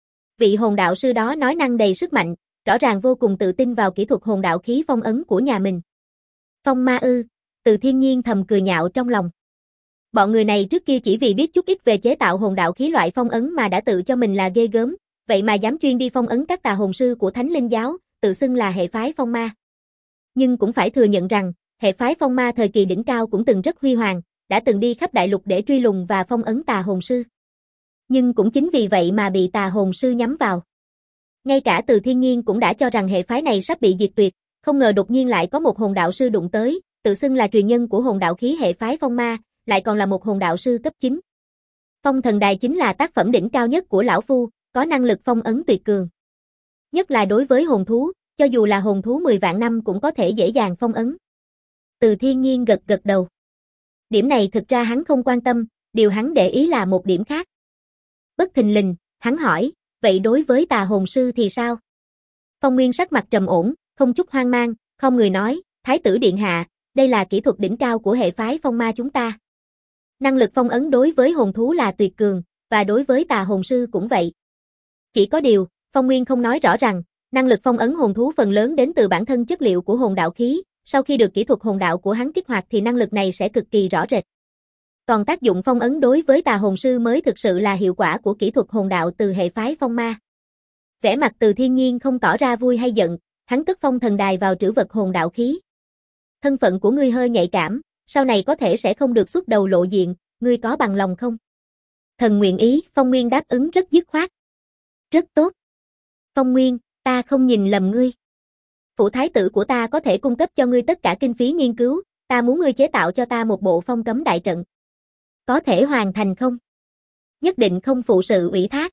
Vị hồn đạo sư đó nói năng đầy sức mạnh, rõ ràng vô cùng tự tin vào kỹ thuật hồn đạo khí phong ấn của nhà mình. Phong ma ư? Từ Thiên Nhiên thầm cười nhạo trong lòng. Bọn người này trước kia chỉ vì biết chút ít về chế tạo hồn đạo khí loại phong ấn mà đã tự cho mình là ghê gớm, vậy mà dám chuyên đi phong ấn các tà hồn sư của Thánh Linh giáo, tự xưng là hệ phái phong ma. Nhưng cũng phải thừa nhận rằng, hệ phái phong ma thời kỳ đỉnh cao cũng từng rất huy hoàng, đã từng đi khắp đại lục để truy lùng và phong ấn tà hồn sư. Nhưng cũng chính vì vậy mà bị tà hồn sư nhắm vào. Ngay cả Từ Thiên Nhiên cũng đã cho rằng hệ phái này sắp bị diệt tuyệt, không ngờ đột nhiên lại có một hồn đạo sư đụng tới, tự xưng là truyền nhân của hồn đạo khí hệ phái phong ma, lại còn là một hồn đạo sư cấp 9. Phong thần đài chính là tác phẩm đỉnh cao nhất của lão phu, có năng lực phong ấn tuyệt cường. Nhất là đối với hồn thú, cho dù là hồn thú 10 vạn năm cũng có thể dễ dàng phong ấn. Từ Thiên Nhiên gật gật đầu. Điểm này thực ra hắn không quan tâm, điều hắn để ý là một điểm khác. Bất thình lình, hắn hỏi, vậy đối với tà hồn sư thì sao? Phong Nguyên sắc mặt trầm ổn, không chút hoang mang, không người nói, Thái tử điện hạ, đây là kỹ thuật đỉnh cao của hệ phái phong ma chúng ta. Năng lực phong ấn đối với hồn thú là tuyệt cường, và đối với tà hồn sư cũng vậy. Chỉ có điều, Phong Nguyên không nói rõ rằng, năng lực phong ấn hồn thú phần lớn đến từ bản thân chất liệu của hồn đạo khí, sau khi được kỹ thuật hồn đạo của hắn kích hoạt thì năng lực này sẽ cực kỳ rõ rệt. Còn tác dụng phong ấn đối với tà hồn sư mới thực sự là hiệu quả của kỹ thuật hồn đạo từ hệ phái phong ma. Vẻ mặt Từ Thiên Nhiên không tỏ ra vui hay giận, hắn cất phong thần đài vào trữ vật hồn đạo khí. Thân phận của ngươi hơi nhạy cảm, sau này có thể sẽ không được xuất đầu lộ diện, ngươi có bằng lòng không? Thần nguyện ý, Phong Nguyên đáp ứng rất dứt khoát. Rất tốt. Phong Nguyên, ta không nhìn lầm ngươi. Phủ thái tử của ta có thể cung cấp cho ngươi tất cả kinh phí nghiên cứu, ta muốn ngươi chế tạo cho ta một bộ phong cấm đại trận. Có thể hoàn thành không? Nhất định không phụ sự ủy thác.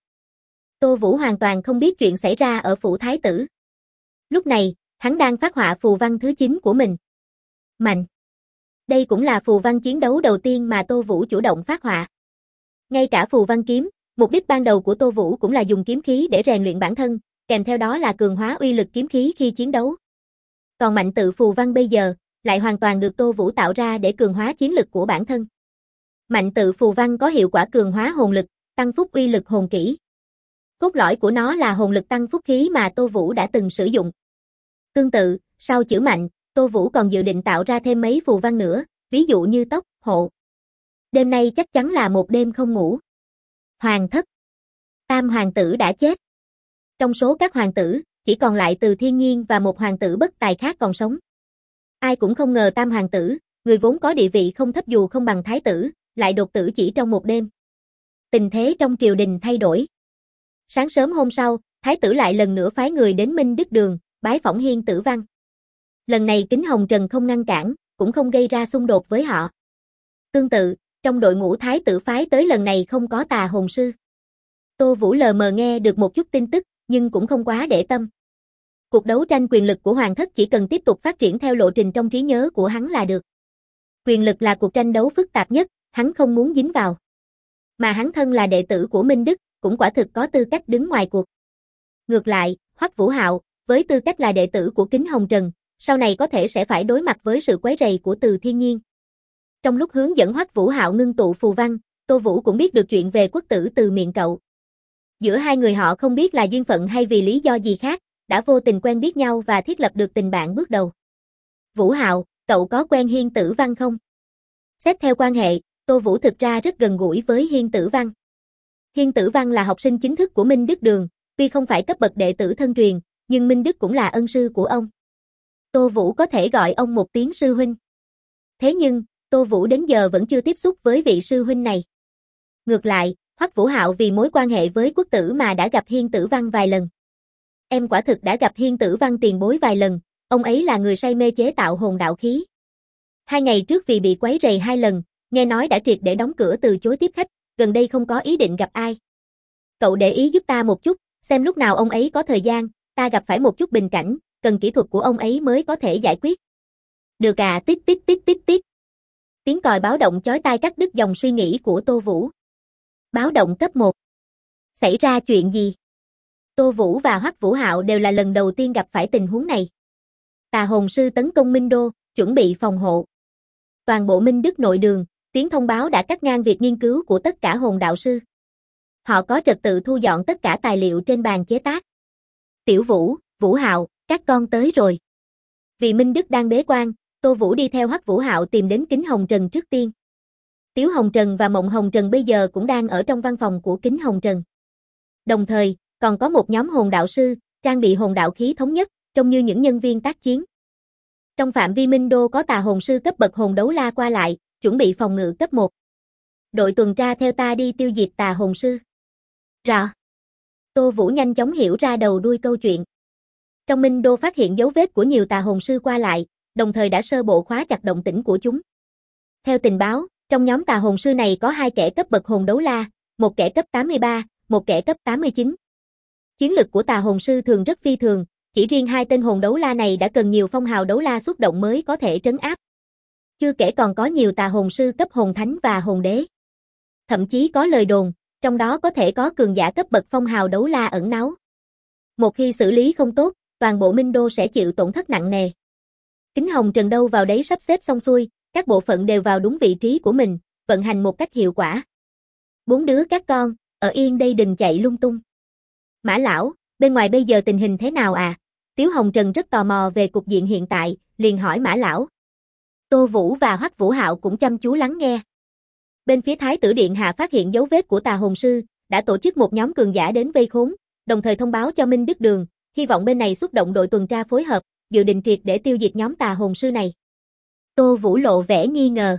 Tô Vũ hoàn toàn không biết chuyện xảy ra ở phủ thái tử. Lúc này, hắn đang phát họa phù văn thứ 9 của mình. Mạnh. Đây cũng là phù văn chiến đấu đầu tiên mà Tô Vũ chủ động phát họa. Ngay cả phù văn kiếm, mục đích ban đầu của Tô Vũ cũng là dùng kiếm khí để rèn luyện bản thân, kèm theo đó là cường hóa uy lực kiếm khí khi chiến đấu. Còn Mạnh Tự Phù Văn bây giờ, lại hoàn toàn được Tô Vũ tạo ra để cường hóa chiến lực của bản thân. Mạnh Tự Phù Văn có hiệu quả cường hóa hồn lực, tăng phúc uy lực hồn kỹ. Cốt lõi của nó là hồn lực tăng phúc khí mà Tô Vũ đã từng sử dụng. Tương tự, sau chữ Mạnh, Tô Vũ còn dự định tạo ra thêm mấy phù văn nữa, ví dụ như tốc, hộ. Đêm nay chắc chắn là một đêm không ngủ. Hoàng thất. Tam hoàng tử đã chết. Trong số các hoàng tử, chỉ còn lại Từ Thiên Nhiên và một hoàng tử bất tài khác còn sống. Ai cũng không ngờ Tam hoàng tử, người vốn có địa vị không thấp dù không bằng thái tử, lại đột tử chỉ trong một đêm. Tình thế trong triều đình thay đổi. Sáng sớm hôm sau, thái tử lại lần nữa phái người đến Minh Đức Đường, bái phỏng Hiên Tử Văn. Lần này Kính Hồng Trần không ngăn cản, cũng không gây ra xung đột với họ. Tương tự, trong đội ngũ thái tử phái tới lần này không có Tà Hồn Sư. Tô Vũ lờ mờ nghe được một chút tin tức, nhưng cũng không quá để tâm. Cuộc đấu tranh quyền lực của hoàng thất chỉ cần tiếp tục phát triển theo lộ trình trong trí nhớ của hắn là được. Quyền lực là cuộc tranh đấu phức tạp nhất, hắn không muốn dính vào. Mà hắn thân là đệ tử của Minh Đức, cũng quả thực có tư cách đứng ngoài cuộc. Ngược lại, Hoắc Vũ Hạo, với tư cách là đệ tử của Kính Hồng Trần, sau này có thể sẽ phải đối mặt với sự quấy rầy của Từ Thiên Nhiên. Trong lúc hướng dẫn Hoắc Vũ Hạo ngưng tụ phù văn, Tô Vũ cũng biết được chuyện về quốc tử từ miệng cậu. Giữa hai người họ không biết là duyên phận hay vì lý do gì khác, đã vô tình quen biết nhau và thiết lập được tình bạn bước đầu. Vũ Hạo, cậu có quen Hiên Tử Văn không? Xét theo quan hệ, Tô Vũ thực ra rất gần gũi với Hiên Tử Văn. Hiên Tử Văn là học sinh chính thức của Minh Đức Đường, tuy không phải cấp bậc đệ tử thân truyền, nhưng Minh Đức cũng là ân sư của ông. Tô Vũ có thể gọi ông một tiếng sư huynh. Thế nhưng, Tô Vũ đến giờ vẫn chưa tiếp xúc với vị sư huynh này. Ngược lại, Hoắc Vũ Hạo vì mối quan hệ với quốc tử mà đã gặp Hiên Tử Văn vài lần. Em quả thực đã gặp Hiên Tử Văn tiền bối vài lần, ông ấy là người say mê chế tạo hồn đạo khí. 2 ngày trước vì bị quấy rầy 2 lần, nghe nói đã triệt để đóng cửa từ chối tiếp khách, gần đây không có ý định gặp ai. Cậu để ý giúp ta một chút, xem lúc nào ông ấy có thời gian, ta gặp phải một chút bình cảnh, cần kỹ thuật của ông ấy mới có thể giải quyết. Được à, tít tít tít tít tít. Tiếng còi báo động chói tai cắt đứt dòng suy nghĩ của Tô Vũ. Báo động cấp 1. Xảy ra chuyện gì? Tô Vũ và Hoắc Vũ Hạo đều là lần đầu tiên gặp phải tình huống này. Tà Hồn Sư tấn công Minh Đô, chuẩn bị phòng hộ. Toàn bộ Minh Đức nội đường, tiếng thông báo đã cắt ngang việc nghiên cứu của tất cả hồn đạo sư. Họ có trật tự thu dọn tất cả tài liệu trên bàn chế tác. Tiểu Vũ, Vũ Hạo, các con tới rồi. Vì Minh Đức đang bế quan, Tô Vũ đi theo Hoắc Vũ Hạo tìm đến Kính Hồng Trần trước tiên. Tiếu Hồng Trần và Mộng Hồng Trần bây giờ cũng đang ở trong văn phòng của Kính Hồng Trần. Đồng thời, còn có một nhóm hồn đạo sư, trang bị hồn đạo khí thống nhất, trông như những nhân viên tác chiến. Trong phạm vi Minh Đô có Tà Hồn Sư cấp bậc hồn đấu la qua lại, chuẩn bị phòng ngự cấp 1. Đội tuần tra theo ta đi tiêu diệt Tà Hồn Sư. Rõ. Tô Vũ nhanh chóng hiểu ra đầu đuôi câu chuyện. Trong Minh Đô phát hiện dấu vết của nhiều Tà Hồn Sư qua lại, đồng thời đã sơ bộ khóa chặt động tĩnh của chúng. Theo tình báo, trong nhóm Tà Hồn Sư này có 2 kẻ cấp bậc hồn đấu la, một kẻ cấp 83, một kẻ cấp 89. Chiến lực của Tà Hồn Sư thường rất phi thường, chỉ riêng 2 tên hồn đấu la này đã cần nhiều phong hào đấu la xuất động mới có thể trấn áp. Chưa kể còn có nhiều Tà Hồn Sư cấp hồn thánh và hồn đế. Thậm chí có lời đồn, trong đó có thể có cường giả cấp bậc phong hào đấu la ẩn náu. Một khi xử lý không tốt, toàn bộ Minh Đô sẽ chịu tổn thất nặng nề. Kính Hồng Trần đâu vào đấy sắp xếp xong xuôi, các bộ phận đều vào đúng vị trí của mình, vận hành một cách hiệu quả. 4 đứa các con, ở yên đây đừng chạy lung tung. Mã lão, bên ngoài bây giờ tình hình thế nào à? Tiếu Hồng Trần rất tò mò về cục diện hiện tại, liền hỏi Mã lão. Tô Vũ và Hoắc Vũ Hạo cũng chăm chú lắng nghe. Bên phía Thái tử Điện Hạ phát hiện dấu vết của Tà Hồn Sư, đã tổ chức một nhóm cường giả đến vây khốn, đồng thời thông báo cho Minh Đức Đường, hy vọng bên này xuất động đội tuần tra phối hợp, dự định triệt để tiêu diệt nhóm Tà Hồn Sư này. Tô Vũ lộ vẻ nghi ngờ.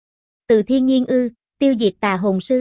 Từ Thiên Nhiên ư, tiêu diệt Tà Hồn Sư.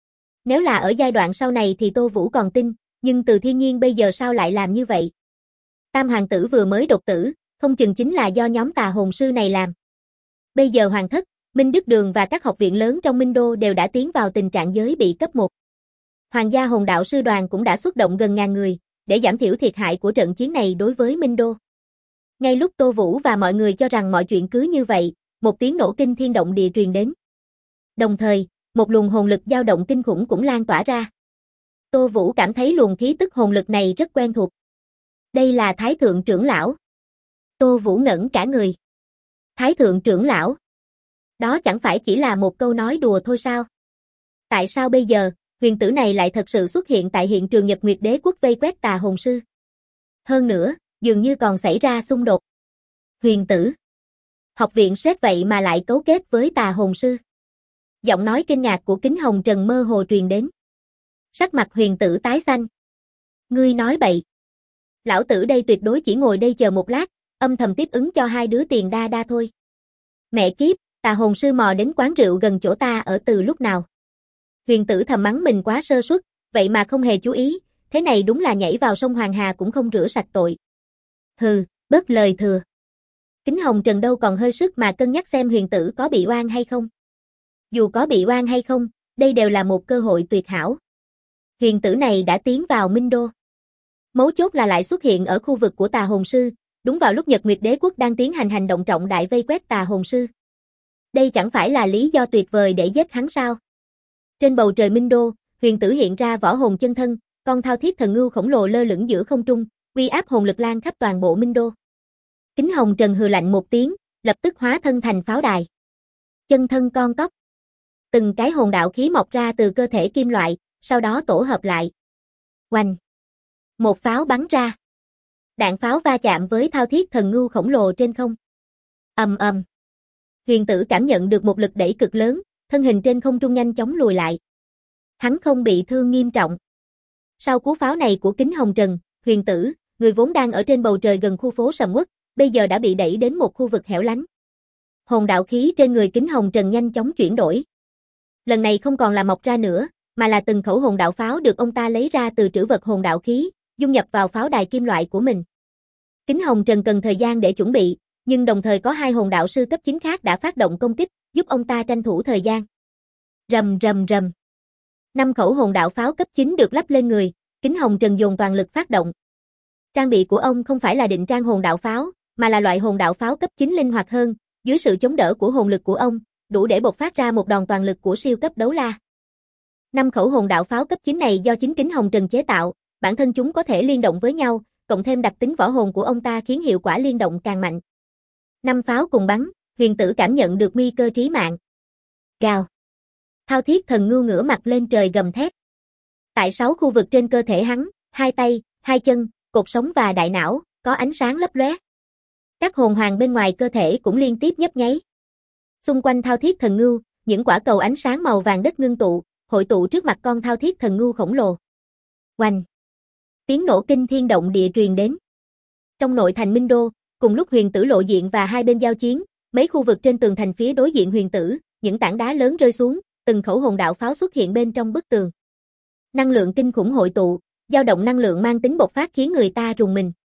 Nếu là ở giai đoạn sau này thì Tô Vũ còn tin, nhưng Từ Thiên Nhiên bây giờ sao lại làm như vậy? Tam hoàng tử vừa mới đột tử, không chừng chính là do nhóm Tà Hồn Sư này làm. Bây giờ Hoàng thất, Minh Đức Đường và các học viện lớn trong Minh Đô đều đã tiến vào tình trạng giới bị cấp 1. Hoàng gia hồn đạo sư đoàn cũng đã xuất động gần ngàn người, để giảm thiểu thiệt hại của trận chiến này đối với Minh Đô. Ngay lúc Tô Vũ và mọi người cho rằng mọi chuyện cứ như vậy, một tiếng nổ kinh thiên động địa truyền đến. Đồng thời, một luồng hồn lực dao động kinh khủng cũng lan tỏa ra. Tô Vũ cảm thấy luồng khí tức hồn lực này rất quen thuộc. Đây là Thái thượng trưởng lão. Tô Vũ ngẩn cả người. Thái thượng trưởng lão? Đó chẳng phải chỉ là một câu nói đùa thôi sao? Tại sao bây giờ, huyền tử này lại thật sự xuất hiện tại hiện trường Nhật Nguyệt Đế quốc vây quét tà hồn sư? Hơn nữa, dường như còn xảy ra xung đột. Huyền tử. Học viện xét vậy mà lại cấu kết với tà hồn sư. Giọng nói kinh ngạc của Kính Hồng Trần mơ hồ truyền đến. Sắc mặt huyền tử tái xanh. Ngươi nói bậy. Lão tử đây tuyệt đối chỉ ngồi đây chờ một lát, âm thầm tiếp ứng cho hai đứa tiền đa đa thôi. Mẹ kiếp, tà hồn sư mò đến quán rượu gần chỗ ta ở từ lúc nào. Huyền tử thầm mắng mình quá sơ suất, vậy mà không hề chú ý, thế này đúng là nhảy vào sông Hoàng Hà cũng không rửa sạch tội. Hừ, bớt lời thừa. Kính Hồng Trần đâu còn hơi sức mà cân nhắc xem huyền tử có bị oan hay không. Dù có bị oan hay không, đây đều là một cơ hội tuyệt hảo. Huyền tử này đã tiến vào Minh Đô. Mấu chốt là lại xuất hiện ở khu vực của tà hồn sư, đúng vào lúc Nhật Nguyệt Đế quốc đang tiến hành hành động trọng đại vây quét tà hồn sư. Đây chẳng phải là lý do tuyệt vời để giết hắn sao? Trên bầu trời Minh Đô, huyền tử hiện ra võ hồn chân thân, con thao thiết thần ngưu khổng lồ lơ lửng giữa không trung, uy áp hồn lực lan khắp toàn bộ Minh Đô. Kính Hồng Trần hừ lạnh một tiếng, lập tức hóa thân thành pháo đài. Chân thân con cóc. Từng cái hồn đạo khí mọc ra từ cơ thể kim loại, sau đó tổ hợp lại. Oanh! Một pháo bắn ra. Đạn pháo va chạm với thao thiết thần ngưu khổng lồ trên không. Ầm ầm. Huyền tử cảm nhận được một lực đẩy cực lớn, thân hình trên không trung nhanh chóng lùi lại. Hắn không bị thương nghiêm trọng. Sau cú pháo này của Kính Hồng Trần, huyền tử, người vốn đang ở trên bầu trời gần khu phố sầm uất, bây giờ đã bị đẩy đến một khu vực hẻo lánh. Hồn đạo khí trên người Kính Hồng Trần nhanh chóng chuyển đổi. Lần này không còn là mọc ra nữa, mà là từng khẩu hồn đạo pháo được ông ta lấy ra từ trữ vật hồn đạo khí, dung nhập vào pháo đài kim loại của mình. Kính Hồng Trần cần thời gian để chuẩn bị, nhưng đồng thời có hai hồn đạo sư cấp 9 khác đã phát động công kích, giúp ông ta tranh thủ thời gian. Rầm rầm rầm. 5 khẩu hồn đạo pháo cấp 9 được lắp lên người, Kính Hồng Trần dồn toàn lực phát động. Trang bị của ông không phải là định trang hồn đạo pháo, mà là loại hồn đạo pháo cấp 9 linh hoạt hơn, dưới sự chống đỡ của hồn lực của ông, đủ để bộc phát ra một đòn toàn lực của siêu cấp đấu la. 5 khẩu hồn đạo pháo cấp 9 này do chính Kính Hồng Trần chế tạo, bản thân chúng có thể liên động với nhau, cộng thêm đặc tính võ hồn của ông ta khiến hiệu quả liên động càng mạnh. 5 pháo cùng bắn, huyền tử cảm nhận được nguy cơ chí mạng. Gào. Thao thiết thần ngưu ngửa mặt lên trời gầm thét. Tại 6 khu vực trên cơ thể hắn, 2 tay, 2 chân, cột sống và đại não, có ánh sáng lấp lóe. Các hồn hoàng bên ngoài cơ thể cũng liên tiếp nhấp nháy. Xung quanh thao thiết thần ngưu, những quả cầu ánh sáng màu vàng đất ngưng tụ, hội tụ trước mặt con thao thiết thần ngưu khổng lồ. Oanh! Tiếng nổ kinh thiên động địa truyền đến. Trong nội thành Minh Đô, cùng lúc huyền tử lộ diện và hai bên giao chiến, mấy khu vực trên tường thành phía đối diện huyền tử, những tảng đá lớn rơi xuống, từng khẩu hồn đạo pháo xuất hiện bên trong bức tường. Năng lượng kinh khủng hội tụ, dao động năng lượng mang tính bộc phát khiến người ta rùng mình.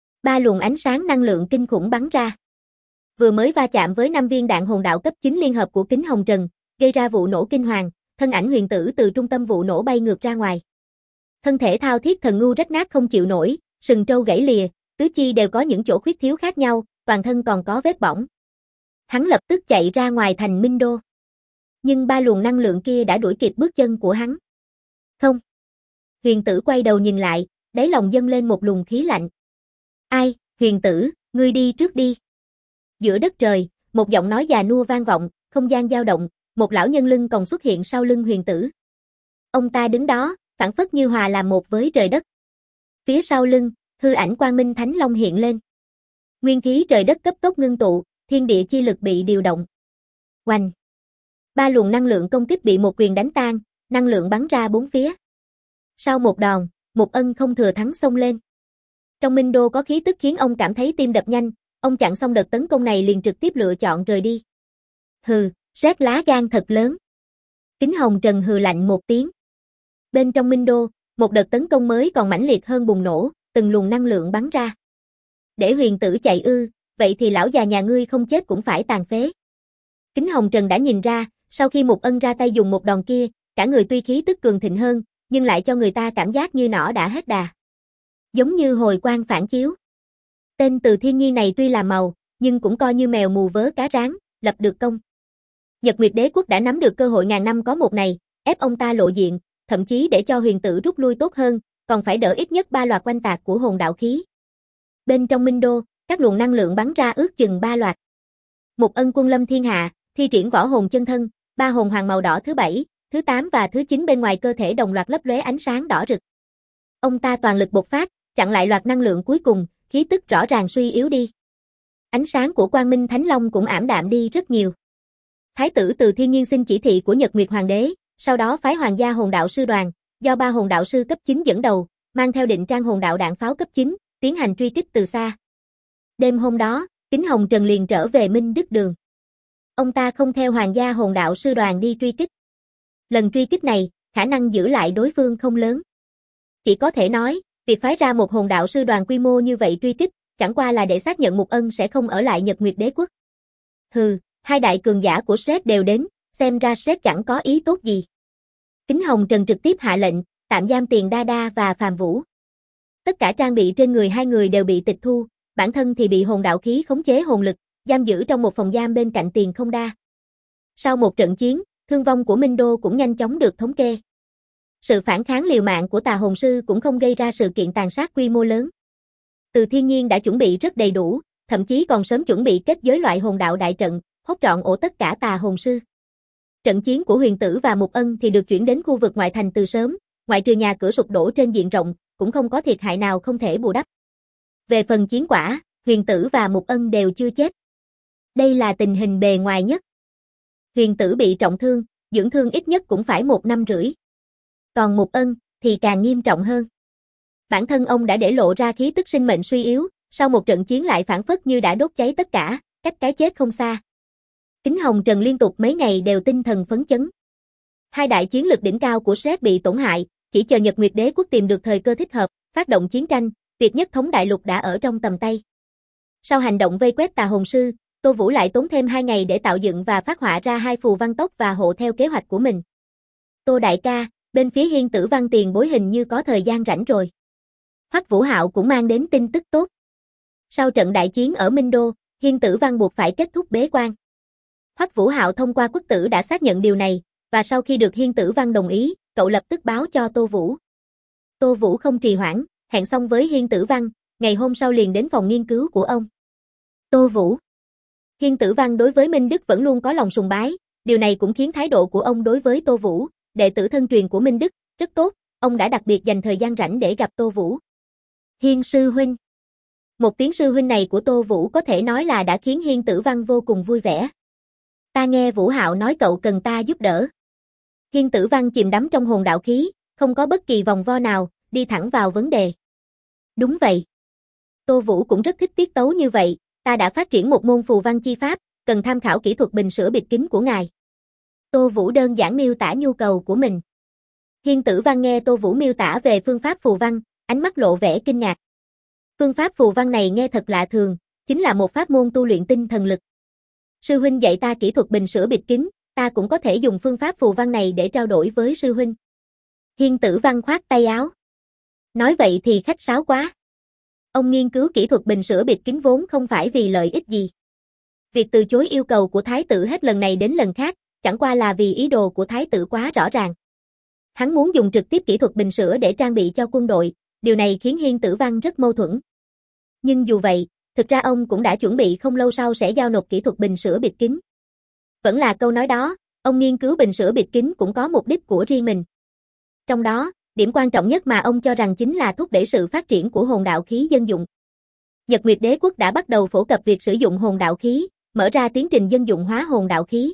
3 luồng ánh sáng năng lượng kinh khủng bắn ra. Vừa mới va chạm với 5 viên đạn hồn đạo cấp 9 liên hợp của Kính Hồng Trần, gây ra vụ nổ kinh hoàng, thân ảnh huyền tử từ trung tâm vụ nổ bay ngược ra ngoài. Thân thể thao thiết thần ngưu rách nát không chịu nổi, sừng trâu gãy lìa, tứ chi đều có những chỗ khuyết thiếu khác nhau, toàn thân còn có vết bỏng. Hắn lập tức chạy ra ngoài thành Minh Đô. Nhưng 3 luồng năng lượng kia đã đuổi kịp bước chân của hắn. Không. Huyền tử quay đầu nhìn lại, đáy lòng dâng lên một luồng khí lạnh. Ai, huyền tử, ngươi đi trước đi. Giữa đất trời, một giọng nói già nua vang vọng, không gian dao động, một lão nhân lưng còng xuất hiện sau lưng huyền tử. Ông ta đứng đó, phảng phất như hòa làm một với trời đất. Phía sau lưng, hư ảnh Quang Minh Thánh Long hiện lên. Nguyên khí trời đất cấp tốc ngưng tụ, thiên địa chi lực bị điều động. Oanh! 3 luồng năng lượng công kích bị một quyền đánh tan, năng lượng bắn ra bốn phía. Sau một đòn, một ân không thừa thắng xông lên. Trong Minh Đô có khí tức khiến ông cảm thấy tim đập nhanh, ông chặn xong đợt tấn công này liền trực tiếp lựa chọn rời đi. Hừ, rét lá gan thật lớn. Kính Hồng Trần hừ lạnh một tiếng. Bên trong Minh Đô, một đợt tấn công mới còn mãnh liệt hơn bùng nổ, từng luồng năng lượng bắn ra. Để huyền tử chạy ư, vậy thì lão già nhà ngươi không chết cũng phải tàn phế. Kính Hồng Trần đã nhìn ra, sau khi Mục Ân ra tay dùng một đòn kia, cả người tuy khí tức cường thịnh hơn, nhưng lại cho người ta cảm giác như nỏ đã hết đà. Giống như hồi quang phản chiếu. Tên Từ Thiên Nhi này tuy là màu, nhưng cũng coi như mèo mù vớ cá rán, lập được công. Nhật Nguyệt Đế quốc đã nắm được cơ hội ngàn năm có một này, ép ông ta lộ diện, thậm chí để cho huyền tử rút lui tốt hơn, còn phải đỡ ít nhất 3 loạt oanh tạc của hồn đạo khí. Bên trong Minh Đô, các luồng năng lượng bắn ra ước chừng 3 loạt. Mục Ân quân lâm thiên hạ, thi triển võ hồn chân thân, 3 hồn hoàng màu đỏ thứ 7, thứ 8 và thứ 9 bên ngoài cơ thể đồng loạt lấp lóe ánh sáng đỏ rực. Ông ta toàn lực bộc phát, chặn lại loạt năng lượng cuối cùng, khí tức rõ ràng suy yếu đi. Ánh sáng của Quang Minh Thánh Long cũng ảm đạm đi rất nhiều. Thái tử Từ Thiên Nhiên xin chỉ thị của Nhật Nguyệt Hoàng đế, sau đó phái Hoàng gia hồn đạo sư đoàn, do 3 hồn đạo sư cấp 9 dẫn đầu, mang theo định trang hồn đạo đạn pháo cấp 9, tiến hành truy kích từ xa. Đêm hôm đó, Kính Hồng Trần liền trở về Minh Đức Đường. Ông ta không theo Hoàng gia hồn đạo sư đoàn đi truy kích. Lần truy kích này, khả năng giữ lại đối phương không lớn. Chỉ có thể nói, việc phái ra một hồn đạo sư đoàn quy mô như vậy truy kích, chẳng qua là để xác nhận Mục Ân sẽ không ở lại Nhật Nguyệt Đế quốc. Hừ, hai đại cường giả của Shred đều đến, xem ra Shred chẳng có ý tốt gì. Kính Hồng Trần trực tiếp hạ lệnh, tạm giam Tiền Đa Đa và Phàm Vũ. Tất cả trang bị trên người hai người đều bị tịch thu, bản thân thì bị hồn đạo khí khống chế hồn lực, giam giữ trong một phòng giam bên cạnh Tiền Không Đa. Sau một trận chiến, thương vong của Minh Đô cũng nhanh chóng được thống kê. Sự phản kháng liều mạng của Tà Hồn Sư cũng không gây ra sự kiện tàn sát quy mô lớn. Từ Thiên Nhiên đã chuẩn bị rất đầy đủ, thậm chí còn sớm chuẩn bị kết giới loại hồn đạo đại trận, hốt trọn ổ tất cả Tà Hồn Sư. Trận chiến của Huyền Tử và Mục Ân thì được chuyển đến khu vực ngoại thành từ sớm, ngoại trừ nhà cửa sụp đổ trên diện rộng, cũng không có thiệt hại nào không thể bù đắp. Về phần chiến quả, Huyền Tử và Mục Ân đều chưa chết. Đây là tình hình bề ngoài nhất. Huyền Tử bị trọng thương, dưỡng thương ít nhất cũng phải 1 năm rưỡi. Còn Mục Ân thì càng nghiêm trọng hơn. Bản thân ông đã để lộ ra khí tức sinh mệnh suy yếu, sau một trận chiến lại phản phất như đã đốt cháy tất cả, cách cái chết không xa. Kính Hồng Trần liên tục mấy ngày đều tinh thần phấn chấn. Hai đại chiến lực đỉnh cao của Shred bị tổn hại, chỉ chờ Nhật Nguyệt Đế quốc tìm được thời cơ thích hợp, phát động chiến tranh, việc nhất thống đại lục đã ở trong tầm tay. Sau hành động vây quét Tà Hồn Sư, Tô Vũ lại tốn thêm 2 ngày để tạo dựng và phát họa ra 2 phù văn tốc và hộ theo kế hoạch của mình. Tô đại ca, bên phía Hiên Tử Văn tiền bối hình như có thời gian rảnh rồi. Hoắc Vũ Hạo cũng mang đến tin tức tốt. Sau trận đại chiến ở Minh Đô, Hiên Tử Văn buộc phải kết thúc bế quan. Hoắc Vũ Hạo thông qua quốc tử đã xác nhận điều này, và sau khi được Hiên Tử Văn đồng ý, cậu lập tức báo cho Tô Vũ. Tô Vũ không trì hoãn, hẹn xong với Hiên Tử Văn, ngày hôm sau liền đến phòng nghiên cứu của ông. Tô Vũ. Hiên Tử Văn đối với Minh Đức vẫn luôn có lòng sùng bái, điều này cũng khiến thái độ của ông đối với Tô Vũ, đệ tử thân truyền của Minh Đức, rất tốt, ông đã đặc biệt dành thời gian rảnh để gặp Tô Vũ. Hiên sư huynh. Một tiếng sư huynh này của Tô Vũ có thể nói là đã khiến Hiên Tử Văn vô cùng vui vẻ. Ta nghe Vũ Hạo nói cậu cần ta giúp đỡ. Hiên Tử Văn chìm đắm trong hồn đạo khí, không có bất kỳ vòng vo nào, đi thẳng vào vấn đề. Đúng vậy. Tô Vũ cũng rất thích tiết tấu như vậy, ta đã phát triển một môn phù văn chi pháp, cần tham khảo kỹ thuật bình sữa bịt kính của ngài. Tô Vũ đơn giản miêu tả nhu cầu của mình. Hiên Tử Văn nghe Tô Vũ miêu tả về phương pháp phù văn, ánh mắt lộ vẻ kinh ngạc. Phương pháp phù văn này nghe thật lạ thường, chính là một pháp môn tu luyện tinh thần lực. Sư huynh dạy ta kỹ thuật bình sữa bịt kính, ta cũng có thể dùng phương pháp phù văn này để trao đổi với sư huynh. Hiên Tử Văn khoát tay áo. Nói vậy thì khách sáo quá. Ông nghiên cứu kỹ thuật bình sữa bịt kính vốn không phải vì lợi ích gì. Việc từ chối yêu cầu của thái tử hết lần này đến lần khác, chẳng qua là vì ý đồ của thái tử quá rõ ràng. Hắn muốn dùng trực tiếp kỹ thuật bình sữa để trang bị cho quân đội, điều này khiến Hiên Tử Văn rất mâu thuẫn. Nhưng dù vậy, thực ra ông cũng đã chuẩn bị không lâu sau sẽ giao nộp kỹ thuật bình sữa bịt kính. Vẫn là câu nói đó, ông nghiên cứu bình sữa bịt kính cũng có mục đích của riêng mình. Trong đó, điểm quan trọng nhất mà ông cho rằng chính là thúc đẩy sự phát triển của hồn đạo khí dân dụng. Nhật Nguyệt Đế quốc đã bắt đầu phổ cập việc sử dụng hồn đạo khí, mở ra tiến trình dân dụng hóa hồn đạo khí.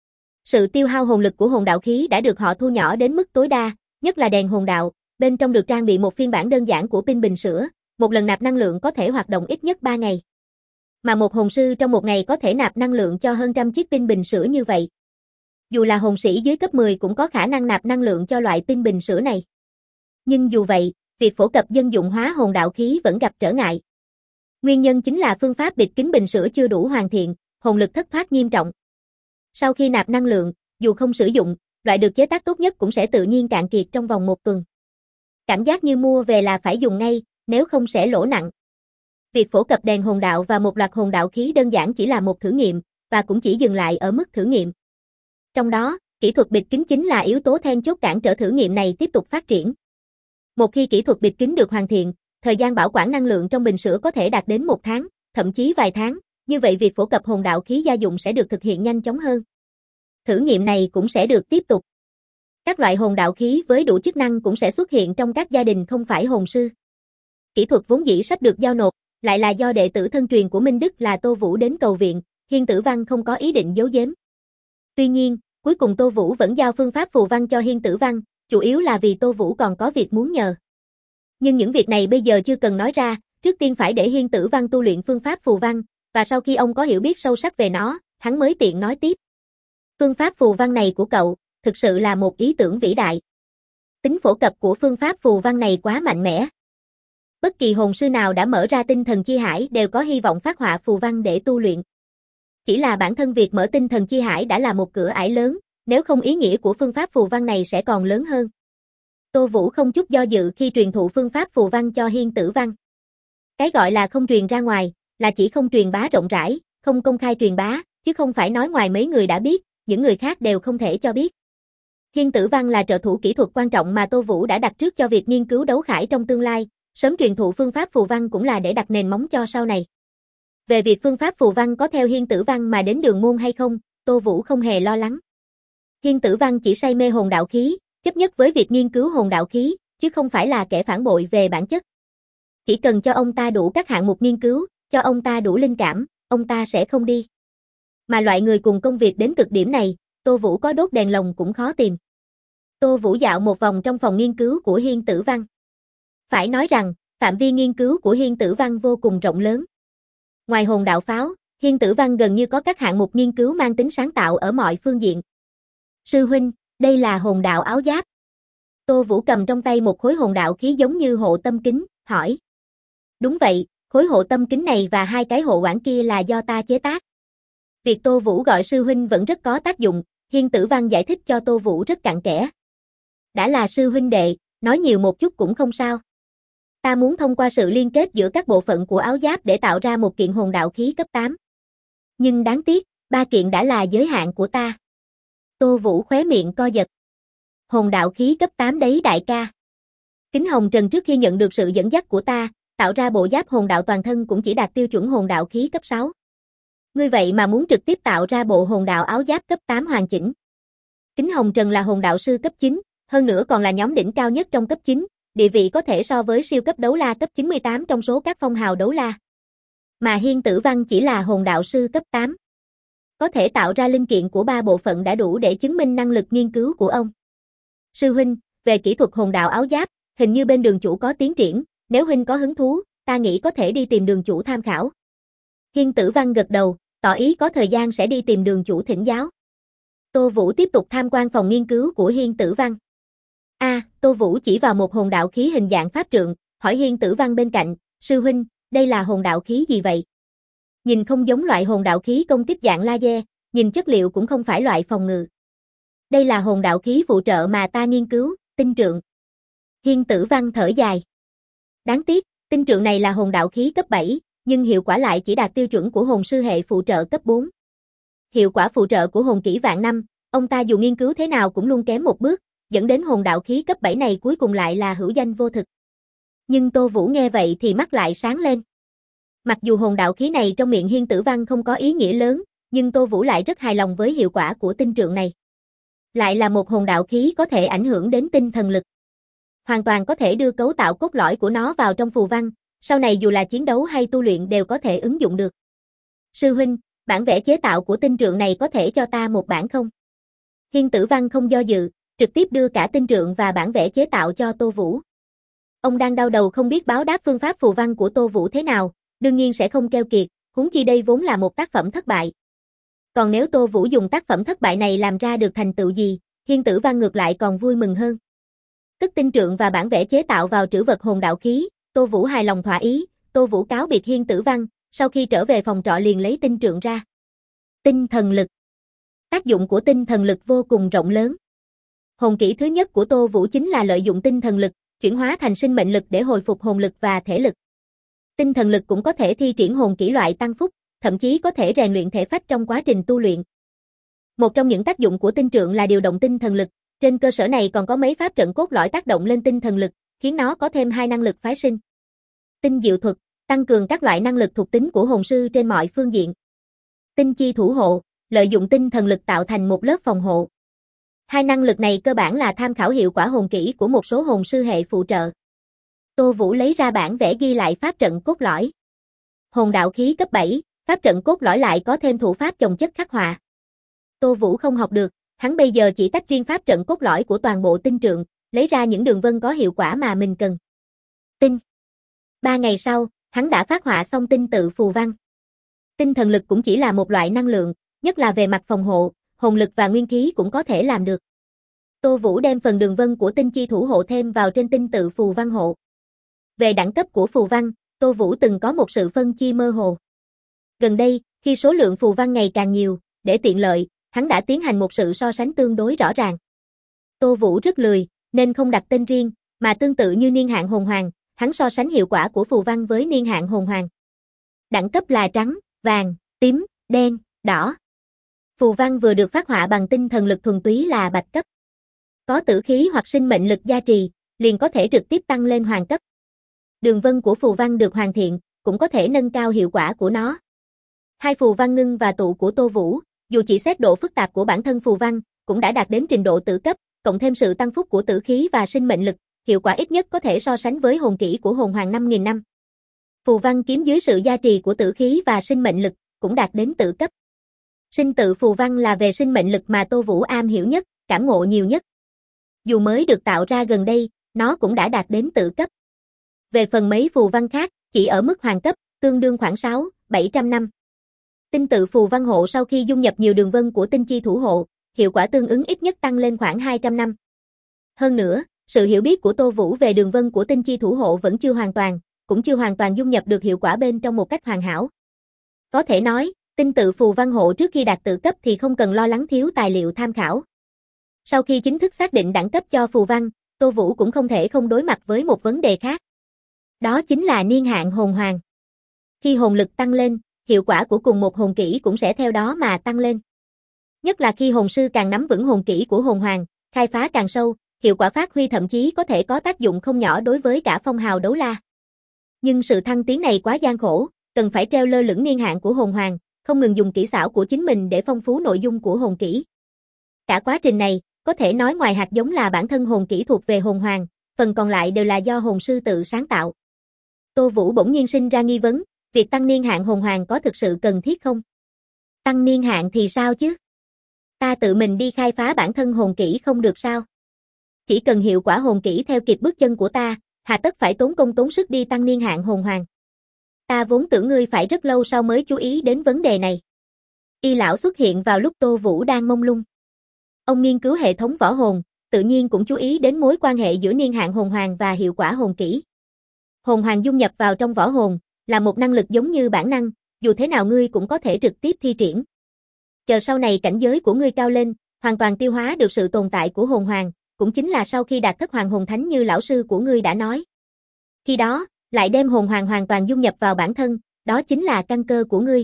Sự tiêu hao hồn lực của hồn đạo khí đã được họ thu nhỏ đến mức tối đa, nhất là đèn hồn đạo, bên trong được trang bị một phiên bản đơn giản của pin bình sữa, một lần nạp năng lượng có thể hoạt động ít nhất 3 ngày. Mà một hồn sư trong một ngày có thể nạp năng lượng cho hơn trăm chiếc pin bình sữa như vậy. Dù là hồn sĩ dưới cấp 10 cũng có khả năng nạp năng lượng cho loại pin bình sữa này. Nhưng dù vậy, việc phổ cập dân dụng hóa hồn đạo khí vẫn gặp trở ngại. Nguyên nhân chính là phương pháp bịt kín bình sữa chưa đủ hoàn thiện, hồn lực thất thoát nghiêm trọng. Sau khi nạp năng lượng, dù không sử dụng, loại được chế tác tốt nhất cũng sẽ tự nhiên cạn kiệt trong vòng 1 tuần. Cảm giác như mua về là phải dùng ngay, nếu không sẽ lỗ nặng. Việc phổ cập đèn hồn đạo và một loạt hồn đạo khí đơn giản chỉ là một thử nghiệm, và cũng chỉ dừng lại ở mức thử nghiệm. Trong đó, kỹ thuật bịt kính chính là yếu tố then chốt cản trở thử nghiệm này tiếp tục phát triển. Một khi kỹ thuật bịt kính được hoàn thiện, Thời gian bảo quản năng lượng trong bình sữa có thể đạt đến 1 tháng, thậm chí vài tháng, như vậy việc phổ cập hồn đạo khí gia dụng sẽ được thực hiện nhanh chóng hơn. Thử nghiệm này cũng sẽ được tiếp tục. Các loại hồn đạo khí với đủ chức năng cũng sẽ xuất hiện trong các gia đình không phải hồn sư. Kỹ thuật vốn dĩ sắp được giao nộp, lại là do đệ tử thân truyền của Minh Đức là Tô Vũ đến cầu viện, Hiên Tử Văn không có ý định giấu giếm. Tuy nhiên, cuối cùng Tô Vũ vẫn giao phương pháp phù văn cho Hiên Tử Văn, chủ yếu là vì Tô Vũ còn có việc muốn nhờ. Nhưng những việc này bây giờ chưa cần nói ra, trước tiên phải để Hiên Tử Văn tu luyện phương pháp phù văn, và sau khi ông có hiểu biết sâu sắc về nó, hắn mới tiện nói tiếp. Phương pháp phù văn này của cậu, thực sự là một ý tưởng vĩ đại. Tính phổ cập của phương pháp phù văn này quá mạnh mẽ. Bất kỳ hồn sư nào đã mở ra tinh thần chi hải đều có hy vọng phát họa phù văn để tu luyện. Chỉ là bản thân việc mở tinh thần chi hải đã là một cửa ải lớn, nếu không ý nghĩa của phương pháp phù văn này sẽ còn lớn hơn. Tô Vũ không chút do dự khi truyền thụ phương pháp phù văn cho Hiên Tử Văn. Cái gọi là không truyền ra ngoài, là chỉ không truyền bá rộng rãi, không công khai truyền bá, chứ không phải nói ngoài mấy người đã biết, những người khác đều không thể cho biết. Hiên Tử Văn là trợ thủ kỹ thuật quan trọng mà Tô Vũ đã đặt trước cho việc nghiên cứu đấu khải trong tương lai, sớm truyền thụ phương pháp phù văn cũng là để đặt nền móng cho sau này. Về việc phương pháp phù văn có theo Hiên Tử Văn mà đến đường môn hay không, Tô Vũ không hề lo lắng. Hiên Tử Văn chỉ say mê hồn đạo khí, chấp nhất với việc nghiên cứu hồn đạo khí, chứ không phải là kẻ phản bội về bản chất. Chỉ cần cho ông ta đủ các hạng mục nghiên cứu, cho ông ta đủ linh cảm, ông ta sẽ không đi. Mà loại người cùng công việc đến cực điểm này, Tô Vũ có đốt đèn lồng cũng khó tìm. Tô Vũ dạo một vòng trong phòng nghiên cứu của Hiên Tử Văn. Phải nói rằng, phạm vi nghiên cứu của Hiên Tử Văn vô cùng rộng lớn. Ngoài hồn đạo pháo, Hiên Tử Văn gần như có các hạng mục nghiên cứu mang tính sáng tạo ở mọi phương diện. Sư huynh, đây là hồn đạo áo giáp. Tô Vũ cầm trong tay một khối hồn đạo khí giống như hộ tâm kính, hỏi. Đúng vậy, khối hộ tâm kính này và 2 cái hộ quản kia là do ta chế tác. Việc Tô Vũ gọi sư huynh vẫn rất có tác dụng, Hiên Tử Văn giải thích cho Tô Vũ rất cặn kẽ. Đã là sư huynh đệ, nói nhiều một chút cũng không sao. Ta muốn thông qua sự liên kết giữa các bộ phận của áo giáp để tạo ra một kiện hồn đạo khí cấp 8. Nhưng đáng tiếc, 3 kiện đã là giới hạn của ta. Tô Vũ khóe miệng co giật. Hồn đạo khí cấp 8 đấy đại ca. Kính Hồng Trần trước khi nhận được sự dẫn dắt của ta, tạo ra bộ giáp hồn đạo toàn thân cũng chỉ đạt tiêu chuẩn hồn đạo khí cấp 6. Ngươi vậy mà muốn trực tiếp tạo ra bộ hồn đạo áo giáp cấp 8 hoàn chỉnh. Kính Hồng Trần là hồn đạo sư cấp 9, hơn nữa còn là nhóm đỉnh cao nhất trong cấp 9, địa vị có thể so với siêu cấp đấu la cấp 98 trong số các phong hào đấu la. Mà Hiên Tử Văn chỉ là hồn đạo sư cấp 8. Có thể tạo ra linh kiện của 3 bộ phận đã đủ để chứng minh năng lực nghiên cứu của ông. Sư huynh, về kỹ thuật hồn đạo áo giáp, hình như bên đường chủ có tiến triển, nếu huynh có hứng thú, ta nghĩ có thể đi tìm đường chủ tham khảo. Hiên Tử Văn gật đầu, tỏ ý có thời gian sẽ đi tìm đường chủ thỉnh giáo. Tô Vũ tiếp tục tham quan phòng nghiên cứu của Hiên Tử Văn. Tô Vũ chỉ vào một hồn đạo khí hình dạng pháp trượng, hỏi Hiên Tử Văn bên cạnh, sư huynh, đây là hồn đạo khí gì vậy? Nhìn không giống loại hồn đạo khí công kích dạng laser, nhìn chất liệu cũng không phải loại phòng ngự. Đây là hồn đạo khí phụ trợ mà ta nghiên cứu, tinh trượng. Hiên Tử Văn thở dài. Đáng tiếc, tinh trượng này là hồn đạo khí cấp 7, nhưng hiệu quả lại chỉ đạt tiêu chuẩn của hồn sư hệ phụ trợ cấp 4. Hiệu quả phụ trợ của hồn kỹ vạn năm, ông ta dù nghiên cứu thế nào cũng luôn kém một bước, dẫn đến hồn đạo khí cấp 7 này cuối cùng lại là hữu danh vô thực. Nhưng Tô Vũ nghe vậy thì mắt lại sáng lên. Mặc dù hồn đạo khí này trong miệng Hiên Tử Văn không có ý nghĩa lớn, nhưng Tô Vũ lại rất hài lòng với hiệu quả của tinh trượng này. Lại là một hồn đạo khí có thể ảnh hưởng đến tinh thần lực. Hoàn toàn có thể đưa cấu tạo cốt lõi của nó vào trong phù văn, sau này dù là chiến đấu hay tu luyện đều có thể ứng dụng được. Sư huynh, bản vẽ chế tạo của tinh trượng này có thể cho ta một bản không? Hiên Tử Văn không do dự, trực tiếp đưa cả tinh trượng và bản vẽ chế tạo cho Tô Vũ. Ông đang đau đầu không biết báo đáp phương pháp phù văn của Tô Vũ thế nào, đương nhiên sẽ không keo kiệt, huống chi đây vốn là một tác phẩm thất bại. Còn nếu Tô Vũ dùng tác phẩm thất bại này làm ra được thành tựu gì, Hiên Tử Văn ngược lại còn vui mừng hơn. Cất tinh trượng và bản vẽ chế tạo vào trữ vật hồn đạo khí, Tô Vũ hài lòng thỏa ý, Tô Vũ cáo biệt Hiên Tử Văn, sau khi trở về phòng trọ liền lấy tinh trượng ra. Tinh thần lực. Tác dụng của tinh thần lực vô cùng rộng lớn. Hồn kỹ thứ nhất của Tô Vũ chính là lợi dụng tinh thần lực, chuyển hóa thành sinh mệnh lực để hồi phục hồn lực và thể lực. Tinh thần lực cũng có thể thi triển hồn kỹ loại tăng phúc, thậm chí có thể rèn luyện thể phách trong quá trình tu luyện. Một trong những tác dụng của tinh trượng là điều động tinh thần lực, trên cơ sở này còn có mấy pháp trận cốt lõi tác động lên tinh thần lực, khiến nó có thêm 2 năng lực phái sinh. tinh diệu thuật, tăng cường các loại năng lực thuộc tính của hồn sư trên mọi phương diện. Tinh chi thủ hộ, lợi dụng tinh thần lực tạo thành một lớp phòng hộ. Hai năng lực này cơ bản là tham khảo hiệu quả hồn kỹ của một số hồn sư hệ phụ trợ. Tô Vũ lấy ra bản vẽ ghi lại pháp trận cốt lõi. Hồn đạo khí cấp 7, pháp trận cốt lõi lại có thêm thủ pháp chồng chất khắc họa. Tô Vũ không học được, hắn bây giờ chỉ tách riêng pháp trận cốt lõi của toàn bộ tinh trượng, lấy ra những đường vân có hiệu quả mà mình cần. Tinh. 3 ngày sau, hắn đã phát họa xong tinh tự phù văn. Tinh thần lực cũng chỉ là một loại năng lượng, nhất là về mặt phòng hộ, hồn lực và nguyên khí cũng có thể làm được. Tô Vũ đem phần đường vân của tinh chi thủ hộ thêm vào trên tinh tự phù văn hộ. Về đẳng cấp của phù văn, Tô Vũ từng có một sự phân chia mơ hồ. Gần đây, khi số lượng phù văn ngày càng nhiều, để tiện lợi, hắn đã tiến hành một sự so sánh tương đối rõ ràng. Tô Vũ rất lười, nên không đặt tên riêng, mà tương tự như niên hạn hồn hoàng, hắn so sánh hiệu quả của phù văn với niên hạn hồn hoàng. Đẳng cấp là trắng, vàng, tím, đen, đỏ. Phù văn vừa được phát họa bằng tinh thần lực thuần túy là bạch cấp. Có tử khí hoặc sinh mệnh lực gia trì, liền có thể trực tiếp tăng lên hoàng cấp. Đường vân của phù văn được hoàn thiện, cũng có thể nâng cao hiệu quả của nó. Hai phù văn ngưng và tụ của Tô Vũ, dù chỉ xét độ phức tạp của bản thân phù văn, cũng đã đạt đến trình độ tử cấp, cộng thêm sự tăng phúc của tử khí và sinh mệnh lực, hiệu quả ít nhất có thể so sánh với hồn kỹ của hồn hoàng 5.000 năm. Phù văn kiếm dưới sự gia trì của tử khí và sinh mệnh lực, cũng đạt đến tử cấp. Sinh tự phù văn là về sinh mệnh lực mà Tô Vũ am hiểu nhất, cảm ngộ nhiều nhất. Dù mới được tạo ra gần đây, nó cũng đã đạt đến tử cấp. Về phần mấy phù văn khác, chỉ ở mức hoàng cấp, tương đương khoảng 600-700 năm. Tinh tự phù văn hộ sau khi dung nhập nhiều đường vân của tinh chi thủ hộ, hiệu quả tương ứng ít nhất tăng lên khoảng 200 năm. Hơn nữa, sự hiểu biết của Tô Vũ về đường vân của tinh chi thủ hộ vẫn chưa hoàn toàn, cũng chưa hoàn toàn dung nhập được hiệu quả bên trong một cách hoàn hảo. Có thể nói, tinh tự phù văn hộ trước khi đạt tự cấp thì không cần lo lắng thiếu tài liệu tham khảo. Sau khi chính thức xác định đẳng cấp cho phù văn, Tô Vũ cũng không thể không đối mặt với một vấn đề khác. Đó chính là niên hạn hồn hoàng. Khi hồn lực tăng lên, hiệu quả của cùng một hồn kỹ cũng sẽ theo đó mà tăng lên. Nhất là khi hồn sư càng nắm vững hồn kỹ của hồn hoàng, khai phá càng sâu, hiệu quả phát huy thậm chí có thể có tác dụng không nhỏ đối với cả phong hào đấu la. Nhưng sự thăng tiến này quá gian khổ, cần phải treo lơ lửng niên hạn của hồn hoàng, không ngừng dùng kỹ xảo của chính mình để phong phú nội dung của hồn kỹ. Cả quá trình này, có thể nói ngoài hạt giống là bản thân hồn kỹ thuộc về hồn hoàng, phần còn lại đều là do hồn sư tự sáng tạo. Tô Vũ bỗng nhiên sinh ra nghi vấn, việc tăng niên hạn hồn hoàng có thực sự cần thiết không? Tăng niên hạn thì sao chứ? Ta tự mình đi khai phá bản thân hồn kỹ không được sao? Chỉ cần hiệu quả hồn kỹ theo kịp bước chân của ta, hà tất phải tốn công tốn sức đi tăng niên hạn hồn hoàng. Ta vốn tưởng ngươi phải rất lâu sau mới chú ý đến vấn đề này. Y lão xuất hiện vào lúc Tô Vũ đang mông lung. Ông nghiên cứu hệ thống võ hồn, tự nhiên cũng chú ý đến mối quan hệ giữa niên hạn hồn hoàng và hiệu quả hồn kỹ. Hồn hoàng dung nhập vào trong võ hồn, là một năng lực giống như bản năng, dù thế nào ngươi cũng có thể trực tiếp thi triển. Chờ sau này cảnh giới của ngươi cao lên, hoàn toàn tiêu hóa được sự tồn tại của hồn hoàng, cũng chính là sau khi đạt thất hoàng hồn thánh như lão sư của ngươi đã nói. Khi đó, lại đem hồn hoàng hoàn toàn dung nhập vào bản thân, đó chính là căn cơ của ngươi.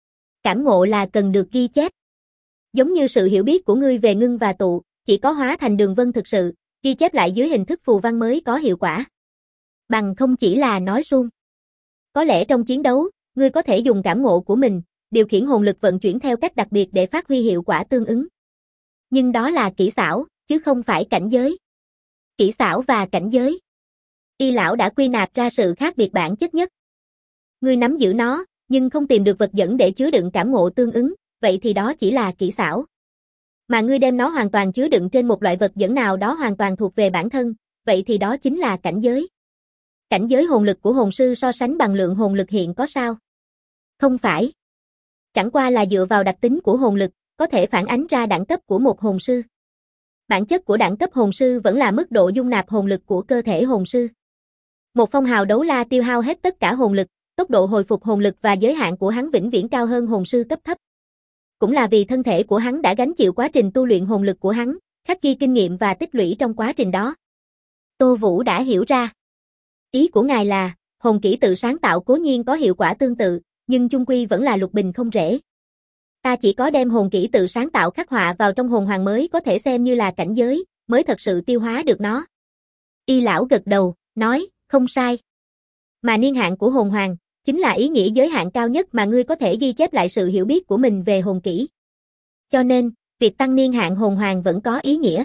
Cảm ngộ là cần được ghi chép. Giống như sự hiểu biết của ngươi về ngưng và tụ, chỉ có hóa thành đường vân thực sự, ghi chép lại dưới hình thức phù văn mới có hiệu quả. Bằng không chỉ là nói suông. Có lẽ trong chiến đấu, ngươi có thể dùng cảm ngộ của mình, điều khiển hồn lực vận chuyển theo cách đặc biệt để phát huy hiệu quả tương ứng. Nhưng đó là kỹ xảo, chứ không phải cảnh giới. Kỹ xảo và cảnh giới. Y lão đã quy nạp ra sự khác biệt bản chất nhất. Ngươi nắm giữ nó, nhưng không tìm được vật dẫn để chứa đựng cảm ngộ tương ứng, vậy thì đó chỉ là kỹ xảo. Mà ngươi đem nó hoàn toàn chứa đựng trên một loại vật dẫn nào đó hoàn toàn thuộc về bản thân, vậy thì đó chính là cảnh giới. Cảnh giới hồn lực của hồn sư so sánh bằng lượng hồn lực hiện có sao? Không phải. Chẳng qua là dựa vào đặc tính của hồn lực, có thể phản ánh ra đẳng cấp của một hồn sư. Bản chất của đẳng cấp hồn sư vẫn là mức độ dung nạp hồn lực của cơ thể hồn sư. Một phong hào đấu la tiêu hao hết tất cả hồn lực, tốc độ hồi phục hồn lực và giới hạn của hắn vĩnh viễn cao hơn hồn sư cấp thấp. Cũng là vì thân thể của hắn đã gánh chịu quá trình tu luyện hồn lực của hắn, khắc ghi kinh nghiệm và tích lũy trong quá trình đó. Tô Vũ đã hiểu ra. Ý của ngài là, hồn kỹ tự sáng tạo cố nhiên có hiệu quả tương tự, nhưng chung quy vẫn là lục bình không rễ. Ta chỉ có đem hồn kỹ tự sáng tạo khắc họa vào trong hồn hoàng mới có thể xem như là cảnh giới, mới thật sự tiêu hóa được nó. Y lão gật đầu, nói, không sai. Mà niên hạn của hồn hoàng, chính là ý nghĩa giới hạn cao nhất mà ngươi có thể ghi chép lại sự hiểu biết của mình về hồn kỹ. Cho nên, việc tăng niên hạn hồn hoàng vẫn có ý nghĩa.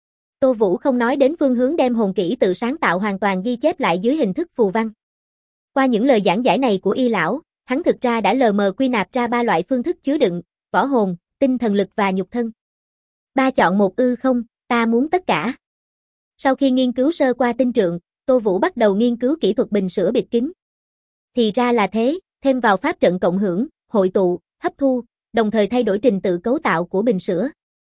Tô Vũ không nói đến phương hướng đem hồn kỹ tự sáng tạo hoàn toàn ghi chép lại dưới hình thức phù văn. Qua những lời giảng giải này của Y lão, hắn thực ra đã lờ mờ quy nạp ra 3 loại phương thức chứa đựng, võ hồn, tinh thần lực và nhục thân. 3 chọn một ư không, ta muốn tất cả. Sau khi nghiên cứu sơ qua tinh trượng, Tô Vũ bắt đầu nghiên cứu kỹ thuật bình sữa bịt kín. Thì ra là thế, thêm vào pháp trận cộng hưởng, hội tụ, hấp thu, đồng thời thay đổi trình tự cấu tạo của bình sữa.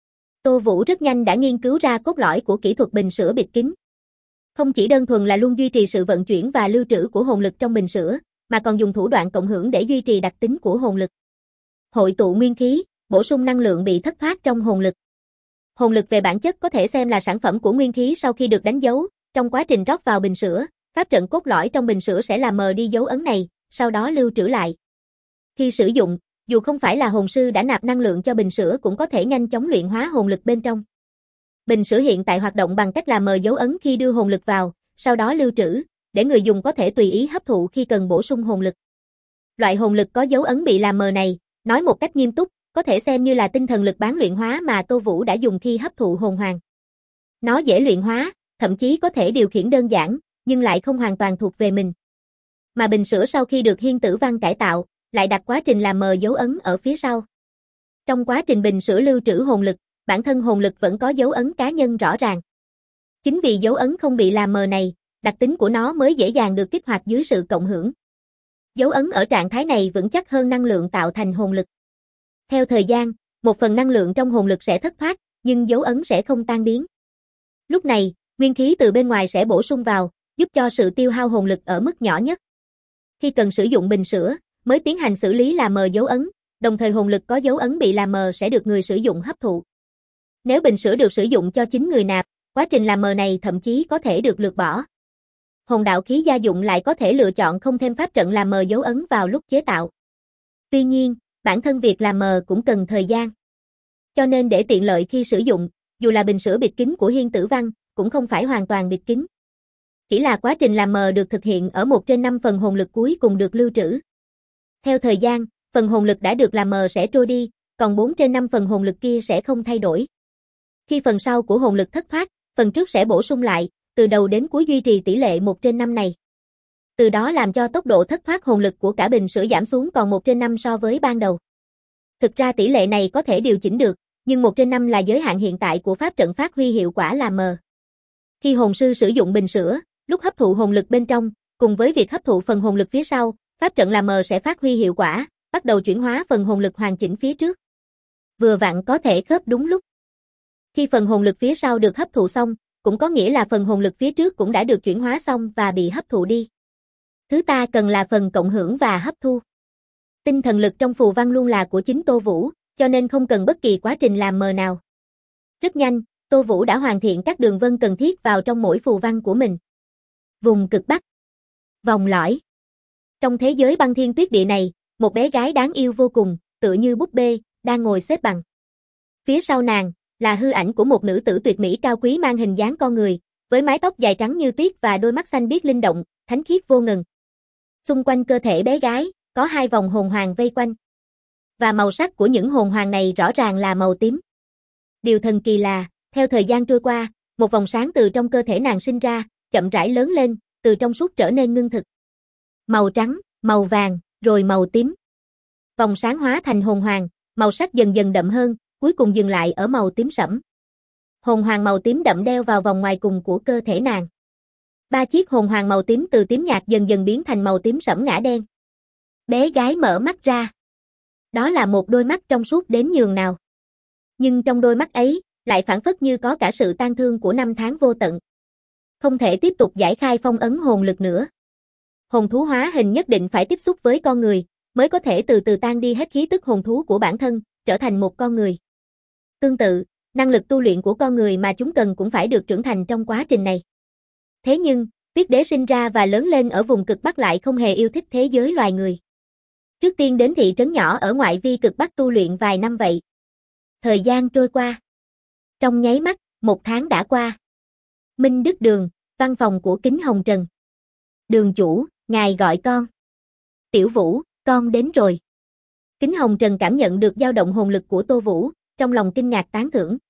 Tô Vũ rất nhanh đã nghiên cứu ra cốt lõi của kỹ thuật bình sữa bịt kín. Không chỉ đơn thuần là luôn duy trì sự vận chuyển và lưu trữ của hồn lực trong bình sữa, mà còn dùng thủ đoạn cộng hưởng để duy trì đặc tính của hồn lực. Hội tụ nguyên khí, bổ sung năng lượng bị thất thoát trong hồn lực. Hồn lực về bản chất có thể xem là sản phẩm của nguyên khí sau khi được đánh dấu, trong quá trình rót vào bình sữa, pháp trận cốt lõi trong bình sữa sẽ làm mờ đi dấu ấn này, sau đó lưu trữ lại. Khi sử dụng, dù không phải là hồn sư đã nạp năng lượng cho bình sữa cũng có thể nhanh chóng luyện hóa hồn lực bên trong. Bình sữa hiện tại hoạt động bằng cách làm mờ dấu ấn khi đưa hồn lực vào, sau đó lưu trữ, để người dùng có thể tùy ý hấp thụ khi cần bổ sung hồn lực. Loại hồn lực có dấu ấn bị làm mờ này, nói một cách nghiêm túc, có thể xem như là tinh thần lực bán luyện hóa mà Tô Vũ đã dùng khi hấp thụ hồn hoàng. Nó dễ luyện hóa, thậm chí có thể điều khiển đơn giản, nhưng lại không hoàn toàn thuộc về mình. Mà bình sữa sau khi được Hiên Tử Văn cải tạo, lại đặt quá trình làm mờ dấu ấn ở phía sau. Trong quá trình bình sữa lưu trữ hồn lực, bản thân hồn lực vẫn có dấu ấn cá nhân rõ ràng. Chính vì dấu ấn không bị làm mờ này, đặc tính của nó mới dễ dàng được kích hoạt dưới sự cộng hưởng. Dấu ấn ở trạng thái này vững chắc hơn năng lượng tạo thành hồn lực. Theo thời gian, một phần năng lượng trong hồn lực sẽ thất thoát, nhưng dấu ấn sẽ không tan biến. Lúc này, nguyên khí từ bên ngoài sẽ bổ sung vào, giúp cho sự tiêu hao hồn lực ở mức nhỏ nhất. Khi cần sử dụng bình sữa, mới tiến hành xử lý làm mờ dấu ấn, đồng thời hồn lực có dấu ấn bị làm mờ sẽ được người sử dụng hấp thụ. Nếu bình sữa được sử dụng cho chính người nạp, quá trình làm mờ này thậm chí có thể được lược bỏ. Hồn đạo khí gia dụng lại có thể lựa chọn không thêm pháp trận làm mờ dấu ấn vào lúc chế tạo. Tuy nhiên, bản thân việc làm mờ cũng cần thời gian. Cho nên để tiện lợi khi sử dụng, dù là bình sữa bịt kín của Hiên Tử Văn, cũng không phải hoàn toàn bịt kín. Chỉ là quá trình làm mờ được thực hiện ở 1/5 phần hồn lực cuối cùng được lưu trữ. Theo thời gian, phần hồn lực đã được làm mờ sẽ trôi đi, còn 4/5 phần hồn lực kia sẽ không thay đổi. Khi phần sau của hồn lực thất thoát, phần trước sẽ bổ sung lại, từ đầu đến cuối duy trì tỷ lệ 1/5 này. Từ đó làm cho tốc độ thất thoát hồn lực của cả bình sữa giảm xuống còn 1/5 so với ban đầu. Thực ra tỷ lệ này có thể điều chỉnh được, nhưng 1/5 là giới hạn hiện tại của pháp trận phát huy hiệu quả làm mờ. Khi hồn sư sử dụng bình sữa, lúc hấp thụ hồn lực bên trong, cùng với việc hấp thụ phần hồn lực phía sau, pháp trận làm mờ sẽ phát huy hiệu quả, bắt đầu chuyển hóa phần hồn lực hoàn chỉnh phía trước. Vừa vặn có thể khớp đúng lúc. Khi phần hồn lực phía sau được hấp thụ xong, cũng có nghĩa là phần hồn lực phía trước cũng đã được chuyển hóa xong và bị hấp thụ đi. Thứ ta cần là phần cộng hưởng và hấp thu. Tinh thần lực trong phù văn luôn là của chính Tô Vũ, cho nên không cần bất kỳ quá trình làm mờ nào. Rất nhanh, Tô Vũ đã hoàn thiện các đường vân cần thiết vào trong mỗi phù văn của mình. Vùng cực Bắc. Vòng lõi. Trong thế giới băng thiên tuyết địa này, một bé gái đáng yêu vô cùng, tựa như búp bê, đang ngồi xếp bằng. Phía sau nàng, là hư ảnh của một nữ tử tuyệt mỹ cao quý mang hình dáng con người, với mái tóc dài trắng như tuyết và đôi mắt xanh biếc linh động, thánh khiết vô ngần. Xung quanh cơ thể bé gái, có 2 vòng hồn hoàng vây quanh. Và màu sắc của những hồn hoàng này rõ ràng là màu tím. Điều thần kỳ là, theo thời gian trôi qua, một vòng sáng từ trong cơ thể nàng sinh ra, chậm rãi lớn lên, từ trong suốt trở nên ngưng thực. Màu trắng, màu vàng, rồi màu tím. Vòng sáng hóa thành hồn hoàng, màu sắc dần dần đậm hơn, cuối cùng dừng lại ở màu tím sẫm. Hồn hoàng màu tím đậm đeo vào vòng ngoài cùng của cơ thể nàng. 3 chiếc hồn hoàng màu tím từ tím nhạt dần dần biến thành màu tím sẫm ngã đen. Bé gái mở mắt ra. Đó là một đôi mắt trong suốt đến nhường nào. Nhưng trong đôi mắt ấy, lại phảng phất như có cả sự tang thương của năm tháng vô tận. Không thể tiếp tục giải khai phong ấn hồn lực nữa. Hồn thú hóa hình nhất định phải tiếp xúc với con người, mới có thể từ từ tan đi hết khí tức hồn thú của bản thân, trở thành một con người. Tương tự, năng lực tu luyện của con người mà chúng cần cũng phải được trưởng thành trong quá trình này. Thế nhưng, Tuyết Đế sinh ra và lớn lên ở vùng cực Bắc lại không hề yêu thích thế giới loài người. Trước tiên đến thị trấn nhỏ ở ngoại vi cực Bắc tu luyện vài năm vậy. Thời gian trôi qua. Trong nháy mắt, 1 tháng đã qua. Minh Đức Đường, văn phòng của Kính Hồng Trần. Đường chủ, Ngài gọi con. Tiểu Vũ, con đến rồi. Kính Hồng Trần cảm nhận được dao động hồn lực của Tô Vũ, trong lòng kinh ngạc tán thưởng.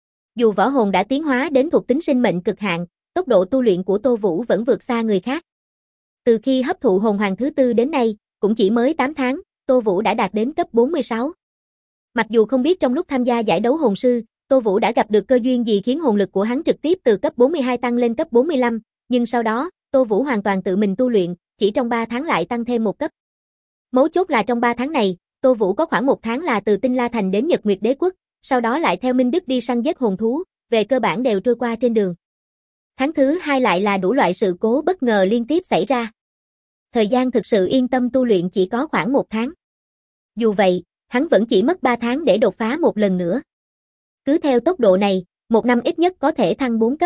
Dù võ hồn đã tiến hóa đến thuộc tính sinh mệnh cực hạn, tốc độ tu luyện của Tô Vũ vẫn vượt xa người khác. Từ khi hấp thụ hồn hoàng thứ tư đến nay, cũng chỉ mới 8 tháng, Tô Vũ đã đạt đến cấp 46. Mặc dù không biết trong lúc tham gia giải đấu hồn sư, Tô Vũ đã gặp được cơ duyên gì khiến hồn lực của hắn trực tiếp từ cấp 42 tăng lên cấp 45, nhưng sau đó, Tô Vũ hoàn toàn tự mình tu luyện, chỉ trong 3 tháng lại tăng thêm một cấp. Mấu chốt là trong 3 tháng này, Tô Vũ có khoảng 1 tháng là từ Tinh La Thành đến Nhật Nguyệt Đế Quốc, sau đó lại theo Minh Đức đi săn giết hồn thú, về cơ bản đều trôi qua trên đường. Tháng thứ 2 lại là đủ loại sự cố bất ngờ liên tiếp xảy ra. Thời gian thực sự yên tâm tu luyện chỉ có khoảng 1 tháng. Dù vậy, hắn vẫn chỉ mất 3 tháng để đột phá một lần nữa. Cứ theo tốc độ này, 1 năm ít nhất có thể thăng 4 cấp.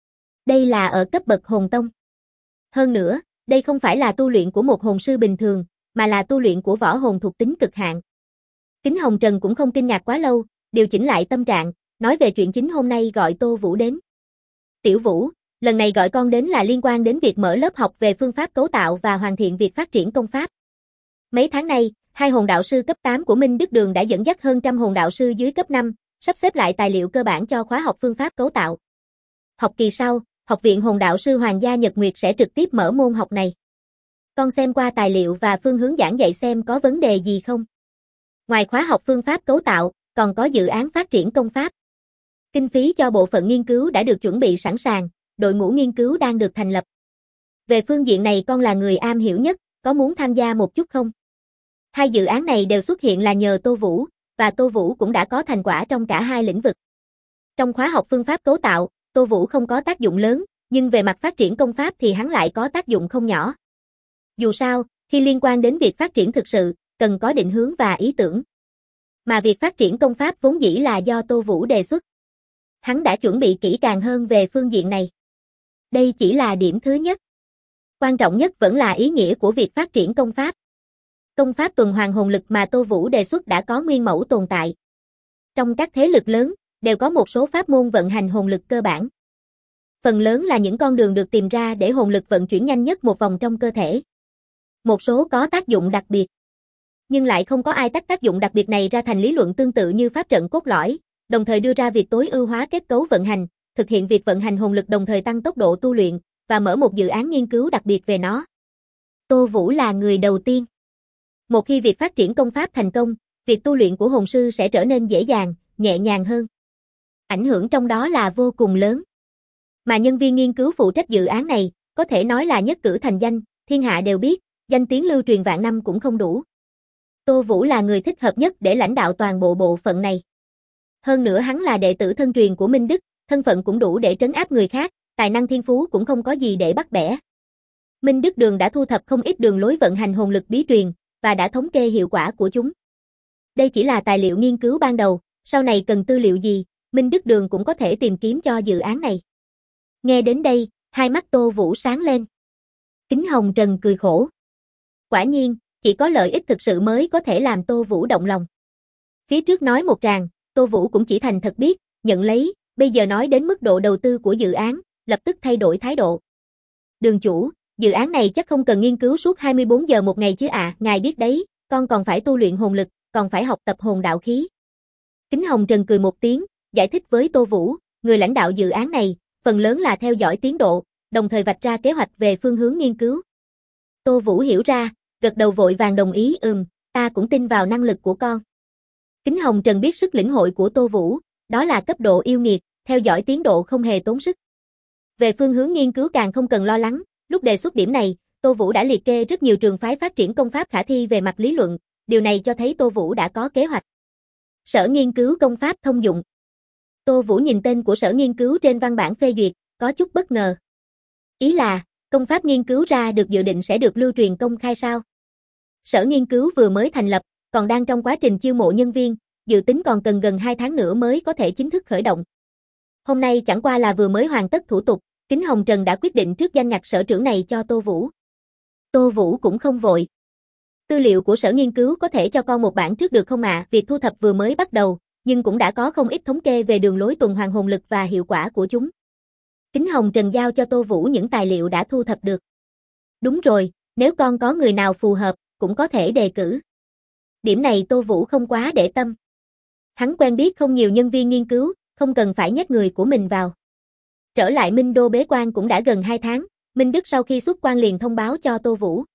Đây là ở cấp bậc hồn tông. Hơn nữa, đây không phải là tu luyện của một hồn sư bình thường, mà là tu luyện của võ hồn thuộc tính cực hạn. Kính Hồng Trần cũng không kinh ngạc quá lâu, điều chỉnh lại tâm trạng, nói về chuyện chính hôm nay gọi Tô Vũ đến. Tiểu Vũ, lần này gọi con đến là liên quan đến việc mở lớp học về phương pháp cấu tạo và hoàn thiện việc phát triển công pháp. Mấy tháng nay, 2 hồn đạo sư cấp 8 của Minh Đức Đường đã dẫn dắt hơn trăm hồn đạo sư dưới cấp 5, sắp xếp lại tài liệu cơ bản cho khóa học phương pháp cấu tạo. Học kỳ sau, Học viện Hồn đạo sư Hoàng gia Nhật Nguyệt sẽ trực tiếp mở môn học này. Con xem qua tài liệu và phương hướng giảng dạy xem có vấn đề gì không. Ngoài khóa học phương pháp cấu tạo, còn có dự án phát triển công pháp. Kinh phí cho bộ phận nghiên cứu đã được chuẩn bị sẵn sàng, đội ngũ nghiên cứu đang được thành lập. Về phương diện này con là người am hiểu nhất, có muốn tham gia một chút không? 2 dự án này đều xuất hiện là nhờ Tô Vũ, và Tô Vũ cũng đã có thành quả trong cả 2 lĩnh vực. Trong khóa học phương pháp cấu tạo, Tô Vũ không có tác dụng lớn, nhưng về mặt phát triển công pháp thì hắn lại có tác dụng không nhỏ. Dù sao, khi liên quan đến việc phát triển thực sự, cần có định hướng và ý tưởng. Mà việc phát triển công pháp vốn dĩ là do Tô Vũ đề xuất. Hắn đã chuẩn bị kỹ càng hơn về phương diện này. Đây chỉ là điểm thứ nhất. Quan trọng nhất vẫn là ý nghĩa của việc phát triển công pháp. Công pháp tuần hoàn hồn lực mà Tô Vũ đề xuất đã có nguyên mẫu tồn tại. Trong các thế lực lớn, đều có một số pháp môn vận hành hồn lực cơ bản. Phần lớn là những con đường được tìm ra để hồn lực vận chuyển nhanh nhất một vòng trong cơ thể. Một số có tác dụng đặc biệt. Nhưng lại không có ai tách tác dụng đặc biệt này ra thành lý luận tương tự như pháp trận cốt lõi, đồng thời đưa ra việc tối ưu hóa kết cấu vận hành, thực hiện việc vận hành hồn lực đồng thời tăng tốc độ tu luyện, và mở một dự án nghiên cứu đặc biệt về nó. Tô Vũ là người đầu tiên. Một khi việc phát triển công pháp thành công, việc tu luyện của hồn sư sẽ trở nên dễ dàng, nhẹ nhàng hơn. Ảnh hưởng trong đó là vô cùng lớn. Mà nhân viên nghiên cứu phụ trách dự án này, có thể nói là nhất cử thành danh, thiên hạ đều biết, danh tiếng lưu truyền vạn năm cũng không đủ. Tô Vũ là người thích hợp nhất để lãnh đạo toàn bộ bộ phận này. Hơn nữa hắn là đệ tử thân truyền của Minh Đức, thân phận cũng đủ để trấn áp người khác, tài năng thiên phú cũng không có gì để bắt bẻ. Minh Đức Đường đã thu thập không ít đường lối vận hành hồn lực bí truyền, và đã thống kê hiệu quả của chúng. Đây chỉ là tài liệu nghiên cứu ban đầu, sau này cần tư liệu gì, Minh Đức Đường cũng có thể tìm kiếm cho dự án này. Nghe đến đây, hai mắt Tô Vũ sáng lên. Kính Hồng Trần cười khổ. Quả nhiên, chỉ có lợi ích thực sự mới có thể làm Tô Vũ động lòng. Phía trước nói một tràng, Tô Vũ cũng chỉ thành thật biết, nhận lấy, bây giờ nói đến mức độ đầu tư của dự án, lập tức thay đổi thái độ. Đường chủ, dự án này chắc không cần nghiên cứu suốt 24 giờ một ngày chứ ạ, ngài biết đấy, con còn phải tu luyện hồn lực, còn phải học tập hồn đạo khí. Kính Hồng Trần cười một tiếng, giải thích với Tô Vũ, người lãnh đạo dự án này, phần lớn là theo dõi tiến độ, đồng thời vạch ra kế hoạch về phương hướng nghiên cứu. Tô Vũ hiểu ra, gật đầu vội vàng đồng ý, ta cũng tin vào năng lực của con. Kính Hồng Trần biết sức lĩnh hội của Tô Vũ, đó là cấp độ yêu nghiệt, theo dõi tiến độ không hề tốn sức. Về phương hướng nghiên cứu càng không cần lo lắng, lúc đề xuất điểm này, Tô Vũ đã liệt kê rất nhiều trường phái phát triển công pháp khả thi về mặt lý luận, điều này cho thấy Tô Vũ đã có kế hoạch. Sở nghiên cứu công pháp thông dụng. Tô Vũ nhìn tên của sở nghiên cứu trên văn bản phê duyệt, có chút bất ngờ. Ý là, công pháp nghiên cứu ra được dự định sẽ được lưu truyền công khai sao? Sở nghiên cứu vừa mới thành lập, còn đang trong quá trình chiêu mộ nhân viên, dự tính còn cần gần 2 tháng nữa mới có thể chính thức khởi động. Hôm nay chẳng qua là vừa mới hoàn tất thủ tục, Kính Hồng Trần đã quyết định trước danh ngạch sở trưởng này cho Tô Vũ. Tô Vũ cũng không vội. Tư liệu của sở nghiên cứu có thể cho con một bản trước được không ạ? Việc thu thập vừa mới bắt đầu, nhưng cũng đã có không ít thống kê về đường lối tuần hoàn hồn lực và hiệu quả của chúng. Kính Hồng Trần giao cho Tô Vũ những tài liệu đã thu thập được. Đúng rồi, Nếu con có người nào phù hợp, cũng có thể đề cử. Điểm này Tô Vũ không quá để tâm. Hắn quen biết không nhiều nhân viên nghiên cứu, không cần phải nhét người của mình vào. Trở lại Minh Đô bế quan cũng đã gần 2 tháng, Minh Đức sau khi xuất quan liền thông báo cho Tô Vũ.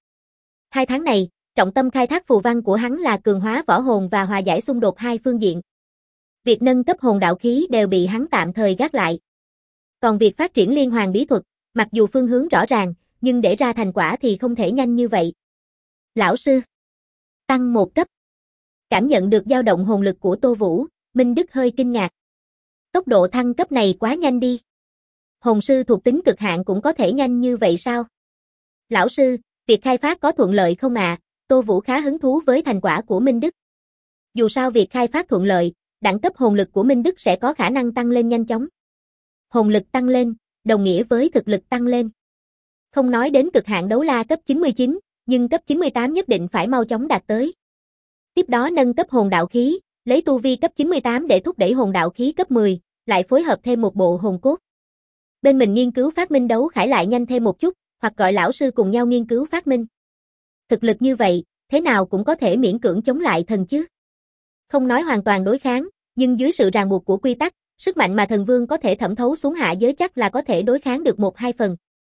2 tháng này, trọng tâm khai thác phù văn của hắn là cường hóa võ hồn và hòa giải xung đột hai phương diện. Việc nâng cấp hồn đạo khí đều bị hắn tạm thời gác lại. Còn việc phát triển liên hoàn bí thuật, mặc dù phương hướng rõ ràng, nhưng để ra thành quả thì không thể nhanh như vậy. Lão sư, tăng 1 cấp. Cảm nhận được dao động hồn lực của Tô Vũ, Minh Đức hơi kinh ngạc. Tốc độ thăng cấp này quá nhanh đi. Hồn sư thuộc tính cực hạn cũng có thể nhanh như vậy sao? Lão sư, việc khai phát có thuận lợi không ạ? Tô Vũ khá hứng thú với thành quả của Minh Đức. Dù sao việc khai phát thuận lợi, đẳng cấp hồn lực của Minh Đức sẽ có khả năng tăng lên nhanh chóng. Hồn lực tăng lên, đồng nghĩa với thực lực tăng lên. Không nói đến cực hạn đấu la cấp 99, nhưng cấp 98 nhất định phải mau chóng đạt tới. Tiếp đó nâng cấp hồn đạo khí, lấy tu vi cấp 98 để thúc đẩy hồn đạo khí cấp 10, lại phối hợp thêm một bộ hồn cốt. Bên mình nghiên cứu phát minh đấu khải lại nhanh thêm một chút, hoặc gọi lão sư cùng nhau nghiên cứu phát minh. Thực lực như vậy, thế nào cũng có thể miễn cưỡng chống lại thần chứ. Không nói hoàn toàn đối kháng, nhưng dưới sự ràng buộc của quy tắc, sức mạnh mà thần vương có thể thẩm thấu xuống hạ giới chắc là có thể đối kháng được 1-2 phần.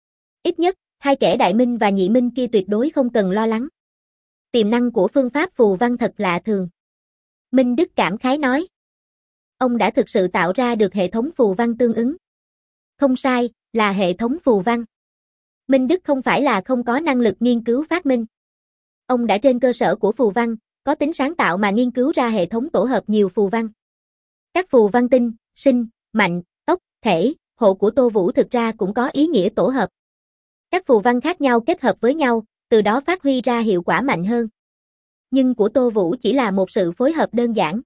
Ít nhất, hai kẻ đại minh và nhị minh kia tuyệt đối không cần lo lắng. Tiềm năng của phương pháp phù văn thật lạ thường. Minh Đức cảm khái nói. Ông đã thực sự tạo ra được hệ thống phù văn tương ứng. Không sai, là hệ thống phù văn. Minh Đức không phải là không có năng lực nghiên cứu phát minh. Ông đã trên cơ sở của phù văn, có tính sáng tạo mà nghiên cứu ra hệ thống tổ hợp nhiều phù văn. Các phù văn tinh, sinh, mạnh, tốc, thể, hộ của Tô Vũ thực ra cũng có ý nghĩa tổ hợp. Các phù văn khác nhau kết hợp với nhau, từ đó phát huy ra hiệu quả mạnh hơn. Nhưng của Tô Vũ chỉ là một sự phối hợp đơn giản.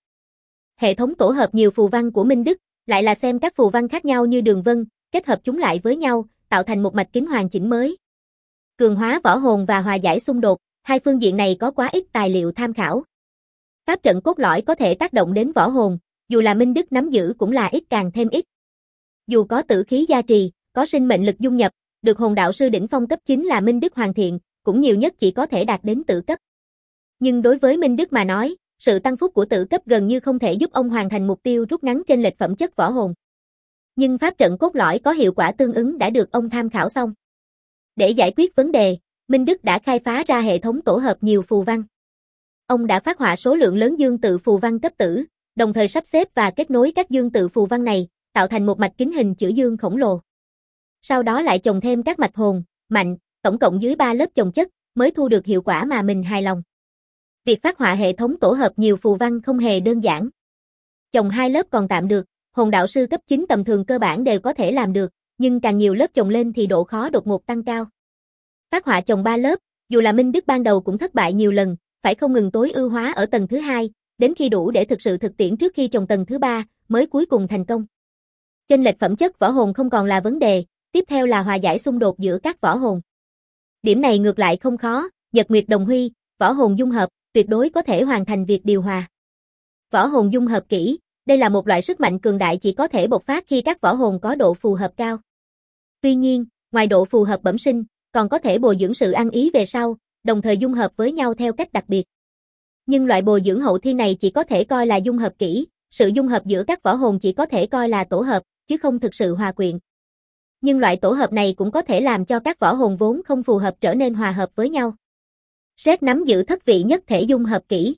Hệ thống tổ hợp nhiều phù văn của Minh Đức, lại là xem các phù văn khác nhau như đường vân, kết hợp chúng lại với nhau, tạo thành một mạch kính hoàn chỉnh mới. Cường hóa võ hồn và hòa giải xung đột, hai phương diện này có quá ít tài liệu tham khảo. Pháp trận cốt lõi có thể tác động đến võ hồn, dù là Minh Đức nắm giữ cũng là ít càng thêm ít. Dù có tử khí gia trì, có sinh mệnh lực dung nhập, được hồn đạo sư đỉnh phong cấp 9 là Minh Đức hoàn thiện, cũng nhiều nhất chỉ có thể đạt đến tử cấp. Nhưng đối với Minh Đức mà nói, sự tăng phúc của tử cấp gần như không thể giúp ông hoàn thành mục tiêu rút ngắn chênh lệch phẩm chất võ hồn. Nhưng pháp trận cốt lõi có hiệu quả tương ứng đã được ông tham khảo xong. Để giải quyết vấn đề, Minh Đức đã khai phá ra hệ thống tổ hợp nhiều phù văn. Ông đã phát họa số lượng lớn dương tự phù văn cấp tử, đồng thời sắp xếp và kết nối các dương tự phù văn này, tạo thành một mạch kính hình chữ dương khổng lồ. Sau đó lại chồng thêm các mạch hồn, mạnh, tổng cộng dưới 3 lớp chồng chất, mới thu được hiệu quả mà mình hài lòng. Việc phát họa hệ thống tổ hợp nhiều phù văn không hề đơn giản. Chồng 2 lớp còn tạm được, hồn đạo sư cấp 9 tầm thường cơ bản đều có thể làm được, nhưng càng nhiều lớp chồng lên thì độ khó đột ngột tăng cao. Phát họa chồng 3 lớp, dù là Minh Đức ban đầu cũng thất bại nhiều lần, phải không ngừng tối ưu hóa ở tầng thứ 2, đến khi đủ để thực sự thực tiễn trước khi chồng tầng thứ 3, mới cuối cùng thành công. Chênh lệch phẩm chất võ hồn không còn là vấn đề, tiếp theo là hòa giải xung đột giữa các võ hồn. Điểm này ngược lại không khó, Nhật Nguyệt Đồng Huy, võ hồn dung hợp, tuyệt đối có thể hoàn thành việc điều hòa. Võ hồn dung hợp kỹ, đây là một loại sức mạnh cường đại chỉ có thể bộc phát khi các võ hồn có độ phù hợp cao. Tuy nhiên, ngoài độ phù hợp bẩm sinh, còn có thể bồi dưỡng sự ăn ý về sau, đồng thời dung hợp với nhau theo cách đặc biệt. Nhưng loại bồi dưỡng hậu thiên này chỉ có thể coi là dung hợp kỹ, sự dung hợp giữa các võ hồn chỉ có thể coi là tổ hợp, chứ không thực sự hòa quyện. Nhưng loại tổ hợp này cũng có thể làm cho các võ hồn vốn không phù hợp trở nên hòa hợp với nhau. Red nắm giữ thất vị nhất thể dung hợp kỹ.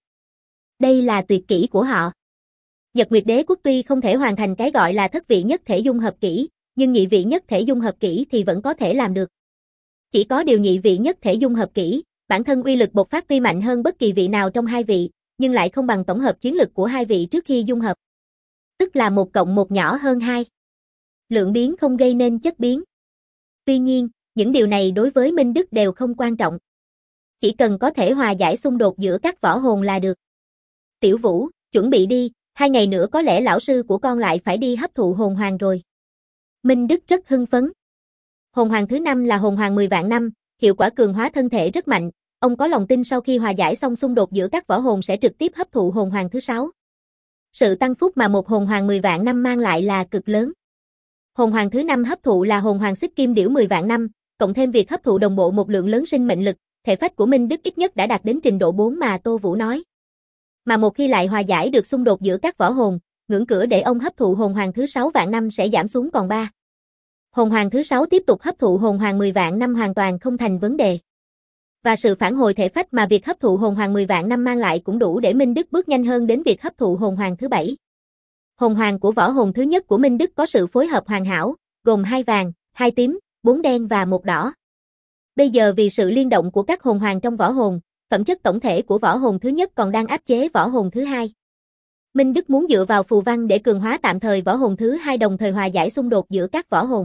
Đây là tuyệt kỹ của họ. Nhật Nguyệt Đế Quốc tuy không thể hoàn thành cái gọi là thất vị nhất thể dung hợp kỹ, nhưng nhị vị nhất thể dung hợp kỹ thì vẫn có thể làm được. Chỉ có điều nhị vị nhất thể dung hợp kỹ, bản thân uy lực bộc phát tuy mạnh hơn bất kỳ vị nào trong hai vị, nhưng lại không bằng tổng hợp chiến lực của hai vị trước khi dung hợp. Tức là 1 cộng 1 nhỏ hơn 2. Lượng biến không gây nên chất biến. Tuy nhiên, những điều này đối với Minh Đức đều không quan trọng. Chỉ cần có thể hòa giải xung đột giữa các võ hồn là được. Tiểu Vũ, chuẩn bị đi, 2 ngày nữa có lẽ lão sư của con lại phải đi hấp thụ hồn hoàng rồi. Minh Đức rất hưng phấn. Hồn hoàng thứ 5 là hồn hoàng 10 vạn năm, hiệu quả cường hóa thân thể rất mạnh, ông có lòng tin sau khi hòa giải xong xung đột giữa các võ hồn sẽ trực tiếp hấp thụ hồn hoàng thứ 6. Sự tăng phúc mà một hồn hoàng 10 vạn năm mang lại là cực lớn. Hồn hoàng thứ 5 hấp thụ là hồn hoàng xích kim điểu 10 vạn năm, cộng thêm việc hấp thụ đồng bộ một lượng lớn sinh mệnh lực, thể phách của Minh Đức ít nhất đã đạt đến trình độ 4 mà Tô Vũ nói. Mà một khi lại hòa giải được xung đột giữa các võ hồn, ngưỡng cửa để ông hấp thụ hồn hoàng thứ 6 vạn năm sẽ giảm xuống còn 3. Hồn hoàng thứ 6 tiếp tục hấp thụ hồn hoàng 10 vạn năm hoàn toàn không thành vấn đề. Và sự phản hồi thể phách mà việc hấp thụ hồn hoàng 10 vạn năm mang lại cũng đủ để Minh Đức bước nhanh hơn đến việc hấp thụ hồn hoàng thứ 7. Hồn hoàng của võ hồn thứ nhất của Minh Đức có sự phối hợp hoàn hảo, gồm 2 vàng, 2 tím, 4 đen và 1 đỏ. Bây giờ vì sự liên động của các hồn hoàng trong võ hồn, phẩm chất tổng thể của võ hồn thứ nhất còn đang áp chế võ hồn thứ hai. Minh Đức muốn dựa vào phù văn để cường hóa tạm thời võ hồn thứ hai đồng thời hòa giải xung đột giữa các võ hồn.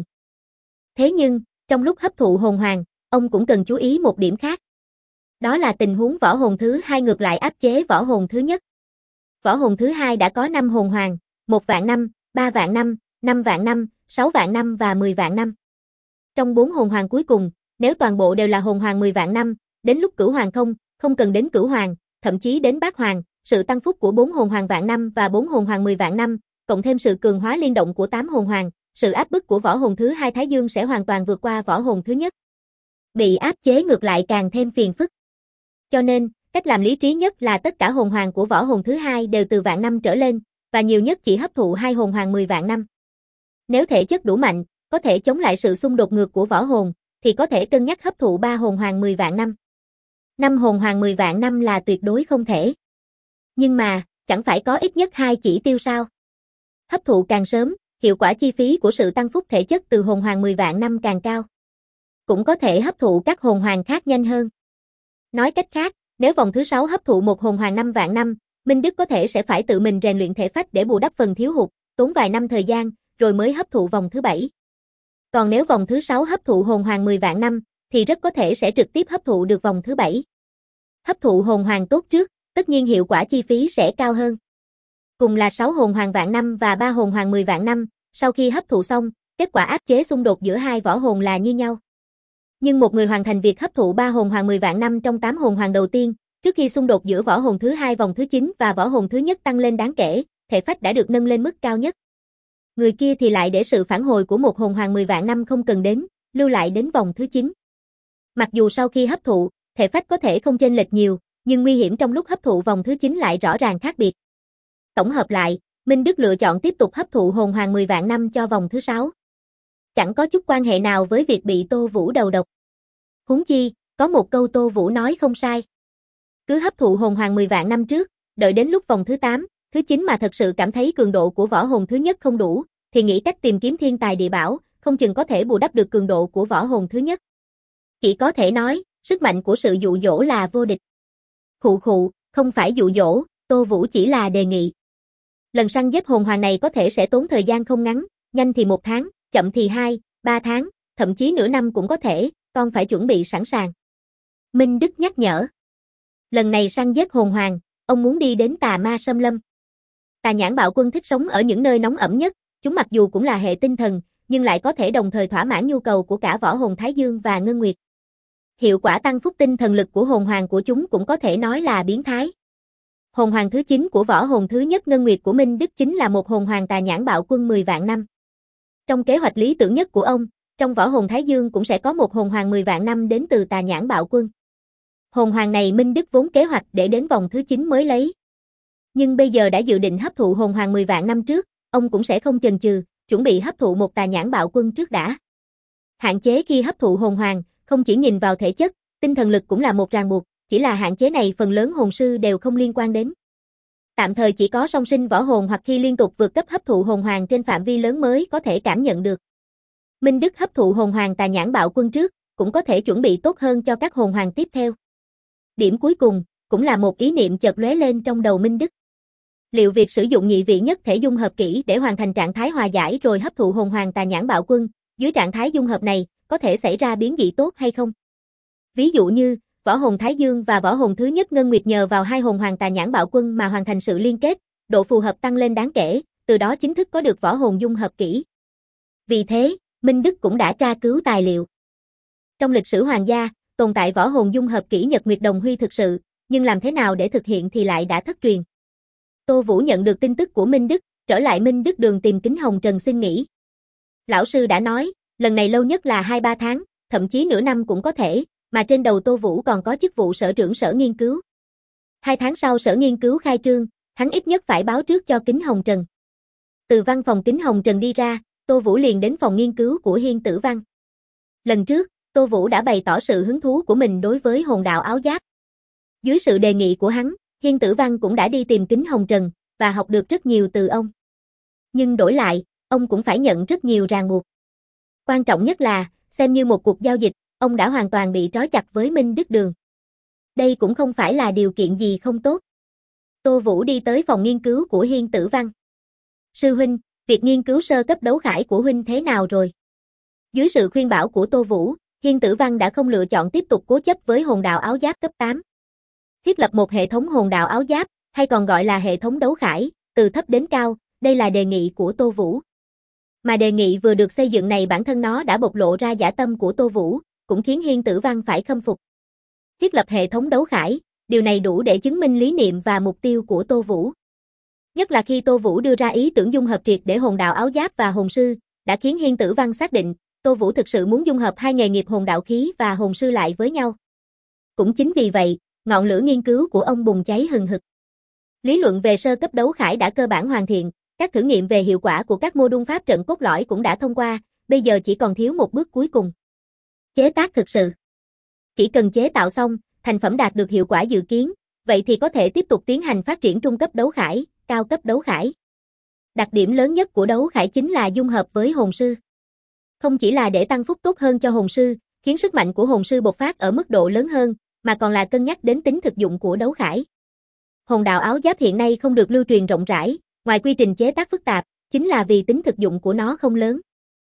Thế nhưng, trong lúc hấp thụ hồn hoàng, ông cũng cần chú ý một điểm khác. Đó là tình huống võ hồn thứ hai ngược lại áp chế võ hồn thứ nhất. Võ hồn thứ hai đã có 5 hồn hoàng, 1 vạn năm, 3 vạn năm, 5 vạn năm, 6 vạn năm và 10 vạn năm. Trong 4 hồn hoàng cuối cùng, nếu toàn bộ đều là hồn hoàng 10 vạn năm, đến lúc cửu hoàng không cần đến cửu hoàng, thậm chí đến bát hoàng, sự tăng phúc của 4 hồn hoàng vạn năm và 4 hồn hoàng 10 vạn năm, cộng thêm sự cường hóa liên động của 8 hồn hoàng, sự áp bức của võ hồn thứ hai Thái Dương sẽ hoàn toàn vượt qua võ hồn thứ nhất. Bị áp chế ngược lại càng thêm phiền phức. Cho nên, cách làm lý trí nhất là tất cả hồn hoàng của võ hồn thứ hai đều từ vạn năm trở lên, và nhiều nhất chỉ hấp thụ 2 hồn hoàng 10 vạn năm. Nếu thể chất đủ mạnh, có thể chống lại sự xung đột ngược của võ hồn, thì có thể cân nhắc hấp thụ 3 hồn hoàng 10 vạn năm. 5 hồn hoàng 10 vạn năm là tuyệt đối không thể. Nhưng mà, chẳng phải có ít nhất 2 chỉ tiêu sao? Hấp thụ càng sớm, hiệu quả chi phí của sự tăng phúc thể chất từ hồn hoàng 10 vạn năm càng cao. Cũng có thể hấp thụ các hồn hoàng khác nhanh hơn. Nói cách khác, nếu vòng thứ 6 hấp thụ một hồn hoàng 5 vạn năm, Minh Đức có thể sẽ phải tự mình rèn luyện thể phách để bù đắp phần thiếu hụt, tốn vài năm thời gian, rồi mới hấp thụ vòng thứ 7. Còn nếu vòng thứ 6 hấp thụ hồn hoàng 10 vạn năm, thì rất có thể sẽ trực tiếp hấp thụ được vòng thứ 7. Hấp thụ hồn hoàng tốt trước, tất nhiên hiệu quả chi phí sẽ cao hơn. Cùng là 6 hồn hoàng vạn năm và 3 hồn hoàng 10 vạn năm, sau khi hấp thụ xong, kết quả áp chế xung đột giữa hai võ hồn là như nhau. Nhưng một người hoàn thành việc hấp thụ 3 hồn hoàng 10 vạn năm trong 8 hồn hoàng đầu tiên, trước khi xung đột giữa võ hồn thứ hai vòng thứ 9 và võ hồn thứ nhất tăng lên đáng kể, thể phách đã được nâng lên mức cao nhất. Người kia thì lại để sự phản hồi của một hồn hoàng 10 vạn năm không cần đến, lưu lại đến vòng thứ 9. Mặc dù sau khi hấp thụ, thể phách có thể không chênh lệch nhiều, nhưng nguy hiểm trong lúc hấp thụ vòng thứ 9 lại rõ ràng khác biệt. Tổng hợp lại, Minh Đức lựa chọn tiếp tục hấp thụ hồn hoàng 10 vạn năm cho vòng thứ 6. Chẳng có chút quan hệ nào với việc bị Tô Vũ đầu độc. Huống chi, có một câu Tô Vũ nói không sai. Cứ hấp thụ hồn hoàng 10 vạn năm trước, đợi đến lúc vòng thứ 8, thứ 9 mà thật sự cảm thấy cường độ của võ hồn thứ nhất không đủ, thì nghĩ cách tìm kiếm thiên tài địa bảo, không chừng có thể bù đắp được cường độ của võ hồn thứ nhất. Chỉ có thể nói, sức mạnh của sự dụ dỗ là vô địch. Khụ khụ, không phải dụ dỗ, Tô Vũ chỉ là đề nghị. Lần săn giết hồn hoàng này có thể sẽ tốn thời gian không ngắn, nhanh thì 1 tháng, chậm thì 2, 3 tháng, thậm chí nửa năm cũng có thể, con phải chuẩn bị sẵn sàng. Minh Đức nhắc nhở. Lần này săn giết hồn hoàng, ông muốn đi đến Tà Ma Xâm Lâm. Tà Nhãn Bạo Quân thích sống ở những nơi nóng ẩm nhất, chúng mặc dù cũng là hệ tinh thần, nhưng lại có thể đồng thời thỏa mãn nhu cầu của cả võ hồn Thái Dương và Ngân Nguyệt. Hiệu quả tăng phúc tinh thần lực của hồn hoàng của chúng cũng có thể nói là biến thái. Hồn hoàng thứ 9 của võ hồn thứ nhất Ngân Nguyệt của Minh Đức chính là một hồn hoàng Tà Nhãn Bạo Quân 10 vạn năm. Trong kế hoạch lý tưởng nhất của ông, trong võ hồn Thái Dương cũng sẽ có một hồn hoàng 10 vạn năm đến từ Tà Nhãn Bạo Quân. Hồn hoàng này Minh Đức vốn kế hoạch để đến vòng thứ 9 mới lấy. Nhưng bây giờ đã dự định hấp thụ hồn hoàng 10 vạn năm trước, ông cũng sẽ không chần chừ, chuẩn bị hấp thụ một Tà Nhãn Bạo Quân trước đã. Hạn chế khi hấp thụ hồn hoàng, không chỉ nhìn vào thể chất, tinh thần lực cũng là một ràng buộc, chỉ là hạn chế này phần lớn hồn sư đều không liên quan đến. Tạm thời chỉ có song sinh võ hồn hoặc khi liên tục vượt cấp hấp thụ hồn hoàng trên phạm vi lớn mới có thể cảm nhận được. Minh Đức hấp thụ hồn hoàng Tà Nhãn Bạo Quân trước, cũng có thể chuẩn bị tốt hơn cho các hồn hoàng tiếp theo. Điểm cuối cùng, cũng là một ý niệm chợt lóe lên trong đầu Minh Đức. Liệu việc sử dụng nhị vị nhất thể dung hợp kỹ để hoàn thành trạng thái hòa giải rồi hấp thụ hồn hoàng Tà Nhãn Bạo Quân, dưới trạng thái dung hợp này, có thể xảy ra biến dị tốt hay không? Ví dụ như, võ hồn Thái Dương và võ hồn thứ nhất Ngân Nguyệt nhờ vào hai hồn hoàng Tà Nhãn Bạo Quân mà hoàn thành sự liên kết, độ phù hợp tăng lên đáng kể, từ đó chính thức có được võ hồn dung hợp kỹ. Vì thế, Minh Đức cũng đã tra cứu tài liệu. Trong lịch sử hoàng gia, tồn tại võ hồn dung hợp kỹ Nhật Nguyệt Đồng Huy thực sự, nhưng làm thế nào để thực hiện thì lại đã thất truyền. Tô Vũ nhận được tin tức của Minh Đức, trở lại Minh Đức đường tìm Kính Hồng Trần xin nghỉ. Lão sư đã nói, lần này lâu nhất là 2-3 tháng, thậm chí nửa năm cũng có thể, mà trên đầu Tô Vũ còn có chức vụ sở trưởng sở nghiên cứu. 2 tháng sau sở nghiên cứu khai trương, hắn ít nhất phải báo trước cho Kính Hồng Trần. Từ văn phòng Kính Hồng Trần đi ra, Tô Vũ liền đến phòng nghiên cứu của Hiên Tử Văn. Lần trước, Tô Vũ đã bày tỏ sự hứng thú của mình đối với hồn đạo áo giáp. Dưới sự đề nghị của hắn, Hiên Tử Văn cũng đã đi tìm Kính Hồng Trần, và học được rất nhiều từ ông. Nhưng đổi lại, ông cũng phải nhận rất nhiều ràng buộc. Quan trọng nhất là, xem như một cuộc giao dịch, ông đã hoàn toàn bị trói chặt với Minh Đức Đường. Đây cũng không phải là điều kiện gì không tốt. Tô Vũ đi tới phòng nghiên cứu của Hiên Tử Văn. Sư huynh, việc nghiên cứu sơ cấp đấu khải của huynh thế nào rồi? Dưới sự khuyên bảo của Tô Vũ, Hiên Tử Văn đã không lựa chọn tiếp tục cố chấp với hồn đạo áo giáp cấp 8. Thiết lập một hệ thống hồn đạo áo giáp, hay còn gọi là hệ thống đấu khải, từ thấp đến cao, đây là đề nghị của Tô Vũ. Mà đề nghị vừa được xây dựng này bản thân nó đã bộc lộ ra dã tâm của Tô Vũ, cũng khiến Hiên Tử Văn phải khâm phục. Thiết lập hệ thống đấu khải, điều này đủ để chứng minh lý niệm và mục tiêu của Tô Vũ. Nhất là khi Tô Vũ đưa ra ý tưởng dung hợp triệt để hồn đạo áo giáp và hồn sư, đã khiến Hiên Tử Văn xác định, Tô Vũ thực sự muốn dung hợp hai nghề nghiệp hồn đạo khí và hồn sư lại với nhau. Cũng chính vì vậy, ngọn lửa nghiên cứu của ông bùng cháy hừng hực. Lý luận về sơ cấp đấu khải đã cơ bản hoàn thiện, các thử nghiệm về hiệu quả của các mô đun pháp trận cốt lõi cũng đã thông qua, bây giờ chỉ còn thiếu một bước cuối cùng. Chế tác thực sự. Chỉ cần chế tạo xong, thành phẩm đạt được hiệu quả dự kiến, vậy thì có thể tiếp tục tiến hành phát triển trung cấp đấu khải, cao cấp đấu khải. Đặc điểm lớn nhất của đấu khải chính là dung hợp với hồn sư. Không chỉ là để tăng phúc tốt hơn cho hồn sư, khiến sức mạnh của hồn sư bộc phát ở mức độ lớn hơn, mà còn là cân nhắc đến tính thực dụng của đấu khải. Hồn đạo áo giáp hiện nay không được lưu truyền rộng rãi, ngoài quy trình chế tác phức tạp, chính là vì tính thực dụng của nó không lớn.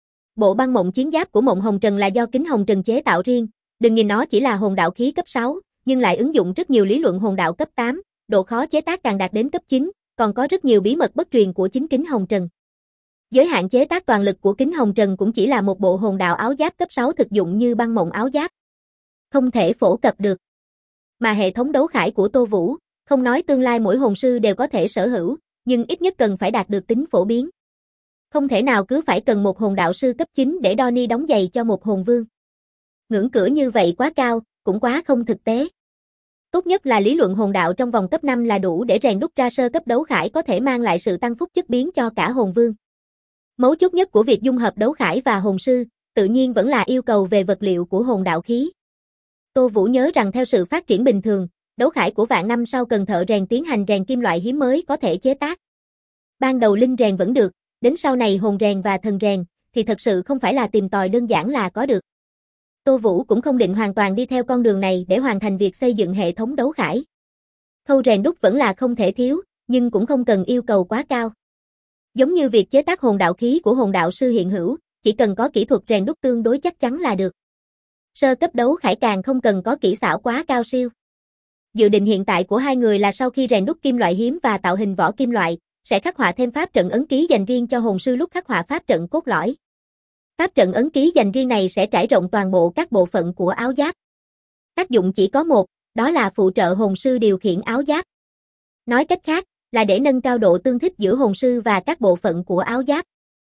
Bộ băng mộng chiến giáp của Mộng Hồng Trần là do Kính Hồng Trần chế tạo riêng, đừng nhìn nó chỉ là hồn đạo khí cấp 6, nhưng lại ứng dụng rất nhiều lý luận hồn đạo cấp 8, độ khó chế tác càng đạt đến cấp 9, còn có rất nhiều bí mật bất truyền của chính Kính Hồng Trần. Giới hạn chế tác toàn lực của Kính Hồng Trần cũng chỉ là một bộ hồn đạo áo giáp cấp 6 thực dụng như băng mộng áo giáp. Không thể phổ cập được. Mà hệ thống đấu khải của Tô Vũ, không nói tương lai mỗi hồn sư đều có thể sở hữu, nhưng ít nhất cần phải đạt được tính phổ biến. Không thể nào cứ phải cần một hồn đạo sư cấp 9 để đo ni đóng giày cho một hồn vương. Ngưỡng cửa như vậy quá cao, cũng quá không thực tế. Tốt nhất là lý luận hồn đạo trong vòng cấp 5 là đủ để rèn đúc ra sơ cấp đấu khải có thể mang lại sự tăng phúc chất biến cho cả hồn vương. Mấu chốt nhất của việc dung hợp đấu khải và hồn sư, tự nhiên vẫn là yêu cầu về vật liệu của hồn đạo khí. Tô Vũ nhớ rằng theo sự phát triển bình thường, đấu khải của vạn năm sau cần thợ rèn tiến hành rèn kim loại hiếm mới có thể chế tác. Ban đầu linh rèn vẫn được, đến sau này hồn rèn và thần rèn, thì thật sự không phải là tìm tòi đơn giản là có được. Tô Vũ cũng không định hoàn toàn đi theo con đường này để hoàn thành việc xây dựng hệ thống đấu khải. Khâu rèn đúc vẫn là không thể thiếu, nhưng cũng không cần yêu cầu quá cao. Giống như việc chế tác hồn đạo khí của hồn đạo sư hiện hữu, chỉ cần có kỹ thuật rèn đúc tương đối chắc chắn là được. Sơ cấp đấu khải càng không cần có kỹ xảo quá cao siêu. Dự định hiện tại của hai người là sau khi rèn đúc kim loại hiếm và tạo hình vỏ kim loại, sẽ khắc họa thêm pháp trận ấn ký dành riêng cho hồn sư lúc khắc họa pháp trận cốt lõi. Pháp trận ấn ký dành riêng này sẽ trải rộng toàn bộ các bộ phận của áo giáp. Tác dụng chỉ có một, đó là phụ trợ hồn sư điều khiển áo giáp. Nói cách khác, là để nâng cao độ tương thích giữa hồn sư và các bộ phận của áo giáp.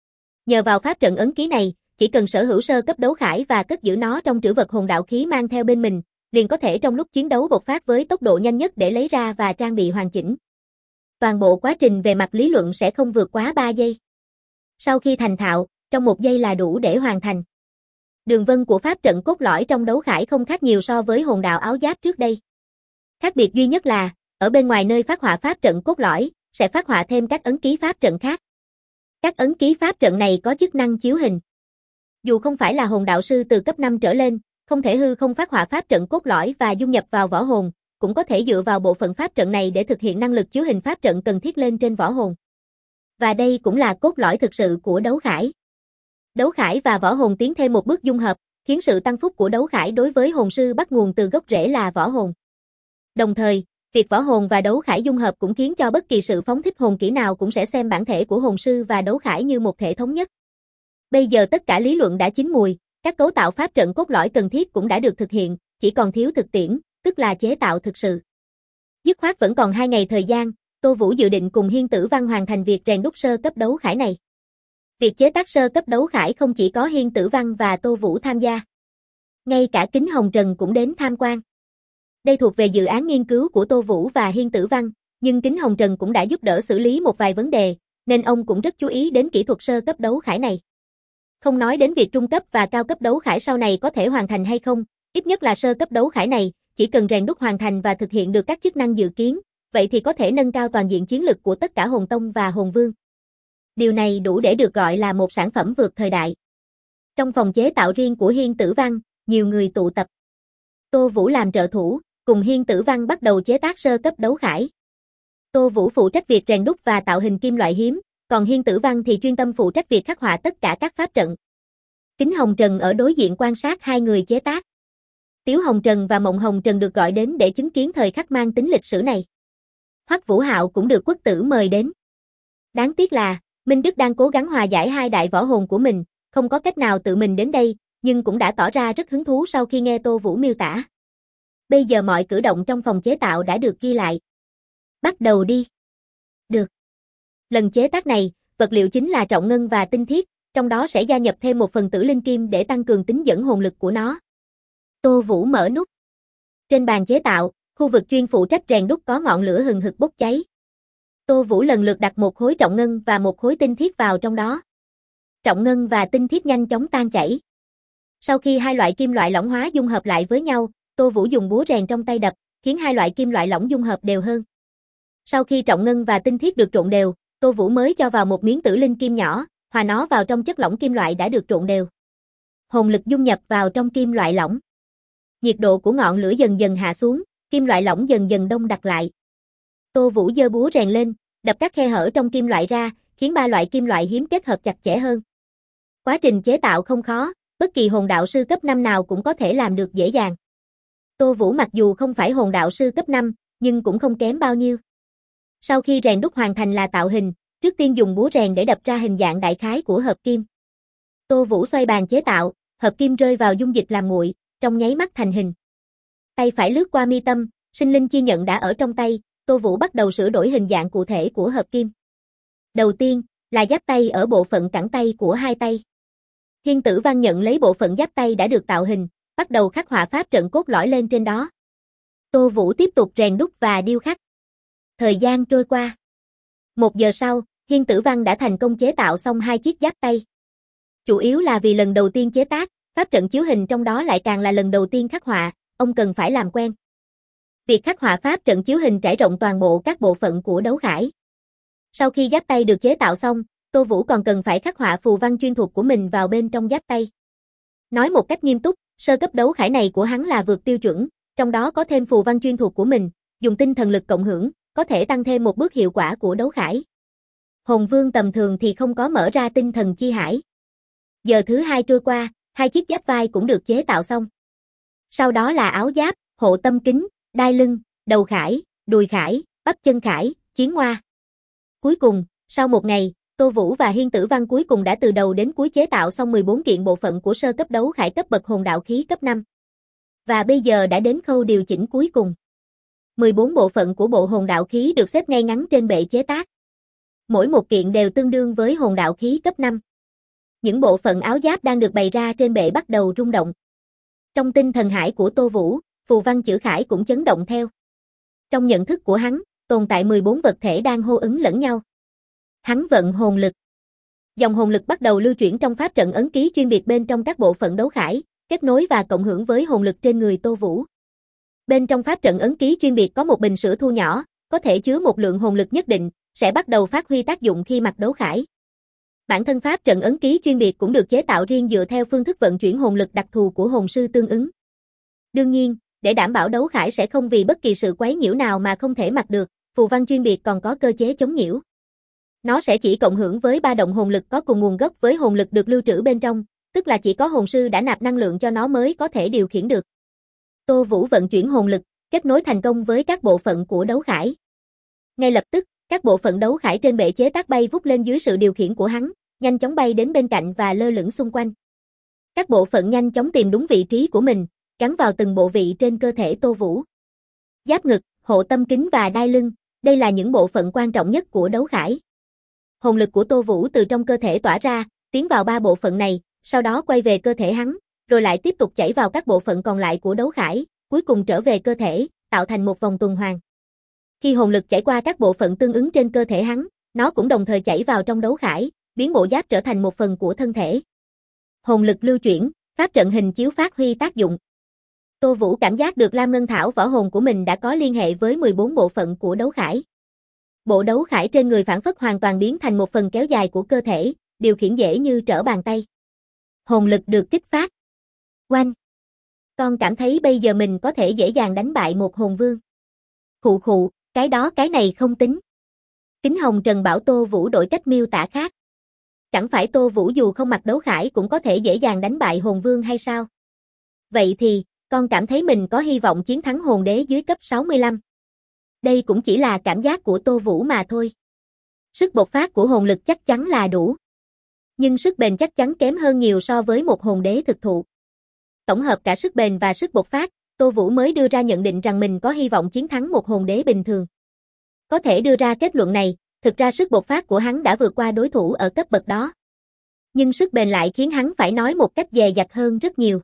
Nhờ vào pháp trận ấn ký này, chỉ cần sở hữu sơ cấp đấu khải và cất giữ nó trong trữ vật hồn đạo khí mang theo bên mình, liền có thể trong lúc chiến đấu bộc phát với tốc độ nhanh nhất để lấy ra và trang bị hoàn chỉnh. Toàn bộ quá trình về mặt lý luận sẽ không vượt quá 3 giây. Sau khi thành thạo, trong 1 giây là đủ để hoàn thành. Đường vân của pháp trận cốt lõi trong đấu khải không khác nhiều so với hồn đạo áo giáp trước đây. Khác biệt duy nhất là, ở bên ngoài nơi phát họa pháp trận cốt lõi, sẽ phát họa thêm các ấn ký pháp trận khác. Các ấn ký pháp trận này có chức năng chiếu hình. Dù không phải là hồn đạo sư từ cấp 5 trở lên, không thể hư không phát họa pháp trận cốt lõi và dung nhập vào võ hồn, cũng có thể dựa vào bộ phận pháp trận này để thực hiện năng lực chiếu hình pháp trận cần thiết lên trên võ hồn. Và đây cũng là cốt lõi thực sự của đấu khải. Đấu khải và võ hồn tiến thêm một bước dung hợp, khiến sự tăng phúc của đấu khải đối với hồn sư bắt nguồn từ gốc rễ là võ hồn. Đồng thời, việc võ hồn và đấu khải dung hợp cũng khiến cho bất kỳ sự phóng thích hồn kỹ nào cũng sẽ xem bản thể của hồn sư và đấu khải như một thể thống nhất. Bây giờ tất cả lý luận đã chín mùi, các cấu tạo pháp trận cốt lõi cần thiết cũng đã được thực hiện, chỉ còn thiếu thực tiễn, tức là chế tạo thực sự. Dứt khoát vẫn còn 2 ngày thời gian, Tô Vũ dự định cùng Hiên Tử Văn hoàn thành việc rèn đúc sơ cấp đấu khải này. Việc chế tác sơ cấp đấu khải không chỉ có Hiên Tử Văn và Tô Vũ tham gia. Ngay cả Kính Hồng Trần cũng đến tham quan. Đây thuộc về dự án nghiên cứu của Tô Vũ và Hiên Tử Văn, nhưng Kính Hồng Trần cũng đã giúp đỡ xử lý một vài vấn đề, nên ông cũng rất chú ý đến kỹ thuật sơ cấp đấu khải này. Không nói đến việc trung cấp và cao cấp đấu khải sau này có thể hoàn thành hay không, ít nhất là sơ cấp đấu khải này, chỉ cần rèn đúc hoàn thành và thực hiện được các chức năng dự kiến, vậy thì có thể nâng cao toàn diện chiến lực của tất cả hồn tông và hồn vương. Điều này đủ để được gọi là một sản phẩm vượt thời đại. Trong phòng chế tạo riêng của Hiên Tử Văn, nhiều người tụ tập. Tô Vũ làm trợ thủ, cùng Hiên Tử Văn bắt đầu chế tác sơ cấp đấu khải. Tô Vũ phụ trách việc rèn đúc và tạo hình kim loại hiếm, còn Hiên Tử Văn thì chuyên tâm phụ trách việc khắc họa tất cả các pháp trận. Kính Hồng Trần ở đối diện quan sát hai người chế tác. Tiếu Hồng Trần và Mộng Hồng Trần được gọi đến để chứng kiến thời khắc mang tính lịch sử này. Hoắc Vũ Hạo cũng được Quốc tử mời đến. Đáng tiếc là, Minh Đức đang cố gắng hòa giải hai đại võ hồn của mình, không có cách nào tự mình đến đây, nhưng cũng đã tỏ ra rất hứng thú sau khi nghe Tô Vũ miêu tả. Bây giờ mọi cử động trong phòng chế tạo đã được ghi lại. Bắt đầu đi. Được. Lần chế tác này, vật liệu chính là trọng ngân và tinh thiết, trong đó sẽ gia nhập thêm một phần tử linh kim để tăng cường tính dẫn hồn lực của nó. Tô Vũ mở nút. Trên bàn chế tạo, khu vực chuyên phụ trách rèn đúc có ngọn lửa hừng hực bốc cháy. Tô Vũ lần lượt đặt một khối trọng ngân và một khối tinh thiết vào trong đó. Trọng ngân và tinh thiết nhanh chóng tan chảy. Sau khi hai loại kim loại lỏng hóa dung hợp lại với nhau, Tô Vũ dùng búa rèn trong tay đập, khiến hai loại kim loại lỏng dung hợp đều hơn. Sau khi trọng ngân và tinh thiết được trộn đều, Tô Vũ mới cho vào một miếng tử linh kim nhỏ, hòa nó vào trong chất lỏng kim loại đã được trộn đều. Hồn lực dung nhập vào trong kim loại lỏng. Nhiệt độ của ngọn lửa dần dần hạ xuống, kim loại lỏng dần dần đông đặc lại. Tô Vũ giơ búa rèn lên, đập các khe hở trong kim loại ra, khiến ba loại kim loại hiếm kết hợp chặt chẽ hơn. Quá trình chế tạo không khó, bất kỳ hồn đạo sư cấp 5 nào cũng có thể làm được dễ dàng. Tô Vũ mặc dù không phải hồn đạo sư cấp 5, nhưng cũng không kém bao nhiêu. Sau khi rèn đúc hoàn thành là tạo hình, trước tiên dùng búa rèn để đập ra hình dạng đại khái của hợp kim. Tô Vũ xoay bàn chế tạo, hợp kim rơi vào dung dịch làm nguội, trong nháy mắt thành hình. Tay phải lướt qua mi tâm, sinh linh chi nhận đã ở trong tay, Tô Vũ bắt đầu sửa đổi hình dạng cụ thể của hợp kim. Đầu tiên, là giáp tay ở bộ phận cẳng tay của hai tay. Hiên Tử Văn nhận lấy bộ phận giáp tay đã được tạo hình, bắt đầu khắc họa pháp trận cốt lõi lên trên đó. Tô Vũ tiếp tục rèn đúc và điêu khắc. Thời gian trôi qua. 1 giờ sau, Hiên Tử Văn đã thành công chế tạo xong hai chiếc giáp tay. Chủ yếu là vì lần đầu tiên chế tác, pháp trận chiếu hình trong đó lại càng là lần đầu tiên khắc họa, ông cần phải làm quen. Việc khắc họa pháp trận chiếu hình trải rộng toàn bộ các bộ phận của đấu khải. Sau khi giáp tay được chế tạo xong, Tô Vũ còn cần phải khắc họa phù văn chuyên thuộc của mình vào bên trong giáp tay. Nói một cách nghiêm túc, sơ cấp đấu khải này của hắn là vượt tiêu chuẩn, trong đó có thêm phù văn chuyên thuộc của mình, dùng tinh thần lực cộng hưởng, có thể tăng thêm một bước hiệu quả của đấu khải. Hồn vương tầm thường thì không có mở ra tinh thần chi hải. Giờ thứ 2 trôi qua, hai chiếc giáp vai cũng được chế tạo xong. Sau đó là áo giáp, hộ tâm kính, đai lưng, đầu khải, đùi khải, bắp chân khải, chiến hoa. Cuối cùng, sau một ngày, Tô Vũ và Hiên Tử Văn cuối cùng đã từ đầu đến cuối chế tạo xong 14 kiện bộ phận của sơ cấp đấu khải cấp bậc hồn đạo khí cấp 5. Và bây giờ đã đến khâu điều chỉnh cuối cùng. 14 bộ phận của bộ hồn đạo khí được xếp ngay ngắn trên bệ chế tác. Mỗi một kiện đều tương đương với hồn đạo khí cấp 5. Những bộ phận áo giáp đang được bày ra trên bệ bắt đầu rung động. Trong tinh thần hải của Tô Vũ, phù văn chữ khải cũng chấn động theo. Trong nhận thức của hắn, tồn tại 14 vật thể đang hô ứng lẫn nhau. Hắn vận hồn lực. Dòng hồn lực bắt đầu lưu chuyển trong pháp trận ấn ký chuyên biệt bên trong các bộ phận đấu khải, kết nối và cộng hưởng với hồn lực trên người Tô Vũ. Bên trong pháp trận ấn ký chuyên biệt có một bình sữa thu nhỏ, có thể chứa một lượng hồn lực nhất định, sẽ bắt đầu phát huy tác dụng khi mặc đấu khải. Bản thân pháp trận ấn ký chuyên biệt cũng được chế tạo riêng dựa theo phương thức vận chuyển hồn lực đặc thù của hồn sư tương ứng. Đương nhiên, để đảm bảo đấu khải sẽ không vì bất kỳ sự quấy nhiễu nào mà không thể mặc được, phù văn chuyên biệt còn có cơ chế chống nhiễu. Nó sẽ chỉ cộng hưởng với ba động hồn lực có cùng nguồn gốc với hồn lực được lưu trữ bên trong, tức là chỉ có hồn sư đã nạp năng lượng cho nó mới có thể điều khiển được. Tô Vũ vận chuyển hồn lực, kết nối thành công với các bộ phận của đấu khải. Ngay lập tức, các bộ phận đấu khải trên bệ chế tác bay vút lên dưới sự điều khiển của hắn, nhanh chóng bay đến bên cạnh và lơ lửng xung quanh. Các bộ phận nhanh chóng tìm đúng vị trí của mình, gắn vào từng bộ vị trên cơ thể Tô Vũ. Giáp ngực, hộ tâm kính và đai lưng, đây là những bộ phận quan trọng nhất của đấu khải. Hồn lực của Tô Vũ từ trong cơ thể tỏa ra, tiến vào ba bộ phận này, sau đó quay về cơ thể hắn, rồi lại tiếp tục chảy vào các bộ phận còn lại của đấu khải, cuối cùng trở về cơ thể, tạo thành một vòng tuần hoàn. Khi hồn lực chảy qua các bộ phận tương ứng trên cơ thể hắn, nó cũng đồng thời chảy vào trong đấu khải, biến bộ giáp trở thành một phần của thân thể. Hồn lực lưu chuyển, pháp trận hình chiếu phát huy tác dụng. Tô Vũ cảm giác được Lam Ngân Thảo võ hồn của mình đã có liên hệ với 14 bộ phận của đấu khải. Bộ đấu khải trên người phản phất hoàn toàn biến thành một phần kéo dài của cơ thể, điều khiển dễ như trở bàn tay. Hồn lực được kích phát. Oanh! Con cảm thấy bây giờ mình có thể dễ dàng đánh bại một hồn vương. Khụ khụ, cái này không tính. Kính Hồng Trần bảo Tô Vũ đổi cách miêu tả khác. Chẳng phải Tô Vũ dù không mặc đấu khải cũng có thể dễ dàng đánh bại hồn vương hay sao? Vậy thì, con cảm thấy mình có hy vọng chiến thắng hồn đế dưới cấp 65. Đây cũng chỉ là cảm giác của Tô Vũ mà thôi. Sức bộc phát của hồn lực chắc chắn là đủ. Nhưng sức bền chắc chắn kém hơn nhiều so với một hồn đế thực thụ. Tổng hợp cả sức bền và sức bộc phát, Tô Vũ mới đưa ra nhận định rằng mình có hy vọng chiến thắng một hồn đế bình thường. Có thể đưa ra kết luận này, thực ra sức bộc phát của hắn đã vượt qua đối thủ ở cấp bậc đó. Nhưng sức bền lại khiến hắn phải nói một cách dè dặt hơn rất nhiều.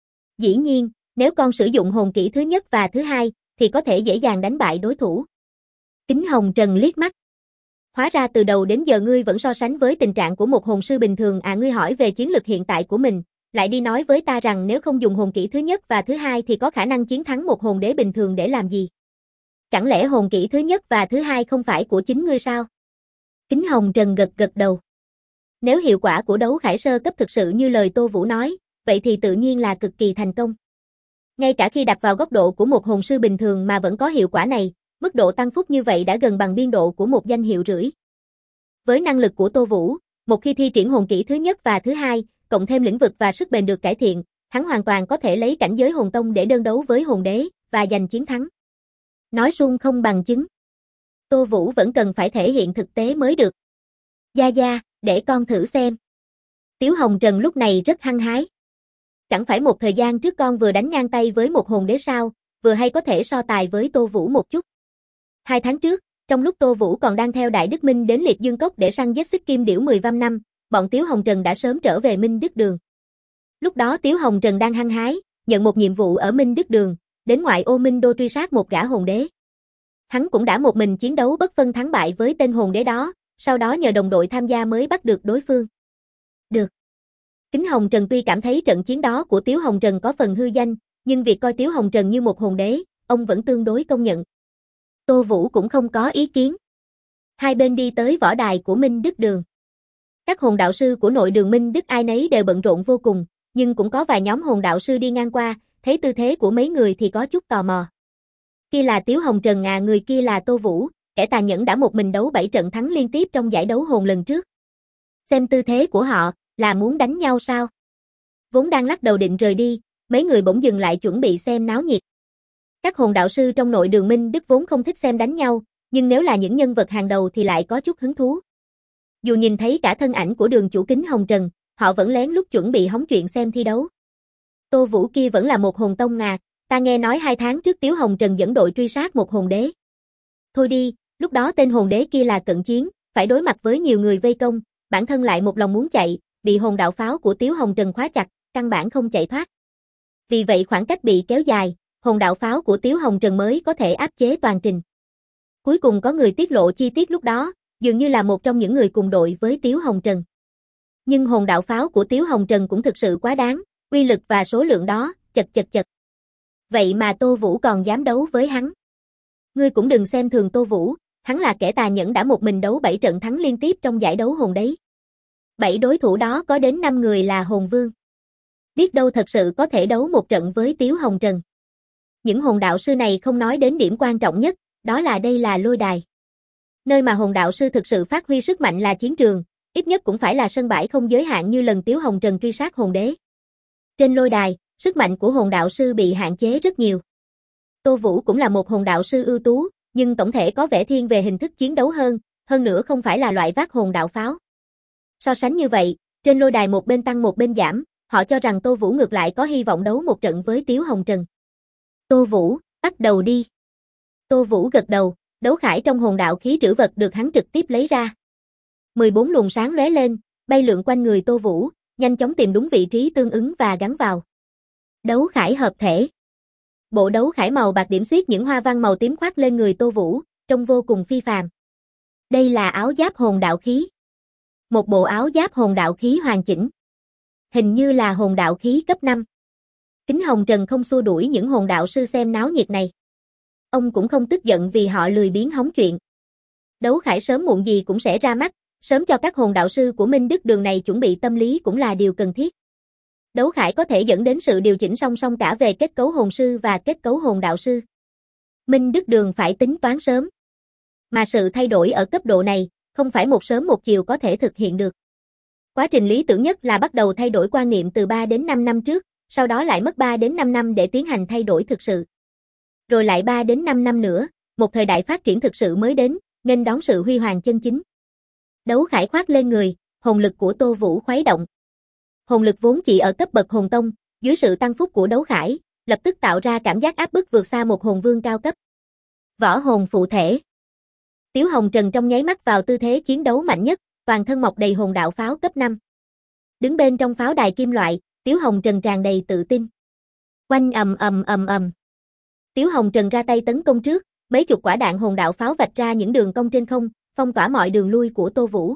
Dĩ nhiên, nếu con sử dụng hồn kỹ thứ nhất và thứ hai, thì có thể dễ dàng đánh bại đối thủ. Kính Hồng Trần liếc mắt. Hóa ra từ đầu đến giờ ngươi vẫn so sánh với tình trạng của một hồn sư bình thường à? Ngươi hỏi về chiến lực hiện tại của mình, lại đi nói với ta rằng nếu không dùng hồn kỹ thứ nhất và thứ hai thì có khả năng chiến thắng một hồn đế bình thường để làm gì? Chẳng lẽ hồn kỹ thứ nhất và thứ hai không phải của chính ngươi sao? Kính Hồng Trần gật gật đầu. Nếu hiệu quả của đấu khải sơ cấp thực sự như lời Tô Vũ nói, vậy thì tự nhiên là cực kỳ thành công. Ngay cả khi đặt vào góc độ của một hồn sư bình thường mà vẫn có hiệu quả này, mức độ tăng phúc như vậy đã gần bằng biên độ của một danh hiệu rưỡi. Với năng lực của Tô Vũ, một khi thi triển hồn kỹ thứ nhất và thứ hai, cộng thêm lĩnh vực và sức bền được cải thiện, hắn hoàn toàn có thể lấy cảnh giới hồn tông để đơn đấu với hồn đế, và giành chiến thắng. Nói suông không bằng chứng. Tô Vũ vẫn cần phải thể hiện thực tế mới được. Gia Gia, để con thử xem. Tiếu Hồng Trần lúc này rất hăng hái. Chẳng phải một thời gian trước con vừa đánh ngang tay với một hồn đế sao, vừa hay có thể so tài với Tô Vũ một chút. 2 tháng trước, trong lúc Tô Vũ còn đang theo Đại Đức Minh đến Liệt Dương Cốc để săn giết xích kim điểu 15 năm, bọn Tiếu Hồng Trần đã sớm trở về Minh Đức Đường. Lúc đó Tiếu Hồng Trần đang hăng hái, nhận một nhiệm vụ ở Minh Đức Đường, đến ngoại ô Minh Đô truy sát một gã hồn đế. Hắn cũng đã một mình chiến đấu bất phân thắng bại với tên hồn đế đó, sau đó nhờ đồng đội tham gia mới bắt được đối phương. Được. Kính Hồng Trần tuy cảm thấy trận chiến đó của Tiếu Hồng Trần có phần hư danh, nhưng việc coi Tiếu Hồng Trần như một hồn đế, ông vẫn tương đối công nhận. Tô Vũ cũng không có ý kiến. Hai bên đi tới võ đài của Minh Đức Đường. Các hồn đạo sư của nội đường Minh Đức ai nấy đều bận rộn vô cùng, nhưng cũng có vài nhóm hồn đạo sư đi ngang qua, thấy tư thế của mấy người thì có chút tò mò. Kia là Tiếu Hồng Trần à, người kia là Tô Vũ, kẻ tàn nhẫn đã một mình đấu 7 trận thắng liên tiếp trong giải đấu hồn lần trước. Xem tư thế của họ, là muốn đánh nhau sao? Vốn đang lắc đầu định rời đi, mấy người bỗng dừng lại chuẩn bị xem náo nhiệt. Các hồn đạo sư trong nội đường Minh Đức vốn không thích xem đánh nhau, nhưng nếu là những nhân vật hàng đầu thì lại có chút hứng thú. Dù nhìn thấy cả thân ảnh của đường chủ Kính Hồng Trần, họ vẫn lén lút chuẩn bị hóng chuyện xem thi đấu. Tô Vũ kia vẫn là một hồn tông à, ta nghe nói 2 tháng trước Tiếu Hồng Trần dẫn đội truy sát một hồn đế. Thôi đi, lúc đó tên hồn đế kia là cận chiến, phải đối mặt với nhiều người vây công, bản thân lại một lòng muốn chạy, bị hồn đạo pháo của Tiếu Hồng Trần khóa chặt, căn bản không chạy thoát. Vì vậy khoảng cách bị kéo dài, hồn đạo pháo của Tiếu Hồng Trần mới có thể áp chế toàn trình. Cuối cùng có người tiết lộ chi tiết lúc đó, dường như là một trong những người cùng đội với Tiếu Hồng Trần. Nhưng hồn đạo pháo của Tiếu Hồng Trần cũng thực sự quá đáng, uy lực và số lượng đó, chật. Vậy mà Tô Vũ còn dám đấu với hắn. Ngươi cũng đừng xem thường Tô Vũ, hắn là kẻ tà nhẫn đã một mình đấu 7 trận thắng liên tiếp trong giải đấu hồn đấy. 7 đối thủ đó có đến 5 người là hồn vương. Biết đâu thật sự có thể đấu một trận với Tiếu Hồng Trần. Những hồn đạo sư này không nói đến điểm quan trọng nhất, đó là đây là lôi đài. Nơi mà hồn đạo sư thực sự phát huy sức mạnh là chiến trường, ít nhất cũng phải là sân bãi không giới hạn như lần Tiếu Hồng Trần truy sát hồn đế. Trên lôi đài, sức mạnh của hồn đạo sư bị hạn chế rất nhiều. Tô Vũ cũng là một hồn đạo sư ưu tú, nhưng tổng thể có vẻ thiên về hình thức chiến đấu hơn nữa không phải là loại vác hồn đạo pháo. So sánh như vậy, trên lôi đài một bên tăng một bên giảm, họ cho rằng Tô Vũ ngược lại có hy vọng đấu một trận với Tiếu Hồng Trần. Tô Vũ, bắt đầu đi. Tô Vũ gật đầu, đấu khải trong hồn đạo khí trữ vật được hắn trực tiếp lấy ra. 14 luồng sáng lóe lên, bay lượn quanh người Tô Vũ, nhanh chóng tìm đúng vị trí tương ứng và gắn vào. Đấu khải hợp thể. Bộ đấu khải màu bạc điểm xuyết những hoa văn màu tím khoác lên người Tô Vũ, trông vô cùng phi phàm. Đây là áo giáp hồn đạo khí. Một bộ áo giáp hồn đạo khí hoàn chỉnh. Hình như là hồn đạo khí cấp 5. Kính Hồng Trần không xua đuổi những hồn đạo sư xem náo nhiệt này. Ông cũng không tức giận vì họ lười biếng hóng chuyện. Đấu khải sớm muộn gì cũng sẽ ra mắt, sớm cho các hồn đạo sư của Minh Đức Đường này chuẩn bị tâm lý cũng là điều cần thiết. Đấu khải có thể dẫn đến sự điều chỉnh song song cả về kết cấu hồn sư và kết cấu hồn đạo sư. Minh Đức Đường phải tính toán sớm. Mà sự thay đổi ở cấp độ này, không phải một sớm một chiều có thể thực hiện được. Quá trình lý tưởng nhất là bắt đầu thay đổi quan niệm từ 3 đến 5 năm trước, sau đó lại mất 3 đến 5 năm để tiến hành thay đổi thực sự. Rồi lại 3 đến 5 năm nữa, một thời đại phát triển thực sự mới đến, nghênh đón sự huy hoàng chân chính. Đấu khải khoác lên người, hồn lực của Tô Vũ khuấy động. Hồn lực vốn chỉ ở cấp bậc hồn tông, dưới sự tăng phúc của đấu khải, lập tức tạo ra cảm giác áp bức vượt xa một hồn vương cao cấp. Võ hồn phụ thể. Tiếu Hồng Trần trong nháy mắt vào tư thế chiến đấu mạnh nhất, toàn thân mọc đầy hồn đạo pháo cấp 5. Đứng bên trong pháo đài kim loại, Tiếu Hồng Trần tràn đầy tự tin. Oanh ầm ầm ầm ầm. Tiếu Hồng Trần ra tay tấn công trước, mấy chục quả đạn hồn đạo pháo vạch ra những đường cong trên không, phong tỏa mọi đường lui của Tô Vũ.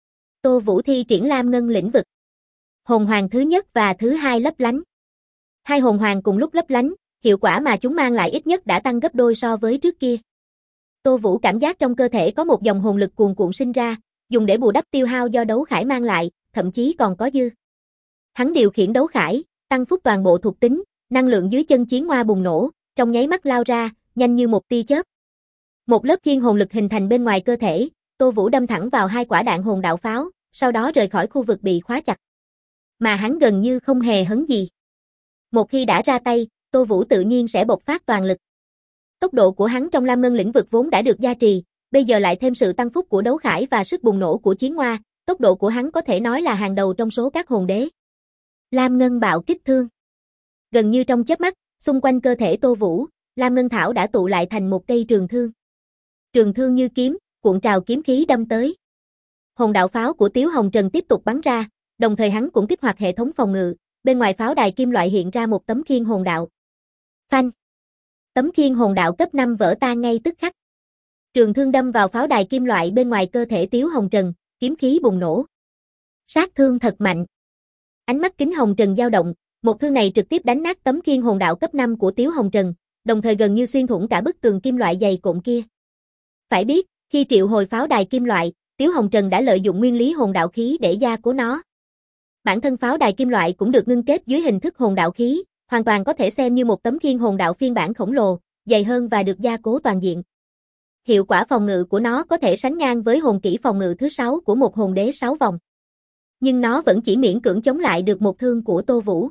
Tô Vũ thi triển Lam Ngân lĩnh vực. Hồn hoàng thứ nhất và thứ hai lấp lánh. Hai hồn hoàng cùng lúc lấp lánh, hiệu quả mà chúng mang lại ít nhất đã tăng gấp đôi so với trước kia. Tô Vũ cảm giác trong cơ thể có một dòng hồn lực cuồn cuộn sinh ra, dùng để bù đắp tiêu hao do đấu khải mang lại, thậm chí còn có dư. Hắn điều khiển đấu khải, tăng phúc toàn bộ thuộc tính, năng lượng dưới chân chiến hoa bùng nổ, trong nháy mắt lao ra, nhanh như một tia chớp. Một lớp khiên hồn lực hình thành bên ngoài cơ thể, Tô Vũ đâm thẳng vào hai quả đạn hồn đạo pháo, sau đó rời khỏi khu vực bị khóa chặt. Mà hắn gần như không hề hấn gì. Một khi đã ra tay, Tô Vũ tự nhiên sẽ bộc phát toàn lực. Tốc độ của hắn trong Lam Ngân lĩnh vực vốn đã được gia trì, bây giờ lại thêm sự tăng phúc của đấu khải và sức bùng nổ của chiến hoa, tốc độ của hắn có thể nói là hàng đầu trong số các hồn đế. Lam Ngân bạo kích thương. Gần như trong chớp mắt, xung quanh cơ thể Tô Vũ, Lam Ngân thảo đã tụ lại thành một cây trường thương. Trường thương như kiếm, cuộn trào kiếm khí đâm tới. Hồn đạo pháo của Tiếu Hồng Trần tiếp tục bắn ra, đồng thời hắn cũng kích hoạt hệ thống phòng ngự, bên ngoài pháo đài kim loại hiện ra một tấm khiên hồn đạo. Phanh. Tấm khiên hồn đạo cấp 5 vỡ tan ngay tức khắc. Trường thương đâm vào pháo đài kim loại bên ngoài cơ thể Tiếu Hồng Trần, kiếm khí bùng nổ. Sát thương thật mạnh. Ánh mắt Kính Hồng Trần dao động, một thương này trực tiếp đánh nát tấm khiên hồn đạo cấp 5 của Tiếu Hồng Trần, đồng thời gần như xuyên thủng cả bức tường kim loại dày cộm kia. Phải biết, khi triệu hồi pháo đài kim loại, Tiếu Hồng Trần đã lợi dụng nguyên lý hồn đạo khí để gia cố nó. Bản thân pháo đài kim loại cũng được ngưng kết dưới hình thức hồn đạo khí, hoàn toàn có thể xem như một tấm khiên hồn đạo phiên bản khổng lồ, dày hơn và được gia cố toàn diện. Hiệu quả phòng ngự của nó có thể sánh ngang với hồn kỹ phòng ngự thứ 6 của một hồn đế 6 vòng. Nhưng nó vẫn chỉ miễn cưỡng chống lại được một thương của Tô Vũ.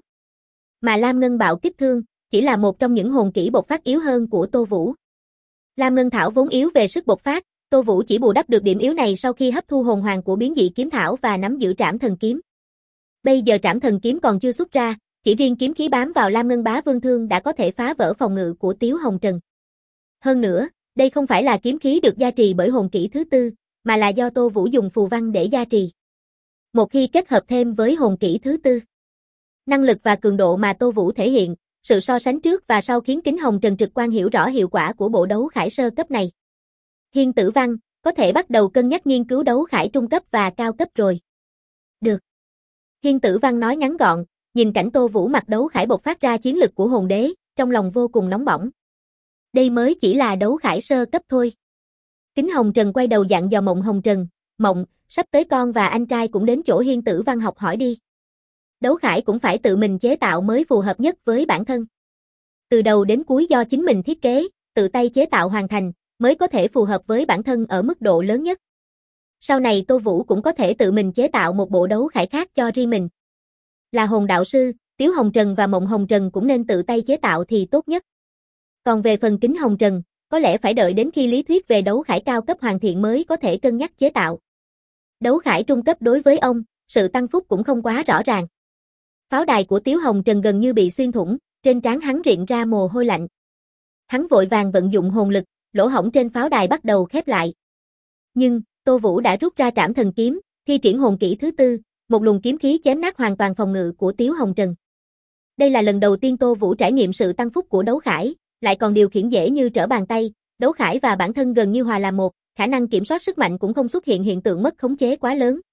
Mà Lam Ngân bạo kích thương, chỉ là một trong những hồn kỹ bộc phát yếu hơn của Tô Vũ. Lam Ngân thảo vốn yếu về sức bộc phát, Tô Vũ chỉ bù đắp được điểm yếu này sau khi hấp thu hồn hoàng của biến dị kiếm thảo và nắm giữ trảm thần kiếm. Bây giờ trảm thần kiếm còn chưa xuất ra, chỉ riêng kiếm khí bám vào Lam Ngân bá vương thương đã có thể phá vỡ phòng ngự của Tiếu Hồng Trần. Hơn nữa, đây không phải là kiếm khí được gia trì bởi hồn kỹ thứ 4, mà là do Tô Vũ dùng phù văn để gia trì. Một khi kết hợp thêm với hồn kỹ thứ 4, năng lực và cường độ mà Tô Vũ thể hiện, sự so sánh trước và sau khiến Kính Hồng Trần trực quan hiểu rõ hiệu quả của bộ đấu khải sơ cấp này. Hiên Tử Văn, có thể bắt đầu cân nhắc nghiên cứu đấu khải trung cấp và cao cấp rồi. Được. Hiên Tử Văn nói ngắn gọn, nhìn cảnh Tô Vũ mặc đấu khải bộc phát ra chiến lực của hồn đế, trong lòng vô cùng nóng bỏng. Đây mới chỉ là đấu khải sơ cấp thôi. Kính Hồng Trần quay đầu dặn dò Mộng Hồng Trần, Mộng, sắp tới con và anh trai cũng đến chỗ Hiên Tử Văn học hỏi đi. Đấu khải cũng phải tự mình chế tạo mới phù hợp nhất với bản thân. Từ đầu đến cuối do chính mình thiết kế, tự tay chế tạo hoàn thành, mới có thể phù hợp với bản thân ở mức độ lớn nhất. Sau này Tô Vũ cũng có thể tự mình chế tạo một bộ đấu khải khác cho riêng mình. Là hồn đạo sư, Tiếu Hồng Trần và Mộng Hồng Trần cũng nên tự tay chế tạo thì tốt nhất. Còn về phần Kính Hồng Trần, có lẽ phải đợi đến khi lý thuyết về đấu khải cao cấp hoàn thiện mới có thể cân nhắc chế tạo. Đấu khải trung cấp đối với ông, sự tăng phúc cũng không quá rõ ràng. Pháo đài của Tiếu Hồng Trần gần như bị xuyên thủng, trên trán hắn rịn ra mồ hôi lạnh. Hắn vội vàng vận dụng hồn lực, lỗ hổng trên pháo đài bắt đầu khép lại. Nhưng, Tô Vũ đã rút ra trảm thần kiếm, thi triển hồn kỹ thứ 4, một luồng kiếm khí chém nát hoàn toàn phòng ngự của Tiếu Hồng Trần. Đây là lần đầu tiên Tô Vũ trải nghiệm sự tăng phúc của đấu khải, lại còn điều khiển dễ như trở bàn tay, đấu khải và bản thân gần như hòa làm một, khả năng kiểm soát sức mạnh cũng không xuất hiện hiện tượng mất khống chế quá lớn.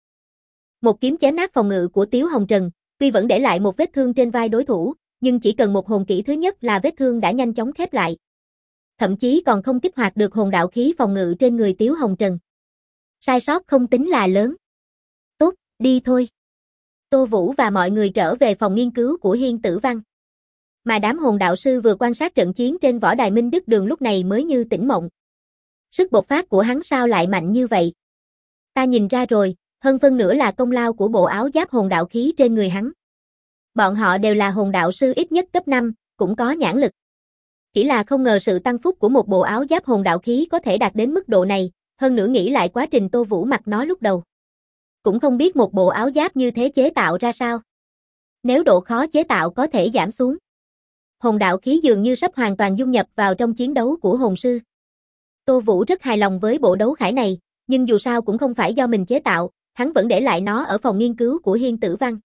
Một kiếm chém nát phòng ngự của Tiếu Hồng Trần, tuy vẫn để lại một vết thương trên vai đối thủ, nhưng chỉ cần một hồn kỹ thứ nhất là vết thương đã nhanh chóng khép lại. Thậm chí còn không kích hoạt được hồn đạo khí phòng ngự trên người Tiếu Hồng Trần. Sai sót không tính là lớn. Tốt, đi thôi. Tô Vũ và mọi người trở về phòng nghiên cứu của Hiên Tử Văn. Mà đám hồn đạo sư vừa quan sát trận chiến trên võ đài Minh Đức Đường lúc này mới như tỉnh mộng. Sức bộc phát của hắn sao lại mạnh như vậy? Ta nhìn ra rồi, hơn phân nửa là công lao của bộ áo giáp hồn đạo khí trên người hắn. Bọn họ đều là hồn đạo sư ít nhất cấp 5, cũng có nhãn lực. Chỉ là không ngờ sự tăng phúc của một bộ áo giáp hồn đạo khí có thể đạt đến mức độ này, hơn nữa nghĩ lại quá trình Tô Vũ mặc nó lúc đầu. Cũng không biết một bộ áo giáp như thế chế tạo ra sao. Nếu độ khó chế tạo có thể giảm xuống. Hồn đạo khí dường như sắp hoàn toàn dung nhập vào trong chiến đấu của hồn sư. Tô Vũ rất hài lòng với bộ đấu khải này, nhưng dù sao cũng không phải do mình chế tạo, hắn vẫn để lại nó ở phòng nghiên cứu của Hiên Tử Văn.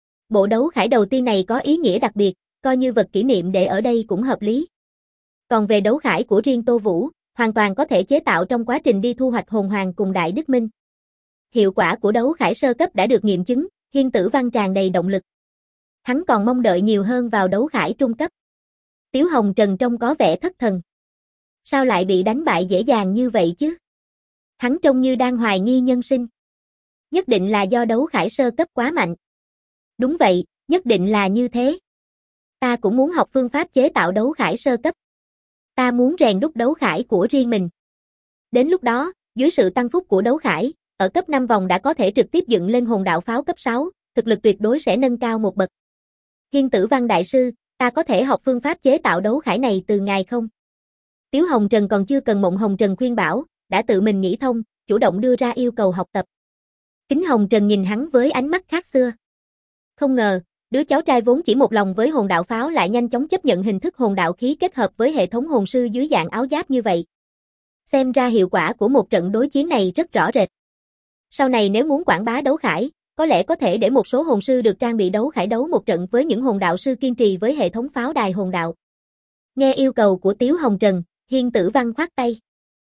Bộ đấu khải đầu tiên này có ý nghĩa đặc biệt, coi như vật kỷ niệm để ở đây cũng hợp lý. Còn về đấu khải của riêng Tô Vũ, hoàn toàn có thể chế tạo trong quá trình đi thu hoạch hồn hoàng cùng Đại Đức Minh. Hiệu quả của đấu khải sơ cấp đã được nghiệm chứng, Hiên Tử Văn tràn đầy động lực. Hắn còn mong đợi nhiều hơn vào đấu khải trung cấp. Tiếu Hồng Trần trông có vẻ thất thần. Sao lại bị đánh bại dễ dàng như vậy chứ? Hắn trông như đang hoài nghi nhân sinh. Nhất định là do đấu khải sơ cấp quá mạnh. Đúng vậy, nhất định là như thế. Ta cũng muốn học phương pháp chế tạo đấu khải sơ cấp. Ta muốn rèn đúc đấu khải của riêng mình. Đến lúc đó, dưới sự tăng phúc của đấu khải, ở cấp 5 vòng đã có thể trực tiếp dựng lên hồn đạo pháo cấp 6, thực lực tuyệt đối sẽ nâng cao một bậc. Hiên Tử Văn đại sư, ta có thể học phương pháp chế tạo đấu khải này từ ngài không? Tiếu Hồng Trần còn chưa cần Mộng Hồng Trần khuyên bảo, đã tự mình nghĩ thông, chủ động đưa ra yêu cầu học tập. Kính Hồng Trần nhìn hắn với ánh mắt khác xưa. Không ngờ, đứa cháu trai vốn chỉ một lòng với hồn đạo pháo lại nhanh chóng chấp nhận hình thức hồn đạo khí kết hợp với hệ thống hồn sư dưới dạng áo giáp như vậy. Xem ra hiệu quả của một trận đối chiến này rất rõ rệt. Sau này nếu muốn quảng bá đấu khải, có lẽ có thể để một số hồn sư được trang bị đấu khải đấu một trận với những hồn đạo sư kiên trì với hệ thống pháo đài hồn đạo. Nghe yêu cầu của Tiếu Hồng Trần, Hiên Tử Văn khoát tay.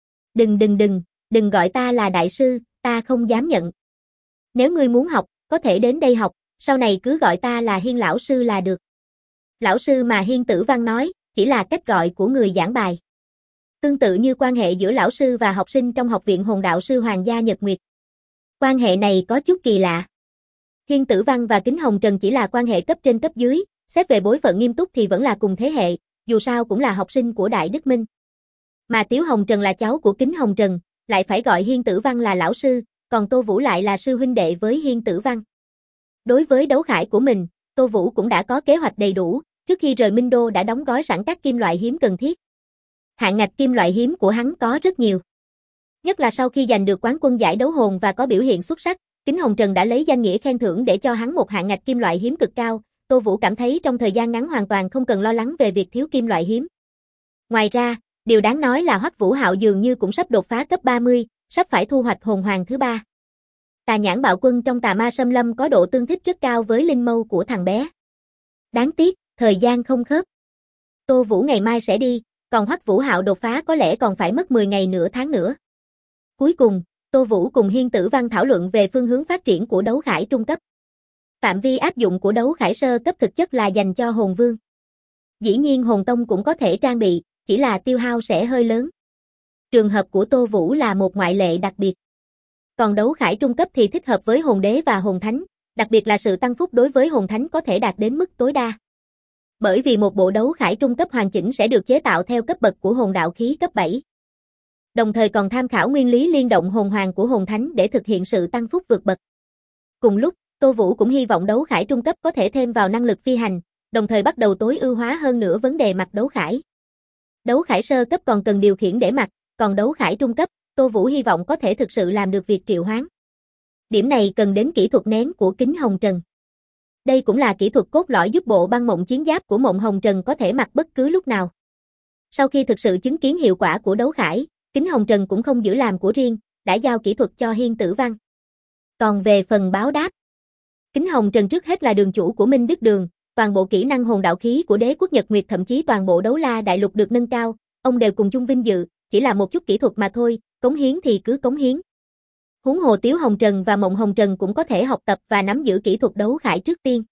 Đừng gọi ta là đại sư, ta không dám nhận. Nếu ngươi muốn học, có thể đến đây học, sau này cứ gọi ta là Hiên lão sư là được. Lão sư mà Hiên Tử Văn nói, chỉ là cách gọi của người giảng bài. Tương tự như quan hệ giữa lão sư và học sinh trong học viện hồn đạo sư Hoàng gia Nhật Nguyệt. Quan hệ này có chút kỳ lạ. Hiên Tử Văn và Kính Hồng Trần chỉ là quan hệ cấp trên cấp dưới, xét về bối phận nghiêm túc thì vẫn là cùng thế hệ, dù sao cũng là học sinh của Đại Đức Minh. Mà Tiếu Hồng Trần là cháu của Kính Hồng Trần, lại phải gọi Hiên Tử Văn là lão sư, còn Tô Vũ lại là sư huynh đệ với Hiên Tử Văn. Đối với đấu khải của mình, Tô Vũ cũng đã có kế hoạch đầy đủ, trước khi rời Minh Đô đã đóng gói sẵn các kim loại hiếm cần thiết. Hạn ngạch kim loại hiếm của hắn có rất nhiều. Nhất là sau khi giành được quán quân giải đấu hồn và có biểu hiện xuất sắc, Kính Hồng Trần đã lấy danh nghĩa khen thưởng để cho hắn một hạn ngạch kim loại hiếm cực cao, Tô Vũ cảm thấy trong thời gian ngắn hoàn toàn không cần lo lắng về việc thiếu kim loại hiếm. Ngoài ra, điều đáng nói là Hoắc Vũ Hạo dường như cũng sắp đột phá cấp 30, sắp phải thu hoạch hồn hoàng thứ 3. Tà nhãn bạo quân trong Tà Ma Xâm Lâm có độ tương thích rất cao với linh mâu của thằng bé. Đáng tiếc, thời gian không khớp. Tô Vũ ngày mai sẽ đi, còn Hoắc Vũ Hạo đột phá có lẽ còn phải mất 10 ngày nửa tháng nữa. Cuối cùng, Tô Vũ cùng Hiên Tử Văn thảo luận về phương hướng phát triển của đấu khải trung cấp. Phạm vi áp dụng của đấu khải sơ cấp thực chất là dành cho hồn vương. Dĩ nhiên hồn tông cũng có thể trang bị, chỉ là tiêu hao sẽ hơi lớn. Trường hợp của Tô Vũ là một ngoại lệ đặc biệt. Còn đấu khải trung cấp thì thích hợp với hồn đế và hồn thánh, đặc biệt là sự tăng phúc đối với hồn thánh có thể đạt đến mức tối đa. Bởi vì một bộ đấu khải trung cấp hoàn chỉnh sẽ được chế tạo theo cấp bậc của hồn đạo khí cấp 7. Đồng thời còn tham khảo nguyên lý liên động hồn hoàng của hồn thánh để thực hiện sự tăng phúc vượt bậc. Cùng lúc, Tô Vũ cũng hy vọng đấu khải trung cấp có thể thêm vào năng lực phi hành, đồng thời bắt đầu tối ưu hóa hơn nữa vấn đề mặc đấu khải. Đấu khải sơ cấp còn cần điều khiển để mặc, còn đấu khải trung cấp, Tô Vũ hy vọng có thể thực sự làm được việc triệu hoán. Điểm này cần đến kỹ thuật nén của Kính Hồng Trần. Đây cũng là kỹ thuật cốt lõi giúp bộ băng mộng chiến giáp của Mộng Hồng Trần có thể mặc bất cứ lúc nào. Sau khi thực sự chứng kiến hiệu quả của đấu khải, Kính Hồng Trần cũng không giữ làm của riêng, đã giao kỹ thuật cho Hiên Tử Văn. Còn về phần báo đáp, Kính Hồng Trần trước hết là đường chủ của Minh Đức Đường, toàn bộ kỹ năng hồn đạo khí của đế quốc Nhật Nguyệt thậm chí toàn bộ Đấu La đại lục được nâng cao, ông đều cùng chung vinh dự, chỉ là một chút kỹ thuật mà thôi, cống hiến thì cứ cống hiến. Huống hồ Tiếu Hồng Trần và Mộng Hồng Trần cũng có thể học tập và nắm giữ kỹ thuật đấu khải trước tiên.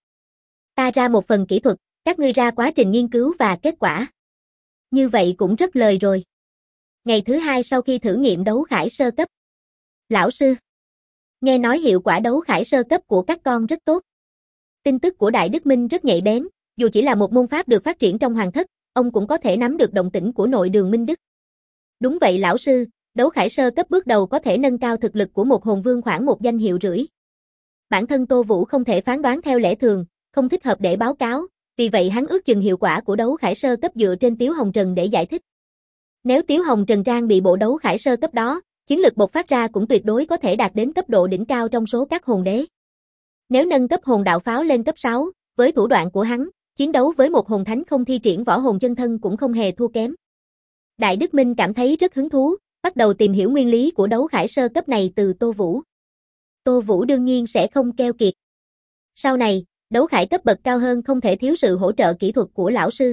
Ta ra một phần kỹ thuật, các ngươi ra quá trình nghiên cứu và kết quả. Như vậy cũng rất lời rồi. Ngày thứ hai sau khi thử nghiệm đấu khải sơ cấp. Lão sư, nghe nói hiệu quả đấu khải sơ cấp của các con rất tốt. Tin tức của Đại Đức Minh rất nhạy bén, dù chỉ là một môn pháp được phát triển trong hoàng thất, ông cũng có thể nắm được động tĩnh của nội đường Minh Đức. Đúng vậy lão sư, đấu khải sơ cấp bước đầu có thể nâng cao thực lực của một hồn vương khoảng một danh hiệu rưỡi. Bản thân Tô Vũ không thể phán đoán theo lẽ thường, không thích hợp để báo cáo, vì vậy hắn ước chừng hiệu quả của đấu khải sơ cấp dựa trên Tiếu Hồng Trần để giải thích. Nếu Tiếu Hồng Trần trang bị bộ đấu khải sơ cấp đó, chiến lực bộc phát ra cũng tuyệt đối có thể đạt đến cấp độ đỉnh cao trong số các hồn đế. Nếu nâng cấp hồn đạo pháo lên cấp 6, với thủ đoạn của hắn, chiến đấu với một hồn thánh không thi triển võ hồn chân thân cũng không hề thua kém. Đại Đức Minh cảm thấy rất hứng thú, bắt đầu tìm hiểu nguyên lý của đấu khải sơ cấp này từ Tô Vũ. Tô Vũ đương nhiên sẽ không keo kiệt. Sau này, đấu khải cấp bậc cao hơn không thể thiếu sự hỗ trợ kỹ thuật của lão sư.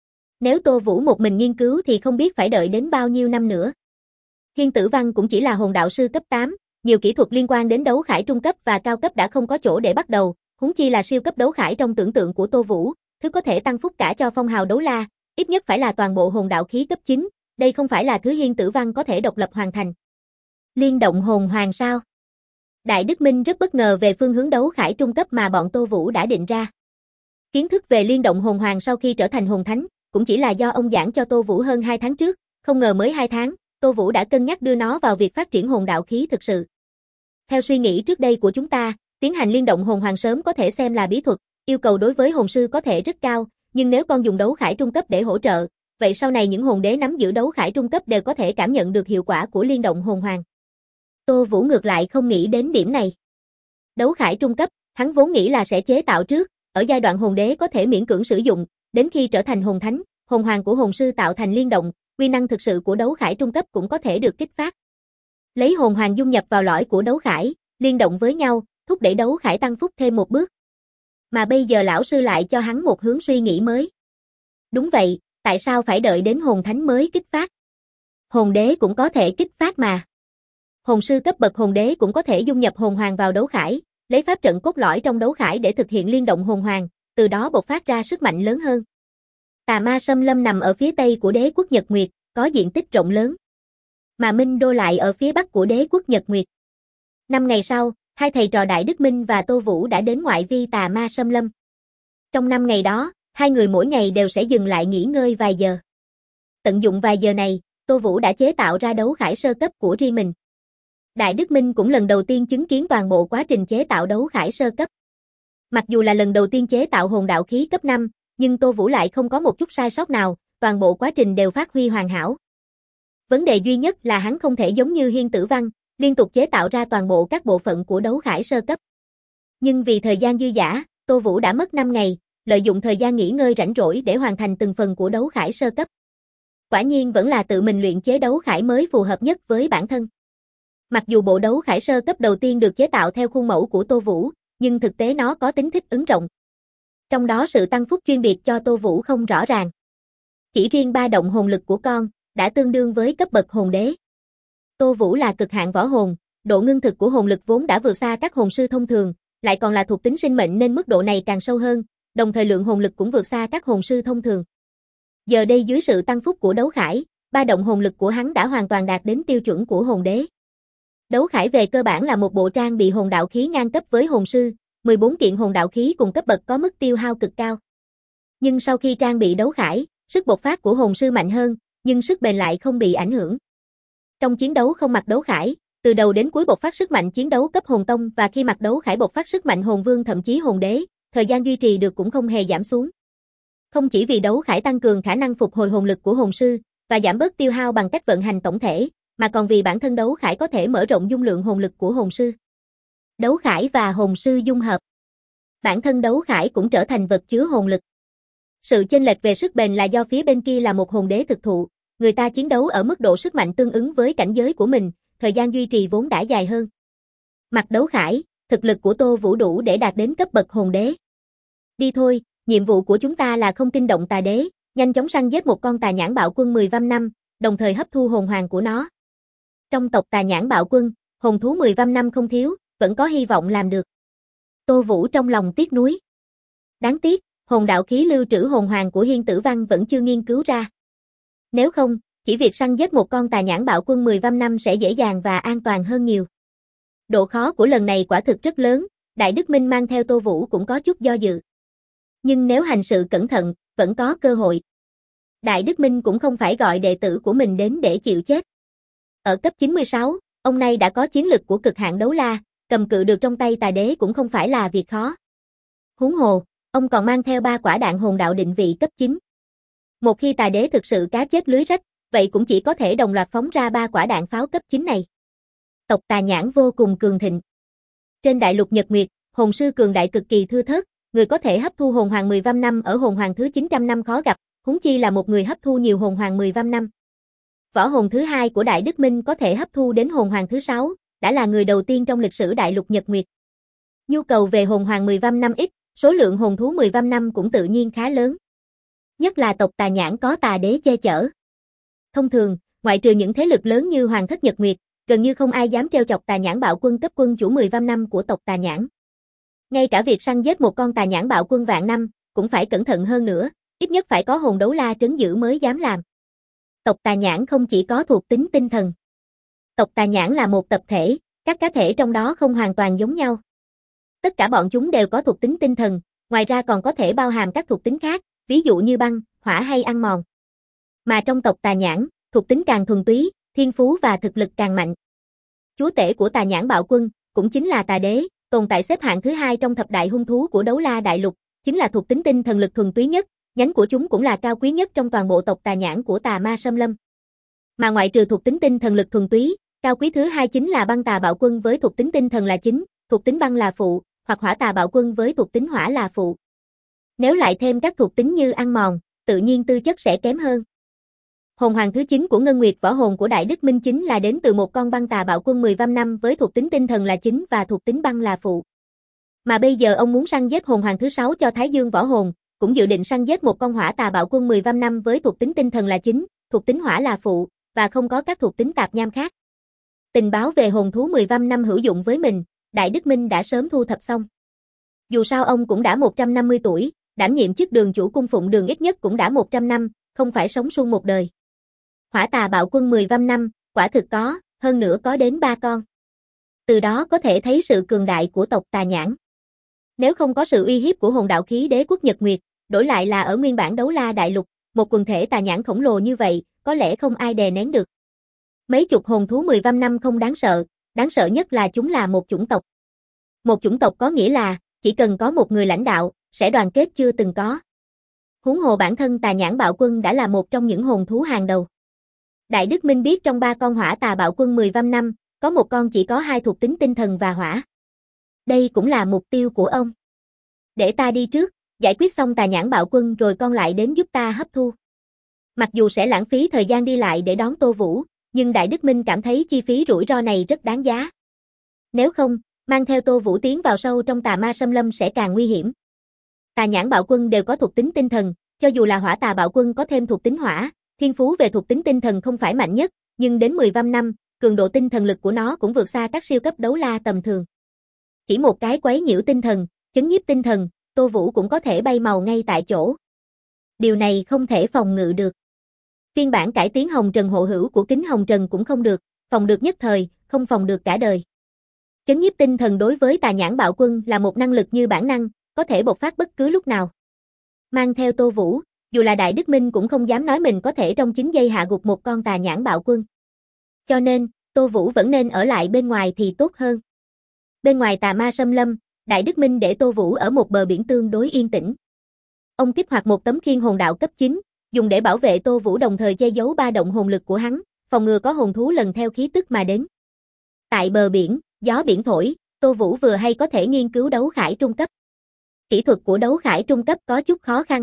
Nếu Tô Vũ một mình nghiên cứu thì không biết phải đợi đến bao nhiêu năm nữa. Hiên Tử Văn cũng chỉ là hồn đạo sư cấp 8, nhiều kỹ thuật liên quan đến đấu khải trung cấp và cao cấp đã không có chỗ để bắt đầu, huống chi là siêu cấp đấu khải trong tưởng tượng của Tô Vũ, thứ có thể tăng phúc cả cho phong hào đấu la, ít nhất phải là toàn bộ hồn đạo khí cấp 9, đây không phải là thứ Hiên Tử Văn có thể độc lập hoàn thành. Liên động hồn hoàng sao? Đại Đức Minh rất bất ngờ về phương hướng đấu khải trung cấp mà bọn Tô Vũ đã định ra. Kiến thức về liên động hồn hoàng sau khi trở thành hồn thánh, cũng chỉ là do ông giảng cho Tô Vũ hơn 2 tháng trước, không ngờ mới 2 tháng, Tô Vũ đã cân nhắc đưa nó vào việc phát triển hồn đạo khí thực sự. Theo suy nghĩ trước đây của chúng ta, tiến hành liên động hồn hoàng sớm có thể xem là bí thuật, yêu cầu đối với hồn sư có thể rất cao, nhưng nếu con dùng đấu khải trung cấp để hỗ trợ, vậy sau này những hồn đế nắm giữ đấu khải trung cấp đều có thể cảm nhận được hiệu quả của liên động hồn hoàng. Tô Vũ ngược lại không nghĩ đến điểm này. Đấu khải trung cấp, hắn vốn nghĩ là sẽ chế tạo trước, ở giai đoạn hồn đế có thể miễn cưỡng sử dụng, đến khi trở thành hồn thánh, hồn hoàng của hồn sư tạo thành liên động, uy năng thực sự của đấu khải trung cấp cũng có thể được kích phát. Lấy hồn hoàng dung nhập vào lõi của đấu khải, liên động với nhau, thúc đẩy đấu khải tăng phúc thêm một bước. Mà bây giờ lão sư lại cho hắn một hướng suy nghĩ mới. Đúng vậy, tại sao phải đợi đến hồn thánh mới kích phát? Hồn đế cũng có thể kích phát mà. Hồn sư cấp bậc hồn đế cũng có thể dung nhập hồn hoàng vào đấu khải, lấy pháp trận cốt lõi trong đấu khải để thực hiện liên động hồn hoàng, từ đó bộc phát ra sức mạnh lớn hơn. Tà Ma Sâm Lâm nằm ở phía tây của đế quốc Nhật Nguyệt, có diện tích rộng lớn. Mà Minh Đô lại ở phía bắc của đế quốc Nhật Nguyệt. 5 ngày sau, hai thầy trò Đại Đức Minh và Tô Vũ đã đến ngoại vi Tà Ma Sâm Lâm. Trong 5 ngày đó, hai người mỗi ngày đều sẽ dừng lại nghỉ ngơi vài giờ. Tận dụng vài giờ này, Tô Vũ đã chế tạo ra đấu khải sơ cấp của riêng mình. Đại Đức Minh cũng lần đầu tiên chứng kiến toàn bộ quá trình chế tạo đấu khải sơ cấp. Mặc dù là lần đầu tiên chế tạo hồn đạo khí cấp 5, nhưng Tô Vũ lại không có một chút sai sót nào, toàn bộ quá trình đều phát huy hoàn hảo. Vấn đề duy nhất là hắn không thể giống như Hiên Tử Văn, liên tục chế tạo ra toàn bộ các bộ phận của đấu khải sơ cấp. Nhưng vì thời gian dư dả, Tô Vũ đã mất 5 ngày, lợi dụng thời gian nghỉ ngơi rảnh rỗi để hoàn thành từng phần của đấu khải sơ cấp. Quả nhiên vẫn là tự mình luyện chế đấu khải mới phù hợp nhất với bản thân. Mặc dù bộ đấu khải sơ cấp đầu tiên được chế tạo theo khuôn mẫu của Tô Vũ, nhưng thực tế nó có tính thích ứng rộng. Trong đó sự tăng phúc chuyên biệt cho Tô Vũ không rõ ràng. Chỉ riêng ba động hồn lực của con, đã tương đương với cấp bậc hồn đế. Tô Vũ là cực hạn võ hồn, độ ngưng thực của hồn lực vốn đã vượt xa các hồn sư thông thường, lại còn là thuộc tính sinh mệnh nên mức độ này càng sâu hơn, đồng thời lượng hồn lực cũng vượt xa các hồn sư thông thường. Giờ đây dưới sự tăng phúc của đấu khải, ba động hồn lực của hắn đã hoàn toàn đạt đến tiêu chuẩn của hồn đế. Đấu khải về cơ bản là một bộ trang bị hồn đạo khí ngang cấp với hồn sư, 14 kiện hồn đạo khí cùng cấp bậc có mức tiêu hao cực cao. Nhưng sau khi trang bị đấu khải, sức bộc phát của hồn sư mạnh hơn, nhưng sức bền lại không bị ảnh hưởng. Trong chiến đấu không mặc đấu khải, từ đầu đến cuối bộc phát sức mạnh chiến đấu cấp hồn tông và khi mặc đấu khải bộc phát sức mạnh hồn vương thậm chí hồn đế, thời gian duy trì được cũng không hề giảm xuống. Không chỉ vì đấu khải tăng cường khả năng phục hồi hồn lực của hồn sư và giảm bớt tiêu hao bằng cách vận hành tổng thể, mà còn vì bản thân đấu khải có thể mở rộng dung lượng hồn lực của hồn sư. Đấu khải và hồn sư dung hợp. Bản thân đấu khải cũng trở thành vật chứa hồn lực. Sự chênh lệch về sức bền là do phía bên kia là một hồn đế thực thụ, người ta chiến đấu ở mức độ sức mạnh tương ứng với cảnh giới của mình, thời gian duy trì vốn đã dài hơn. Mặc đấu khải, thực lực của Tô Vũ đủ để đạt đến cấp bậc hồn đế. Đi thôi, Nhiệm vụ của chúng ta là không kinh động tà đế, nhanh chóng săn giết một con tà nhãn bạo quân 10 năm, đồng thời hấp thu hồn hoàng của nó. Trong tộc tà nhãn bạo quân, hồn thú 10 năm không thiếu, vẫn có hy vọng làm được. Tô Vũ trong lòng tiếc nuối. Đáng tiếc, hồn đạo khí lưu trữ hồn hoàng của Hiên Tử Văn vẫn chưa nghiên cứu ra. Nếu không, chỉ việc săn giết một con tà nhãn bạo quân 10 năm sẽ dễ dàng và an toàn hơn nhiều. Độ khó của lần này quả thực rất lớn, Đại Đức Minh mang theo Tô Vũ cũng có chút do dự. Nhưng nếu hành sự cẩn thận, vẫn có cơ hội. Đại Đức Minh cũng không phải gọi đệ tử của mình đến để chịu chết. Ở cấp 96, ông này đã có chiến lực của cực hạn đấu la, cầm cự được trong tay tà đế cũng không phải là việc khó. Huống hồ, ông còn mang theo 3 quả đạn hồn đạo định vị cấp 9. Một khi tà đế thực sự cá chết lưới rách, vậy cũng chỉ có thể đồng loạt phóng ra 3 quả đạn pháo cấp 9 này. Tộc tà nhãn vô cùng cường thịnh. Trên đại lục Nhật Nguyệt, hồn sư cường đại cực kỳ thưa thớt, người có thể hấp thu hồn hoàng 15 năm ở hồn hoàng thứ 900 năm khó gặp, huống chi là một người hấp thu nhiều hồn hoàng 15 năm. Võ hồn thứ 2 của Đại Đức Minh có thể hấp thu đến hồn hoàng thứ 6, đã là người đầu tiên trong lịch sử đại lục Nhật Nguyệt. Nhu cầu về hồn hoàng 15 năm ít, số lượng hồn thú 15 năm cũng tự nhiên khá lớn. Nhất là tộc tà nhãn có tà đế che chở. Thông thường, ngoại trừ những thế lực lớn như Hoàng thất Nhật Nguyệt, gần như không ai dám trêu chọc tà nhãn bạo quân cấp quân chủ 15 năm của tộc tà nhãn. Ngay cả việc săn giết một con tà nhãn bạo quân vạn năm, cũng phải cẩn thận hơn nữa, ít nhất phải có hồn đấu la trấn giữ mới dám làm. Tộc tà nhãn không chỉ có thuộc tính tinh thần. Tộc tà nhãn là một tập thể, các cá thể trong đó không hoàn toàn giống nhau. Tất cả bọn chúng đều có thuộc tính tinh thần, ngoài ra còn có thể bao hàm các thuộc tính khác, ví dụ như băng, hỏa hay ăn mòn. Mà trong tộc tà nhãn, thuộc tính càng thuần túy, thiên phú và thực lực càng mạnh. Chúa tể của tà nhãn bạo quân, cũng chính là tà đế, tồn tại xếp hạng thứ 2 trong thập đại hung thú của đấu la đại lục, chính là thuộc tính tinh thần lực thuần túy nhất, nhánh của chúng cũng là cao quý nhất trong toàn bộ tộc tà nhãn của tà ma xâm lâm. Mà ngoại trừ thuộc tính tinh thần lực thuần túy, cao quý thứ 2 chính là băng tà bạo quân với thuộc tính tinh thần là chính, thuộc tính băng là phụ, hoặc hỏa tà bạo quân với thuộc tính hỏa là phụ. Nếu lại thêm các thuộc tính như ăn mòn, tự nhiên tư chất sẽ kém hơn. Hồn hoàng thứ 9 của Ngân Nguyệt võ hồn của Đại Đức Minh chính là đến từ một con băng tà bạo quân 15 năm với thuộc tính tinh thần là chính và thuộc tính băng là phụ. Mà bây giờ ông muốn săn giết hồn hoàng thứ 6 cho Thái Dương võ hồn, cũng dự định săn giết một con hỏa tà bạo quân 15 năm với thuộc tính tinh thần là chính, thuộc tính hỏa là phụ, và không có các thuộc tính tạp nham khác. Tình báo về hồn thú 15 năm hữu dụng với mình, Đại Đức Minh đã sớm thu thập xong. Dù sao ông cũng đã 150 tuổi, đảm nhiệm chức đường chủ cung phụng đường ít nhất cũng đã 100 năm, không phải sống suông một đời. Hỏa tà bạo quân 15 năm, quả thực có, hơn nữa có đến 3 con. Từ đó có thể thấy sự cường đại của tộc tà nhãn. Nếu không có sự uy hiếp của hồn đạo khí đế quốc Nhật Nguyệt, đổi lại là ở nguyên bản đấu la đại lục, một quần thể tà nhãn khổng lồ như vậy, có lẽ không ai đè nén được. Mấy chục hồn thú 15 năm không đáng sợ nhất là chúng là một chủng tộc. Một chủng tộc có nghĩa là, chỉ cần có một người lãnh đạo, sẽ đoàn kết chưa từng có. Huống hồ bản thân tà nhãn bạo quân đã là một trong những hồn thú hàng đầu. Đại Đức Minh biết trong 3 con hỏa tà bạo quân 15 năm, có một con chỉ có 2 thuộc tính tinh thần và hỏa. Đây cũng là mục tiêu của ông. Để ta đi trước, giải quyết xong tà nhãn bạo quân rồi con lại đến giúp ta hấp thu. Mặc dù sẽ lãng phí thời gian đi lại để đón Tô Vũ, nhưng Đại Đức Minh cảm thấy chi phí rủi ro này rất đáng giá. Nếu không, mang theo Tô Vũ tiến vào sâu trong tà ma xâm lâm sẽ càng nguy hiểm. Tà nhãn bạo quân đều có thuộc tính tinh thần, cho dù là hỏa tà bạo quân có thêm thuộc tính hỏa, thiên phú về thuộc tính tinh thần không phải mạnh nhất, nhưng đến 15 năm, cường độ tinh thần lực của nó cũng vượt xa các siêu cấp đấu la tầm thường. Chỉ một cái quấy nhiễu tinh thần, chấn nhiếp tinh thần, Tô Vũ cũng có thể bay màu ngay tại chỗ. Điều này không thể phòng ngự được. Phiên bản cải tiến Hồng Trần hộ hữu của kính Hồng Trần cũng không được, phòng được nhất thời, không phòng được cả đời. Chấn nhiếp tinh thần đối với tà nhãn bạo quân là một năng lực như bản năng, có thể bộc phát bất cứ lúc nào. Mang theo Tô Vũ, dù là Đại Đức Minh cũng không dám nói mình có thể trong 9 giây hạ gục một con tà nhãn bạo quân. Cho nên, Tô Vũ vẫn nên ở lại bên ngoài thì tốt hơn. Bên ngoài tà ma xâm lâm, Đại Đức Minh để Tô Vũ ở một bờ biển tương đối yên tĩnh. Ông kích hoạt một tấm khiên hồn đạo cấp 9, dùng để bảo vệ Tô Vũ đồng thời che giấu ba động hồn lực của hắn, phòng ngừa có hồn thú lần theo khí tức mà đến. Tại bờ biển, gió biển thổi, Tô Vũ vừa hay có thể nghiên cứu đấu khải trung cấp. Kỹ thuật của đấu khải trung cấp có chút khó khăn.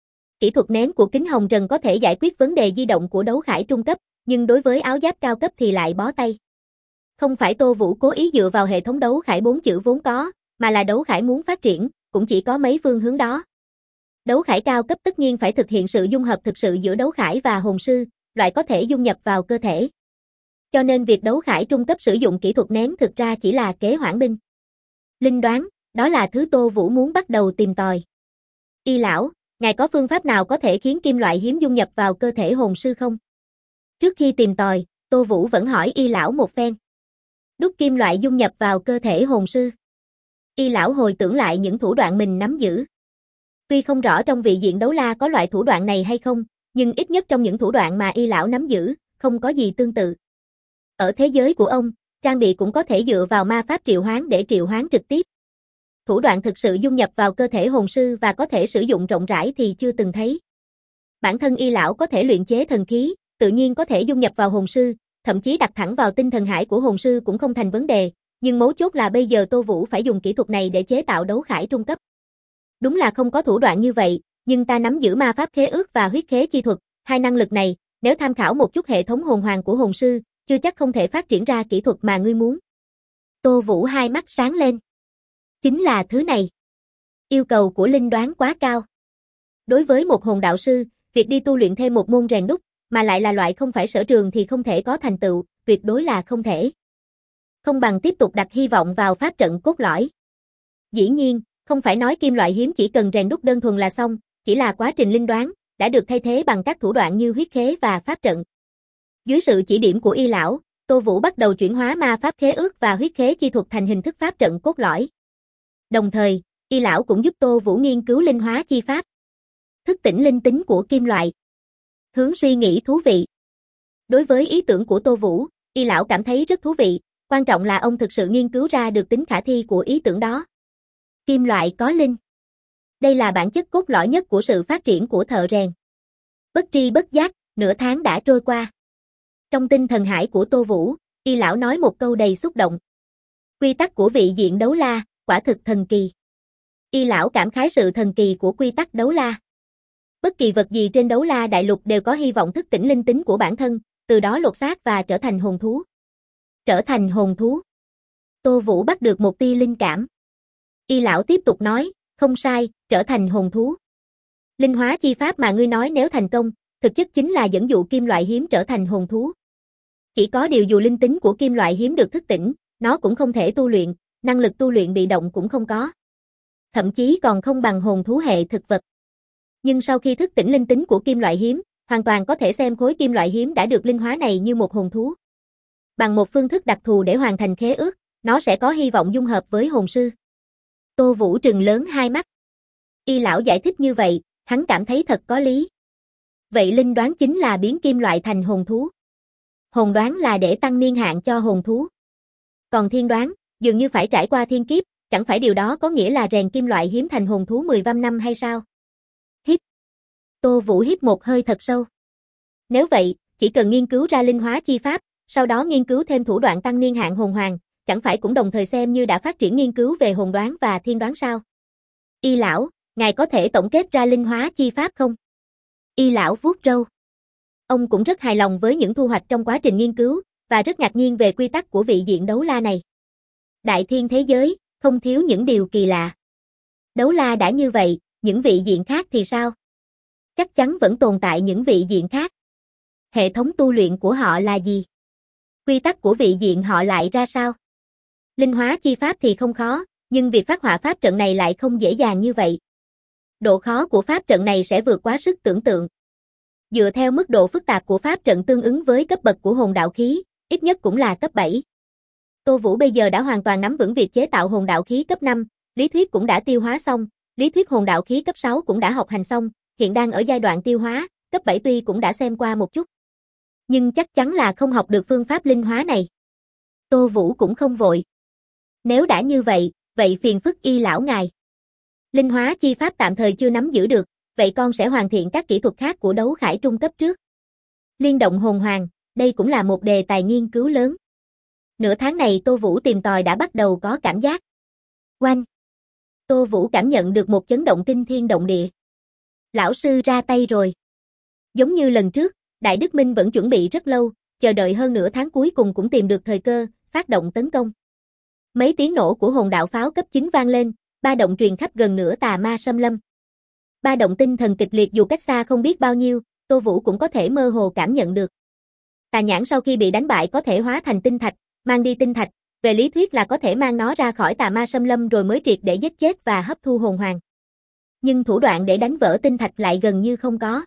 Kỹ thuật nén của kính Hồng Trần có thể giải quyết vấn đề di động của đấu khải trung cấp, nhưng đối với áo giáp cao cấp thì lại bó tay. Không phải Tô Vũ cố ý dựa vào hệ thống đấu khải 4 chữ vốn có, mà là đấu khải muốn phát triển, cũng chỉ có mấy phương hướng đó. Đấu khải cao cấp tất nhiên phải thực hiện sự dung hợp thực sự giữa đấu khải và hồn sư, loại có thể dung nhập vào cơ thể. Cho nên việc đấu khải trung cấp sử dụng kỹ thuật nén thực ra chỉ là kế hoãn binh. Linh đoán, đó là thứ Tô Vũ muốn bắt đầu tìm tòi. Y lão, ngài có phương pháp nào có thể khiến kim loại hiếm dung nhập vào cơ thể hồn sư không? Trước khi tìm tòi, Tô Vũ vẫn hỏi Y lão một phen. Đúc kim loại dung nhập vào cơ thể hồn sư. Y lão hồi tưởng lại những thủ đoạn mình nắm giữ. Tuy không rõ trong vị diện đấu la có loại thủ đoạn này hay không, nhưng ít nhất trong những thủ đoạn mà Y lão nắm giữ, không có gì tương tự. Ở thế giới của ông, trang bị cũng có thể dựa vào ma pháp triệu hoán để triệu hoán trực tiếp. Thủ đoạn thực sự dung nhập vào cơ thể hồn sư và có thể sử dụng rộng rãi thì chưa từng thấy. Bản thân Y lão có thể luyện chế thần khí, tự nhiên có thể dung nhập vào hồn sư, thậm chí đặt thẳng vào tinh thần hải của hồn sư cũng không thành vấn đề, nhưng mấu chốt là bây giờ Tô Vũ phải dùng kỹ thuật này để chế tạo đấu khải trung cấp. Đúng là không có thủ đoạn như vậy, nhưng ta nắm giữ ma pháp khế ước và huyết khế chi thuật, hai năng lực này, nếu tham khảo một chút hệ thống hồn hoàng của hồn sư, chưa chắc không thể phát triển ra kỹ thuật mà ngươi muốn. Tô Vũ hai mắt sáng lên. Chính là thứ này. Yêu cầu của linh đoán quá cao. Đối với một hồn đạo sư, việc đi tu luyện thêm một môn rèn đúc, mà lại là loại không phải sở trường thì không thể có thành tựu, tuyệt đối là không thể. Không bằng tiếp tục đặt hy vọng vào pháp trận cốt lõi. Dĩ nhiên, không phải nói kim loại hiếm chỉ cần rèn đúc đơn thuần là xong, chỉ là quá trình linh đoán, đã được thay thế bằng các thủ đoạn như huyết khế và pháp trận. Dưới sự chỉ điểm của Y lão, Tô Vũ bắt đầu chuyển hóa ma pháp khế ước và huyết khế chi thuật thành hình thức pháp trận cốt lõi. Đồng thời, Y lão cũng giúp Tô Vũ nghiên cứu linh hóa chi pháp. Thức tỉnh linh tính của kim loại. Hướng suy nghĩ thú vị. Đối với ý tưởng của Tô Vũ, Y lão cảm thấy rất thú vị, quan trọng là ông thực sự nghiên cứu ra được tính khả thi của ý tưởng đó. Kim loại có linh. Đây là bản chất cốt lõi nhất của sự phát triển của thợ rèn. Bất tri bất giác, nửa tháng đã trôi qua. Trong tinh thần hải của Tô Vũ, Y lão nói một câu đầy xúc động. Quy tắc của vị diện đấu la, quả thực thần kỳ. Y lão cảm khái sự thần kỳ của quy tắc đấu la. Bất kỳ vật gì trên đấu la đại lục đều có hy vọng thức tỉnh linh tính của bản thân, từ đó lột xác và trở thành hồn thú. Trở thành hồn thú. Tô Vũ bắt được một tia linh cảm. Y lão tiếp tục nói, không sai, trở thành hồn thú. Linh hóa chi pháp mà ngươi nói nếu thành công, thực chất chính là dẫn dụ kim loại hiếm trở thành hồn thú. Chỉ có điều dù linh tính của kim loại hiếm được thức tỉnh, nó cũng không thể tu luyện, năng lực tu luyện bị động cũng không có. Thậm chí còn không bằng hồn thú hệ thực vật. Nhưng sau khi thức tỉnh linh tính của kim loại hiếm, hoàn toàn có thể xem khối kim loại hiếm đã được linh hóa này như một hồn thú. Bằng một phương thức đặc thù để hoàn thành khế ước, nó sẽ có hy vọng dung hợp với hồn sư. Tô Vũ trừng lớn hai mắt. Y lão giải thích như vậy, hắn cảm thấy thật có lý. Vậy linh đoán chính là biến kim loại thành hồn thú. Hồn đoán là để tăng niên hạn cho hồn thú. Còn thiên đoán, dường như phải trải qua thiên kiếp, chẳng phải điều đó có nghĩa là rèn kim loại hiếm thành hồn thú 15 năm hay sao? Hít. Tô Vũ hít một hơi thật sâu. Nếu vậy, chỉ cần nghiên cứu ra linh hóa chi pháp, sau đó nghiên cứu thêm thủ đoạn tăng niên hạn hồn hoàng, chẳng phải cũng đồng thời xem như đã phát triển nghiên cứu về hồn đoán và thiên đoán sao? Y lão, ngài có thể tổng kết ra linh hóa chi pháp không? Y lão vuốt râu. Ông cũng rất hài lòng với những thu hoạch trong quá trình nghiên cứu, và rất ngạc nhiên về quy tắc của vị diện đấu la này. Đại thiên thế giới, không thiếu những điều kỳ lạ. Đấu la đã như vậy, những vị diện khác thì sao? Chắc chắn vẫn tồn tại những vị diện khác. Hệ thống tu luyện của họ là gì? Quy tắc của vị diện họ lại ra sao? Linh hóa chi pháp thì không khó, nhưng việc phát họa pháp trận này lại không dễ dàng như vậy. Độ khó của pháp trận này sẽ vượt quá sức tưởng tượng. Dựa theo mức độ phức tạp của pháp trận tương ứng với cấp bậc của hồn đạo khí, ít nhất cũng là cấp 7. Tô Vũ bây giờ đã hoàn toàn nắm vững việc chế tạo hồn đạo khí cấp 5, lý thuyết cũng đã tiêu hóa xong, lý thuyết hồn đạo khí cấp 6 cũng đã học hành xong, hiện đang ở giai đoạn tiêu hóa, cấp 7 tuy cũng đã xem qua một chút. Nhưng chắc chắn là không học được phương pháp linh hóa này. Tô Vũ cũng không vội. Nếu đã như vậy, vậy phiền phức Y lão ngài. Linh hóa chi pháp tạm thời chưa nắm giữ được, vậy con sẽ hoàn thiện các kỹ thuật khác của đấu khải trung cấp trước. Liên động hồn hoàng, đây cũng là một đề tài nghiên cứu lớn. Nửa tháng này Tô Vũ tìm tòi đã bắt đầu có cảm giác. Oanh! Tô Vũ cảm nhận được một chấn động kinh thiên động địa. Lão sư ra tay rồi. Giống như lần trước, Đại Đức Minh vẫn chuẩn bị rất lâu, chờ đợi hơn nửa tháng cuối cùng cũng tìm được thời cơ, phát động tấn công. Mấy tiếng nổ của hồn đạo pháo cấp 9 vang lên, ba động truyền khắp gần nửa tà ma xâm lâm. Ba động tinh thần kịch liệt dù cách xa không biết bao nhiêu, Tô Vũ cũng có thể mơ hồ cảm nhận được. Tà nhãn sau khi bị đánh bại có thể hóa thành tinh thạch, mang đi tinh thạch, về lý thuyết là có thể mang nó ra khỏi tà ma xâm lâm rồi mới triệt để giết chết và hấp thu hồn hoàng. Nhưng thủ đoạn để đánh vỡ tinh thạch lại gần như không có.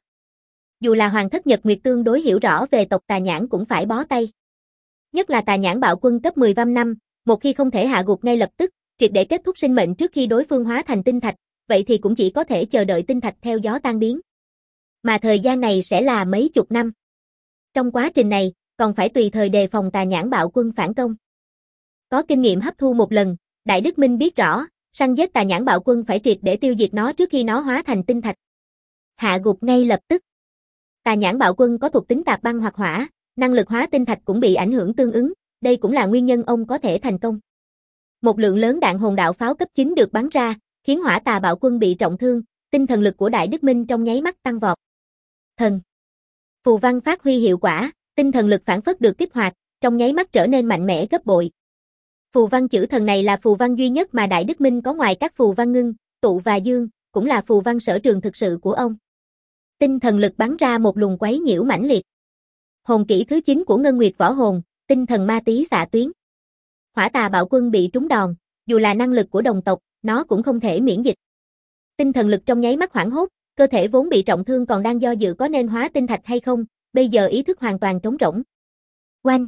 Dù là Hoàng thất Nhật Nguyệt tương đối hiểu rõ về tộc tà nhãn cũng phải bó tay. Nhất là tà nhãn bạo quân cấp 10 văm năm, một khi không thể hạ gục ngay lập tức, triệt để kết thúc sinh mệnh trước khi đối phương hóa thành tinh thạch, vậy thì cũng chỉ có thể chờ đợi tinh thạch theo gió tan biến. Mà thời gian này sẽ là mấy chục năm. Trong quá trình này, còn phải tùy thời đề phòng tà nhãn bạo quân phản công. Có kinh nghiệm hấp thu một lần, Đại Đức Minh biết rõ, săn giết tà nhãn bạo quân phải triệt để tiêu diệt nó trước khi nó hóa thành tinh thạch. Hạ gục ngay lập tức. Tà nhãn bạo quân có thuộc tính tạp băng hoặc hỏa, năng lực hóa tinh thạch cũng bị ảnh hưởng tương ứng, đây cũng là nguyên nhân ông có thể thành công. Một lượng lớn đạn hồn đạo pháo cấp 9 được bắn ra, khiến hỏa tà bạo quân bị trọng thương, tinh thần lực của Đại Đức Minh trong nháy mắt tăng vọt. Thần. Phù văn phát huy hiệu quả, tinh thần lực phản phất được kích hoạt, trong nháy mắt trở nên mạnh mẽ gấp bội. Phù văn chữ thần này là phù văn duy nhất mà Đại Đức Minh có ngoài các phù văn ngưng, tụ và dương, cũng là phù văn sở trường thực sự của ông. Tinh thần lực bắn ra một luồng quấy nhiễu mãnh liệt. Hồn kỹ thứ 9 của Ngân Nguyệt võ hồn, tinh thần ma tí xạ tuyến. Hỏa tà bạo quân bị trúng đòn, dù là năng lực của đồng tộc, nó cũng không thể miễn dịch. Tinh thần lực trong nháy mắt hoảng hốt, cơ thể vốn bị trọng thương còn đang do dự có nên hóa tinh thạch hay không, bây giờ ý thức hoàn toàn trống rỗng. Oanh!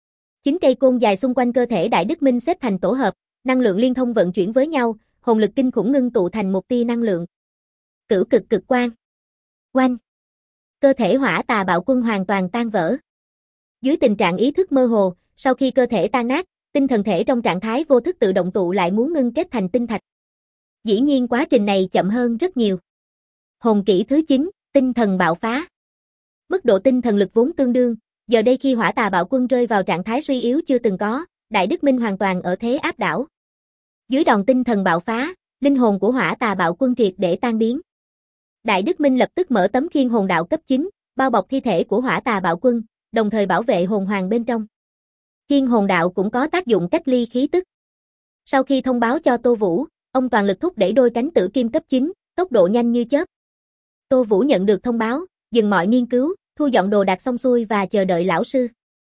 9 cây côn dài xung quanh cơ thể Đại Đức Minh xếp thành tổ hợp, năng lượng liên thông vận chuyển với nhau, hồn lực kinh khủng ngưng tụ thành một tia năng lượng. Cửu cực cực quang. Oanh! Cơ thể hỏa tà bạo quân hoàn toàn tan vỡ. Dưới tình trạng ý thức mơ hồ, sau khi cơ thể tan nát, tinh thần thể trong trạng thái vô thức tự động tụ lại muốn ngưng kết thành tinh thạch. Dĩ nhiên quá trình này chậm hơn rất nhiều. Hồn kỹ thứ 9, tinh thần bạo phá. Mức độ tinh thần lực vốn tương đương, giờ đây khi hỏa tà bạo quân rơi vào trạng thái suy yếu chưa từng có, Đại Đức Minh hoàn toàn ở thế áp đảo. Dưới đòn tinh thần bạo phá, linh hồn của hỏa tà bạo quân triệt để tan biến. Đại Đức Minh lập tức mở tấm khiên hồn đạo cấp 9, bao bọc thi thể của hỏa tà bạo quân, đồng thời bảo vệ hồn hoàng bên trong. Khiên hồn đạo cũng có tác dụng cách ly khí tức. Sau khi thông báo cho Tô Vũ, ông toàn lực thúc đẩy đôi cánh tử kim cấp 9, tốc độ nhanh như chớp. Tô Vũ nhận được thông báo, dừng mọi nghiên cứu, thu dọn đồ đạc xong xuôi và chờ đợi lão sư.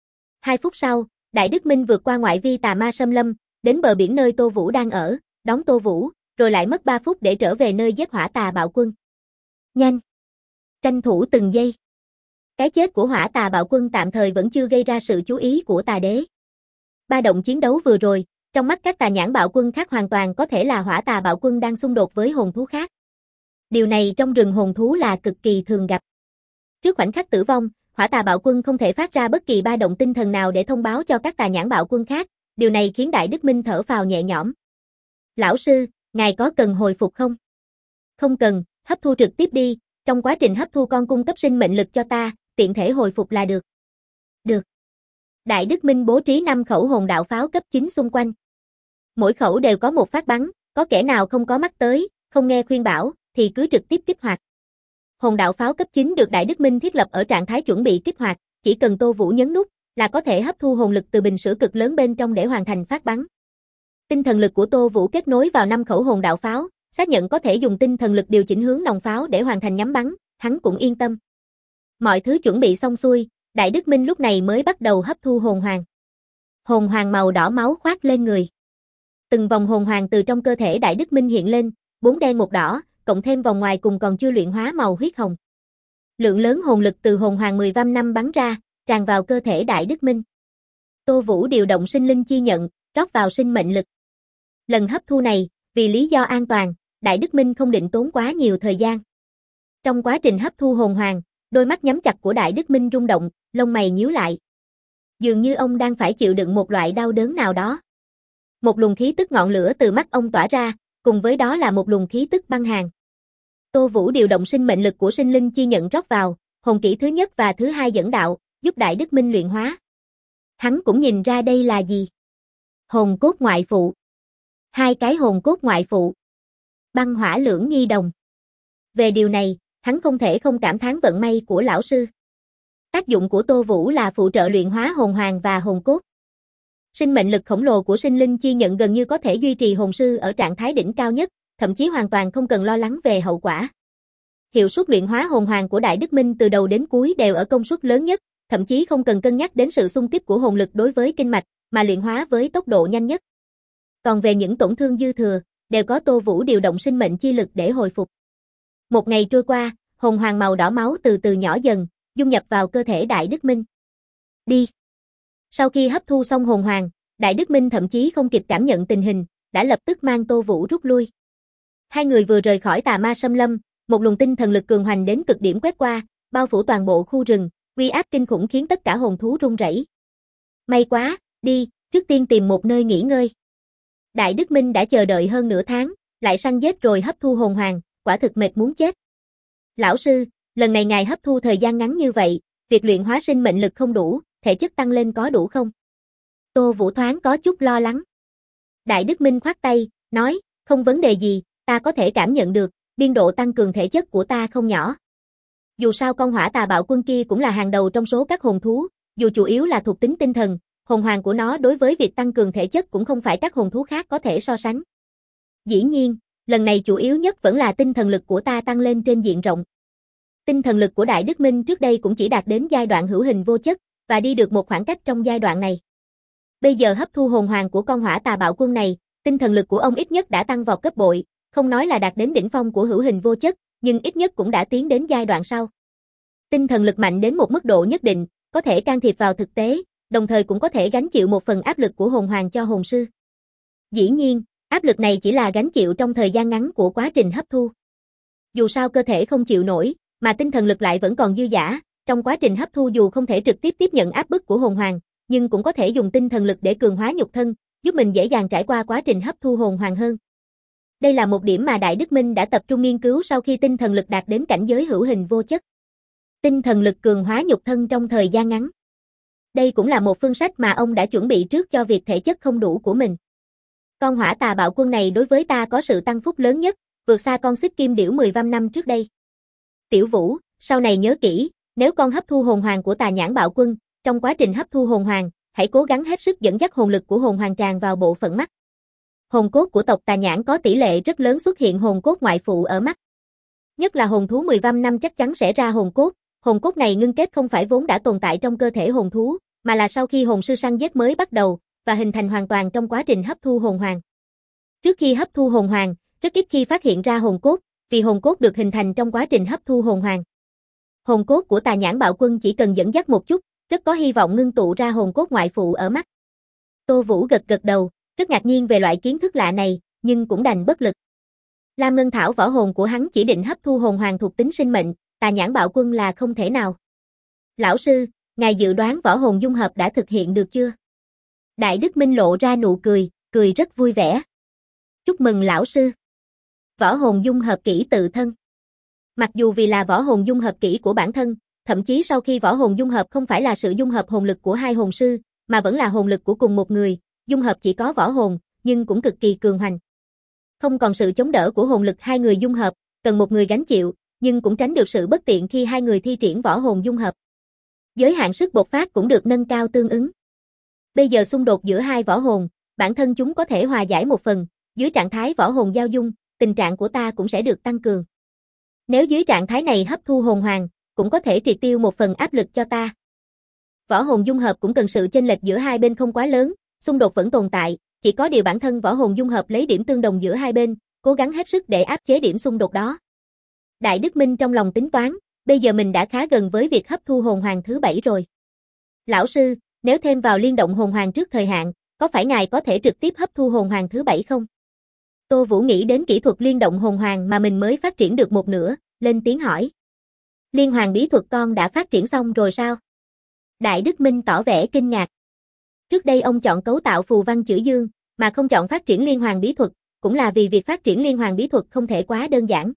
2 phút sau, Đại Đức Minh vượt qua ngoại vi tà ma xâm lâm, đến bờ biển nơi Tô Vũ đang ở, đón Tô Vũ, rồi lại mất 3 phút để trở về nơi giết hỏa tà bạo quân. Nhanh! Tranh thủ từng giây. Cái chết của hỏa tà bạo quân tạm thời vẫn chưa gây ra sự chú ý của tà đế. Ba động chiến đấu vừa rồi, trong mắt các tà nhãn bạo quân khác hoàn toàn có thể là hỏa tà bạo quân đang xung đột với hồn thú khác. Điều này trong rừng hồn thú là cực kỳ thường gặp. Trước khoảnh khắc tử vong, hỏa tà bạo quân không thể phát ra bất kỳ ba động tinh thần nào để thông báo cho các tà nhãn bạo quân khác, điều này khiến Đại Đức Minh thở phào nhẹ nhõm. Lão sư, ngài có cần hồi phục không? Không cần, hấp thu trực tiếp đi, trong quá trình hấp thu con cung cấp sinh mệnh lực cho ta, tiện thể hồi phục là được. Được. Đại Đức Minh bố trí 5 khẩu hồn đạo pháo cấp 9 xung quanh. Mỗi khẩu đều có một phát bắn, có kẻ nào không có mắt tới, không nghe khuyên bảo, thì cứ trực tiếp kích hoạt. Hồn đạo pháo cấp 9 được Đại Đức Minh thiết lập ở trạng thái chuẩn bị kích hoạt, chỉ cần Tô Vũ nhấn nút là có thể hấp thu hồn lực từ bình sữa cực lớn bên trong để hoàn thành phát bắn. Tinh thần lực của Tô Vũ kết nối vào 5 khẩu hồn đạo pháo, xác nhận có thể dùng tinh thần lực điều chỉnh hướng nòng pháo để hoàn thành nhắm bắn, hắn cũng yên tâm. Mọi thứ chuẩn bị xong xuôi, Đại Đức Minh lúc này mới bắt đầu hấp thu hồn hoàng. Hồn hoàng màu đỏ máu khoác lên người. Từng vòng hồn hoàng từ trong cơ thể Đại Đức Minh hiện lên, 4 đen một đỏ, cộng thêm vòng ngoài cùng còn chưa luyện hóa màu huyết hồng. Lượng lớn hồn lực từ hồn hoàng 10 văm năm bắn ra, tràn vào cơ thể Đại Đức Minh. Tô Vũ điều động sinh linh chi nhận, rót vào sinh mệnh lực. Lần hấp thu này, vì lý do an toàn, Đại Đức Minh không định tốn quá nhiều thời gian. Trong quá trình hấp thu hồn hoàng, đôi mắt nhắm chặt của Đại Đức Minh rung động, lông mày nhíu lại. Dường như ông đang phải chịu đựng một loại đau đớn nào đó. Một luồng khí tức ngọn lửa từ mắt ông tỏa ra, cùng với đó là một luồng khí tức băng hàn. Tô Vũ điều động sinh mệnh lực của sinh linh chi nhận rót vào, hồn kỹ thứ nhất và thứ hai dẫn đạo, giúp Đại Đức Minh luyện hóa. Hắn cũng nhìn ra đây là gì? Hồn cốt ngoại phụ. 2 cái hồn cốt ngoại phụ. Băng hỏa lưỡng nghi đồng. Về điều này, hắn không thể không cảm thán vận may của lão sư. Tác dụng của Tô Vũ là phụ trợ luyện hóa hồn hoàng và hồn cốt. Sinh mệnh lực khổng lồ của sinh linh chi nhận gần như có thể duy trì hồn sư ở trạng thái đỉnh cao nhất, thậm chí hoàn toàn không cần lo lắng về hậu quả. Hiệu suất luyện hóa hồn hoàng của Đại Đức Minh từ đầu đến cuối đều ở công suất lớn nhất, thậm chí không cần cân nhắc đến sự xung kích của hồn lực đối với kinh mạch, mà luyện hóa với tốc độ nhanh nhất. Còn về những tổn thương dư thừa, đều có Tô Vũ điều động sinh mệnh chi lực để hồi phục. Một ngày trôi qua, hồn hoàng màu đỏ máu từ từ nhỏ dần, dung nhập vào cơ thể Đại Đức Minh. Đi. Sau khi hấp thu xong hồn hoàng, Đại Đức Minh thậm chí không kịp cảm nhận tình hình, đã lập tức mang Tô Vũ rút lui. Hai người vừa rời khỏi Tà Ma Xâm Lâm, một luồng tinh thần lực cường hoành đến cực điểm quét qua, bao phủ toàn bộ khu rừng, uy áp kinh khủng khiến tất cả hồn thú run rẩy. May quá, đi, trước tiên tìm một nơi nghỉ ngơi. Đại Đức Minh đã chờ đợi hơn nửa tháng, lại săn giết rồi hấp thu hồn hoàng, quả thực mệt muốn chết. Lão sư, lần này ngài hấp thu thời gian ngắn như vậy, việc luyện hóa sinh mệnh lực không đủ, thể chất tăng lên có đủ không? Tô Vũ thoáng có chút lo lắng. Đại Đức Minh khoát tay, nói, không vấn đề gì, ta có thể cảm nhận được, biên độ tăng cường thể chất của ta không nhỏ. Dù sao con hỏa tà bạo quân kia cũng là hàng đầu trong số các hồn thú, dù chủ yếu là thuộc tính tinh thần, hồn hoàng của nó đối với việc tăng cường thể chất cũng không phải các hồn thú khác có thể so sánh. Dĩ nhiên, lần này chủ yếu nhất vẫn là tinh thần lực của ta tăng lên trên diện rộng. Tinh thần lực của Đại Đức Minh trước đây cũng chỉ đạt đến giai đoạn hữu hình vô chất, và đi được một khoảng cách trong giai đoạn này. Bây giờ hấp thu hồn hoàng của con hỏa tà bạo quân này, tinh thần lực của ông ít nhất đã tăng vọt gấp bội, không nói là đạt đến đỉnh phong của hữu hình vô chất, nhưng ít nhất cũng đã tiến đến giai đoạn sau. Tinh thần lực mạnh đến một mức độ nhất định, có thể can thiệp vào thực tế, đồng thời cũng có thể gánh chịu một phần áp lực của hồn hoàng cho hồn sư. Dĩ nhiên, áp lực này chỉ là gánh chịu trong thời gian ngắn của quá trình hấp thu. Dù sao cơ thể không chịu nổi, mà tinh thần lực lại vẫn còn dư dả, trong quá trình hấp thu dù không thể trực tiếp tiếp nhận áp bức của hồn hoàng, nhưng cũng có thể dùng tinh thần lực để cường hóa nhục thân, giúp mình dễ dàng trải qua quá trình hấp thu hồn hoàng hơn. Đây là một điểm mà Đại Đức Minh đã tập trung nghiên cứu sau khi tinh thần lực đạt đến cảnh giới hữu hình vô chất. Tinh thần lực cường hóa nhục thân trong thời gian ngắn. Đây cũng là một phương sách mà ông đã chuẩn bị trước cho việc thể chất không đủ của mình. Con hỏa tà bạo quân này đối với ta có sự tăng phúc lớn nhất, vượt xa con xích kim điểu 15 năm trước đây. Tiểu Vũ, sau này nhớ kỹ, nếu con hấp thu hồn hoàng của tà nhãn bạo quân, trong quá trình hấp thu hồn hoàng, hãy cố gắng hết sức dẫn dắt hồn lực của hồn hoàng tràn vào bộ phận mắt. Hồn cốt của tộc tà nhãn có tỷ lệ rất lớn xuất hiện hồn cốt ngoại phụ ở mắt. Nhất là hồn thú 15 năm chắc chắn sẽ ra hồn cốt này ngưng kết không phải vốn đã tồn tại trong cơ thể hồn thú, mà là sau khi hồn sư săn giết mới bắt đầu, và hình thành hoàn toàn trong quá trình hấp thu hồn hoàng. Trước khi hấp thu hồn hoàng, rất ít khi phát hiện ra hồn cốt, vì hồn cốt được hình thành trong quá trình hấp thu hồn hoàng. Hồn cốt của tà nhãn bạo quân chỉ cần dẫn dắt một chút, rất có hy vọng ngưng tụ ra hồn cốt ngoại phụ ở mắt. Tô Vũ gật gật đầu, rất ngạc nhiên về loại kiến thức lạ này, nhưng cũng đành bất lực. Lam Ngân Thảo võ hồn của hắn chỉ định hấp thu hồn hoàng thuộc tính sinh mệnh, tà nhãn bạo quân là không thể nào. Lão sư, ngài dự đoán võ hồn dung hợp đã thực hiện được chưa? Đại Đức Minh lộ ra nụ cười, cười rất vui vẻ. Chúc mừng lão sư. Võ hồn dung hợp kỹ tự thân. Mặc dù vì là võ hồn dung hợp kỹ của bản thân, thậm chí sau khi võ hồn dung hợp không phải là sự dung hợp hồn lực của hai hồn sư, mà vẫn là hồn lực của cùng một người, dung hợp chỉ có võ hồn, nhưng cũng cực kỳ cường hoành. Không còn sự chống đỡ của hồn lực hai người dung hợp, cần một người gánh chịu, nhưng cũng tránh được sự bất tiện khi hai người thi triển võ hồn dung hợp. Giới hạn sức bộc phát cũng được nâng cao tương ứng. Bây giờ xung đột giữa hai võ hồn, bản thân chúng có thể hòa giải một phần, dưới trạng thái võ hồn giao dung, tình trạng của ta cũng sẽ được tăng cường. Nếu dưới trạng thái này hấp thu hồn hoàng, cũng có thể triệt tiêu một phần áp lực cho ta. Võ hồn dung hợp cũng cần sự chênh lệch giữa hai bên không quá lớn, xung đột vẫn tồn tại, chỉ có điều bản thân võ hồn dung hợp lấy điểm tương đồng giữa hai bên, cố gắng hết sức để áp chế điểm xung đột đó. Đại Đức Minh trong lòng tính toán, bây giờ mình đã khá gần với việc hấp thu hồn hoàng thứ 7 rồi. Lão sư, nếu thêm vào liên động hồn hoàng trước thời hạn, có phải ngài có thể trực tiếp hấp thu hồn hoàng thứ 7 không? Tô Vũ nghĩ đến kỹ thuật liên động hồn hoàng mà mình mới phát triển được một nửa, lên tiếng hỏi. Liên hoàng bí thuật con đã phát triển xong rồi sao? Đại Đức Minh tỏ vẻ kinh ngạc. Trước đây ông chọn cấu tạo phù văn chữ dương, mà không chọn phát triển liên hoàng bí thuật, cũng là vì việc phát triển liên hoàng bí thuật không thể quá đơn giản.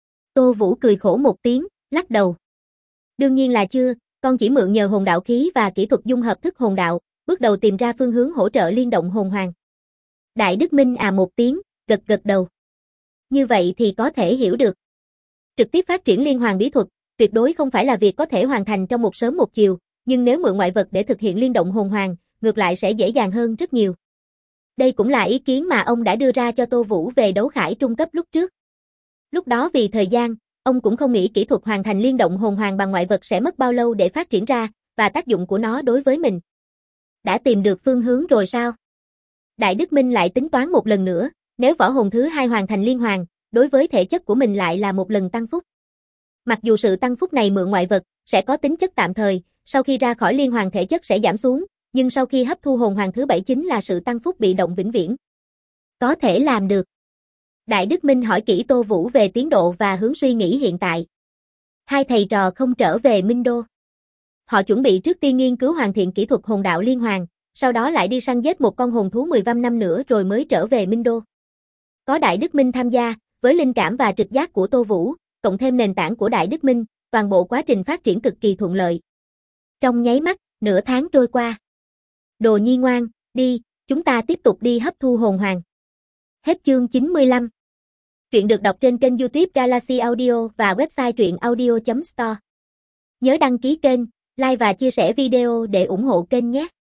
Tô Vũ cười khổ một tiếng, lắc đầu. Đương nhiên là chưa, con chỉ mượn nhờ hồn đạo khí và kỹ thuật dung hợp thức hồn đạo, bước đầu tìm ra phương hướng hỗ trợ liên động hồn hoàng. Đại Đức Minh một tiếng, gật gật đầu. Như vậy thì có thể hiểu được. Trực tiếp phát triển liên hoàng bí thuật, tuyệt đối không phải là việc có thể hoàn thành trong một sớm một chiều, nhưng nếu mượn ngoại vật để thực hiện liên động hồn hoàng, ngược lại sẽ dễ dàng hơn rất nhiều. Đây cũng là ý kiến mà ông đã đưa ra cho Tô Vũ về đấu khải trung cấp lúc trước. Lúc đó vì thời gian, Ông cũng không nghĩ kỹ thuật hoàn thành liên động hồn hoàn bằng ngoại vật sẽ mất bao lâu để phát triển ra, và tác dụng của nó đối với mình. Đã tìm được phương hướng rồi sao? Đại Đức Minh lại tính toán một lần nữa, nếu võ hồn thứ hai hoàn thành liên hoàn, đối với thể chất của mình lại là một lần tăng phúc. Mặc dù sự tăng phúc này mượn ngoại vật, sẽ có tính chất tạm thời, sau khi ra khỏi liên hoàn thể chất sẽ giảm xuống, nhưng sau khi hấp thu hồn hoàn thứ 7 chính là sự tăng phúc bị động vĩnh viễn. Có thể làm được. Đại Đức Minh hỏi kỹ Tô Vũ về tiến độ và hướng suy nghĩ hiện tại. Hai thầy trò không trở về Minh Đô. Họ chuẩn bị trước tiên nghiên cứu hoàn thiện kỹ thuật hồn đạo liên hoàn, sau đó lại đi săn giết một con hồn thú 15 năm nữa rồi mới trở về Minh Đô. Có Đại Đức Minh tham gia, với linh cảm và trực giác của Tô Vũ, cộng thêm nền tảng của Đại Đức Minh, toàn bộ quá trình phát triển cực kỳ thuận lợi. Trong nháy mắt, nửa tháng trôi qua. Đồ Nhi ngoan, đi, chúng ta tiếp tục đi hấp thu hồn hoàn. Hết chương 95. Truyện được đọc trên kênh YouTube Galaxy Audio và website truyệnaudio.store. Nhớ đăng ký kênh, like và chia sẻ video để ủng hộ kênh nhé.